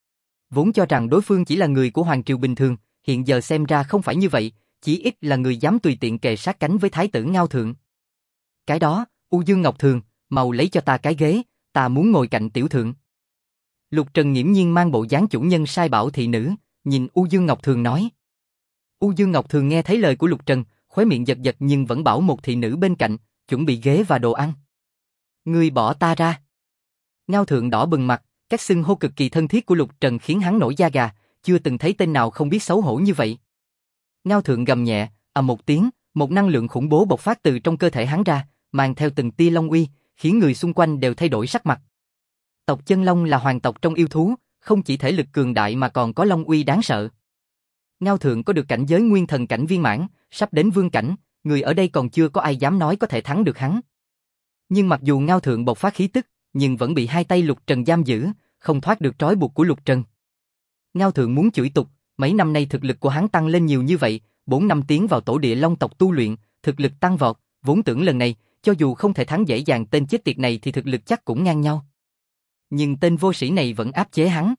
Vốn cho rằng đối phương chỉ là người của Hoàng Triều bình thường, hiện giờ xem ra không phải như vậy, chỉ ít là người dám tùy tiện kề sát cánh với thái tử Ngao Thượng. Cái đó, U Dương Ngọc Thường, mau lấy cho ta cái ghế, ta muốn ngồi cạnh tiểu thượng. Lục Trần nghiễm nhiên mang bộ dáng chủ nhân sai bảo thị nữ, nhìn U Dương Ngọc Thường nói. U Dương Ngọc Thường nghe thấy lời của Lục Trần, khóe miệng giật giật nhưng vẫn bảo một thị nữ bên cạnh, chuẩn bị ghế và đồ ăn. Ngươi bỏ ta ra. Ngao Thượng đỏ bừng mặt, các xưng hô cực kỳ thân thiết của Lục Trần khiến hắn nổi da gà, chưa từng thấy tên nào không biết xấu hổ như vậy. Ngao Thượng gầm nhẹ, một tiếng, một năng lượng khủng bố bộc phát từ trong cơ thể hắn ra, mang theo từng tia long uy, khiến người xung quanh đều thay đổi sắc mặt. Tộc Chân Long là hoàng tộc trong yêu thú, không chỉ thể lực cường đại mà còn có long uy đáng sợ. Ngao Thượng có được cảnh giới nguyên thần cảnh viên mãn, sắp đến vương cảnh, người ở đây còn chưa có ai dám nói có thể thắng được hắn. Nhưng mặc dù Ngao Thượng bộc phát khí tức, nhưng vẫn bị hai tay Lục Trần giam giữ, không thoát được trói buộc của Lục Trần. Ngao Thượng muốn chửi tục, mấy năm nay thực lực của hắn tăng lên nhiều như vậy, 4 năm tiến vào tổ địa Long tộc tu luyện, thực lực tăng vọt, vốn tưởng lần này, cho dù không thể thắng dễ dàng tên chết tiệt này thì thực lực chắc cũng ngang nhau. Nhưng tên vô sĩ này vẫn áp chế hắn.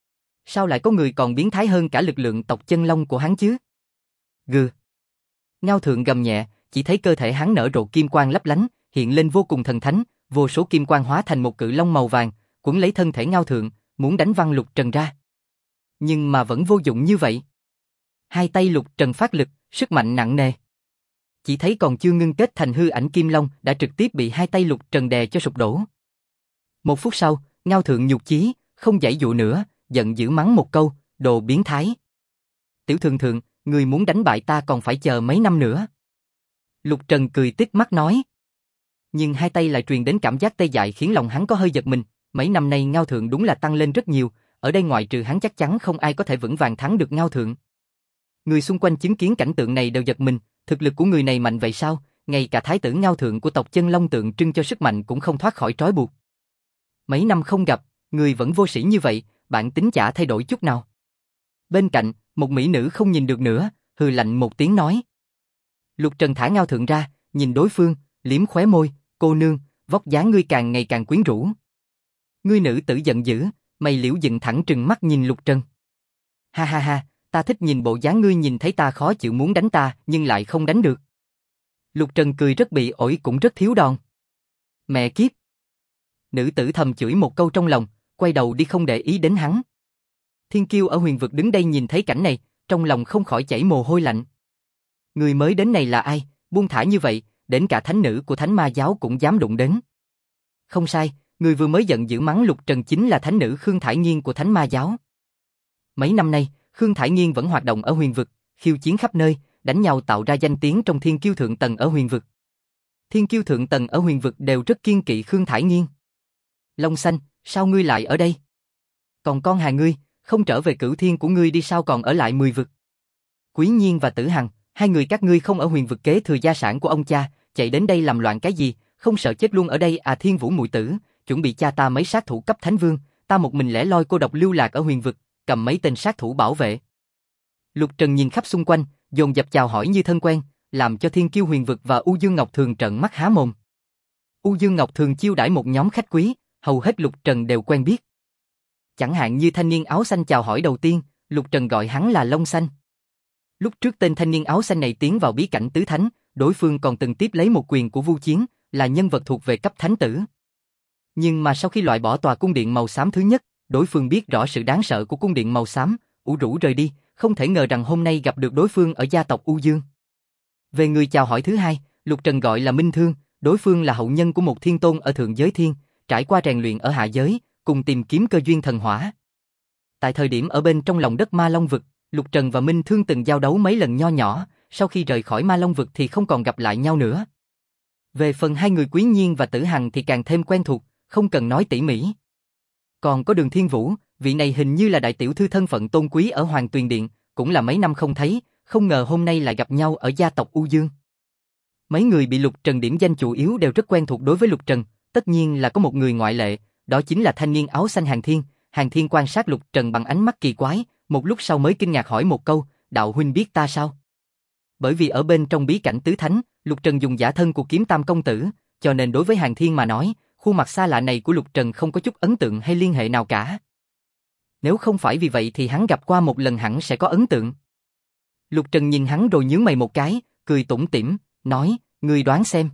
Sao lại có người còn biến thái hơn cả lực lượng tộc Chân Long của hắn chứ? Gừ. Ngao Thượng gầm nhẹ, chỉ thấy cơ thể hắn nở rộ kim quang lấp lánh, hiện lên vô cùng thần thánh, vô số kim quang hóa thành một cự long màu vàng, quấn lấy thân thể Ngao Thượng, muốn đánh văng Lục Trần ra. Nhưng mà vẫn vô dụng như vậy. Hai tay Lục Trần phát lực, sức mạnh nặng nề. Chỉ thấy còn chưa ngưng kết thành hư ảnh kim long đã trực tiếp bị hai tay Lục Trần đè cho sụp đổ. Một phút sau, Ngao Thượng nhục chí, không giãy dụa nữa, giận dữ mắng một câu, đồ biến thái. Tiểu thượng thượng, người muốn đánh bại ta còn phải chờ mấy năm nữa. Lục Trần cười tít mắt nói. Nhưng hai tay lại truyền đến cảm giác tê dại khiến lòng hắn có hơi giật mình, mấy năm nay Ngao Thượng đúng là tăng lên rất nhiều, ở đây ngoại trừ hắn chắc chắn không ai có thể vững vàng thắng được Ngao Thượng. Người xung quanh chứng kiến cảnh tượng này đều giật mình, thực lực của người này mạnh vậy sao, ngay cả thái tử Ngao Thượng của tộc Chân Long tượng trưng cho sức mạnh cũng không thoát khỏi trói buộc. Mấy năm không gặp, người vẫn vô sĩ như vậy, bản tính chả thay đổi chút nào. Bên cạnh, một mỹ nữ không nhìn được nữa, hừ lạnh một tiếng nói. Lục Trần thả Ngao Thượng ra, nhìn đối phương, liếm khóe môi, cô nương, vóc dáng ngươi càng ngày càng quyến rũ. Ngươi nữ tử giận dữ, mày liễu dựng thẳng trừng mắt nhìn Lục Trần. Ha ha ha, ta thích nhìn bộ dáng ngươi, nhìn thấy ta khó chịu muốn đánh ta nhưng lại không đánh được. Lục Trần cười rất bị ổi cũng rất thiếu đòn. Mẹ kiếp. Nữ tử thầm chửi một câu trong lòng, quay đầu đi không để ý đến hắn. Thiên kiêu ở huyền vực đứng đây nhìn thấy cảnh này, trong lòng không khỏi chảy mồ hôi lạnh. Người mới đến này là ai, buông thả như vậy, đến cả thánh nữ của Thánh Ma giáo cũng dám đụng đến. Không sai, người vừa mới giận dữ mắng Lục Trần chính là thánh nữ Khương Thải Nghiên của Thánh Ma giáo. Mấy năm nay, Khương Thải Nghiên vẫn hoạt động ở huyền vực, khiêu chiến khắp nơi, đánh nhau tạo ra danh tiếng trong thiên kiêu thượng tầng ở huyền vực. Thiên kiêu thượng tầng ở huyền vực đều rất kiêng kỵ Khương Thải Nghiên. Long Xanh, sao ngươi lại ở đây? Còn con Hà ngươi, không trở về Cửu Thiên của ngươi đi sao còn ở lại 10 vực? Quý Nhiên và Tử Hằng, hai người các ngươi không ở huyền vực kế thừa gia sản của ông cha, chạy đến đây làm loạn cái gì, không sợ chết luôn ở đây à? Thiên Vũ muội tử, chuẩn bị cha ta mấy sát thủ cấp thánh vương, ta một mình lẻ loi cô độc lưu lạc ở huyền vực, cầm mấy tên sát thủ bảo vệ. Lục Trần nhìn khắp xung quanh, dồn dập chào hỏi như thân quen, làm cho Thiên Kiêu huyền vực và U Dương Ngọc Thường trợn mắt há mồm. U Dương Ngọc Thường chiêu đãi một nhóm khách quý, hầu hết Lục Trần đều quen biết. Chẳng hạn như thanh niên áo xanh chào hỏi đầu tiên, Lục Trần gọi hắn là Long Xanh. Lúc trước tên thanh niên áo xanh này tiến vào bí cảnh tứ thánh, đối phương còn từng tiếp lấy một quyền của Vu Chiến, là nhân vật thuộc về cấp thánh tử. Nhưng mà sau khi loại bỏ tòa cung điện màu xám thứ nhất, đối phương biết rõ sự đáng sợ của cung điện màu xám, ủ rũ rời đi, không thể ngờ rằng hôm nay gặp được đối phương ở gia tộc U Dương. Về người chào hỏi thứ hai, Lục Trần gọi là Minh Thương, đối phương là hậu nhân của một thiên tôn ở thượng giới thiên, trải qua rèn luyện ở hạ giới, cùng tìm kiếm cơ duyên thần hỏa. Tại thời điểm ở bên trong lòng đất Ma Long vực, Lục Trần và Minh Thương từng giao đấu mấy lần nho nhỏ, sau khi rời khỏi Ma Long vực thì không còn gặp lại nhau nữa. Về phần hai người Quý Nhiên và Tử Hằng thì càng thêm quen thuộc, không cần nói tỉ mỉ. Còn có Đường Thiên Vũ, vị này hình như là đại tiểu thư thân phận tôn quý ở Hoàng Tuyền Điện, cũng là mấy năm không thấy, không ngờ hôm nay lại gặp nhau ở gia tộc U Dương. Mấy người bị Lục Trần điểm danh chủ yếu đều rất quen thuộc đối với Lục Trần, tất nhiên là có một người ngoại lệ, đó chính là thanh niên áo xanh Hàn Thiên. Hàn Thiên quan sát Lục Trần bằng ánh mắt kỳ quái, một lúc sau mới kinh ngạc hỏi một câu, đạo huynh biết ta sao? Bởi vì ở bên trong bí cảnh tứ thánh, Lục Trần dùng giả thân của Kiếm Tam công tử, cho nên đối với Hàn Thiên mà nói, khuôn mặt xa lạ này của Lục Trần không có chút ấn tượng hay liên hệ nào cả. Nếu không phải vì vậy thì hắn gặp qua một lần hẳn sẽ có ấn tượng. Lục Trần nhìn hắn rồi nhướng mày một cái, cười tủm tỉm, nói, ngươi đoán xem.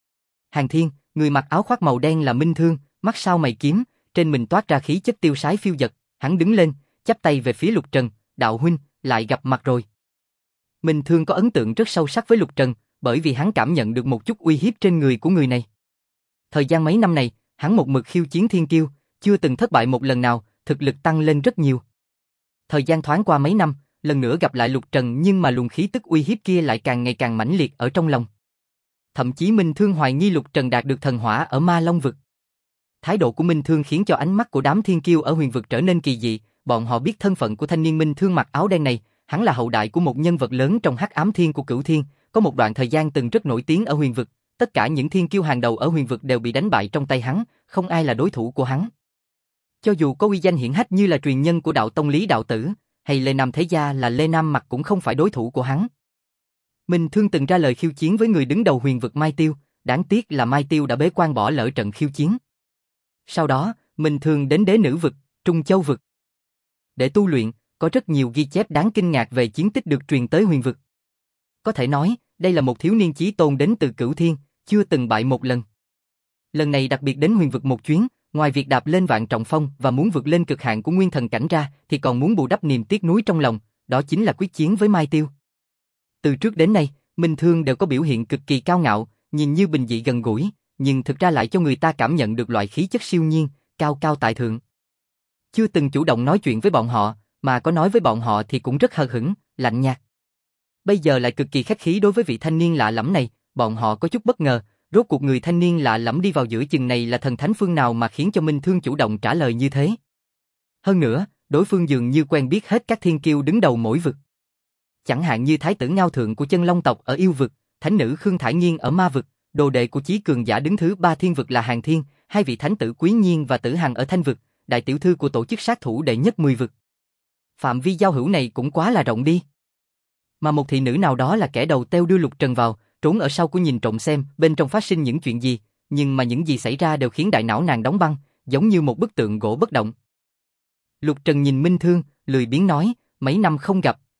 Hàn Thiên, người mặc áo khoác màu đen là Minh Thương, mắt sao mày kiếm, trên mình toát ra khí chất tiêu sái phiêu dật, hắn đứng lên, chắp tay về phía Lục Trần, đạo huynh, lại gặp mặt rồi. Minh Thương có ấn tượng rất sâu sắc với Lục Trần, bởi vì hắn cảm nhận được một chút uy hiếp trên người của người này. Thời gian mấy năm này, hắn một mực khiêu chiến thiên kiêu, chưa từng thất bại một lần nào, thực lực tăng lên rất nhiều. Thời gian thoáng qua mấy năm, lần nữa gặp lại Lục Trần nhưng mà luồng khí tức uy hiếp kia lại càng ngày càng mãnh liệt ở trong lòng. Thậm chí Minh Thương hoài nghi Lục Trần đạt được thần hỏa ở Ma Long vực. Thái độ của Minh Thương khiến cho ánh mắt của đám thiên kiêu ở huyền vực trở nên kỳ dị, bọn họ biết thân phận của thanh niên Minh Thương mặc áo đen này, hắn là hậu đại của một nhân vật lớn trong Hắc Ám Thiên của Cửu Thiên, có một đoạn thời gian từng rất nổi tiếng ở huyền vực, tất cả những thiên kiêu hàng đầu ở huyền vực đều bị đánh bại trong tay hắn, không ai là đối thủ của hắn. Cho dù có uy danh hiển hách như là truyền nhân của đạo tông Lý đạo tử, hay Lê Nam Thế Gia là Lê Nam Mặc cũng không phải đối thủ của hắn. Minh Thương từng ra lời khiêu chiến với người đứng đầu huyền vực Mai Tiêu, đáng tiếc là Mai Tiêu đã bế quan bỏ lỡ trận khiêu chiến. Sau đó, Minh Thương đến Đế Nữ vực, Trung Châu vực. Để tu luyện, có rất nhiều ghi chép đáng kinh ngạc về chiến tích được truyền tới huyền vực. Có thể nói, đây là một thiếu niên chí tôn đến từ Cửu Thiên, chưa từng bại một lần. Lần này đặc biệt đến huyền vực một chuyến, ngoài việc đạp lên vạn trọng phong và muốn vượt lên cực hạn của nguyên thần cảnh ra, thì còn muốn bù đắp niềm tiếc nuối trong lòng, đó chính là quyết chiến với Mai Tiêu. Từ trước đến nay, Minh Thương đều có biểu hiện cực kỳ cao ngạo, nhìn như bình dị gần gũi, nhưng thực ra lại cho người ta cảm nhận được loại khí chất siêu nhiên, cao cao tại thượng. Chưa từng chủ động nói chuyện với bọn họ, mà có nói với bọn họ thì cũng rất hờ hững, lạnh nhạt. Bây giờ lại cực kỳ khách khí đối với vị thanh niên lạ lẫm này, bọn họ có chút bất ngờ, rốt cuộc người thanh niên lạ lẫm đi vào giữa chừng này là thần thánh phương nào mà khiến cho Minh Thương chủ động trả lời như thế. Hơn nữa, đối phương dường như quen biết hết các thiên kiêu đứng đầu mỗi vực. Chẳng hạn như Thái tử Ngao Thượng của Chân Long tộc ở yêu vực, thánh nữ Khương Thải Nghiên ở ma vực, đồ đệ của chí cường giả đứng thứ 3 thiên vực là Hàn Thiên, hai vị thánh tử Quý Nhiên và Tử Hằng ở Thanh vực, đại tiểu thư của tổ chức sát thủ đệ nhất 10 vực. Phạm vi giao hữu này cũng quá là rộng đi. Mà một thị nữ nào đó là kẻ đầu têu đưa Lục Trần vào, trốn ở sau của nhìn trộm xem bên trong phát sinh những chuyện gì, nhưng mà những gì xảy ra đều khiến đại não nàng đóng băng, giống như một bức tượng gỗ bất động. Lục Trần nhìn Minh Thương, lười biếng nói, mấy năm không gặp,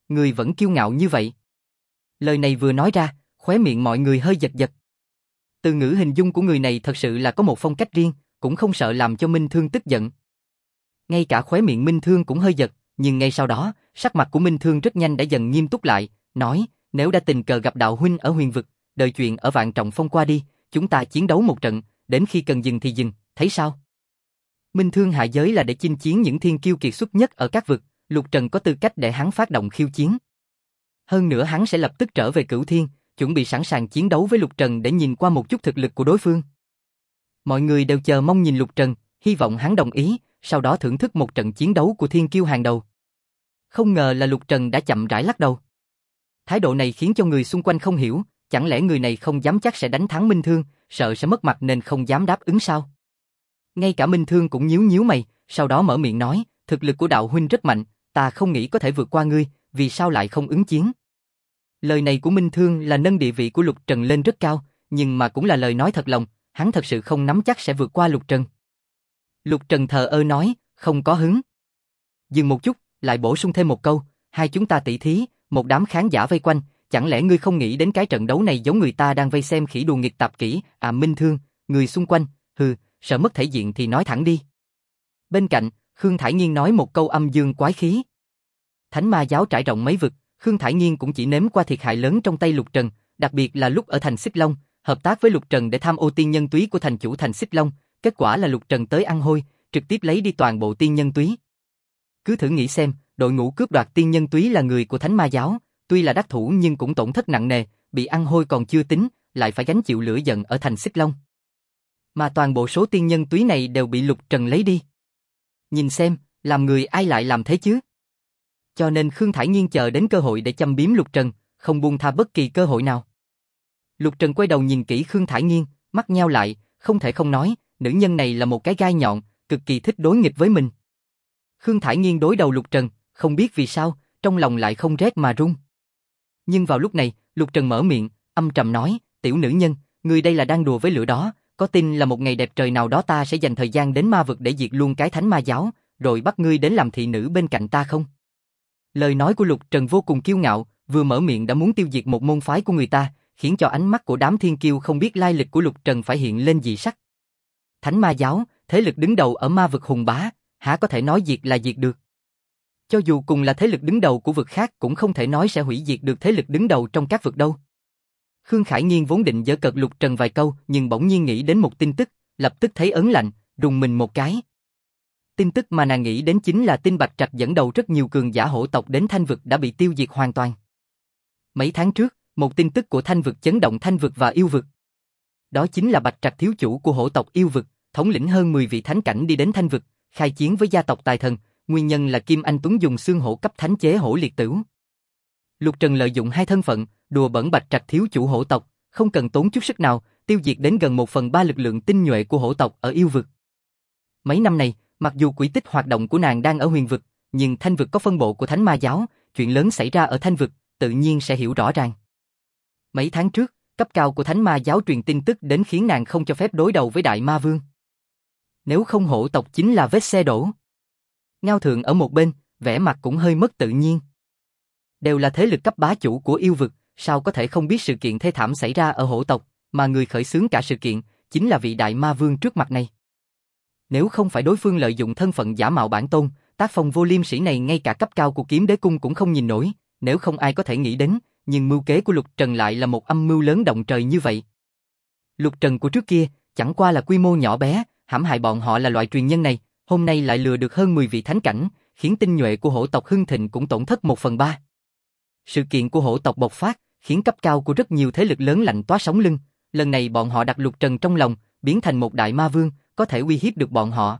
người vẫn kiêu ngạo như vậy. Lời này vừa nói ra, khóe miệng mọi người hơi giật giật. Từ ngữ hình dung của người này thật sự là có một phong cách riêng, cũng không sợ làm cho Minh Thương tức giận. Ngay cả khóe miệng Minh Thương cũng hơi giật, nhưng ngay sau đó, sắc mặt của Minh Thương rất nhanh đã dần nghiêm túc lại, nói, nếu đã tình cờ gặp đạo huynh ở huyền vực, đợi chuyện ở Vạn Trọng Phong qua đi, chúng ta chiến đấu một trận, đến khi cần dừng thì dừng, thấy sao? Minh Thương hạ giới là để chinh chiến những thiên kiêu kiệt xuất nhất ở các vực, Lục Trần có tư cách để hắn phát động khiêu chiến. Hơn nữa hắn sẽ lập tức trở về Cửu Thiên, chuẩn bị sẵn sàng chiến đấu với Lục Trần để nhìn qua một chút thực lực của đối phương. Mọi người đều chờ mong nhìn Lục Trần, hy vọng hắn đồng ý, sau đó thưởng thức một trận chiến đấu của thiên kiêu hàng đầu. Không ngờ là Lục Trần đã chậm rãi lắc đầu. Thái độ này khiến cho người xung quanh không hiểu, chẳng lẽ người này không dám chắc sẽ đánh thắng Minh Thương, sợ sẽ mất mặt nên không dám đáp ứng sao? Ngay cả Minh Thương cũng nhíu nhíu mày, sau đó mở miệng nói, thực lực của đạo huynh rất mạnh, ta không nghĩ có thể vượt qua ngươi, vì sao lại không ứng chiến? Lời này của Minh Thương là nâng địa vị của Lục Trần lên rất cao, nhưng mà cũng là lời nói thật lòng, hắn thật sự không nắm chắc sẽ vượt qua Lục Trần. Lục Trần thờ ơ nói, không có hứng. Dừng một chút, lại bổ sung thêm một câu, hai chúng ta tỷ thí, một đám khán giả vây quanh, chẳng lẽ ngươi không nghĩ đến cái trận đấu này giống người ta đang vây xem khỉ đùa nghịch tạp kỹ, à Minh Thương, người xung quanh, sợ mất thể diện thì nói thẳng đi. Bên cạnh, Khương Thải Nghiên nói một câu âm dương quái khí. Thánh ma giáo trải rộng mấy vực, Khương Thải Nghiên cũng chỉ nếm qua thiệt hại lớn trong tay Lục Trần, đặc biệt là lúc ở thành Xích Long, hợp tác với Lục Trần để tham ô tiên nhân túy của thành chủ thành Xích Long, kết quả là Lục Trần tới ăn hôi, trực tiếp lấy đi toàn bộ tiên nhân túy. Cứ thử nghĩ xem, đội ngũ cướp đoạt tiên nhân túy là người của Thánh ma giáo, tuy là đắc thủ nhưng cũng tổn thất nặng nề, bị ăn hôi còn chưa tính, lại phải gánh chịu lửa giận ở thành Xích Long. Mà toàn bộ số tiên nhân túy này đều bị Lục Trần lấy đi. Nhìn xem, làm người ai lại làm thế chứ? Cho nên Khương Thải Nghiên chờ đến cơ hội để châm biếm Lục Trần, không buông tha bất kỳ cơ hội nào. Lục Trần quay đầu nhìn kỹ Khương Thải Nghiên, mắt nheo lại, không thể không nói, nữ nhân này là một cái gai nhọn, cực kỳ thích đối nghịch với mình. Khương Thải Nghiên đối đầu Lục Trần, không biết vì sao, trong lòng lại không rét mà run. Nhưng vào lúc này, Lục Trần mở miệng, âm trầm nói, tiểu nữ nhân, ngươi đây là đang đùa với lửa đó, có tin là một ngày đẹp trời nào đó ta sẽ dành thời gian đến ma vực để diệt luôn cái Thánh ma giáo, rồi bắt ngươi đến làm thị nữ bên cạnh ta không? Lời nói của Lục Trần vô cùng kiêu ngạo, vừa mở miệng đã muốn tiêu diệt một môn phái của người ta, khiến cho ánh mắt của đám thiên kiêu không biết lai lịch của Lục Trần phải hiện lên dị sắc. Thánh ma giáo, thế lực đứng đầu ở ma vực hùng bá, há có thể nói diệt là diệt được? Cho dù cùng là thế lực đứng đầu của vực khác cũng không thể nói sẽ hủy diệt được thế lực đứng đầu trong các vực đâu. Khương Khải Nghiên vốn định giở cợt Lục Trần vài câu, nhưng bỗng nhiên nghĩ đến một tin tức, lập tức thấy ớn lạnh, rùng mình một cái. Tin tức mà nàng nghĩ đến chính là tin Bạch Trạch dẫn đầu rất nhiều cường giả hổ tộc đến Thanh vực đã bị tiêu diệt hoàn toàn. Mấy tháng trước, một tin tức của Thanh vực chấn động Thanh vực và yêu vực. Đó chính là Bạch Trạch thiếu chủ của hổ tộc yêu vực, thống lĩnh hơn 10 vị thánh cảnh đi đến Thanh vực, khai chiến với gia tộc Tài Thần, nguyên nhân là Kim Anh Tuấn dùng xương hổ cấp thánh chế hổ liệt tửu. Lục Trần lợi dụng hai thân phận, đùa bỡn Bạch Trạch thiếu chủ hổ tộc, không cần tốn chút sức nào, tiêu diệt đến gần 1/3 lực lượng tinh nhuệ của hổ tộc ở yêu vực. Mấy năm này, mặc dù quỹ tích hoạt động của nàng đang ở huyền vực, nhưng Thanh vực có phân bộ của Thánh ma giáo, chuyện lớn xảy ra ở Thanh vực, tự nhiên sẽ hiểu rõ ràng. Mấy tháng trước, cấp cao của Thánh ma giáo truyền tin tức đến khiến nàng không cho phép đối đầu với Đại Ma Vương. Nếu không hổ tộc chính là vết xe đổ. Ngao Thượng ở một bên, vẻ mặt cũng hơi mất tự nhiên. Đều là thế lực cấp bá chủ của yêu vực, sao có thể không biết sự kiện thê thảm xảy ra ở hổ tộc, mà người khởi xướng cả sự kiện, chính là vị Đại Ma Vương trước mặt này. Nếu không phải đối phương lợi dụng thân phận giả mạo bản tôn, tác phong vô liêm sỉ này ngay cả cấp cao của Kiếm Đế Cung cũng không nhìn nổi, nếu không ai có thể nghĩ đến, nhưng mưu kế của Lục Trần lại là một âm mưu lớn động trời như vậy. Lục Trần của trước kia, chẳng qua là quy mô nhỏ bé, hãm hại bọn họ là loại truyền nhân này, hôm nay lại lừa được hơn 10 vị thánh cảnh, khiến tinh nhuệ của hổ tộc hưng thịnh cũng tổn thất 1/3. Sự kiện của hổ tộc bộc phát, khiến cấp cao của rất nhiều thế lực lớn lạnh toát sống lưng, lần này bọn họ đặt Lục Trần trong lòng, biến thành một đại ma vương, có thể uy hiếp được bọn họ.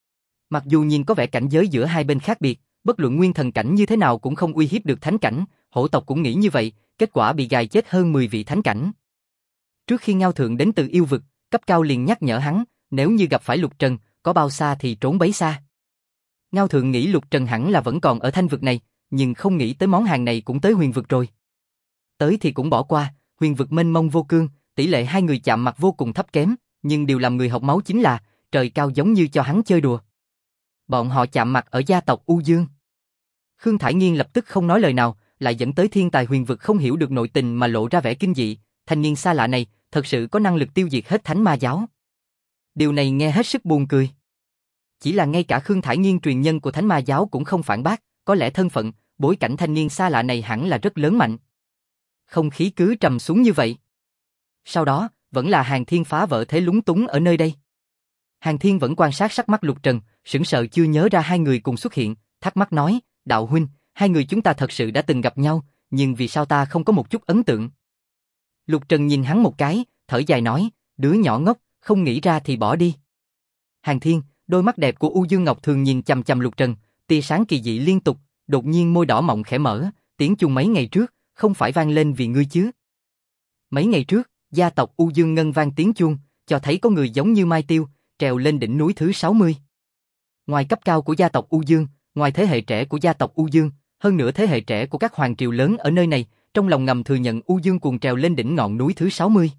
Mặc dù nhìn có vẻ cảnh giới giữa hai bên khác biệt, bất luận nguyên thần cảnh như thế nào cũng không uy hiếp được thánh cảnh, hổ tộc cũng nghĩ như vậy, kết quả bị gài chết hơn 10 vị thánh cảnh. Trước khi Ngao Thượng đến từ yêu vực, cấp cao liền nhắc nhở hắn, nếu như gặp phải Lục Trần, có bao xa thì trốn bấy xa. Ngao Thượng nghĩ Lục Trần hẳn là vẫn còn ở Thanh vực này, nhưng không nghĩ tới món hàng này cũng tới huyền vực rồi. Tới thì cũng bỏ qua, huyền vực mênh mông vô cương, tỷ lệ hai người chạm mặt vô cùng thấp kém, nhưng điều làm người học máu chính là, trời cao giống như cho hắn chơi đùa. Bọn họ chạm mặt ở gia tộc U Dương. Khương Thải Nghiên lập tức không nói lời nào, lại dẫn tới thiên tài huyền vực không hiểu được nội tình mà lộ ra vẻ kinh dị, thanh niên xa lạ này thật sự có năng lực tiêu diệt hết thánh ma giáo. Điều này nghe hết sức buồn cười. Chỉ là ngay cả Khương Thải Nghiên truyền nhân của thánh ma giáo cũng không phản bác, có lẽ thân phận, bối cảnh thanh niên xa lạ này hẳn là rất lớn mạnh. Không khí cứ trầm xuống như vậy. Sau đó, vẫn là Hàn Thiên phá vỡ thế lúng túng ở nơi đây. Hàn Thiên vẫn quan sát sắc mắt Lục Trần, sững sờ chưa nhớ ra hai người cùng xuất hiện, thắc mắc nói, đạo huynh, hai người chúng ta thật sự đã từng gặp nhau, nhưng vì sao ta không có một chút ấn tượng? Lục Trần nhìn hắn một cái, thở dài nói, đứa nhỏ ngốc, không nghĩ ra thì bỏ đi. Hàn Thiên, đôi mắt đẹp của U Dương Ngọc Thường nhìn chằm chằm Lục Trần, tia sáng kỳ dị liên tục, đột nhiên môi đỏ mọng khẽ mở, tiếng chuông mấy ngày trước, không phải vang lên vì ngươi chứ? Mấy ngày trước, gia tộc U Dương ngân vang tiếng chuông, cho thấy có người giống như Mai Tiêu, trèo lên đỉnh núi thứ 60. Ngoài cấp cao của gia tộc U Dương, ngoài thế hệ trẻ của gia tộc U Dương, hơn nữa thế hệ trẻ của các hoàng triều lớn ở nơi này, trong lòng ngầm thừa nhận U Dương Cuồng trèo lên đỉnh ngọn núi thứ 60.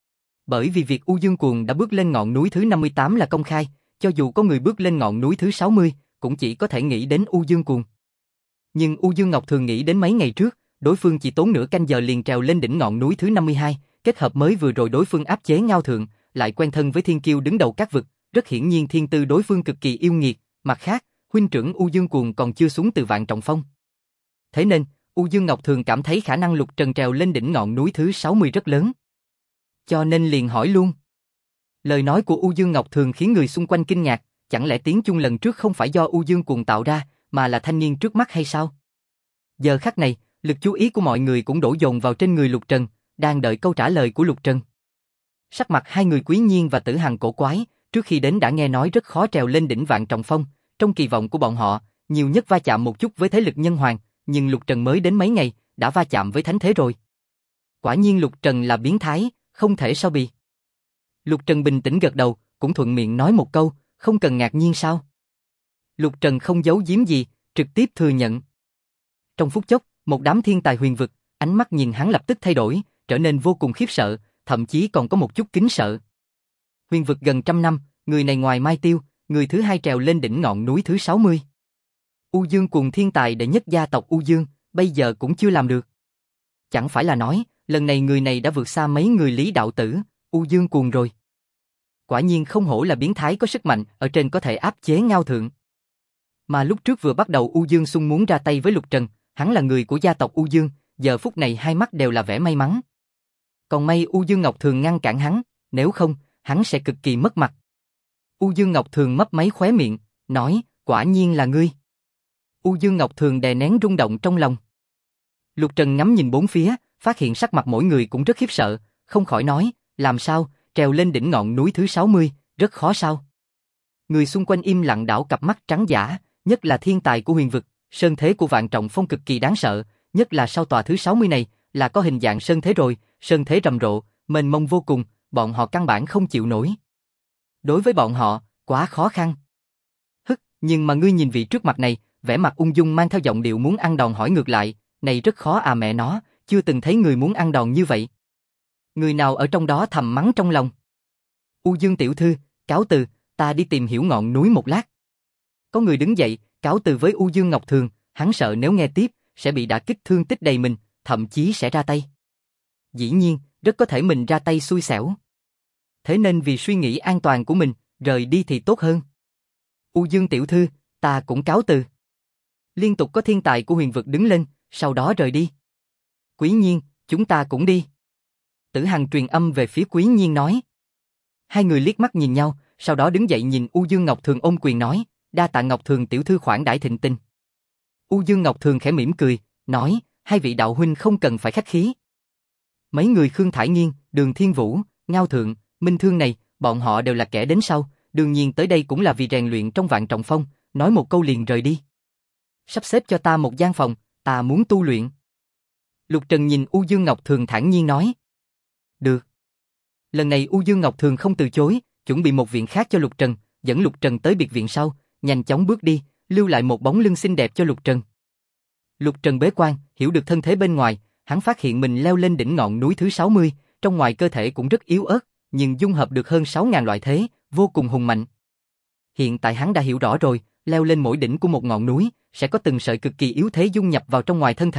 Bởi vì việc U Dương Cuồng đã bước lên ngọn núi thứ 58 là công khai, cho dù có người bước lên ngọn núi thứ 60, cũng chỉ có thể nghĩ đến U Dương Cuồng. Nhưng U Dương Ngọc Thường nghĩ đến mấy ngày trước, đối phương chỉ tốn nửa canh giờ liền trèo lên đỉnh ngọn núi thứ 52, kết hợp mới vừa rồi đối phương áp chế Ngao Thượng, lại quen thân với thiên kiêu đứng đầu các vực, rất hiển nhiên thiên tư đối phương cực kỳ yêu nghiệt, mặt khác, huynh trưởng U Dương Cuồng còn chưa xuống từ Vạn Trọng Phong. Thế nên, U Dương Ngọc Thường cảm thấy khả năng Lục Trần trèo lên đỉnh ngọn núi thứ 60 rất lớn. Cho nên liền hỏi luôn. Lời nói của U Dương Ngọc Thường khiến người xung quanh kinh ngạc, chẳng lẽ tiếng chuông lần trước không phải do U Dương Cuồng tạo ra, mà là thanh niên trước mắt hay sao? Giờ khắc này, lực chú ý của mọi người cũng đổ dồn vào trên người Lục Trần, đang đợi câu trả lời của Lục Trần. Sắc mặt hai người Quý Nhiên và Tử Hằng cổ quái, trước khi đến đã nghe nói rất khó trèo lên đỉnh Vạn Trọng Phong, trong kỳ vọng của bọn họ, nhiều nhất va chạm một chút với thế lực nhân hoàng, nhưng Lục Trần mới đến mấy ngày, đã va chạm với thánh thế rồi. Quả nhiên Lục Trần là biến thái, không thể so bì. Lục Trần bình tĩnh gật đầu, cũng thuận miệng nói một câu, không cần ngạc nhiên sao? Lục Trần không giấu giếm gì, trực tiếp thừa nhận. Trong phút chốc, một đám thiên tài huyền vực, ánh mắt nhìn hắn lập tức thay đổi, trở nên vô cùng khiếp sợ, thậm chí còn có một chút kính sợ. Huyền vực gần 100 năm, người này ngoài Mai Tiêu, người thứ hai trèo lên đỉnh ngọn núi thứ 60. U Dương Cuồng thiên tài đệ nhất gia tộc U Dương, bây giờ cũng chưa làm được. Chẳng phải là nói, lần này người này đã vượt xa mấy người Lý đạo tử, U Dương Cuồng rồi. Quả nhiên không hổ là biến thái có sức mạnh, ở trên có thể áp chế Ngao Thượng. Mà lúc trước vừa bắt đầu U Dương Xung muốn ra tay với Lục Trần, hắn là người của gia tộc U Dương, giờ phút này hai mắt đều là vẻ may mắn. Còn may U Dương Ngọc Thường ngăn cản hắn, nếu không, hắn sẽ cực kỳ mất mặt. U Dương Ngọc Thường mấp máy khóe miệng, nói, quả nhiên là ngươi. U Dương Ngọc Thường đè nén rung động trong lòng. Lục Trần ngắm nhìn bốn phía, phát hiện sắc mặt mỗi người cũng rất khiếp sợ, không khỏi nói, làm sao, trèo lên đỉnh ngọn núi thứ 60, rất khó sao? Người xung quanh im lặng đảo cặp mắt trắng dã, nhất là thiên tài của huyền vực, sơn thế của Vạn Trọng Phong cực kỳ đáng sợ, nhất là sau tòa thứ 60 này, là có hình dạng sơn thế rồi, sơn thế rầm rộ, mênh mông vô cùng, bọn họ căn bản không chịu nổi. Đối với bọn họ, quá khó khăn. Nhưng mà ngươi nhìn vị trước mặt này, vẻ mặt ung dung mang theo giọng điệu muốn ăn đòn hỏi ngược lại, này rất khó à mẹ nó, chưa từng thấy người muốn ăn đòn như vậy. Người nào ở trong đó thầm mắng trong lòng. U Dương tiểu thư, cáo từ, ta đi tìm hiểu ngọn núi một lát. Có người đứng dậy, cáo từ với U Dương Ngọc Thường, hắn sợ nếu nghe tiếp, sẽ bị đả kích thương tích đầy mình, thậm chí sẽ ra tay. Dĩ nhiên, rất có thể mình ra tay xui xẻo. Thế nên vì suy nghĩ an toàn của mình, rời đi thì tốt hơn. U Dương tiểu thư, ta cũng cáo từ. Liên tục có thiên tài của huyền vực đứng lên, sau đó rời đi. Quý Nhiên, chúng ta cũng đi. Tử Hằng truyền âm về phía Quý Nhiên nói. Hai người liếc mắt nhìn nhau, sau đó đứng dậy nhìn U Dương Ngọc Thường ôm quyền nói, đa tạ Ngọc Thường tiểu thư khoản đãi thịnh tình. U Dương Ngọc Thường khẽ mỉm cười, nói, hai vị đạo huynh không cần phải khách khí. Mấy người Khương Thải Nghiên, Đường Thiên Vũ, Ngao Thượng, Minh Thương này, bọn họ đều là kẻ đến sau, đương nhiên tới đây cũng là vì rèn luyện trong Vạn Trọng Phong, nói một câu liền rời đi. Sắp xếp cho ta một gian phòng, ta muốn tu luyện. Lục Trần nhìn U Dương Ngọc Thường thản nhiên nói. Được. Lần này U Dương Ngọc Thường không từ chối, chuẩn bị một viện khác cho Lục Trần, dẫn Lục Trần tới biệt viện sau, nhanh chóng bước đi, lưu lại một bóng lưng xinh đẹp cho Lục Trần. Lục Trần bế quan, hiểu được thân thế bên ngoài, hắn phát hiện mình leo lên đỉnh ngọn núi thứ 60, trong ngoài cơ thể cũng rất yếu ớt, nhưng dung hợp được hơn 6.000 loại thế, vô cùng hùng mạnh. Hiện tại hắn đã hiểu rõ rồi, leo lên mỗi đỉnh của một ngọn núi, sẽ có từng sợi cực kỳ yếu thế dung nhập vào trong ngoài thân thể,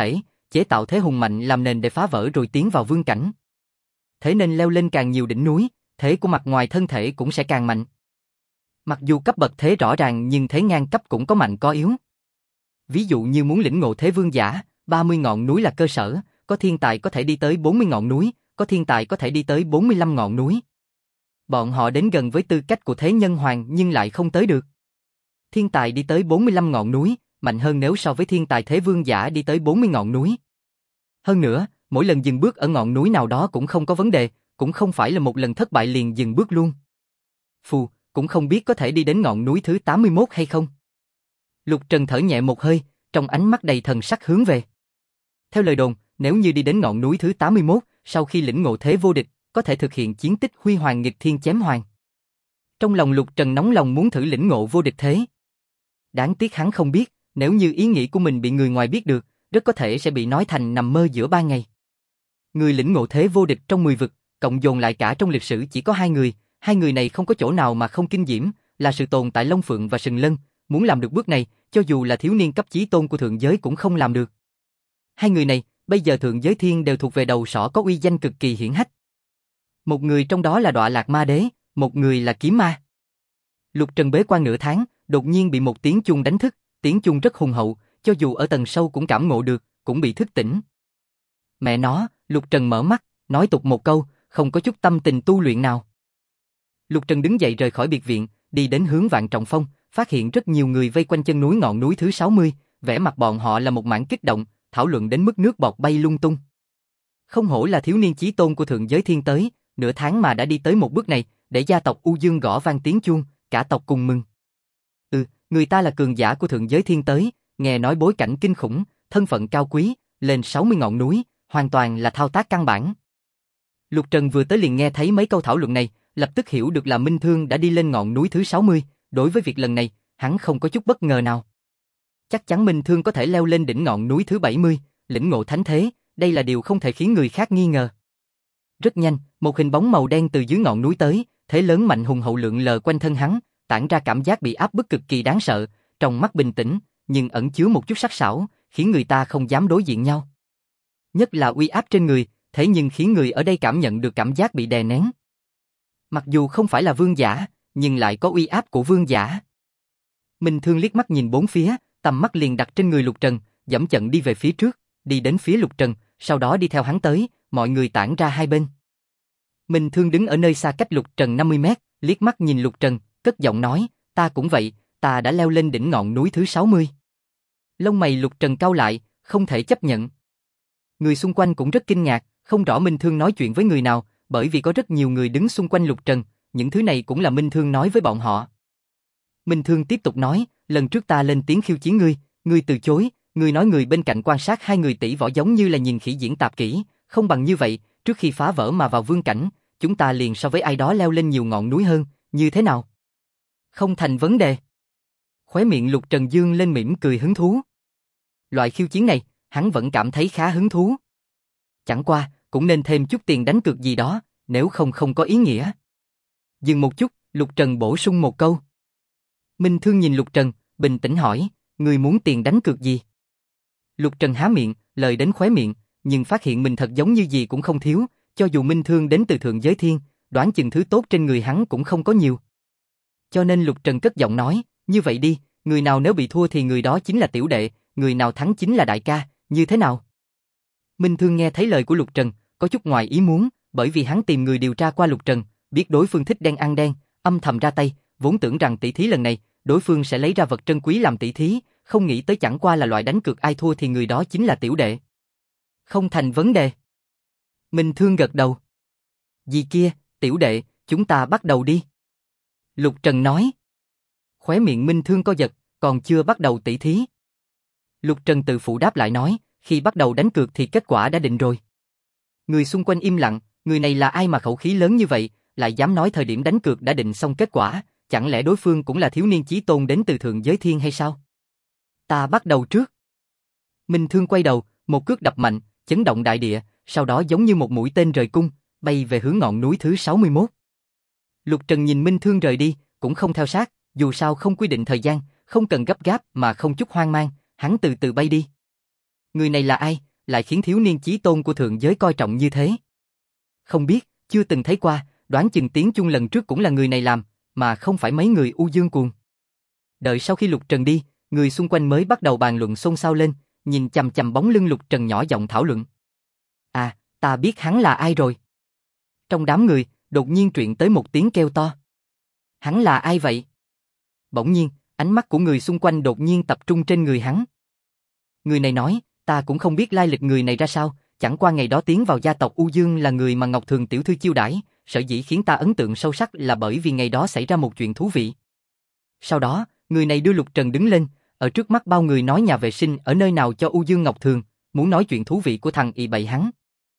chế tạo thế hùng mạnh làm nền để phá vỡ rồi tiến vào vương cảnh. Thế nên leo lên càng nhiều đỉnh núi, thế của mặt ngoài thân thể cũng sẽ càng mạnh. Mặc dù cấp bậc thế rõ ràng nhưng thế ngang cấp cũng có mạnh có yếu. Ví dụ như muốn lĩnh ngộ thế vương giả, 30 ngọn núi là cơ sở, có thiên tài có thể đi tới 40 ngọn núi, có thiên tài có thể đi tới 45 ngọn núi. Bọn họ đến gần với tư cách của thế nhân hoàng nhưng lại không tới được. Thiên tài đi tới 45 ngọn núi, mạnh hơn nếu so với thiên tài thế vương giả đi tới 40 ngọn núi. Hơn nữa, mỗi lần dừng bước ở ngọn núi nào đó cũng không có vấn đề, cũng không phải là một lần thất bại liền dừng bước luôn. Phù, cũng không biết có thể đi đến ngọn núi thứ 81 hay không. Lục Trần thở nhẹ một hơi, trong ánh mắt đầy thần sắc hướng về. Theo lời đồn, nếu như đi đến ngọn núi thứ 81, sau khi lĩnh ngộ thế vô địch, có thể thực hiện chiến tích huy hoàng nghịch thiên chém hoàng. Trong lòng Lục Trần nóng lòng muốn thử lĩnh ngộ vô địch thế. Đáng tiếc hắn không biết, nếu như ý nghĩ của mình bị người ngoài biết được, rất có thể sẽ bị nói thành nằm mơ giữa ban ngày. Người lĩnh ngộ thế vô địch trong 10 vực, cộng dồn lại cả trong lịch sử chỉ có 2 người, 2 người này không có chỗ nào mà không kinh diễm, là sự tồn tại Long Phượng và Sừng Lân, muốn làm được bước này, cho dù là thiếu niên cấp chí tôn của thượng giới cũng không làm được. 2 người này, bây giờ thượng giới thiên đều thuộc về đầu sỏ có uy danh cực kỳ hiển hách. Một người trong đó là Đọa Lạc Ma Đế, một người là Kiếm Ma. Lục Trần bế quan nửa tháng, đột nhiên bị một tiếng chuông đánh thức, tiếng chuông rất hùng hậu, cho dù ở tầng sâu cũng cảm ngộ được, cũng bị thức tỉnh. Mẹ nó, Lục Trần mở mắt, nói tục một câu, không có chút tâm tình tu luyện nào. Lục Trần đứng dậy rời khỏi biệt viện, đi đến hướng Vạn Trọng Phong, phát hiện rất nhiều người vây quanh chân núi ngọn núi thứ 60, vẻ mặt bọn họ là một mảng kích động, thảo luận đến mức nước bọt bay lung tung. Không hổ là thiếu niên chí tôn của thượng giới thiên tới, nửa tháng mà đã đi tới một bước này, để gia tộc U Dương gõ vang tiếng chuông, cả tộc cùng mừng. Người ta là cường giả của thượng giới thiên tới, nghe nói bối cảnh kinh khủng, thân phận cao quý, lên 60 ngọn núi, hoàn toàn là thao tác căn bản. Lục Trần vừa tới liền nghe thấy mấy câu thảo luận này, lập tức hiểu được là Minh Thương đã đi lên ngọn núi thứ 60, đối với việc lần này, hắn không có chút bất ngờ nào. Chắc chắn Minh Thương có thể leo lên đỉnh ngọn núi thứ 70, lĩnh ngộ thánh thế, đây là điều không thể khiến người khác nghi ngờ. Rất nhanh, một hình bóng màu đen từ dưới ngọn núi tới, thế lớn mạnh hùng hậu lượn lờ quanh thân hắn, tản ra cảm giác bị áp bức cực kỳ đáng sợ, trong mắt bình tĩnh, nhưng ẩn chứa một chút sắc sảo, khiến người ta không dám đối diện nhau. Nhất là uy áp trên người, thế nhưng khiến người ở đây cảm nhận được cảm giác bị đè nén. Mặc dù không phải là vương giả, nhưng lại có uy áp của vương giả. Minh Thương liếc mắt nhìn bốn phía, tầm mắt liền đặt trên người Lục Trần, dẫm chậm đi về phía trước, đi đến phía Lục Trần, sau đó đi theo hắn tới, mọi người tản ra hai bên. Minh Thương đứng ở nơi xa cách Lục Trần 50 mét, liếc mắt nhìn Lục Trần, cất giọng nói, ta cũng vậy, ta đã leo lên đỉnh ngọn núi thứ 60. Lông mày Lục Trần cau lại, không thể chấp nhận. Người xung quanh cũng rất kinh ngạc, không rõ Minh Thương nói chuyện với người nào, bởi vì có rất nhiều người đứng xung quanh Lục Trần, những thứ này cũng là Minh Thương nói với bọn họ. Minh Thương tiếp tục nói, lần trước ta lên tiếng khiêu chiến ngươi từ chối, ngươi nói người bên cạnh quan sát hai người tỷ võ giống như là nhìn khỉ diễn tạp kỹ, không bằng như vậy, trước khi phá vỡ mà vào vương cảnh, chúng ta liền so với ai đó leo lên nhiều ngọn núi hơn, như thế nào? Không thành vấn đề. Khóe miệng Lục Trần dương lên mỉm cười hứng thú. Loại khiêu chiến này, hắn vẫn cảm thấy khá hứng thú. Chẳng qua, cũng nên thêm chút tiền đánh cược gì đó, nếu không có ý nghĩa. Dừng một chút, Lục Trần bổ sung một câu. Minh Thương nhìn Lục Trần, bình tĩnh hỏi, ngươi muốn tiền đánh cược gì? Lục Trần há miệng, lời đến khóe miệng, nhưng phát hiện mình thật giống như gì cũng không thiếu, cho dù Minh Thương đến từ thượng giới thiên, đoán chừng thứ tốt trên người hắn cũng không có nhiều. Cho nên Lục Trần cất giọng nói, như vậy đi, người nào nếu bị thua thì người đó chính là tiểu đệ, người nào thắng chính là đại ca, như thế nào? Minh Thương nghe thấy lời của Lục Trần, có chút ngoài ý muốn, bởi vì hắn tìm người điều tra qua Lục Trần, biết đối phương thích đen ăn đen, âm thầm ra tay, vốn tưởng rằng tỷ thí lần này, đối phương sẽ lấy ra vật trân quý làm tỷ thí, không nghĩ tới chẳng qua là loại đánh cược ai thua thì người đó chính là tiểu đệ. Không thành vấn đề. Minh Thương gật đầu. Gì kia, tiểu đệ, chúng ta bắt đầu đi. Lục Trần nói. Khóe miệng Minh Thương co giật, còn chưa bắt đầu tỷ thí. Lục Trần tự phụ đáp lại nói, khi bắt đầu đánh cược thì kết quả đã định rồi. Người xung quanh im lặng, người này là ai mà khẩu khí lớn như vậy, lại dám nói thời điểm đánh cược đã định xong kết quả, chẳng lẽ đối phương cũng là thiếu niên chí tôn đến từ thượng giới thiên hay sao? Ta bắt đầu trước. Minh Thương quay đầu, một cước đập mạnh, chấn động đại địa, sau đó giống như một mũi tên rời cung, bay về hướng ngọn núi thứ 61. Lục Trần nhìn Minh Thương rời đi, cũng không theo sát, dù sao không quy định thời gian, không cần gấp gáp mà không chút hoang mang, hắn từ từ bay đi. Người này là ai? lại khiến thiếu niên chí tôn của thượng giới coi trọng như thế? Không biết, chưa từng thấy qua, đoán chừng tiếng chuông lần trước cũng là người này làm, mà không phải mấy người U Dương Cuồng. Đợi sau khi Lục Trần đi, người xung quanh mới bắt đầu bàn luận xôn xao lên, nhìn chằm chằm bóng lưng Lục Trần nhỏ giọng thảo luận. À, ta biết hắn là ai rồi. Trong đám người, đột nhiên truyền tới một tiếng kêu to. Hắn là ai vậy? Bỗng nhiên, ánh mắt của người xung quanh đột nhiên tập trung trên người hắn. Người này nói, ta cũng không biết lai lịch người này ra sao, chẳng qua ngày đó tiến vào gia tộc U Dương là người mà Ngọc Thường tiểu thư chiêu đãi, sở dĩ khiến ta ấn tượng sâu sắc là bởi vì ngày đó xảy ra một chuyện thú vị. Sau đó, người này đưa Lục Trần đứng lên, ở trước mắt bao người nói nhà vệ sinh ở nơi nào cho U Dương Ngọc Thường, muốn nói chuyện thú vị của thằng ị bậy hắn.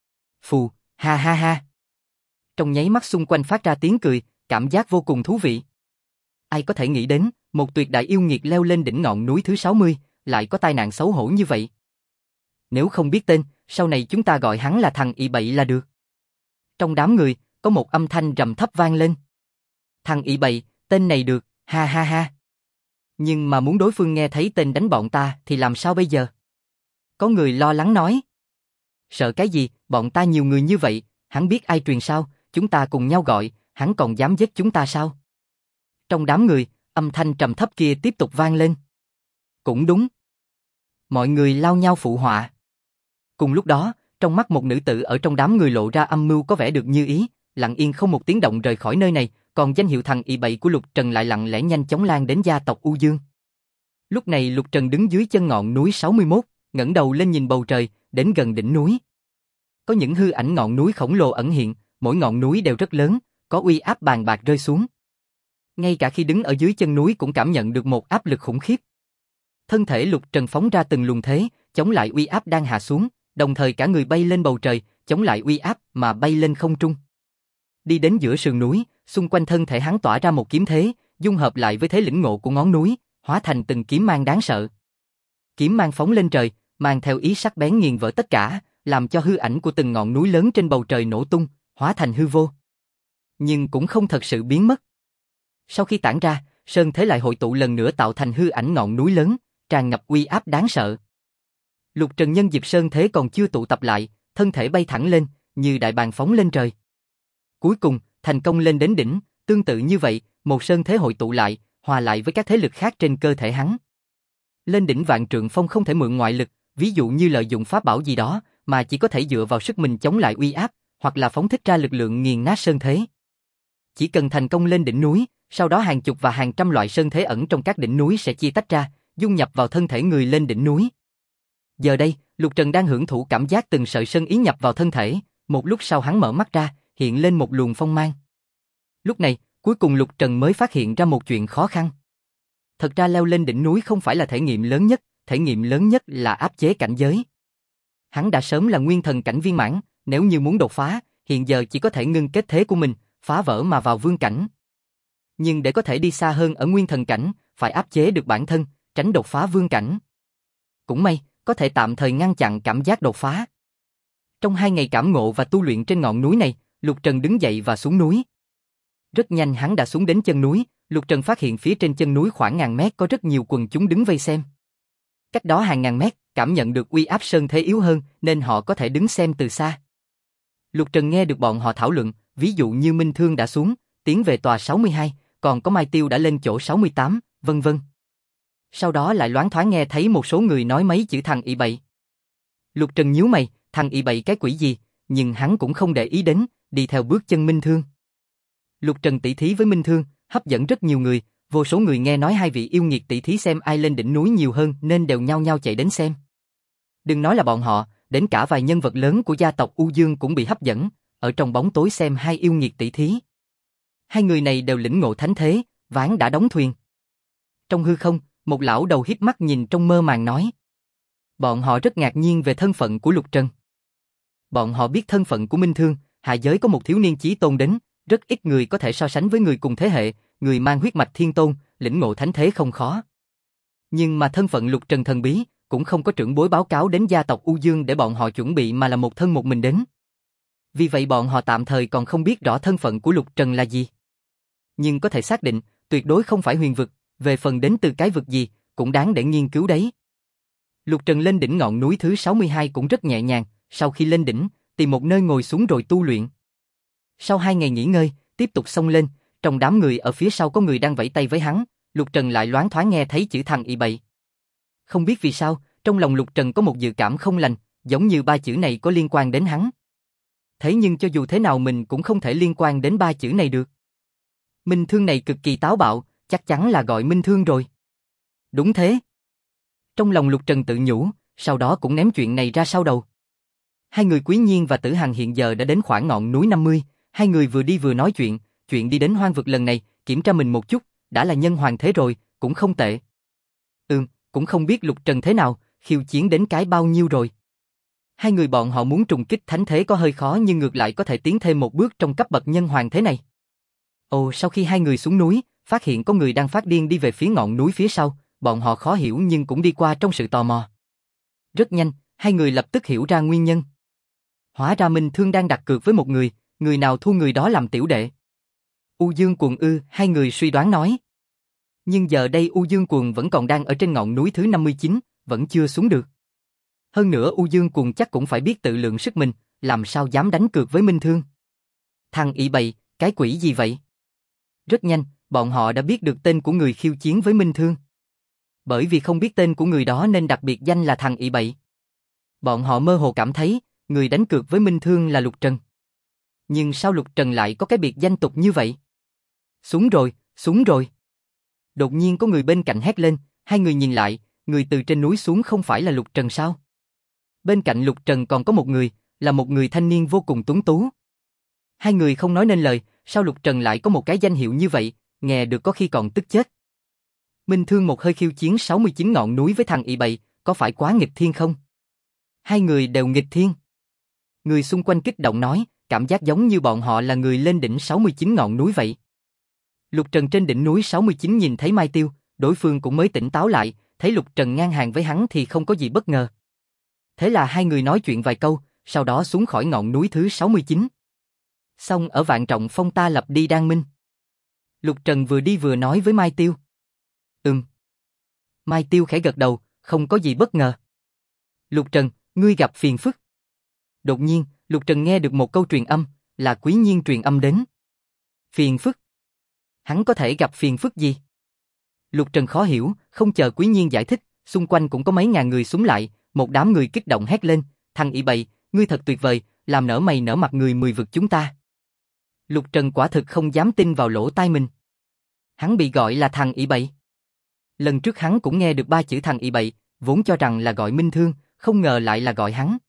Phù, ha ha ha. Trong nháy mắt xung quanh phát ra tiếng cười, cảm giác vô cùng thú vị. Ai có thể nghĩ đến, một tuyệt đại yêu nghiệt leo lên đỉnh ngọn núi thứ 60, lại có tai nạn xấu hổ như vậy. Nếu không biết tên, sau này chúng ta gọi hắn là thằng ị bậy là được. Trong đám người, có một âm thanh rầm thấp vang lên. Thằng ị bậy, tên này được, ha ha ha. Nhưng mà muốn đối phương nghe thấy tên đánh bọn ta thì làm sao bây giờ? Có người lo lắng nói. Sợ cái gì, bọn ta nhiều người như vậy, hắn biết ai truyền sao, chúng ta cùng nhau gọi, hắn còn dám giết chúng ta sao? Trong đám người, âm thanh trầm thấp kia tiếp tục vang lên. Cũng đúng. Mọi người lao nhau phụ họa. Cùng lúc đó, trong mắt một nữ tử ở trong đám người lộ ra âm mưu có vẻ được như ý, lặng yên không một tiếng động rời khỏi nơi này, còn danh hiệu thằng ị bậy của Lục Trần lại lặng lẽ nhanh chóng lan đến gia tộc U Dương. Lúc này Lục Trần đứng dưới chân ngọn núi 61, ngẩng đầu lên nhìn bầu trời, đến gần đỉnh núi. Có những hư ảnh ngọn núi khổng lồ ẩn hiện, mỗi ngọn núi đều rất lớn, có uy áp bàn bạc rơi xuống. Ngay cả khi đứng ở dưới chân núi cũng cảm nhận được một áp lực khủng khiếp. Thân thể Lục Trần phóng ra từng luồng thế, chống lại uy áp đang hạ xuống, đồng thời cả người bay lên bầu trời, chống lại uy áp mà bay lên không trung. Đi đến giữa sườn núi, xung quanh thân thể hắn tỏa ra một kiếm thế, dung hợp lại với thế lĩnh ngộ của ngón núi, hóa thành từng kiếm mang đáng sợ. Kiếm mang phóng lên trời, mang theo ý sắc bén nghiền vỡ tất cả, làm cho hư ảnh của từng ngọn núi lớn trên bầu trời nổ tung, hóa thành hư vô. Nhưng cũng không thật sự biến mất. Sau khi tản ra, sơn thế lại hội tụ lần nữa tạo thành hư ảnh ngọn núi lớn, tràn ngập uy áp đáng sợ. Lục Trần nhân dịp sơn thế còn chưa tụ tập lại, thân thể bay thẳng lên, như đại bàng phóng lên trời. Cuối cùng, thành công lên đến đỉnh, tương tự như vậy, một sơn thế hội tụ lại, hòa lại với các thế lực khác trên cơ thể hắn. Lên đỉnh Vạn Trượng Phong không thể mượn ngoại lực, ví dụ như lợi dụng pháp bảo gì đó, mà chỉ có thể dựa vào sức mình chống lại uy áp, hoặc là phóng thích ra lực lượng nghiền nát sơn thế. Chỉ cần thành công lên đỉnh núi, sau đó hàng chục và hàng trăm loại sơn thế ẩn trong các đỉnh núi sẽ chia tách ra, dung nhập vào thân thể người lên đỉnh núi. Giờ đây, Lục Trần đang hưởng thụ cảm giác từng sợi sơn ý nhập vào thân thể, một lúc sau hắn mở mắt ra, hiện lên một luồng phong mang. Lúc này, cuối cùng Lục Trần mới phát hiện ra một chuyện khó khăn. Thật ra leo lên đỉnh núi không phải là thể nghiệm lớn nhất, thể nghiệm lớn nhất là áp chế cảnh giới. Hắn đã sớm là nguyên thần cảnh viên mãn, nếu như muốn đột phá, hiện giờ chỉ có thể ngưng kết thế của mình, phá vỡ mà vào vương cảnh. Nhưng để có thể đi xa hơn ở nguyên thần cảnh, phải áp chế được bản thân, tránh đột phá vương cảnh. Cũng may, có thể tạm thời ngăn chặn cảm giác đột phá. Trong 2 ngày cảm ngộ và tu luyện trên ngọn núi này, Lục Trần đứng dậy và xuống núi. Rất nhanh hắn đã xuống đến chân núi, Lục Trần phát hiện phía trên chân núi khoảng ngàn mét có rất nhiều quần chúng đứng vây xem. Cách đó hàng ngàn mét, cảm nhận được uy áp sơn thế yếu hơn nên họ có thể đứng xem từ xa. Lục Trần nghe được bọn họ thảo luận, ví dụ như Minh Thương đã xuống, tiến về tòa 62, còn có Mai Tiêu đã lên chỗ 68, vân vân. Sau đó lại loáng thoáng nghe thấy một số người nói mấy chữ thằng ị bậy. Lục Trần nhíu mày, thằng ị bậy cái quỷ gì, nhưng hắn cũng không để ý đến, đi theo bước chân Minh Thương. Lục Trần tỷ thí với Minh Thương, hấp dẫn rất nhiều người, vô số người nghe nói hai vị yêu nghiệt tỷ thí xem ai lên đỉnh núi nhiều hơn nên đều nhao nhao chạy đến xem. Đừng nói là bọn họ, đến cả vài nhân vật lớn của gia tộc U Dương cũng bị hấp dẫn, ở trong bóng tối xem hai yêu nghiệt tỷ thí. Hai người này đều lĩnh ngộ thánh thế, ván đã đóng thuyền. Trong hư không, một lão đầu híp mắt nhìn trong mơ màng nói. Bọn họ rất ngạc nhiên về thân phận của Lục Trần. Bọn họ biết thân phận của Minh Thương, hạ giới có một thiếu niên chí tôn đến, rất ít người có thể so sánh với người cùng thế hệ, người mang huyết mạch thiên tôn, lĩnh ngộ thánh thế không khó. Nhưng mà thân phận Lục Trần thần bí, cũng không có trưởng bối báo cáo đến gia tộc U Dương để bọn họ chuẩn bị mà là một thân một mình đến. Vì vậy bọn họ tạm thời còn không biết rõ thân phận của Lục Trần là gì. Nhưng có thể xác định, tuyệt đối không phải huyền vực, về phần đến từ cái vực gì, cũng đáng để nghiên cứu đấy. Lục Trần lên đỉnh ngọn núi thứ 62 cũng rất nhẹ nhàng, sau khi lên đỉnh, tìm một nơi ngồi xuống rồi tu luyện. Sau 2 ngày nghỉ ngơi, tiếp tục xông lên, trong đám người ở phía sau có người đang vẫy tay với hắn, Lục Trần lại loáng thoáng nghe thấy chữ thằng ị bậy. Không biết vì sao, trong lòng Lục Trần có một dự cảm không lành, giống như ba chữ này có liên quan đến hắn. Thế nhưng cho dù thế nào mình cũng không thể liên quan đến ba chữ này được. Minh Thương này cực kỳ táo bạo, chắc chắn là gọi Minh Thương rồi. Đúng thế. Trong lòng Lục Trần tự nhủ, sau đó cũng ném chuyện này ra sau đầu. Hai người Quý Nhiên và Tử Hằng hiện giờ đã đến khoảng ngọn núi 50, hai người vừa đi vừa nói chuyện đi đến hoang vực lần này, kiểm tra mình một chút, đã là nhân hoàng thế rồi, cũng không tệ. Cũng không biết Lục Trần thế nào, khiêu chiến đến cái bao nhiêu rồi. Hai người bọn họ muốn trùng kích thánh thế có hơi khó nhưng ngược lại có thể tiến thêm một bước trong cấp bậc nhân hoàng thế này. Ồ, sau khi hai người xuống núi, phát hiện có người đang phát điên đi về phía ngọn núi phía sau, bọn họ khó hiểu nhưng cũng đi qua trong sự tò mò. Rất nhanh, hai người lập tức hiểu ra nguyên nhân. Hóa ra Minh Thương đang đặt cược với một người nào thua người đó làm tiểu đệ. U Dương Quần ư, hai người suy đoán nói. Nhưng giờ đây U Dương Quần vẫn còn đang ở trên ngọn núi thứ 59, vẫn chưa xuống được. Hơn nữa U Dương Quần chắc cũng phải biết tự lượng sức mình, làm sao dám đánh cược với Minh Thương. Thằng ị bậy, cái quỷ gì vậy? Rất nhanh, bọn họ đã biết được tên của người khiêu chiến với Minh Thương. Bởi vì không biết tên của người đó nên đặc biệt danh là thằng ị bậy. Bọn họ mơ hồ cảm thấy, người đánh cược với Minh Thương là Lục Trần. Nhưng sao Lục Trần lại có cái biệt danh tục như vậy? Xuống rồi, xuống rồi. Đột nhiên có người bên cạnh hét lên, hai người nhìn lại, người từ trên núi xuống không phải là Lục Trần sao? Bên cạnh Lục Trần còn có một người, là một người thanh niên vô cùng tuấn tú. Hai người không nói nên lời, sao Lục Trần lại có một cái danh hiệu như vậy, nghe được có khi còn tức chết. Minh Thương một hơi khiêu chiến 69 ngọn núi với thằng ị bậy, có phải quá nghịch thiên không? Hai người đều nghịch thiên. Người xung quanh kích động nói, cảm giác giống như bọn họ là người lên đỉnh 69 ngọn núi vậy. Lục Trần trên đỉnh núi 69 nhìn thấy Mai Tiêu, đối phương cũng mới tỉnh táo lại, thấy Lục Trần ngang hàng với hắn thì không có gì bất ngờ. Thế là hai người nói chuyện vài câu, sau đó xuống khỏi ngọn núi thứ 69. Xong ở Vạn Trọng Phong ta lập đi đan minh. Lục Trần vừa đi vừa nói với Mai Tiêu. Mai Tiêu khẽ gật đầu, không có gì bất ngờ. Lục Trần, ngươi gặp phiền phức. Đột nhiên, Lục Trần nghe được một câu truyền âm, là Quý Nhiên truyền âm đến. Phiền phức? Hắn có thể gặp phiền phức gì? Lục Trần khó hiểu, không chờ Quý Nhiên giải thích, xung quanh cũng có mấy ngàn người xúm lại, một đám người kích động hét lên, thằng ị bậy, ngươi thật tuyệt vời, làm nở mày nở mặt người 10 vực chúng ta. Lục Trần quả thực không dám tin vào lỗ tai mình. Hắn bị gọi là thằng ị bậy. Lần trước hắn cũng nghe được ba chữ thằng ị bậy, vốn cho rằng là gọi Minh Thương, không ngờ lại là gọi hắn.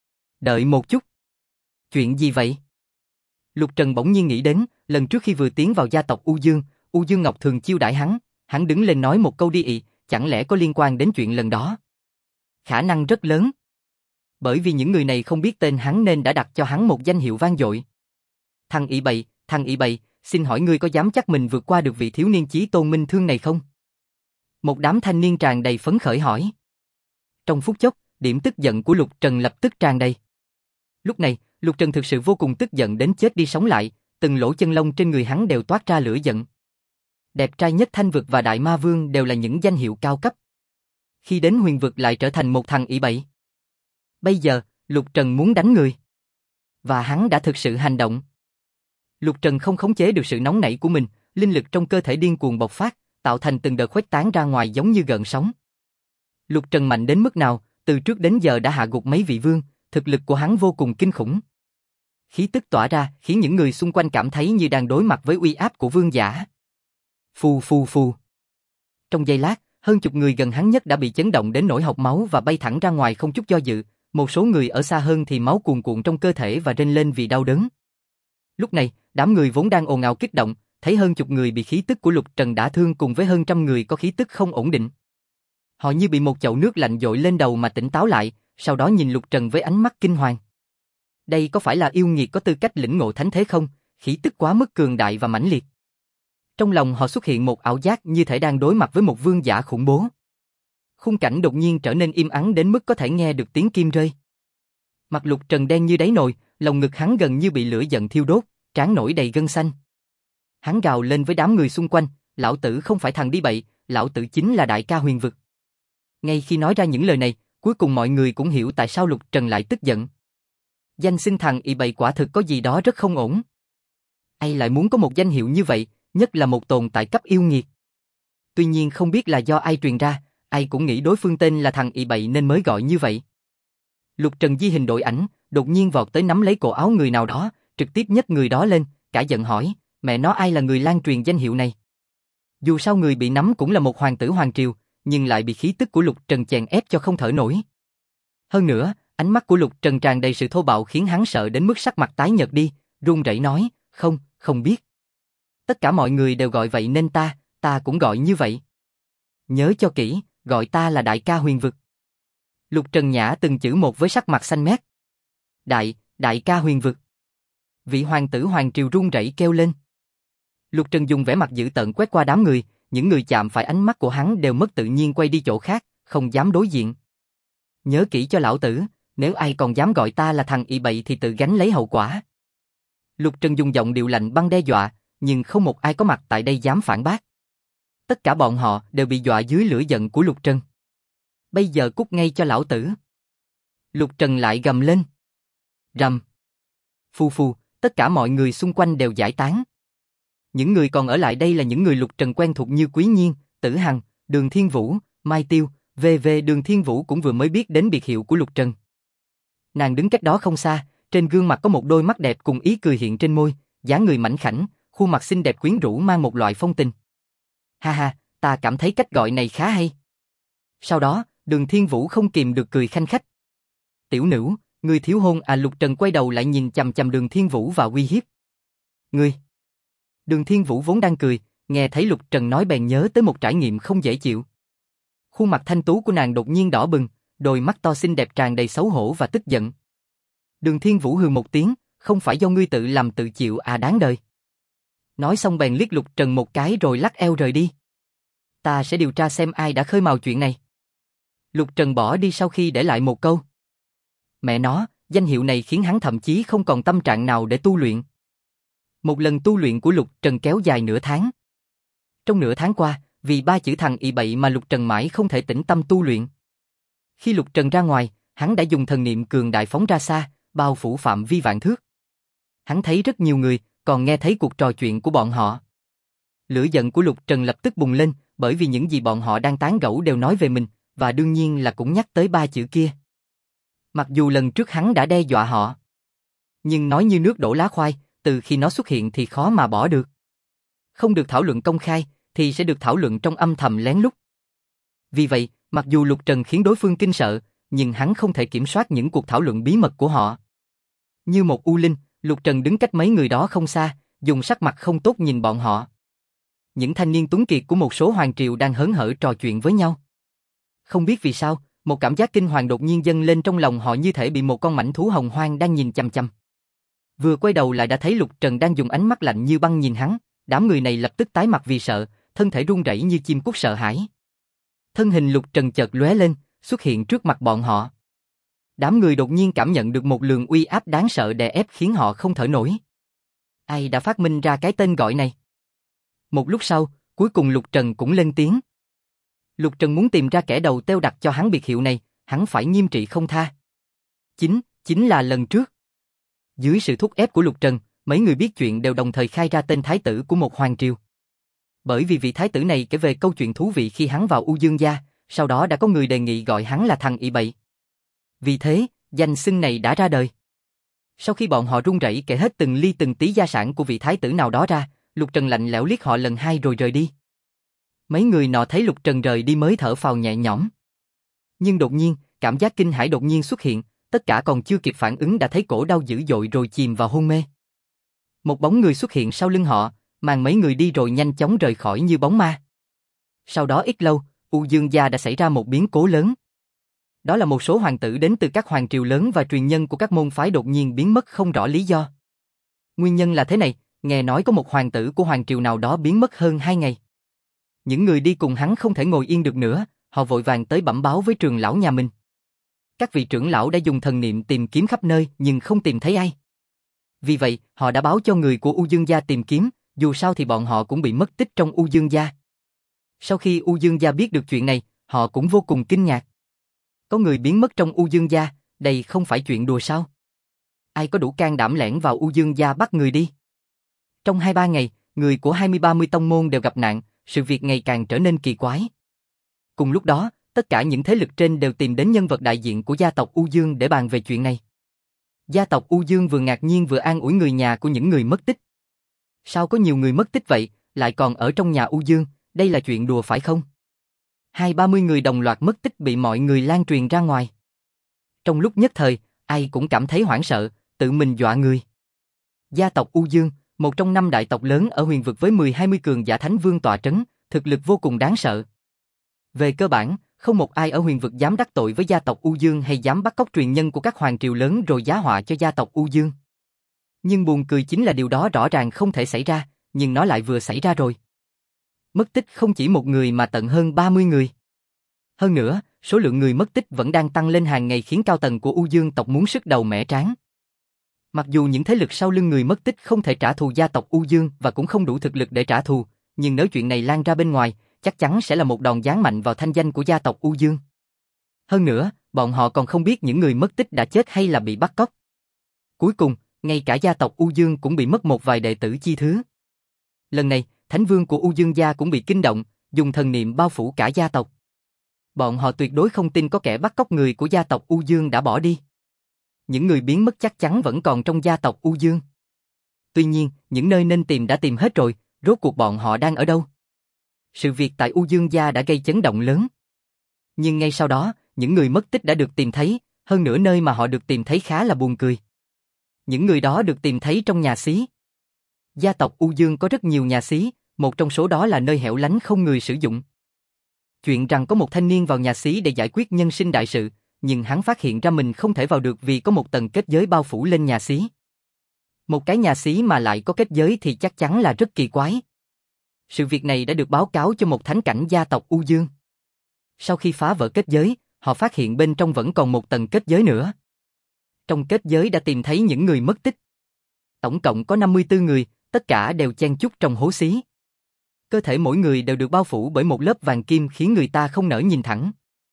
Đợi một chút. Chuyện gì vậy? Lục Trần bỗng nhiên nghĩ đến, lần trước khi vừa tiến vào gia tộc U Dương Ngọc thường chiêu đãi hắn đứng lên nói một câu đi ị, chẳng lẽ có liên quan đến chuyện lần đó? Khả năng rất lớn. Bởi vì những người này không biết tên hắn nên đã đặt cho hắn một danh hiệu vang dội. Thằng ị bậy, xin hỏi ngươi có dám chắc mình vượt qua được vị thiếu niên chí tôn Minh Thương này không? Một đám thanh niên tràn đầy phấn khởi hỏi. Trong phút chốc, điểm tức giận của Lục Trần lập tức tràn đầy. Lúc này, Lục Trần thực sự vô cùng tức giận đến chết đi sống lại, từng lỗ chân lông trên người hắn đều toát ra lửa giận. Đẹp trai nhất Thanh vực và Đại Ma Vương đều là những danh hiệu cao cấp. Khi đến Huyền vực lại trở thành một thằng ị bậy. Bây giờ, Lục Trần muốn đánh người. Và hắn đã thực sự hành động. Lục Trần không khống chế được sự nóng nảy của mình, linh lực trong cơ thể điên cuồng bộc phát, tạo thành từng đợt khuếch tán ra ngoài giống như gợn sóng. Lục Trần mạnh đến mức nào, từ trước đến giờ đã hạ gục mấy vị vương, thực lực của hắn vô cùng kinh khủng. Khí tức tỏa ra khiến những người xung quanh cảm thấy như đang đối mặt với uy áp của vương giả. Phù phù phù. Trong giây lát, hơn chục người gần hắn nhất đã bị chấn động đến nỗi hộc máu và bay thẳng ra ngoài không chút do dự, một số người ở xa hơn thì máu cuồn cuộn trong cơ thể và rên lên vì đau đớn. Lúc này, đám người vốn đang ồn ào kích động, thấy hơn chục người bị khí tức của Lục Trần đả thương cùng với hơn trăm người có khí tức không ổn định. Họ như bị một chậu nước lạnh dội lên đầu mà tỉnh táo lại, sau đó nhìn Lục Trần với ánh mắt kinh hoàng. Đây có phải là yêu nghiệt có tư cách lĩnh ngộ thánh thế không? Khí tức quá mức cường đại và mãnh liệt. Trong lòng họ xuất hiện một ảo giác như thể đang đối mặt với một vương giả khủng bố. Khung cảnh đột nhiên trở nên im ắng đến mức có thể nghe được tiếng kim rơi. Mặt Lục Trần đen như đáy nồi, lồng ngực hắn gần như bị lửa giận thiêu đốt, trán nổi đầy gân xanh. Hắn gào lên với đám người xung quanh, lão tử không phải thằng đi bậy, lão tử chính là đại ca Huyền vực. Ngay khi nói ra những lời này, Cuối cùng mọi người cũng hiểu tại sao Lục Trần lại tức giận. Danh xưng thằng ị bậy quả thực có gì đó rất không ổn. Ai lại muốn có một danh hiệu như vậy, nhất là một tồn tại cấp yêu nghiệt. Tuy nhiên không biết là do ai truyền ra, ai cũng nghĩ đối phương tên là thằng ị bậy nên mới gọi như vậy. Lục Trần di hình đổi ảnh, đột nhiên vọt tới nắm lấy cổ áo người nào đó, trực tiếp nhấc người đó lên, cả giận hỏi, mẹ nó ai là người lan truyền danh hiệu này? Dù sao người bị nắm cũng là một hoàng tử hoàng triều, nhưng lại bị khí tức của Lục Trần chèn ép cho không thở nổi. Hơn nữa, ánh mắt của Lục Trần tràn đầy sự thô bạo khiến hắn sợ đến mức sắc mặt tái nhợt đi, run rẩy nói, không biết. Tất cả mọi người đều gọi vậy nên ta cũng gọi như vậy. Nhớ cho kỹ, gọi ta là đại ca Huyền Vực. Lục Trần nhả từng chữ một với sắc mặt xanh mét. Đại ca Huyền Vực. Vị hoàng tử hoàng triều run rẩy kêu lên. Lục Trần dùng vẻ mặt dữ tợn quét qua đám người, những người chạm phải ánh mắt của hắn đều mất tự nhiên quay đi chỗ khác, không dám đối diện. Nhớ kỹ cho lão tử, nếu ai còn dám gọi ta là thằng ị bậy thì tự gánh lấy hậu quả. Lục Trần dùng giọng điệu lạnh băng đe dọa, nhưng không một ai có mặt tại đây dám phản bác. Tất cả bọn họ đều bị dọa dưới lửa giận của Lục Trần. Bây giờ cút ngay cho lão tử. Lục Trần lại gầm lên. Rầm. Phù, tất cả mọi người xung quanh đều giải tán. Những người còn ở lại đây là những người Lục Trần quen thuộc như Quý Nhiên, Tử Hằng, Đường Thiên Vũ, Mai Tiêu, Đường Thiên Vũ cũng vừa mới biết đến biệt hiệu của Lục Trần. Nàng đứng cách đó không xa, trên gương mặt có một đôi mắt đẹp cùng ý cười hiện trên môi, dáng người mảnh khảnh, khuôn mặt xinh đẹp quyến rũ mang một loại phong tình. Ha, ta cảm thấy cách gọi này khá hay. Sau đó, Đường Thiên Vũ không kìm được cười khanh khách. Tiểu nữ, người thiếu hôn à? Lục Trần quay đầu lại nhìn chằm chằm Đường Thiên Vũ và uy hiếp. Ngươi. Đường Thiên Vũ vốn đang cười, nghe thấy Lục Trần nói bèn nhớ tới một trải nghiệm không dễ chịu. Khuôn mặt thanh tú của nàng đột nhiên đỏ bừng, đôi mắt to xinh đẹp tràn đầy xấu hổ và tức giận. Đường Thiên Vũ hừ một tiếng, không phải do ngươi tự làm tự chịu à, đáng đời. Nói xong bèn liếc Lục Trần một cái rồi lắc eo rời đi. Ta sẽ điều tra xem ai đã khơi mào chuyện này. Lục Trần bỏ đi sau khi để lại một câu. Mẹ nó, danh hiệu này khiến hắn thậm chí không còn tâm trạng nào để tu luyện. Một lần tu luyện của Lục Trần kéo dài nửa tháng. Trong nửa tháng qua, vì ba chữ thằng ị bậy mà Lục Trần mãi không thể tĩnh tâm tu luyện. Khi Lục Trần ra ngoài, hắn đã dùng thần niệm cường đại phóng ra xa, bao phủ phạm vi vạn thước. Hắn thấy rất nhiều người, còn nghe thấy cuộc trò chuyện của bọn họ. Lửa giận của Lục Trần lập tức bùng lên, bởi vì những gì bọn họ đang tán gẫu đều nói về mình, và đương nhiên là cũng nhắc tới ba chữ kia. Mặc dù lần trước hắn đã đe dọa họ, nhưng nói như nước đổ lá khoai, từ khi nó xuất hiện thì khó mà bỏ được. Không được thảo luận công khai, thì sẽ được thảo luận trong âm thầm lén lút. Vì vậy, mặc dù Lục Trần khiến đối phương kinh sợ, nhưng hắn không thể kiểm soát những cuộc thảo luận bí mật của họ. Như một u linh, Lục Trần đứng cách mấy người đó không xa, dùng sắc mặt không tốt nhìn bọn họ. Những thanh niên tuấn kiệt của một số hoàng triều đang hớn hở trò chuyện với nhau. Không biết vì sao, một cảm giác kinh hoàng đột nhiên dâng lên trong lòng họ, như thể bị một con mãnh thú hồng hoang đang nhìn chằm chằm. Vừa quay đầu lại đã thấy Lục Trần đang dùng ánh mắt lạnh như băng nhìn hắn, đám người này lập tức tái mặt vì sợ, thân thể run rẩy như chim cút sợ hãi. Thân hình Lục Trần chợt lóe lên, xuất hiện trước mặt bọn họ. Đám người đột nhiên cảm nhận được một luồng uy áp đáng sợ đè ép khiến họ không thở nổi. Ai đã phát minh ra cái tên gọi này? Một lúc sau, cuối cùng Lục Trần cũng lên tiếng. Lục Trần muốn tìm ra kẻ đầu têu đặt cho hắn biệt hiệu này, hắn phải nghiêm trị không tha. Chính là lần trước. Dưới sự thúc ép của Lục Trần, mấy người biết chuyện đều đồng thời khai ra tên thái tử của một hoàng triều. Bởi vì vị thái tử này kể về câu chuyện thú vị khi hắn vào U Dương gia, sau đó đã có người đề nghị gọi hắn là thằng ị bậy. Vì thế, danh xưng này đã ra đời. Sau khi bọn họ run rẩy kể hết từng ly từng tí gia sản của vị thái tử nào đó ra, Lục Trần lạnh lẽo liếc họ lần hai rồi rời đi. Mấy người nọ thấy Lục Trần rời đi mới thở phào nhẹ nhõm. Nhưng đột nhiên, cảm giác kinh hãi đột nhiên xuất hiện, tất cả còn chưa kịp phản ứng đã thấy cổ đau dữ dội rồi chìm vào hôn mê. Một bóng người xuất hiện sau lưng họ, mang mấy người đi rồi nhanh chóng rời khỏi như bóng ma. Sau đó ít lâu, U Dương gia đã xảy ra một biến cố lớn. Đó là một số hoàng tử đến từ các hoàng triều lớn và truyền nhân của các môn phái đột nhiên biến mất không rõ lý do. Nguyên nhân là thế này, nghe nói có một hoàng tử của hoàng triều nào đó biến mất hơn 2 ngày. Những người đi cùng hắn không thể ngồi yên được nữa, họ vội vàng tới bẩm báo với trưởng lão nhà mình. Các vị trưởng lão đã dùng thần niệm tìm kiếm khắp nơi nhưng không tìm thấy ai. Vì vậy, họ đã báo cho người của U Dương gia tìm kiếm, dù sao thì bọn họ cũng bị mất tích trong U Dương gia. Sau khi U Dương gia biết được chuyện này, họ cũng vô cùng kinh ngạc. Có người biến mất trong U Dương gia, đây không phải chuyện đùa sao? Ai có đủ can đảm lẻn vào U Dương gia bắt người đi? Trong 2-3 ngày, người của 20-30 tông môn đều gặp nạn, sự việc ngày càng trở nên kỳ quái. Cùng lúc đó, tất cả những thế lực trên đều tìm đến nhân vật đại diện của gia tộc U Dương để bàn về chuyện này. Gia tộc U Dương vừa ngạc nhiên vừa an ủi người nhà của những người mất tích. Sao có nhiều người mất tích vậy, lại còn ở trong nhà U Dương, đây là chuyện đùa phải không? 20-30 người đồng loạt mất tích bị mọi người lan truyền ra ngoài. Trong lúc nhất thời, ai cũng cảm thấy hoảng sợ, tự mình dọa người. Gia tộc U Dương, một trong 5 đại tộc lớn ở huyền vực với 10-20 cường giả thánh vương tọa trấn, thực lực vô cùng đáng sợ. Về cơ bản, không một ai ở huyền vực dám đắc tội với gia tộc U Dương hay dám bắt cóc truyền nhân của các hoàng triều lớn rồi giá họa cho gia tộc U Dương. Nhưng buồn cười chính là điều đó rõ ràng không thể xảy ra, nhưng nó lại vừa xảy ra rồi. Mất tích không chỉ một người mà tận hơn 30 người. Hơn nữa, số lượng người mất tích vẫn đang tăng lên hàng ngày khiến cao tầng của U Dương tộc muốn sứt đầu mẻ trán. Mặc dù những thế lực sau lưng người mất tích không thể trả thù gia tộc U Dương và cũng không đủ thực lực để trả thù, nhưng nếu chuyện này lan ra bên ngoài, chắc chắn sẽ là một đòn giáng mạnh vào thanh danh của gia tộc U Dương. Hơn nữa, bọn họ còn không biết những người mất tích đã chết hay là bị bắt cóc. Cuối cùng, ngay cả gia tộc U Dương cũng bị mất một vài đệ tử chi thứ. Lần này, Thánh Vương của U Dương gia cũng bị kinh động, dùng thần niệm bao phủ cả gia tộc. Bọn họ tuyệt đối không tin có kẻ bắt cóc người của gia tộc U Dương đã bỏ đi. Những người biến mất chắc chắn vẫn còn trong gia tộc U Dương. Tuy nhiên, những nơi nên tìm đã tìm hết rồi, rốt cuộc bọn họ đang ở đâu? Sự việc tại U Dương gia đã gây chấn động lớn. Nhưng ngay sau đó, những người mất tích đã được tìm thấy, hơn nữa nơi mà họ được tìm thấy khá là buồn cười. Những người đó được tìm thấy trong nhà xí. Gia tộc U Dương có rất nhiều nhà xí, một trong số đó là nơi hẻo lánh không người sử dụng. Chuyện rằng có một thanh niên vào nhà xí để giải quyết nhân sinh đại sự, nhưng hắn phát hiện ra mình không thể vào được vì có một tầng kết giới bao phủ lên nhà xí. Một cái nhà xí mà lại có kết giới thì chắc chắn là rất kỳ quái. Sự việc này đã được báo cáo cho một thánh cảnh gia tộc U Dương. Sau khi phá vỡ kết giới, họ phát hiện bên trong vẫn còn một tầng kết giới nữa. Trong kết giới đã tìm thấy những người mất tích. Tổng cộng có 54 người, tất cả đều chen chúc trong hố xí. Cơ thể mỗi người đều được bao phủ bởi một lớp vàng kim khiến người ta không nỡ nhìn thẳng.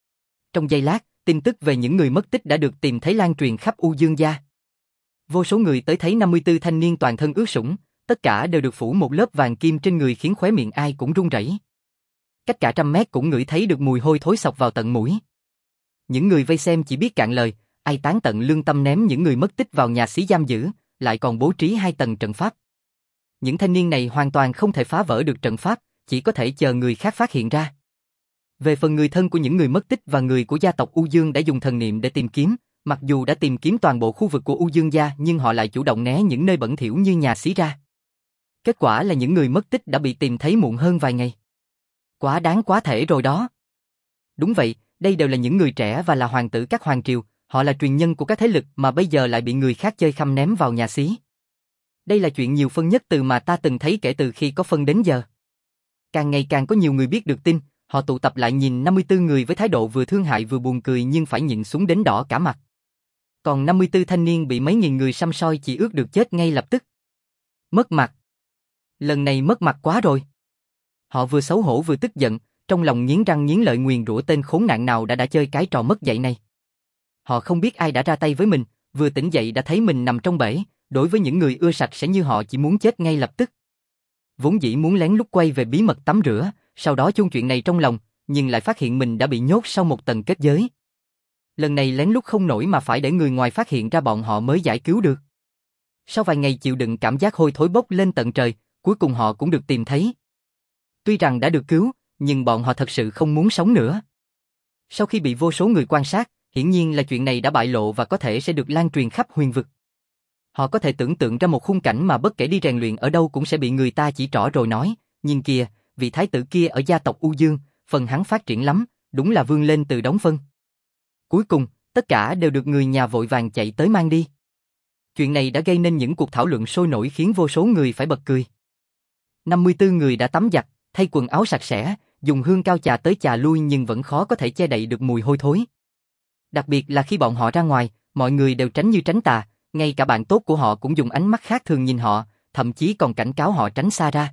Trong giây lát, tin tức về những người mất tích đã được tìm thấy lan truyền khắp U Dương gia. Vô số người tới thấy 54 thanh niên toàn thân ướt sũng, tất cả đều được phủ một lớp vàng kim trên người khiến khóe miệng ai cũng run rẩy. Cách cả 100 mét cũng ngửi thấy được mùi hôi thối xộc vào tận mũi. Những người vây xem chỉ biết cạn lời, ai tán tận lương tâm ném những người mất tích vào nhà xí giam giữ, lại còn bố trí 2 tầng trận pháp. Những thanh niên này hoàn toàn không thể phá vỡ được trận pháp, chỉ có thể chờ người khác phát hiện ra. Về phần người thân của những người mất tích và người của gia tộc U Dương đã dùng thần niệm để tìm kiếm, mặc dù đã tìm kiếm toàn bộ khu vực của U Dương gia nhưng họ lại chủ động né những nơi bẩn thỉu như nhà xí ra. Kết quả là những người mất tích đã bị tìm thấy muộn hơn vài ngày. Quá đáng quá thể rồi đó. Đúng vậy, đây đều là những người trẻ và là hoàng tử các hoàng triều, họ là truyền nhân của các thế lực mà bây giờ lại bị người khác chơi khăm ném vào nhà xí. Đây là chuyện nhiều phân nhất từ mà ta từng thấy kể từ khi có phân đến giờ. Càng ngày càng có nhiều người biết được tin, họ tụ tập lại nhìn 54 người với thái độ vừa thương hại vừa buồn cười nhưng phải nhịn xuống đến đỏ cả mặt. Còn 54 thanh niên bị mấy nghìn người săm soi chỉ ước được chết ngay lập tức. Mất mặt. Lần này mất mặt quá rồi. Họ vừa xấu hổ vừa tức giận, trong lòng nghiến răng nghiến lợi nguyền rủa tên khốn nạn nào đã chơi cái trò mất dạy này. Họ không biết ai đã ra tay với mình, vừa tỉnh dậy đã thấy mình nằm trong bể, đối với những người ưa sạch sẽ như họ chỉ muốn chết ngay lập tức. Vốn dĩ muốn lén lút quay về bí mật tắm rửa, sau đó chôn chuyện này trong lòng, nhưng lại phát hiện mình đã bị nhốt sau một tầng kết giới. Lần này lén lút không nổi mà phải để người ngoài phát hiện ra bọn họ mới giải cứu được. Sau vài ngày chịu đựng cảm giác hôi thối bốc lên tận trời, cuối cùng họ cũng được tìm thấy. Tuy rằng đã được cứu, nhưng bọn họ thật sự không muốn sống nữa. Sau khi bị vô số người quan sát, hiển nhiên là chuyện này đã bại lộ và có thể sẽ được lan truyền khắp huyền vực. Họ có thể tưởng tượng ra một khung cảnh mà bất kể đi rèn luyện ở đâu cũng sẽ bị người ta chỉ trỏ rồi nói, nhìn kìa, vị thái tử kia ở gia tộc U Dương, phần hắn phát triển lắm, đúng là vươn lên từ đống phân. Cuối cùng, tất cả đều được người nhà vội vàng chạy tới mang đi. Chuyện này đã gây nên những cuộc thảo luận sôi nổi khiến vô số người phải bật cười. 54 người đã tắm giặt, thay quần áo sạch sẽ, dùng hương cao chà tới chà lui nhưng vẫn khó có thể che đậy được mùi hôi thối. Đặc biệt là khi bọn họ ra ngoài, mọi người đều tránh như tránh tà, ngay cả bạn tốt của họ cũng dùng ánh mắt khác thường nhìn họ, thậm chí còn cảnh cáo họ tránh xa ra.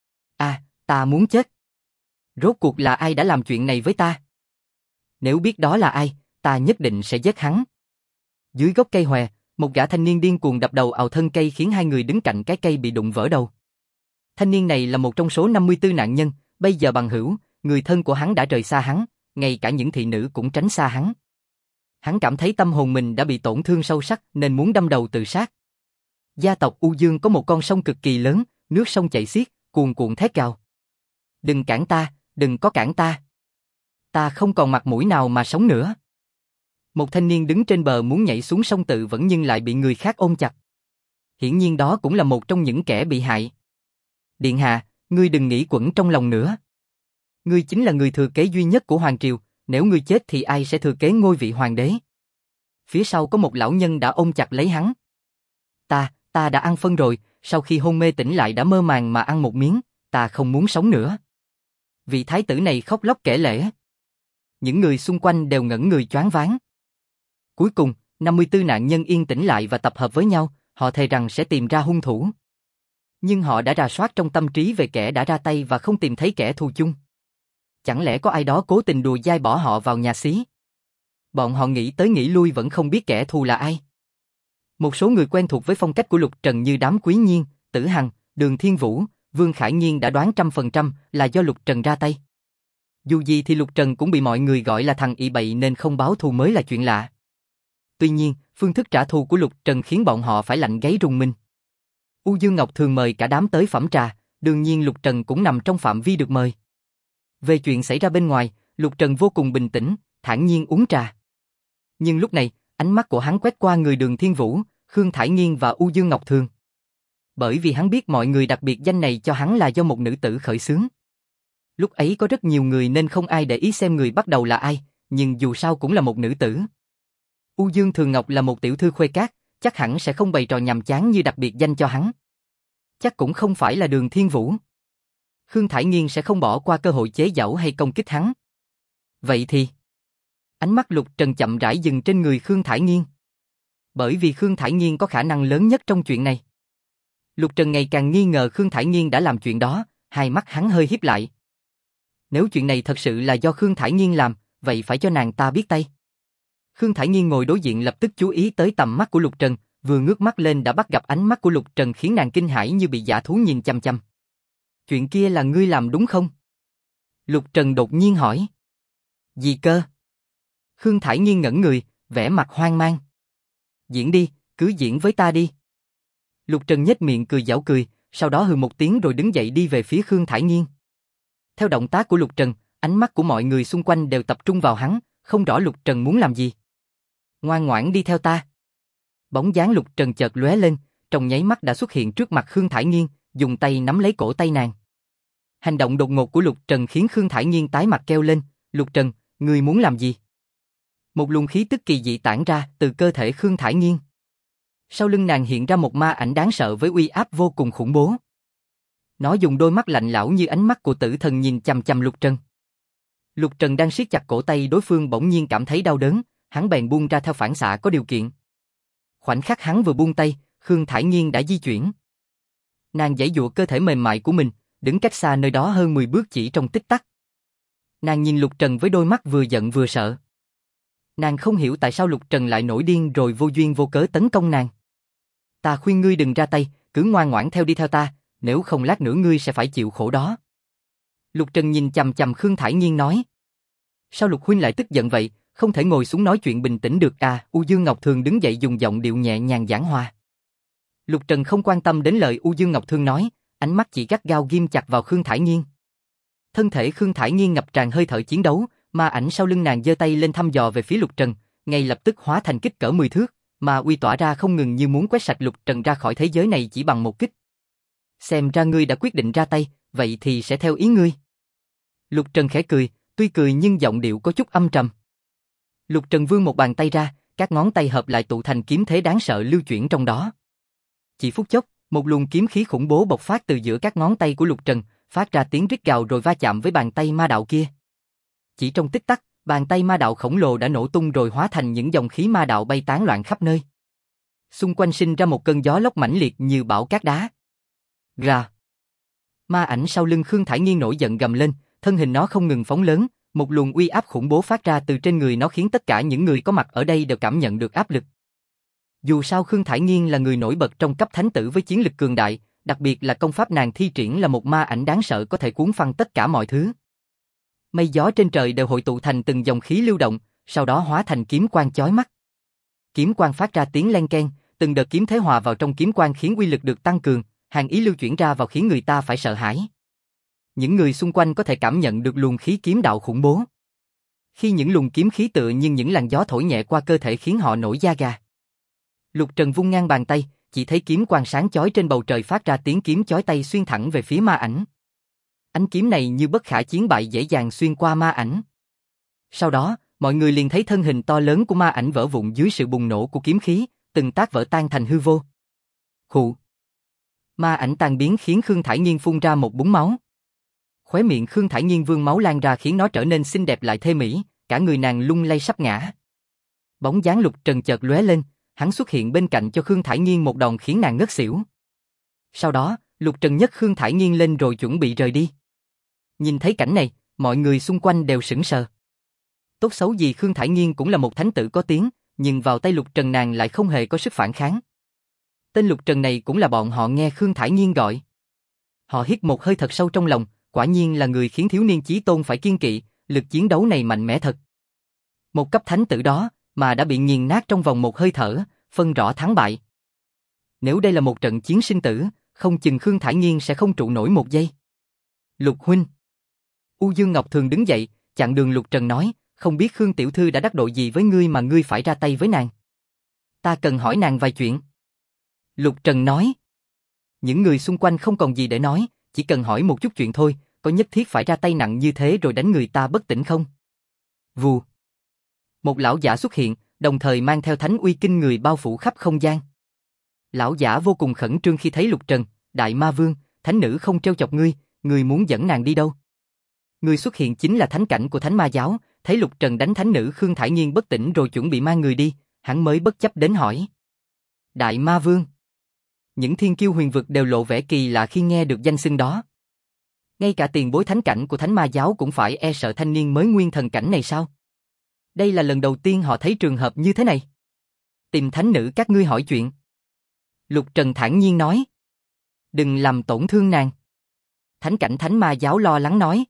Ta muốn chết. Rốt cuộc là ai đã làm chuyện này với ta? Nếu biết đó là ai, ta nhất định sẽ giết hắn. Dưới gốc cây hòe, một gã thanh niên điên cuồng đập đầu vào thân cây khiến hai người đứng cạnh cái cây bị đụng vỡ đầu. Thanh niên này là một trong số 54 nạn nhân, bây giờ bằng hữu, người thân của hắn đã rời xa hắn, ngay cả những thị nữ cũng tránh xa hắn. Hắn cảm thấy tâm hồn mình đã bị tổn thương sâu sắc nên muốn đâm đầu tự sát. Gia tộc U Dương có một con sông cực kỳ lớn, nước sông chảy xiết, cuồn cuộn thét gào. Đừng cản ta, đừng có cản ta. Ta không còn mặt mũi nào mà sống nữa. Một thanh niên đứng trên bờ muốn nhảy xuống sông tự vẫn nhưng lại bị người khác ôm chặt. Hiển nhiên đó cũng là một trong những kẻ bị hại. Điện hạ, ngươi đừng nghĩ quẩn trong lòng nữa. Ngươi chính là người thừa kế duy nhất của Hoàng Triều, nếu ngươi chết thì ai sẽ thừa kế ngôi vị hoàng đế? Phía sau có một lão nhân đã ôm chặt lấy hắn. Ta đã ăn phân rồi, sau khi hôn mê tỉnh lại đã mơ màng mà ăn một miếng, ta không muốn sống nữa. Vị thái tử này khóc lóc kể lể. Những người xung quanh đều ngẩn người choáng váng. Cuối cùng, 54 nạn nhân yên tĩnh lại và tập hợp với nhau, họ thề rằng sẽ tìm ra hung thủ. Nhưng họ đã rà soát trong tâm trí về kẻ đã ra tay và không tìm thấy kẻ thù chung. Chẳng lẽ có ai đó cố tình đùa dai bỏ họ vào nhà xí? Bọn họ nghĩ tới nghĩ lui vẫn không biết kẻ thù là ai. Một số người quen thuộc với phong cách của Lục Trần như Đám Quý Nhiên, Tử Hằng, Đường Thiên Vũ, Vương Khải Nhiên đã đoán 100% là do Lục Trần ra tay. Dù gì thì Lục Trần cũng bị mọi người gọi là thằng ị bậy nên không báo thù mới là chuyện lạ. Tuy nhiên, phương thức trả thù của Lục Trần khiến bọn họ phải lạnh gáy rùng mình. U Dương Ngọc thường mời cả đám tới phẩm trà, đương nhiên Lục Trần cũng nằm trong phạm vi được mời. Về chuyện xảy ra bên ngoài, Lục Trần vô cùng bình tĩnh, thản nhiên uống trà. Nhưng lúc này, ánh mắt của hắn quét qua người Đường Thiên Vũ, Khương Thải Nghiên và U Dương Ngọc Thường. Bởi vì hắn biết mọi người đặc biệt danh này cho hắn là do một nữ tử khởi xướng. Lúc ấy có rất nhiều người nên không ai để ý xem người bắt đầu là ai, nhưng dù sao cũng là một nữ tử. U Dương Thường Ngọc là một tiểu thư khuê cát, chắc hẳn sẽ không bày trò nhàm chán như đặc biệt danh cho hắn. Chắc cũng không phải là Đường Thiên Vũ. Khương Thải Nghiên sẽ không bỏ qua cơ hội chế giễu hay công kích hắn. Vậy thì... Ánh mắt Lục Trần chậm rãi dừng trên người Khương Thải Nghiên. Bởi vì Khương Thải Nghiên có khả năng lớn nhất trong chuyện này. Lục Trần ngày càng nghi ngờ Khương Thải Nghiên đã làm chuyện đó, hai mắt hắn hơi híp lại. Nếu chuyện này thật sự là do Khương Thải Nghiên làm, vậy phải cho nàng ta biết tay. Khương Thải Nghiên ngồi đối diện lập tức chú ý tới tầm mắt của Lục Trần, vừa ngước mắt lên đã bắt gặp ánh mắt của Lục Trần khiến nàng kinh hãi như bị dã thú nhìn chăm chăm. Chuyện kia là ngươi làm đúng không? Lục Trần đột nhiên hỏi. Gì cơ? Khương Thải Nghiên ngẩn người, vẻ mặt hoang mang. Diễn đi, cứ diễn với ta đi. Lục Trần nhếch miệng cười giảo cười, sau đó hừ một tiếng rồi đứng dậy đi về phía Khương Thải Nghiên. Theo động tác của Lục Trần, ánh mắt của mọi người xung quanh đều tập trung vào hắn, không rõ Lục Trần muốn làm gì. Ngoan ngoãn đi theo ta. Bóng dáng Lục Trần chợt lóe lên, trong nháy mắt đã xuất hiện trước mặt Khương Thải Nghiên, dùng tay nắm lấy cổ tay nàng. Hành động đột ngột của Lục Trần khiến Khương Thải Nghiên tái mặt kêu lên, Lục Trần, ngươi muốn làm gì? Một luồng khí tức kỳ dị tản ra từ cơ thể Khương Thải Nghiên. Sau lưng nàng hiện ra một ma ảnh đáng sợ với uy áp vô cùng khủng bố. Nó dùng đôi mắt lạnh lẽo như ánh mắt của tử thần nhìn chằm chằm Lục Trần. Lục Trần đang siết chặt cổ tay đối phương bỗng nhiên cảm thấy đau đớn, hắn bèn buông ra theo phản xạ có điều kiện. Khoảnh khắc hắn vừa buông tay, Khương Thải Nghiên đã di chuyển. Nàng giãy giụa cơ thể mềm mại của mình, đứng cách xa nơi đó hơn 10 bước chỉ trong tích tắc. Nàng nhìn Lục Trần với đôi mắt vừa giận vừa sợ. Nàng không hiểu tại sao Lục Trần lại nổi điên rồi vô duyên vô cớ tấn công nàng. Ta khuyên ngươi đừng ra tay, cứ ngoan ngoãn theo đi theo ta, nếu không lát nữa ngươi sẽ phải chịu khổ đó. Lục Trần nhìn chằm chằm Khương Thải Nghiên nói. Sao Lục huynh lại tức giận vậy, không thể ngồi xuống nói chuyện bình tĩnh được à? U Dương Ngọc Thường đứng dậy dùng giọng điệu nhẹ nhàng giảng hòa. Lục Trần không quan tâm đến lời U Dương Ngọc Thường nói, ánh mắt chỉ gắt gao ghim chặt vào Khương Thải Nghiên. Thân thể Khương Thải Nghiên ngập tràn hơi thở chiến đấu, ma ảnh sau lưng nàng giơ tay lên thăm dò về phía Lục Trần, ngay lập tức hóa thành kích cỡ 10 thước, ma uy tỏa ra không ngừng như muốn quét sạch Lục Trần ra khỏi thế giới này chỉ bằng một kích. Xem ra ngươi đã quyết định ra tay, vậy thì sẽ theo ý ngươi. Lục Trần khẽ cười, tuy cười nhưng giọng điệu có chút âm trầm. Lục Trần vươn một bàn tay ra, các ngón tay hợp lại tụ thành kiếm thế đáng sợ lưu chuyển trong đó. Chỉ phút chốc, một luồng kiếm khí khủng bố bộc phát từ giữa các ngón tay của Lục Trần, phát ra tiếng rít gào rồi va chạm với bàn tay ma đạo kia. Chỉ trong tích tắc, bàn tay ma đạo khổng lồ đã nổ tung rồi hóa thành những dòng khí ma đạo bay tán loạn khắp nơi. Xung quanh sinh ra một cơn gió lốc mãnh liệt như bão cát đá. Rà! Ma ảnh sau lưng Khương Thải Nghiên nổi giận gầm lên, thân hình nó không ngừng phóng lớn, một luồng uy áp khủng bố phát ra từ trên người nó khiến tất cả những người có mặt ở đây đều cảm nhận được áp lực. Dù sao Khương Thải Nghiên là người nổi bật trong cấp thánh tử với chiến lực cường đại, đặc biệt là công pháp nàng thi triển là một ma ảnh đáng sợ có thể cuốn phăng tất cả mọi thứ. Mây gió trên trời đều hội tụ thành từng dòng khí lưu động, sau đó hóa thành kiếm quang chói mắt. Kiếm quang phát ra tiếng len keng, từng đợt kiếm thế hòa vào trong kiếm quang khiến uy lực được tăng cường, hàn ý lưu chuyển ra vào khiến người ta phải sợ hãi. Những người xung quanh có thể cảm nhận được luồng khí kiếm đạo khủng bố. Khi những luồng kiếm khí tựa như những làn gió thổi nhẹ qua cơ thể khiến họ nổi da gà. Lục Trần vung ngang bàn tay, chỉ thấy kiếm quang sáng chói trên bầu trời phát ra tiếng kiếm chói tay xuyên thẳng về phía ma ảnh. Ánh kiếm này như bất khả chiến bại dễ dàng xuyên qua ma ảnh. Sau đó, mọi người liền thấy thân hình to lớn của ma ảnh vỡ vụn dưới sự bùng nổ của kiếm khí, từng tát vỡ tan thành hư vô. Khụ. Ma ảnh tan biến khiến Khương Thải Nghiên phun ra một búng máu. Khóe miệng Khương Thải Nghiên vương máu lan ra khiến nó trở nên xinh đẹp lại thê mỹ, cả người nàng lung lay sắp ngã. Bóng dáng Lục Trần chợt lóe lên, hắn xuất hiện bên cạnh cho Khương Thải Nghiên một đòn khiến nàng ngất xỉu. Sau đó, Lục Trần nhấc Khương Thải Nghiên lên rồi chuẩn bị rời đi. Nhìn thấy cảnh này, mọi người xung quanh đều sững sờ. Tốt xấu gì Khương Thải Nghiên cũng là một thánh tử có tiếng, nhưng vào tay Lục Trần nàng lại không hề có sức phản kháng. Tên Lục Trần này cũng là bọn họ nghe Khương Thải Nghiên gọi. Họ hít một hơi thật sâu trong lòng, quả nhiên là người khiến thiếu niên chí tôn phải kiêng kỵ, lực chiến đấu này mạnh mẽ thật. Một cấp thánh tử đó mà đã bị nghiền nát trong vòng một hơi thở, phân rõ thắng bại. Nếu đây là một trận chiến sinh tử, không chừng Khương Thải Nghiên sẽ không trụ nổi một giây. Lục huynh. U Dương Ngọc Thường đứng dậy, chặn đường Lục Trần nói, không biết Khương tiểu thư đã đắc tội gì với ngươi mà ngươi phải ra tay với nàng. Ta cần hỏi nàng vài chuyện. Lục Trần nói. Những người xung quanh không còn gì để nói, chỉ cần hỏi một chút chuyện thôi, có nhất thiết phải ra tay nặng như thế rồi đánh người ta bất tỉnh không? Vù. Một lão giả xuất hiện, đồng thời mang theo thánh uy kinh người bao phủ khắp không gian. Lão giả vô cùng khẩn trương khi thấy Lục Trần, Đại Ma Vương, thánh nữ không trêu chọc ngươi, ngươi muốn dẫn nàng đi đâu? Người xuất hiện chính là thánh cảnh của Thánh Ma giáo, thấy Lục Trần đánh thánh nữ Khương Thải Nghiên bất tỉnh rồi chuẩn bị mang người đi, hắn mới bất chấp đến hỏi. Đại Ma Vương. Những thiên kiêu huyền vực đều lộ vẻ kỳ lạ khi nghe được danh xưng đó. Ngay cả tiền bối thánh cảnh của Thánh Ma giáo cũng phải e sợ thanh niên mới nguyên thần cảnh này sao? Đây là lần đầu tiên họ thấy trường hợp như thế này. Tìm thánh nữ các ngươi hỏi chuyện. Lục Trần thản nhiên nói. Đừng làm tổn thương nàng. Thánh cảnh Thánh Ma giáo lo lắng nói.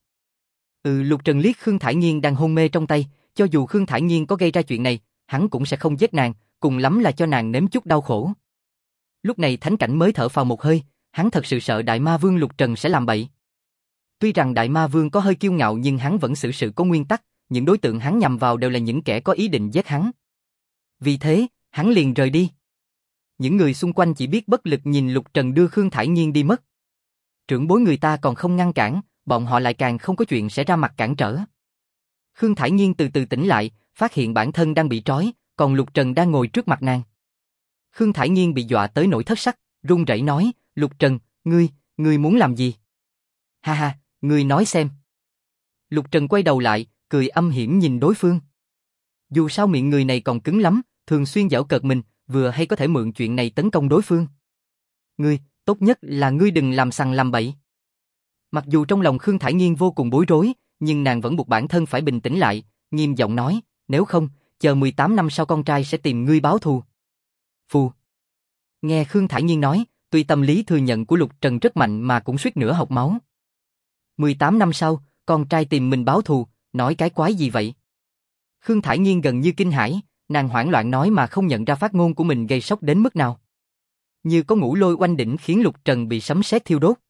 Lục Trần liếc Khương Thải Nghiên đang hôn mê trong tay, cho dù Khương Thải Nghiên có gây ra chuyện này, hắn cũng sẽ không giết nàng, cùng lắm là cho nàng nếm chút đau khổ. Lúc này thánh cảnh mới thở phào một hơi, hắn thật sự sợ Đại Ma Vương Lục Trần sẽ làm bậy. Tuy rằng Đại Ma Vương có hơi kiêu ngạo nhưng hắn vẫn xử sự có nguyên tắc, những đối tượng hắn nhằm vào đều là những kẻ có ý định giết hắn. Vì thế, hắn liền rời đi. Những người xung quanh chỉ biết bất lực nhìn Lục Trần đưa Khương Thải Nghiên đi mất. Trưởng bối người ta còn không ngăn cản, bọn họ lại càng không có chuyện sẽ ra mặt cản trở. Khương Thải Nghiên từ từ tỉnh lại, phát hiện bản thân đang bị trói, còn Lục Trần đang ngồi trước mặt nàng. Khương Thải Nghiên bị dọa tới nỗi thất sắc, run rẩy nói, Lục Trần, ngươi muốn làm gì? Ha ha, ngươi nói xem. Lục Trần quay đầu lại, cười âm hiểm nhìn đối phương. Dù sao miệng người này còn cứng lắm, thường xuyên giễu cợt mình, vừa hay có thể mượn chuyện này tấn công đối phương. Ngươi, tốt nhất là ngươi đừng làm sằng làm bậy. Mặc dù trong lòng Khương Thải Nghiên vô cùng bối rối, nhưng nàng vẫn buộc bản thân phải bình tĩnh lại, nghiêm giọng nói, nếu không, chờ 18 năm sau con trai sẽ tìm ngươi báo thù. Phù. Nghe Khương Thải Nghiên nói, tuy tâm lý thừa nhận của Lục Trần rất mạnh mà cũng suýt nữa học máu. 18 năm sau, con trai tìm mình báo thù, nói cái quái gì vậy? Khương Thải Nghiên gần như kinh hãi, nàng hoảng loạn nói mà không nhận ra phát ngôn của mình gây sốc đến mức nào. Như có ngũ lôi oanh đỉnh khiến Lục Trần bị sấm sét thiêu đốt.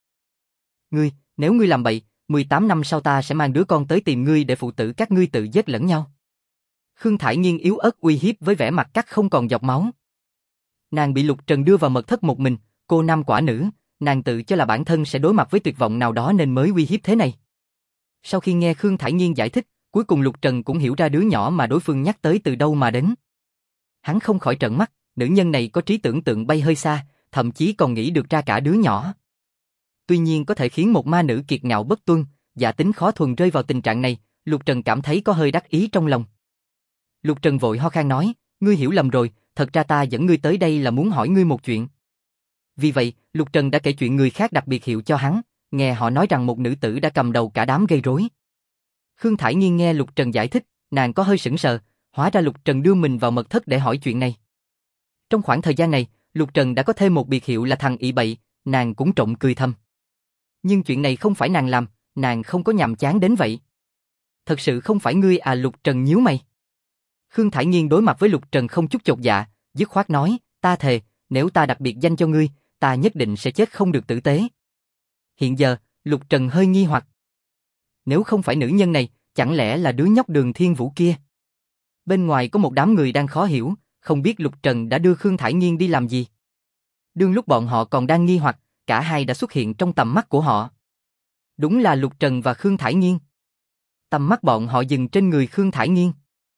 Nếu ngươi làm bậy, 18 năm sau ta sẽ mang đứa con tới tìm ngươi để phụ tử các ngươi tự giết lẫn nhau. Khương Thải Nghiên yếu ớt uy hiếp với vẻ mặt cắt không còn giọt máu. Nàng bị Lục Trần đưa vào mật thất một mình, cô nam quả nữ, nàng tự cho là bản thân sẽ đối mặt với tuyệt vọng nào đó nên mới uy hiếp thế này. Sau khi nghe Khương Thải Nghiên giải thích, cuối cùng Lục Trần cũng hiểu ra đứa nhỏ mà đối phương nhắc tới từ đâu mà đến. Hắn không khỏi trợn mắt, nữ nhân này có trí tưởng tượng bay hơi xa, thậm chí còn nghĩ được ra cả đứa nhỏ. Tuy nhiên có thể khiến một ma nữ kiệt ngạo bất tuân, dạ tính khó thuần rơi vào tình trạng này, Lục Trần cảm thấy có hơi đắc ý trong lòng. Lục Trần vội ho khan nói, ngươi hiểu lầm rồi, thật ra ta dẫn ngươi tới đây là muốn hỏi ngươi một chuyện. Vì vậy, Lục Trần đã kể chuyện người khác đặc biệt hiệu cho hắn, nghe họ nói rằng một nữ tử đã cầm đầu cả đám gây rối. Khương Thải Nghiên nghe Lục Trần giải thích, nàng có hơi sững sờ, hóa ra Lục Trần đưa mình vào mật thất để hỏi chuyện này. Trong khoảng thời gian này, Lục Trần đã có thêm một biệt hiệu là thằng ị bậy, nàng cũng trộm cười thầm. Nhưng chuyện này không phải nàng làm, nàng không có nhàm chán đến vậy. Thật sự không phải ngươi à? Lục Trần nhíu mày. Khương Thải Nghiên đối mặt với Lục Trần không chút chột dạ, dứt khoát nói, ta thề, nếu ta đặt biệt danh cho ngươi, ta nhất định sẽ chết không được tử tế. Hiện giờ, Lục Trần hơi nghi hoặc. Nếu không phải nữ nhân này, chẳng lẽ là đứa nhóc Đường Thiên Vũ kia? Bên ngoài có một đám người đang khó hiểu, không biết Lục Trần đã đưa Khương Thải Nghiên đi làm gì. Đương lúc bọn họ còn đang nghi hoặc, cả hai đã xuất hiện trong tầm mắt của họ. Đúng là Lục Trần và Khương Thải Nghiên. Tầm mắt bọn họ dừng trên người Khương Thải Nghiên.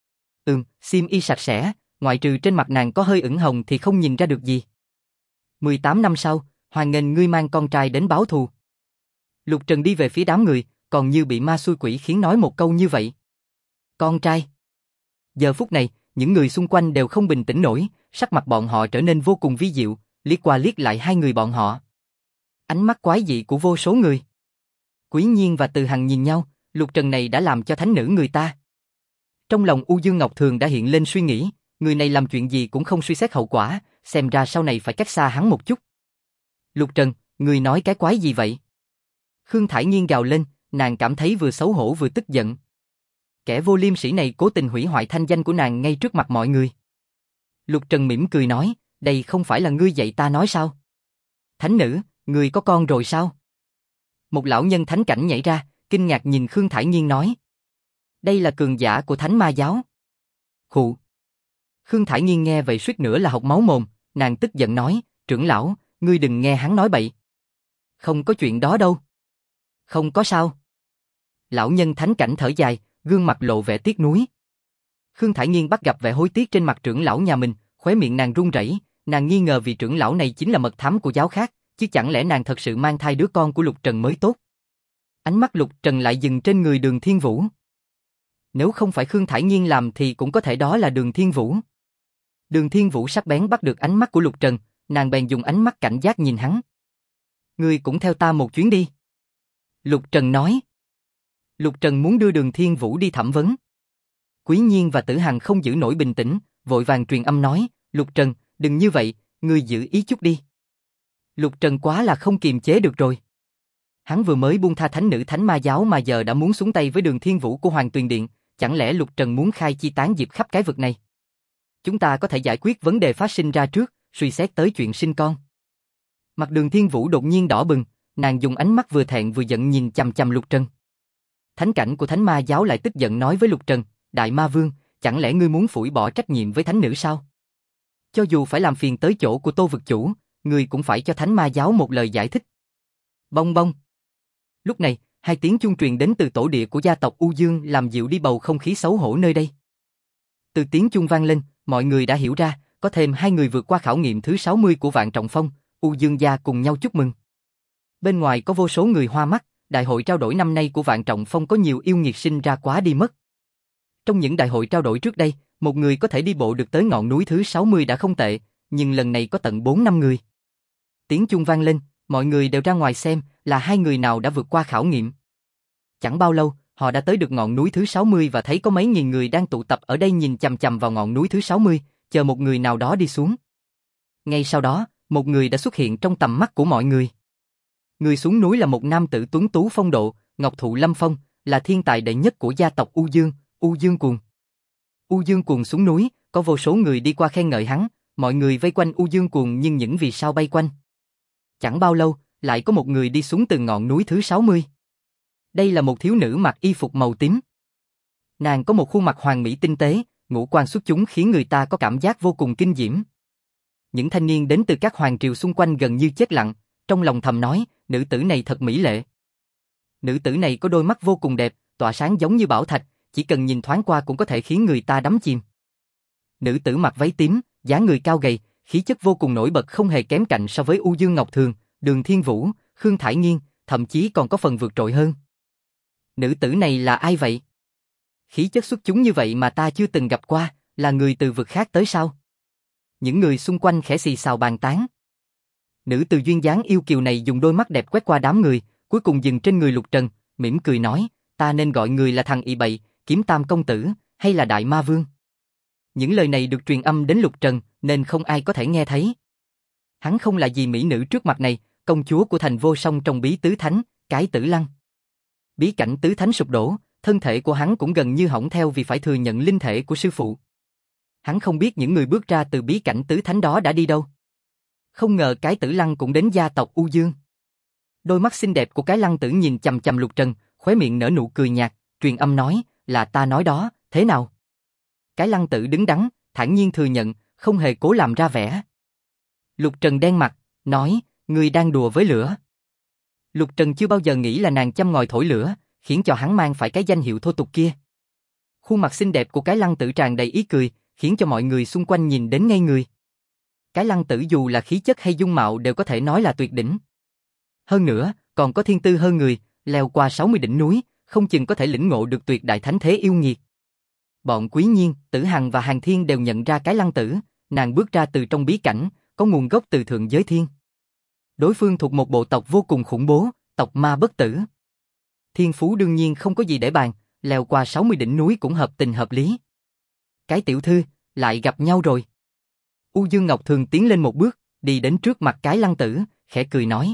Xiêm y sạch sẽ, ngoại trừ trên mặt nàng có hơi ửng hồng thì không nhìn ra được gì. 18 năm sau, hoan nghênh ngươi mang con trai đến báo thù. Lục Trần đi về phía đám người, còn như bị ma xui quỷ khiến nói một câu như vậy. Con trai. Giờ phút này, những người xung quanh đều không bình tĩnh nổi, sắc mặt bọn họ trở nên vô cùng vi diệu, liếc qua liếc lại hai người bọn họ. Ánh mắt quái dị của vô số người. Quý Nhiên và Từ Hằng nhìn nhau, Lục Trần này đã làm cho thánh nữ người ta. Trong lòng U Dương Ngọc Thường đã hiện lên suy nghĩ, người này làm chuyện gì cũng không suy xét hậu quả, xem ra sau này phải cách xa hắn một chút. Lục Trần, người nói cái quái gì vậy? Khương Thải Nghiên gào lên, nàng cảm thấy vừa xấu hổ vừa tức giận. Kẻ vô liêm sỉ này cố tình hủy hoại thanh danh của nàng ngay trước mặt mọi người. Lục Trần mỉm cười nói, đây không phải là ngươi dạy ta nói sao? Thánh nữ, ngươi có con rồi sao? Một lão nhân thánh cảnh nhảy ra, kinh ngạc nhìn Khương Thải Nghiên nói. Đây là cường giả của Thánh Ma giáo. Khụ. Khương Thải Nghiên nghe vậy suýt nữa là học máu mồm, nàng tức giận nói, trưởng lão, ngươi đừng nghe hắn nói bậy. Không có chuyện đó đâu. Không có sao. Lão nhân thánh cảnh thở dài, gương mặt lộ vẻ tiếc nuối. Khương Thải Nghiên bắt gặp vẻ hối tiếc trên mặt trưởng lão nhà mình, khóe miệng nàng run rẩy, nàng nghi ngờ vị trưởng lão này chính là mật thám của giáo khác, chứ chẳng lẽ nàng thật sự mang thai đứa con của Lục Trần mới tốt. Ánh mắt Lục Trần lại dừng trên người Đường Thiên Vũ. Nếu không phải Khương Thải Nghiên làm thì cũng có thể đó là Đường Thiên Vũ. Đường Thiên Vũ sắc bén bắt được ánh mắt của Lục Trần, nàng bèn dùng ánh mắt cảnh giác nhìn hắn. Ngươi cũng theo ta một chuyến đi. Lục Trần nói. Lục Trần muốn đưa Đường Thiên Vũ đi thẩm vấn. Quý Nhiên và Tử Hằng không giữ nổi bình tĩnh, vội vàng truyền âm nói, Lục Trần, đừng như vậy, ngươi giữ ý chút đi. Lục Trần quá là không kiềm chế được rồi. Hắn vừa mới buông tha thánh nữ Thánh Ma giáo mà giờ đã muốn xuống tay với Đường Thiên Vũ của Hoàng Tuyền Điện, chẳng lẽ Lục Trần muốn khai chi tán diệp khắp cái vực này? Chúng ta có thể giải quyết vấn đề phát sinh ra trước, suy xét tới chuyện sinh con. Mặt Đường Thiên Vũ đột nhiên đỏ bừng, nàng dùng ánh mắt vừa thẹn vừa giận nhìn chằm chằm Lục Trần. Thánh cảnh của Thánh Ma giáo lại tức giận nói với Lục Trần, Đại Ma Vương, chẳng lẽ ngươi muốn phủi bỏ trách nhiệm với thánh nữ sao? Cho dù phải làm phiền tới chỗ của Tô vực chủ, ngươi cũng phải cho Thánh Ma giáo một lời giải thích. Bong bong. Lúc này, hai tiếng chuông truyền đến từ tổ địa của gia tộc U Dương làm dịu đi bầu không khí xấu hổ nơi đây. Từ tiếng chuông vang lên, mọi người đã hiểu ra, có thêm hai người vượt qua khảo nghiệm thứ 60 của Vạn Trọng Phong, U Dương gia cùng nhau chúc mừng. Bên ngoài có vô số người hoa mắt, đại hội trao đổi năm nay của Vạn Trọng Phong có nhiều yêu nghiệt sinh ra quá đi mất. Trong những đại hội trao đổi trước đây, một người có thể đi bộ được tới ngọn núi thứ 60 đã không tệ, nhưng lần này có tận 4-5 người. Tiếng chuông vang lên, mọi người đều ra ngoài xem là hai người nào đã vượt qua khảo nghiệm. Chẳng bao lâu, họ đã tới được ngọn núi thứ 60 và thấy có mấy nghìn người đang tụ tập ở đây nhìn chằm chằm vào ngọn núi thứ 60, chờ một người nào đó đi xuống. Ngay sau đó, một người đã xuất hiện trong tầm mắt của mọi người. Người xuống núi là một nam tử tuấn tú phong độ, ngọc thụ lâm phong, là thiên tài đệ nhất của gia tộc U Dương, U Dương Cuồng. U Dương Cuồng xuống núi, có vô số người đi qua khen ngợi hắn, mọi người vây quanh U Dương Cuồng nhưng những vì sao bay quanh. Chẳng bao lâu, lại có một người đi xuống từ ngọn núi thứ 60. Đây là một thiếu nữ mặc y phục màu tím. Nàng có một khuôn mặt hoàn mỹ tinh tế, ngũ quan xuất chúng khiến người ta có cảm giác vô cùng kinh diễm. Những thanh niên đến từ các hoàng triều xung quanh gần như chết lặng, trong lòng thầm nói, nữ tử này thật mỹ lệ. Nữ tử này có đôi mắt vô cùng đẹp, tỏa sáng giống như bảo thạch, chỉ cần nhìn thoáng qua cũng có thể khiến người ta đắm chìm. Nữ tử mặc váy tím, dáng người cao gầy, khí chất vô cùng nổi bật không hề kém cạnh so với U Dương Ngọc Thường, Đường Thiên Vũ, Khương Thải Nghiên, thậm chí còn có phần vượt trội hơn. Nữ tử này là ai vậy? Khí chất xuất chúng như vậy mà ta chưa từng gặp qua, là người từ vực khác tới sao? Những người xung quanh khẽ xì xào bàn tán. Nữ từ duyên dáng yêu kiều này dùng đôi mắt đẹp quét qua đám người, cuối cùng dừng trên người Lục Trần, mỉm cười nói, ta nên gọi người là thằng ị bậy, Kiếm Tam công tử, hay là Đại Ma Vương? Những lời này được truyền âm đến Lục Trần, nên không ai có thể nghe thấy. Hắn không là gì mỹ nữ trước mặt này, công chúa của thành vô song trong bí tứ thánh, Cái Tử Lăng. Bí cảnh tứ thánh sụp đổ, thân thể của hắn cũng gần như hỏng theo vì phải thừa nhận linh thể của sư phụ. Hắn không biết những người bước ra từ bí cảnh tứ thánh đó đã đi đâu. Không ngờ Cái Tử Lăng cũng đến gia tộc U Dương. Đôi mắt xinh đẹp của cái Lăng Tử nhìn chằm chằm Lục Trần, khóe miệng nở nụ cười nhạt, truyền âm nói, là ta nói đó, thế nào? Cái Lăng Tử đứng đắn, thản nhiên thừa nhận, không hề cố làm ra vẻ. Lục Trần đen mặt, nói, ngươi đang đùa với lửa. Lục Trần chưa bao giờ nghĩ là nàng châm ngòi thổi lửa, khiến cho hắn mang phải cái danh hiệu thô tục kia. Khuôn mặt xinh đẹp của cái Lăng Tử tràn đầy ý cười, khiến cho mọi người xung quanh nhìn đến ngây người. Cái Lăng Tử dù là khí chất hay dung mạo đều có thể nói là tuyệt đỉnh. Hơn nữa, còn có thiên tư hơn người, leo qua 60 đỉnh núi, không chừng có thể lĩnh ngộ được tuyệt đại thánh thế yêu nghiệt. Bọn Quý Nhiên, Tử Hằng và Hàn Thiên đều nhận ra cái Lăng Tử, nàng bước ra từ trong bí cảnh, có nguồn gốc từ thượng giới thiên. Đối phương thuộc một bộ tộc vô cùng khủng bố, tộc Ma Bất Tử. Thiên phú đương nhiên không có gì để bàn, leo qua 60 đỉnh núi cũng hợp tình hợp lý. Cái tiểu thư, lại gặp nhau rồi. U Dương Ngọc Thường tiến lên một bước, đi đến trước mặt cái Lăng Tử, khẽ cười nói.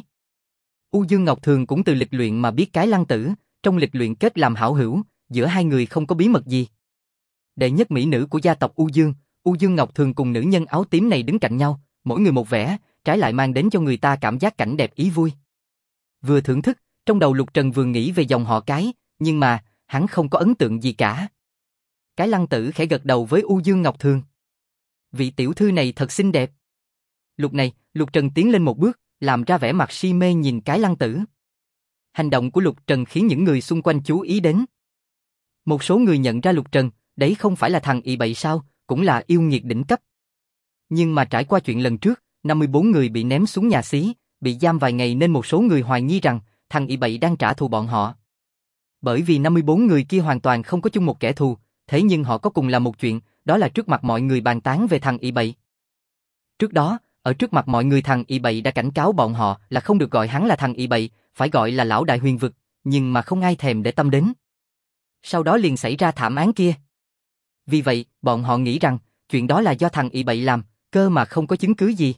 U Dương Ngọc Thường cũng từ lịch luyện mà biết cái Lăng Tử, trong lịch luyện kết làm hảo hữu, giữa hai người không có bí mật gì. Đệ nhất mỹ nữ của gia tộc U Dương Ngọc Thường cùng nữ nhân áo tím này đứng cạnh nhau, mỗi người một vẻ, trái lại mang đến cho người ta cảm giác cảnh đẹp ý vui. Vừa thưởng thức, trong đầu Lục Trần vừa nghĩ về dòng họ cái, nhưng mà, hắn không có ấn tượng gì cả. Cái Lăng Tử khẽ gật đầu với U Dương Ngọc Thường. Vị tiểu thư này thật xinh đẹp. Lúc này, Lục Trần tiến lên một bước, làm ra vẻ mặt si mê nhìn cái Lăng Tử. Hành động của Lục Trần khiến những người xung quanh chú ý đến. Một số người nhận ra Lục Trần, đấy không phải là thằng ị bậy sao, cũng là yêu nghiệt đỉnh cấp. Nhưng mà trải qua chuyện lần trước, 54 người bị ném xuống nhà xí, bị giam vài ngày nên một số người hoài nghi rằng thằng ị bậy đang trả thù bọn họ. Bởi vì 54 người kia hoàn toàn không có chung một kẻ thù, thế nhưng họ có cùng làm một chuyện, đó là trước mặt mọi người bàn tán về thằng ị bậy. Trước đó, ở trước mặt mọi người thằng ị bậy đã cảnh cáo bọn họ là không được gọi hắn là thằng ị bậy, phải gọi là lão đại huyền vực, nhưng mà không ai thèm để tâm đến. Sau đó liền xảy ra thảm án kia. Vì vậy, bọn họ nghĩ rằng chuyện đó là do thằng ị bậy làm, cơ mà không có chứng cứ gì.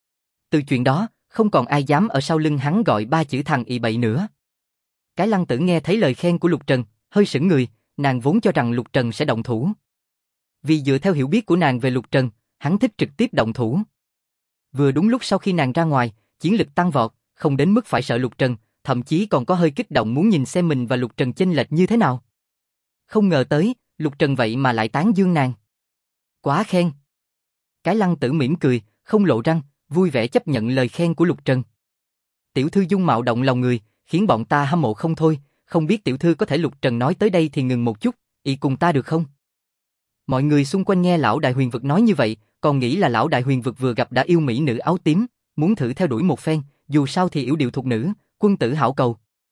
Từ chuyện đó, không còn ai dám ở sau lưng hắn gọi ba chữ thằng ị bậy nữa. Cái Lăng Tử nghe thấy lời khen của Lục Trần, hơi sững người, nàng vốn cho rằng Lục Trần sẽ động thủ. Vì dựa theo hiểu biết của nàng về Lục Trần, hắn thích trực tiếp động thủ. Vừa đúng lúc sau khi nàng ra ngoài, chiến lực tăng vọt, không đến mức phải sợ Lục Trần, thậm chí còn có hơi kích động muốn nhìn xem mình và Lục Trần chênh lệch như thế nào. Không ngờ tới, Lục Trần vậy mà lại tán dương nàng. Quá khen. Cái Lăng Tử mỉm cười, không lộ răng, vui vẻ chấp nhận lời khen của Lục Trần. Tiểu thư dung mạo động lòng người, khiến bọn ta hâm mộ không thôi, không biết tiểu thư có thể Lục Trần nói tới đây thì ngừng một chút, y cùng ta được không? Mọi người xung quanh nghe lão đại huyền vực nói như vậy, còn nghĩ là lão đại huyền vực vừa gặp đã yêu mỹ nữ áo tím, muốn thử theo đuổi một phen, dù sao thì yểu điệu thục nữ, quân tử hảo cầu.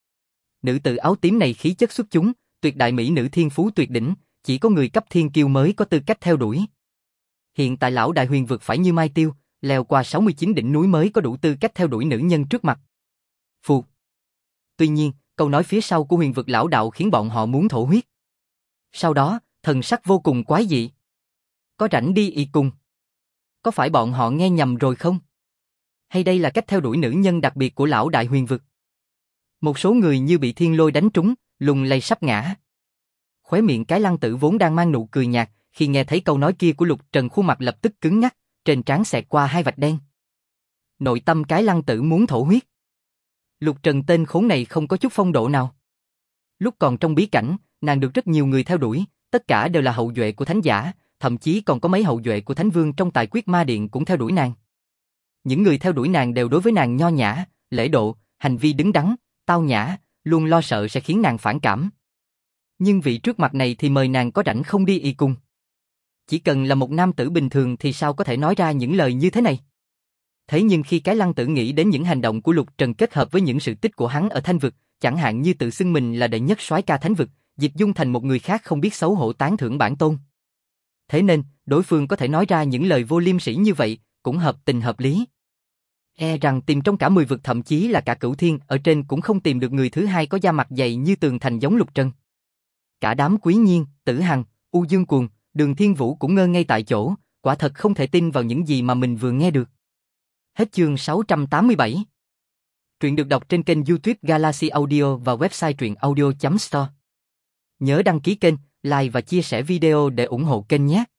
Nữ tử áo tím này khí chất xuất chúng, tuyệt đại mỹ nữ thiên phú tuyệt đỉnh, chỉ có người cấp thiên kiêu mới có tư cách theo đuổi. Hiện tại lão đại huyền vực phải như Mai Tiêu, leo qua 69 đỉnh núi mới có đủ tư cách theo đuổi nữ nhân trước mặt. Phù. Tuy nhiên, câu nói phía sau của huyền vực lão đạo khiến bọn họ muốn thổ huyết. Sau đó, thần sắc vô cùng quái dị. Có rảnh đi y cùng. Có phải bọn họ nghe nhầm rồi không? Hay đây là cách theo đuổi nữ nhân đặc biệt của lão đại huyền vực? Một số người như bị thiên lôi đánh trúng, lùng lay sắp ngã. Khóe miệng cái Lăng Tử vốn đang mang nụ cười nhạt, khi nghe thấy câu nói kia của Lục Trần khuôn mặt lập tức cứng ngắc, trên trán xẹt qua hai vạch đen. Nội tâm cái Lăng Tử muốn thổ huyết. Lục Trần tên khốn này không có chút phong độ nào. Lúc còn trong bí cảnh, nàng được rất nhiều người theo đuổi, tất cả đều là hậu duệ của thánh giả, thậm chí còn có mấy hậu duệ của thánh vương trong Tài Quyết Ma Điện cũng theo đuổi nàng. Những người theo đuổi nàng đều đối với nàng nho nhã, lễ độ, hành vi đứng đắn, tao nhã, luôn lo sợ sẽ khiến nàng phản cảm. Nhưng vị trước mặt này thì mời nàng có rảnh không đi y cùng. Chỉ cần là một nam tử bình thường thì sao có thể nói ra những lời như thế này. Thế nhưng khi cái Lăng Tử nghĩ đến những hành động của Lục Trần kết hợp với những sự tích của hắn ở Thanh Vực, chẳng hạn như tự xưng mình là đệ nhất soái ca Thánh Vực, dịch dung thành một người khác không biết xấu hổ tán thưởng bản tôn. Thế nên, đối phương có thể nói ra những lời vô liêm sỉ như vậy, cũng hợp tình hợp lý. E rằng tìm trong cả 10 vực thậm chí là cả Cửu Thiên ở trên cũng không tìm được người thứ hai có da mặt dày như tường thành giống Lục Trần. Cả đám Quý Nhiên, Tử Hằng, U Dương Cuồng, Đường Thiên Vũ cũng ngơ ngay tại chỗ, quả thật không thể tin vào những gì mà mình vừa nghe được. Hết chương 687. Truyện được đọc trên kênh YouTube Galaxy Audio và website truyệnaudio.store. Nhớ đăng ký kênh, like và chia sẻ video để ủng hộ kênh nhé.